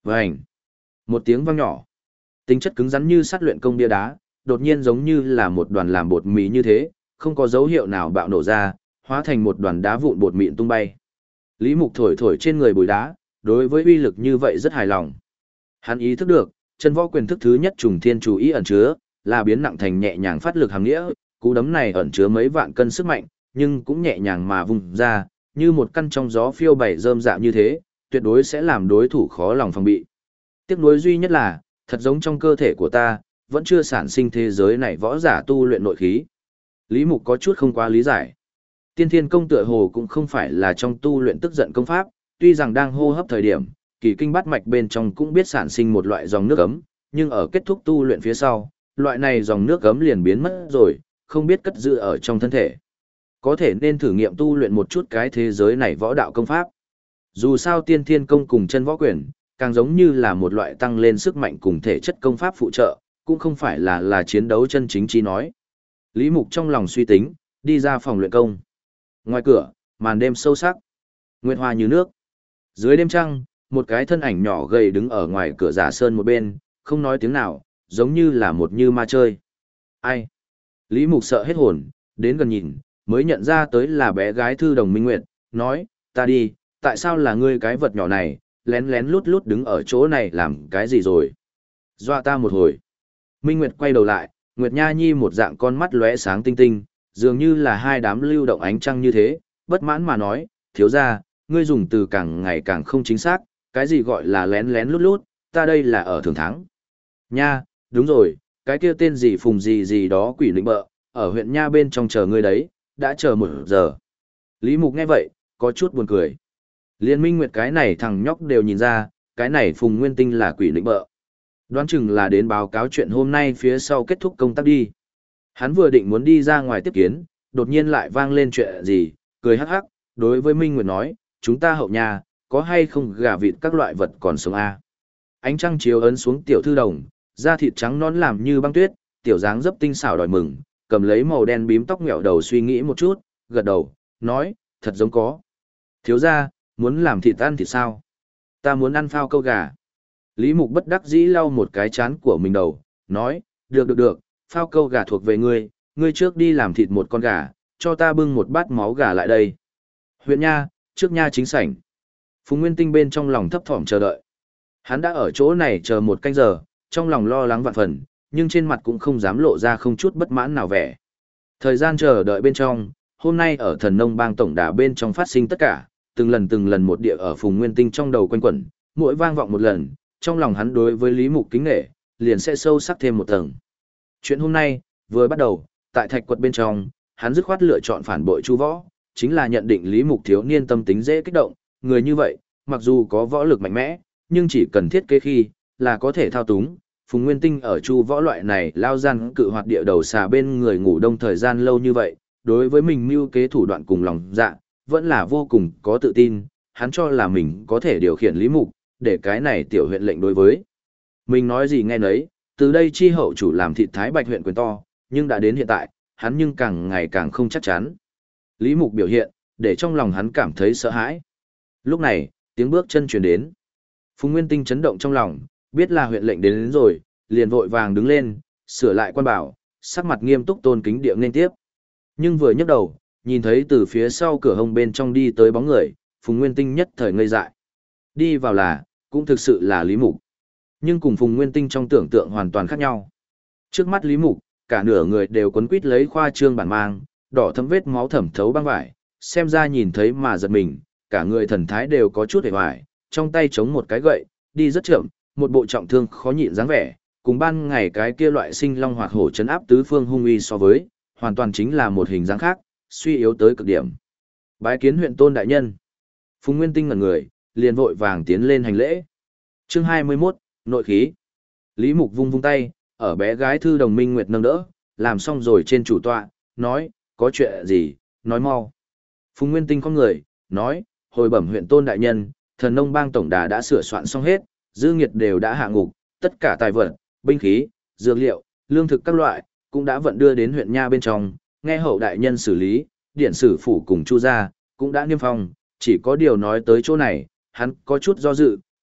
Vành. Một tiếng vang nhỏ. Tính chất cứng rắn như sắt luyện công bia đá, đột nhiên giống như là một đoàn làm bột mì như thế, không có dấu hiệu nào bạo nổ ra, hóa thành một đoàn đá vụn bột mịn tung bay. Lý Mục thổi thổi trên người bụi đá, đối với uy lực như vậy rất hài lòng. Hắn ý thức được, chân võ quyền thức thứ nhất trùng thiên chú ý ẩn chứa, là biến nặng thành nhẹ nhàng phát lực hàm nghĩa, cú đấm này ẩn chứa mấy vạn cân sức mạnh, nhưng cũng nhẹ nhàng mà vung ra, như một căn trong gió phiêu bảy rơm rạ như thế, tuyệt đối sẽ làm đối thủ khó lòng phòng bị. Tiếc nuối duy nhất là, thật giống trong cơ thể của ta, vẫn chưa sản sinh thế giới này võ giả tu luyện nội khí. Lý Mục có chút không quá lý giải. Tiên Thiên Công tựa hồ cũng không phải là trong tu luyện tức giận công pháp, tuy rằng đang hô hấp thời điểm, kỳ kinh bát mạch bên trong cũng biết sản sinh một loại dòng nước ấm, nhưng ở kết thúc tu luyện phía sau, loại này dòng nước ấm liền biến mất rồi, không biết cất giữ ở trong thân thể. Có thể nên thử nghiệm tu luyện một chút cái thế giới này võ đạo công pháp. Dù sao Tiên Thiên Công cùng chân võ quyền, càng giống như là một loại tăng lên sức mạnh cùng thể chất công pháp phụ trợ, cũng không phải là chiến đấu chân chính chí nói. Lý Mục trong lòng suy tính, đi ra phòng luyện công. Ngoài cửa, màn đêm sâu sắc, nguyệt hoa như nước. Dưới đêm trăng, một cái thân ảnh nhỏ gầy đứng ở ngoài cửa giả sơn một bên, không nói tiếng nào, giống như là một như ma chơi. Ai? Lý Mục sợ hết hồn, đến gần nhìn, mới nhận ra tới là bé gái Thư Đồng Minh Nguyệt, nói, ta đi, tại sao là ngươi cái vật nhỏ này, lén lén lút lút đứng ở chỗ này làm cái gì rồi? Dọa ta một hồi. Minh Nguyệt quay đầu lại, Nguyệt Nha Nhi một dạng con mắt lóe sáng tinh tinh, dường như là hai đám lưu động ánh trăng như thế, bất mãn mà nói, thiếu gia, ngươi dùng từ càng ngày càng không chính xác, cái gì gọi là lén lén lút lút, ta đây là ở thường thắng. Nha, đúng rồi, cái kia tên gì phùng gì gì đó quỷ lĩnh bợ, ở huyện Nha bên trong chờ ngươi đấy, đã chờ 1 giờ. Lý Mục nghe vậy, có chút buồn cười. Liên Minh Nguyệt cái này thằng nhóc đều nhìn ra, cái này Phùng Nguyên Tinh là quỷ lĩnh bợ. Đoán chừng là đến báo cáo chuyện hôm nay phía sau kết thúc công tác đi. Hắn vừa định muốn đi ra ngoài tiếp kiến, đột nhiên lại vang lên chuyện gì, cười hắc hắc, đối với Minh Nguyệt nói, chúng ta hậu nhà, có hay không gà vịt các loại vật còn sống a? Ánh trăng chiếu ấn xuống tiểu thư đồng, da thịt trắng nõn làm như băng tuyết, tiểu dáng dấp tinh xảo đòi mừng, cầm lấy màu đen bím tóc ngẹo đầu suy nghĩ một chút, gật đầu, nói, thật giống có. Thiếu gia, muốn làm thịt ăn thịt sao? Ta muốn ăn phao câu gà. Lý Mục bất đắc dĩ lau một cái chán của mình đầu, nói, được, phao câu gà thuộc về ngươi, ngươi trước đi làm thịt một con gà, cho ta bưng một bát máu gà lại đây. Huyện Nha, trước Nha chính sảnh. Phùng Nguyên Tinh bên trong lòng thấp thỏm chờ đợi. Hắn đã ở chỗ này chờ 1 canh giờ, trong lòng lo lắng vạn phần, nhưng trên mặt cũng không dám lộ ra không chút bất mãn nào vẻ. Thời gian chờ đợi bên trong, hôm nay ở Thần Nông Bang tổng đà bên trong phát sinh tất cả, từng lần một địa ở Phùng Nguyên Tinh trong đầu quanh quẩn, mỗi vang vọng một lần, trong lòng hắn đối với Lý Mục kính nể, liền sẽ sâu sắc thêm một tầng. Chuyện hôm nay, vừa bắt đầu, tại thạch quật bên trong, hắn dứt khoát lựa chọn phản bội Chu Võ, chính là nhận định Lý Mục thiếu niên tâm tính dễ kích động, người như vậy, mặc dù có võ lực mạnh mẽ, nhưng chỉ cần thiết kế khi, là có thể thao túng. Phùng Nguyên Tinh ở Chu Võ loại này lao gian cự hoạt địa đầu xà bên người ngủ đông thời gian lâu như vậy, đối với mình mưu kế thủ đoạn cùng lòng dạ, vẫn là vô cùng có tự tin, hắn cho là mình có thể điều khiển Lý Mục, để cái này tiểu huyện lệnh đối với. Mình nói gì nghe nấy, từ đây chi hậu chủ làm thịt Thái Bạch huyện quyền to, nhưng đã đến hiện tại, hắn nhưng càng ngày càng không chắc chắn. Lý Mục biểu hiện, để trong lòng hắn cảm thấy sợ hãi. Lúc này, tiếng bước chân truyền đến. Phùng Nguyên Tinh chấn động trong lòng, biết là huyện lệnh đến rồi, liền vội vàng đứng lên, sửa lại quan bảo, sắc mặt nghiêm túc tôn kính địa nên tiếp. Nhưng vừa nhấc đầu, nhìn thấy từ phía sau cửa hông bên trong đi tới bóng người, Phùng Nguyên Tinh nhất thời ngây dại. Đi vào là, cũng thực sự là Lý Mục. Nhưng cùng Phùng Nguyên Tinh trong tưởng tượng hoàn toàn khác nhau. Trước mắt Lý Mục, cả nửa người đều quấn quít lấy khoa trương bản mang, đỏ thấm vết máu thẩm thấu băng vải, xem ra nhìn thấy mà giật mình, cả người thần thái đều có chút hề hoài, trong tay chống một cái gậy, đi rất chậm, một bộ trọng thương khó nhịn dáng vẻ, cùng ban ngày cái kia loại sinh long hoạt hổ chấn áp tứ phương hung uy so với, hoàn toàn chính là một hình dáng khác, suy yếu tới cực điểm. Bái kiến huyện tôn đại nhân. Phùng Nguyên Tinh ngẩn người, liền vội vàng tiến lên hành lễ. Chương 21, nội khí. Lý Mục vung vung tay, ở bé gái Thư Đồng Minh Nguyệt nâng đỡ, làm xong rồi trên chủ tọa, nói, có chuyện gì, nói mau. Phùng Nguyên Tinh con người, nói, hồi bẩm huyện tôn đại nhân, Thần Nông Bang tổng đà đã sửa soạn xong hết, dư nghiệt đều đã hạ ngục, tất cả tài vật, binh khí, dược liệu, lương thực các loại, cũng đã vận đưa đến huyện Nha bên trong, nghe hậu đại nhân xử lý, điện sử phủ cùng Chu gia cũng đã niêm phong, chỉ có điều nói tới chỗ này, hắn có chút do dự,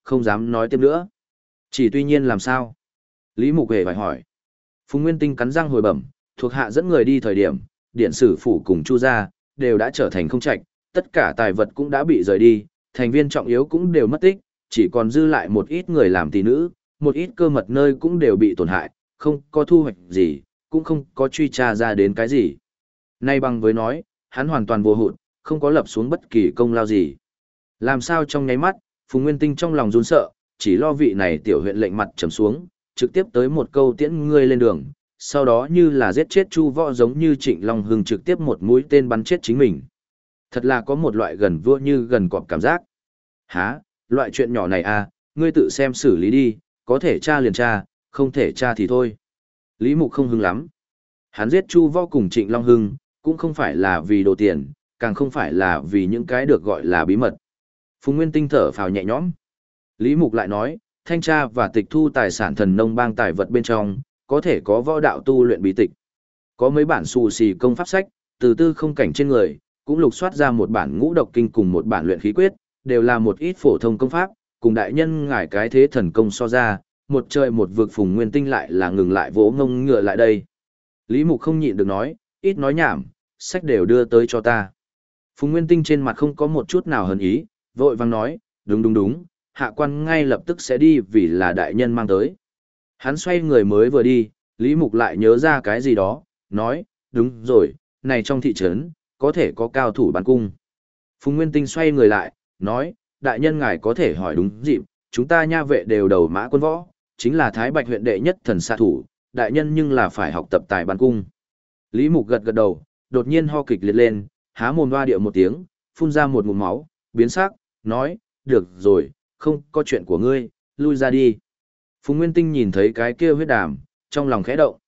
không dám nói tiếp nữa. Chỉ tuy nhiên làm sao? Lý Mục hề phải hỏi. Phùng Nguyên Tinh cắn răng hồi bẩm, thuộc hạ dẫn người đi thời điểm, điện sử phủ cùng Chu gia đều đã trở thành không trạch, tất cả tài vật cũng đã bị rời đi, thành viên trọng yếu cũng đều mất tích, chỉ còn dư lại một ít người làm tỷ nữ, một ít cơ mật nơi cũng đều bị tổn hại, không có thu hoạch gì, cũng không có truy tra ra đến cái gì. Nay bằng với nói, hắn hoàn toàn vô hụt, không có lập xuống bất kỳ công lao gì. Làm sao trong nháy mắt, Phùng Nguyên Tinh trong lòng run sợ, chỉ lo vị này tiểu huyện lệnh mặt trầm xuống, trực tiếp tới một câu tiễn ngươi lên đường, sau đó như là giết chết Chu Võ giống như Trịnh Long Hưng trực tiếp một mũi tên bắn chết chính mình. Thật là có một loại gần vua như gần cọp cảm giác. Hả, loại chuyện nhỏ này à, ngươi tự xem xử lý đi, có thể tra liền tra, không thể tra thì thôi. Lý Mục không hưng lắm. Hắn giết Chu Võ cùng Trịnh Long Hưng, cũng không phải là vì đồ tiền, càng không phải là vì những cái được gọi là bí mật. Phùng Nguyên Tinh thở phào nhẹ nhõm. Lý Mục lại nói, thanh tra và tịch thu tài sản thần nông bang tài vật bên trong, có thể có võ đạo tu luyện bí tịch. Có mấy bản xù xì công pháp sách, từ tư không cảnh trên người, cũng lục soát ra một bản ngũ độc kinh cùng một bản luyện khí quyết, đều là một ít phổ thông công pháp, cùng đại nhân ngải cái thế thần công so ra, một trời một vực. Phùng Nguyên Tinh lại là ngừng lại vỗ ngông ngựa lại đây. Lý Mục không nhịn được nói, ít nói nhảm, sách đều đưa tới cho ta. Phùng Nguyên Tinh trên mặt không có một chút nào hờn ý, vội vàng nói, đúng, hạ quan ngay lập tức sẽ đi vì là đại nhân mang tới. Hắn xoay người mới vừa đi, Lý Mục lại nhớ ra cái gì đó, nói, đúng rồi, này trong thị trấn, có thể có cao thủ bắn cung. Phùng Nguyên Tinh xoay người lại, nói, đại nhân ngài có thể hỏi đúng dịp, chúng ta nha vệ đều đầu mã quân võ, chính là Thái Bạch huyện đệ nhất thần xạ thủ, đại nhân nhưng là phải học tập tài bắn cung. Lý Mục gật gật đầu, đột nhiên ho kịch liệt lên, há mồm hoa điệu một tiếng, phun ra một ngụm máu, biến sắc, nói, được rồi, không có chuyện của ngươi, lui ra đi. Phùng Nguyên Tinh nhìn thấy cái kia huyết đàm, trong lòng khẽ động.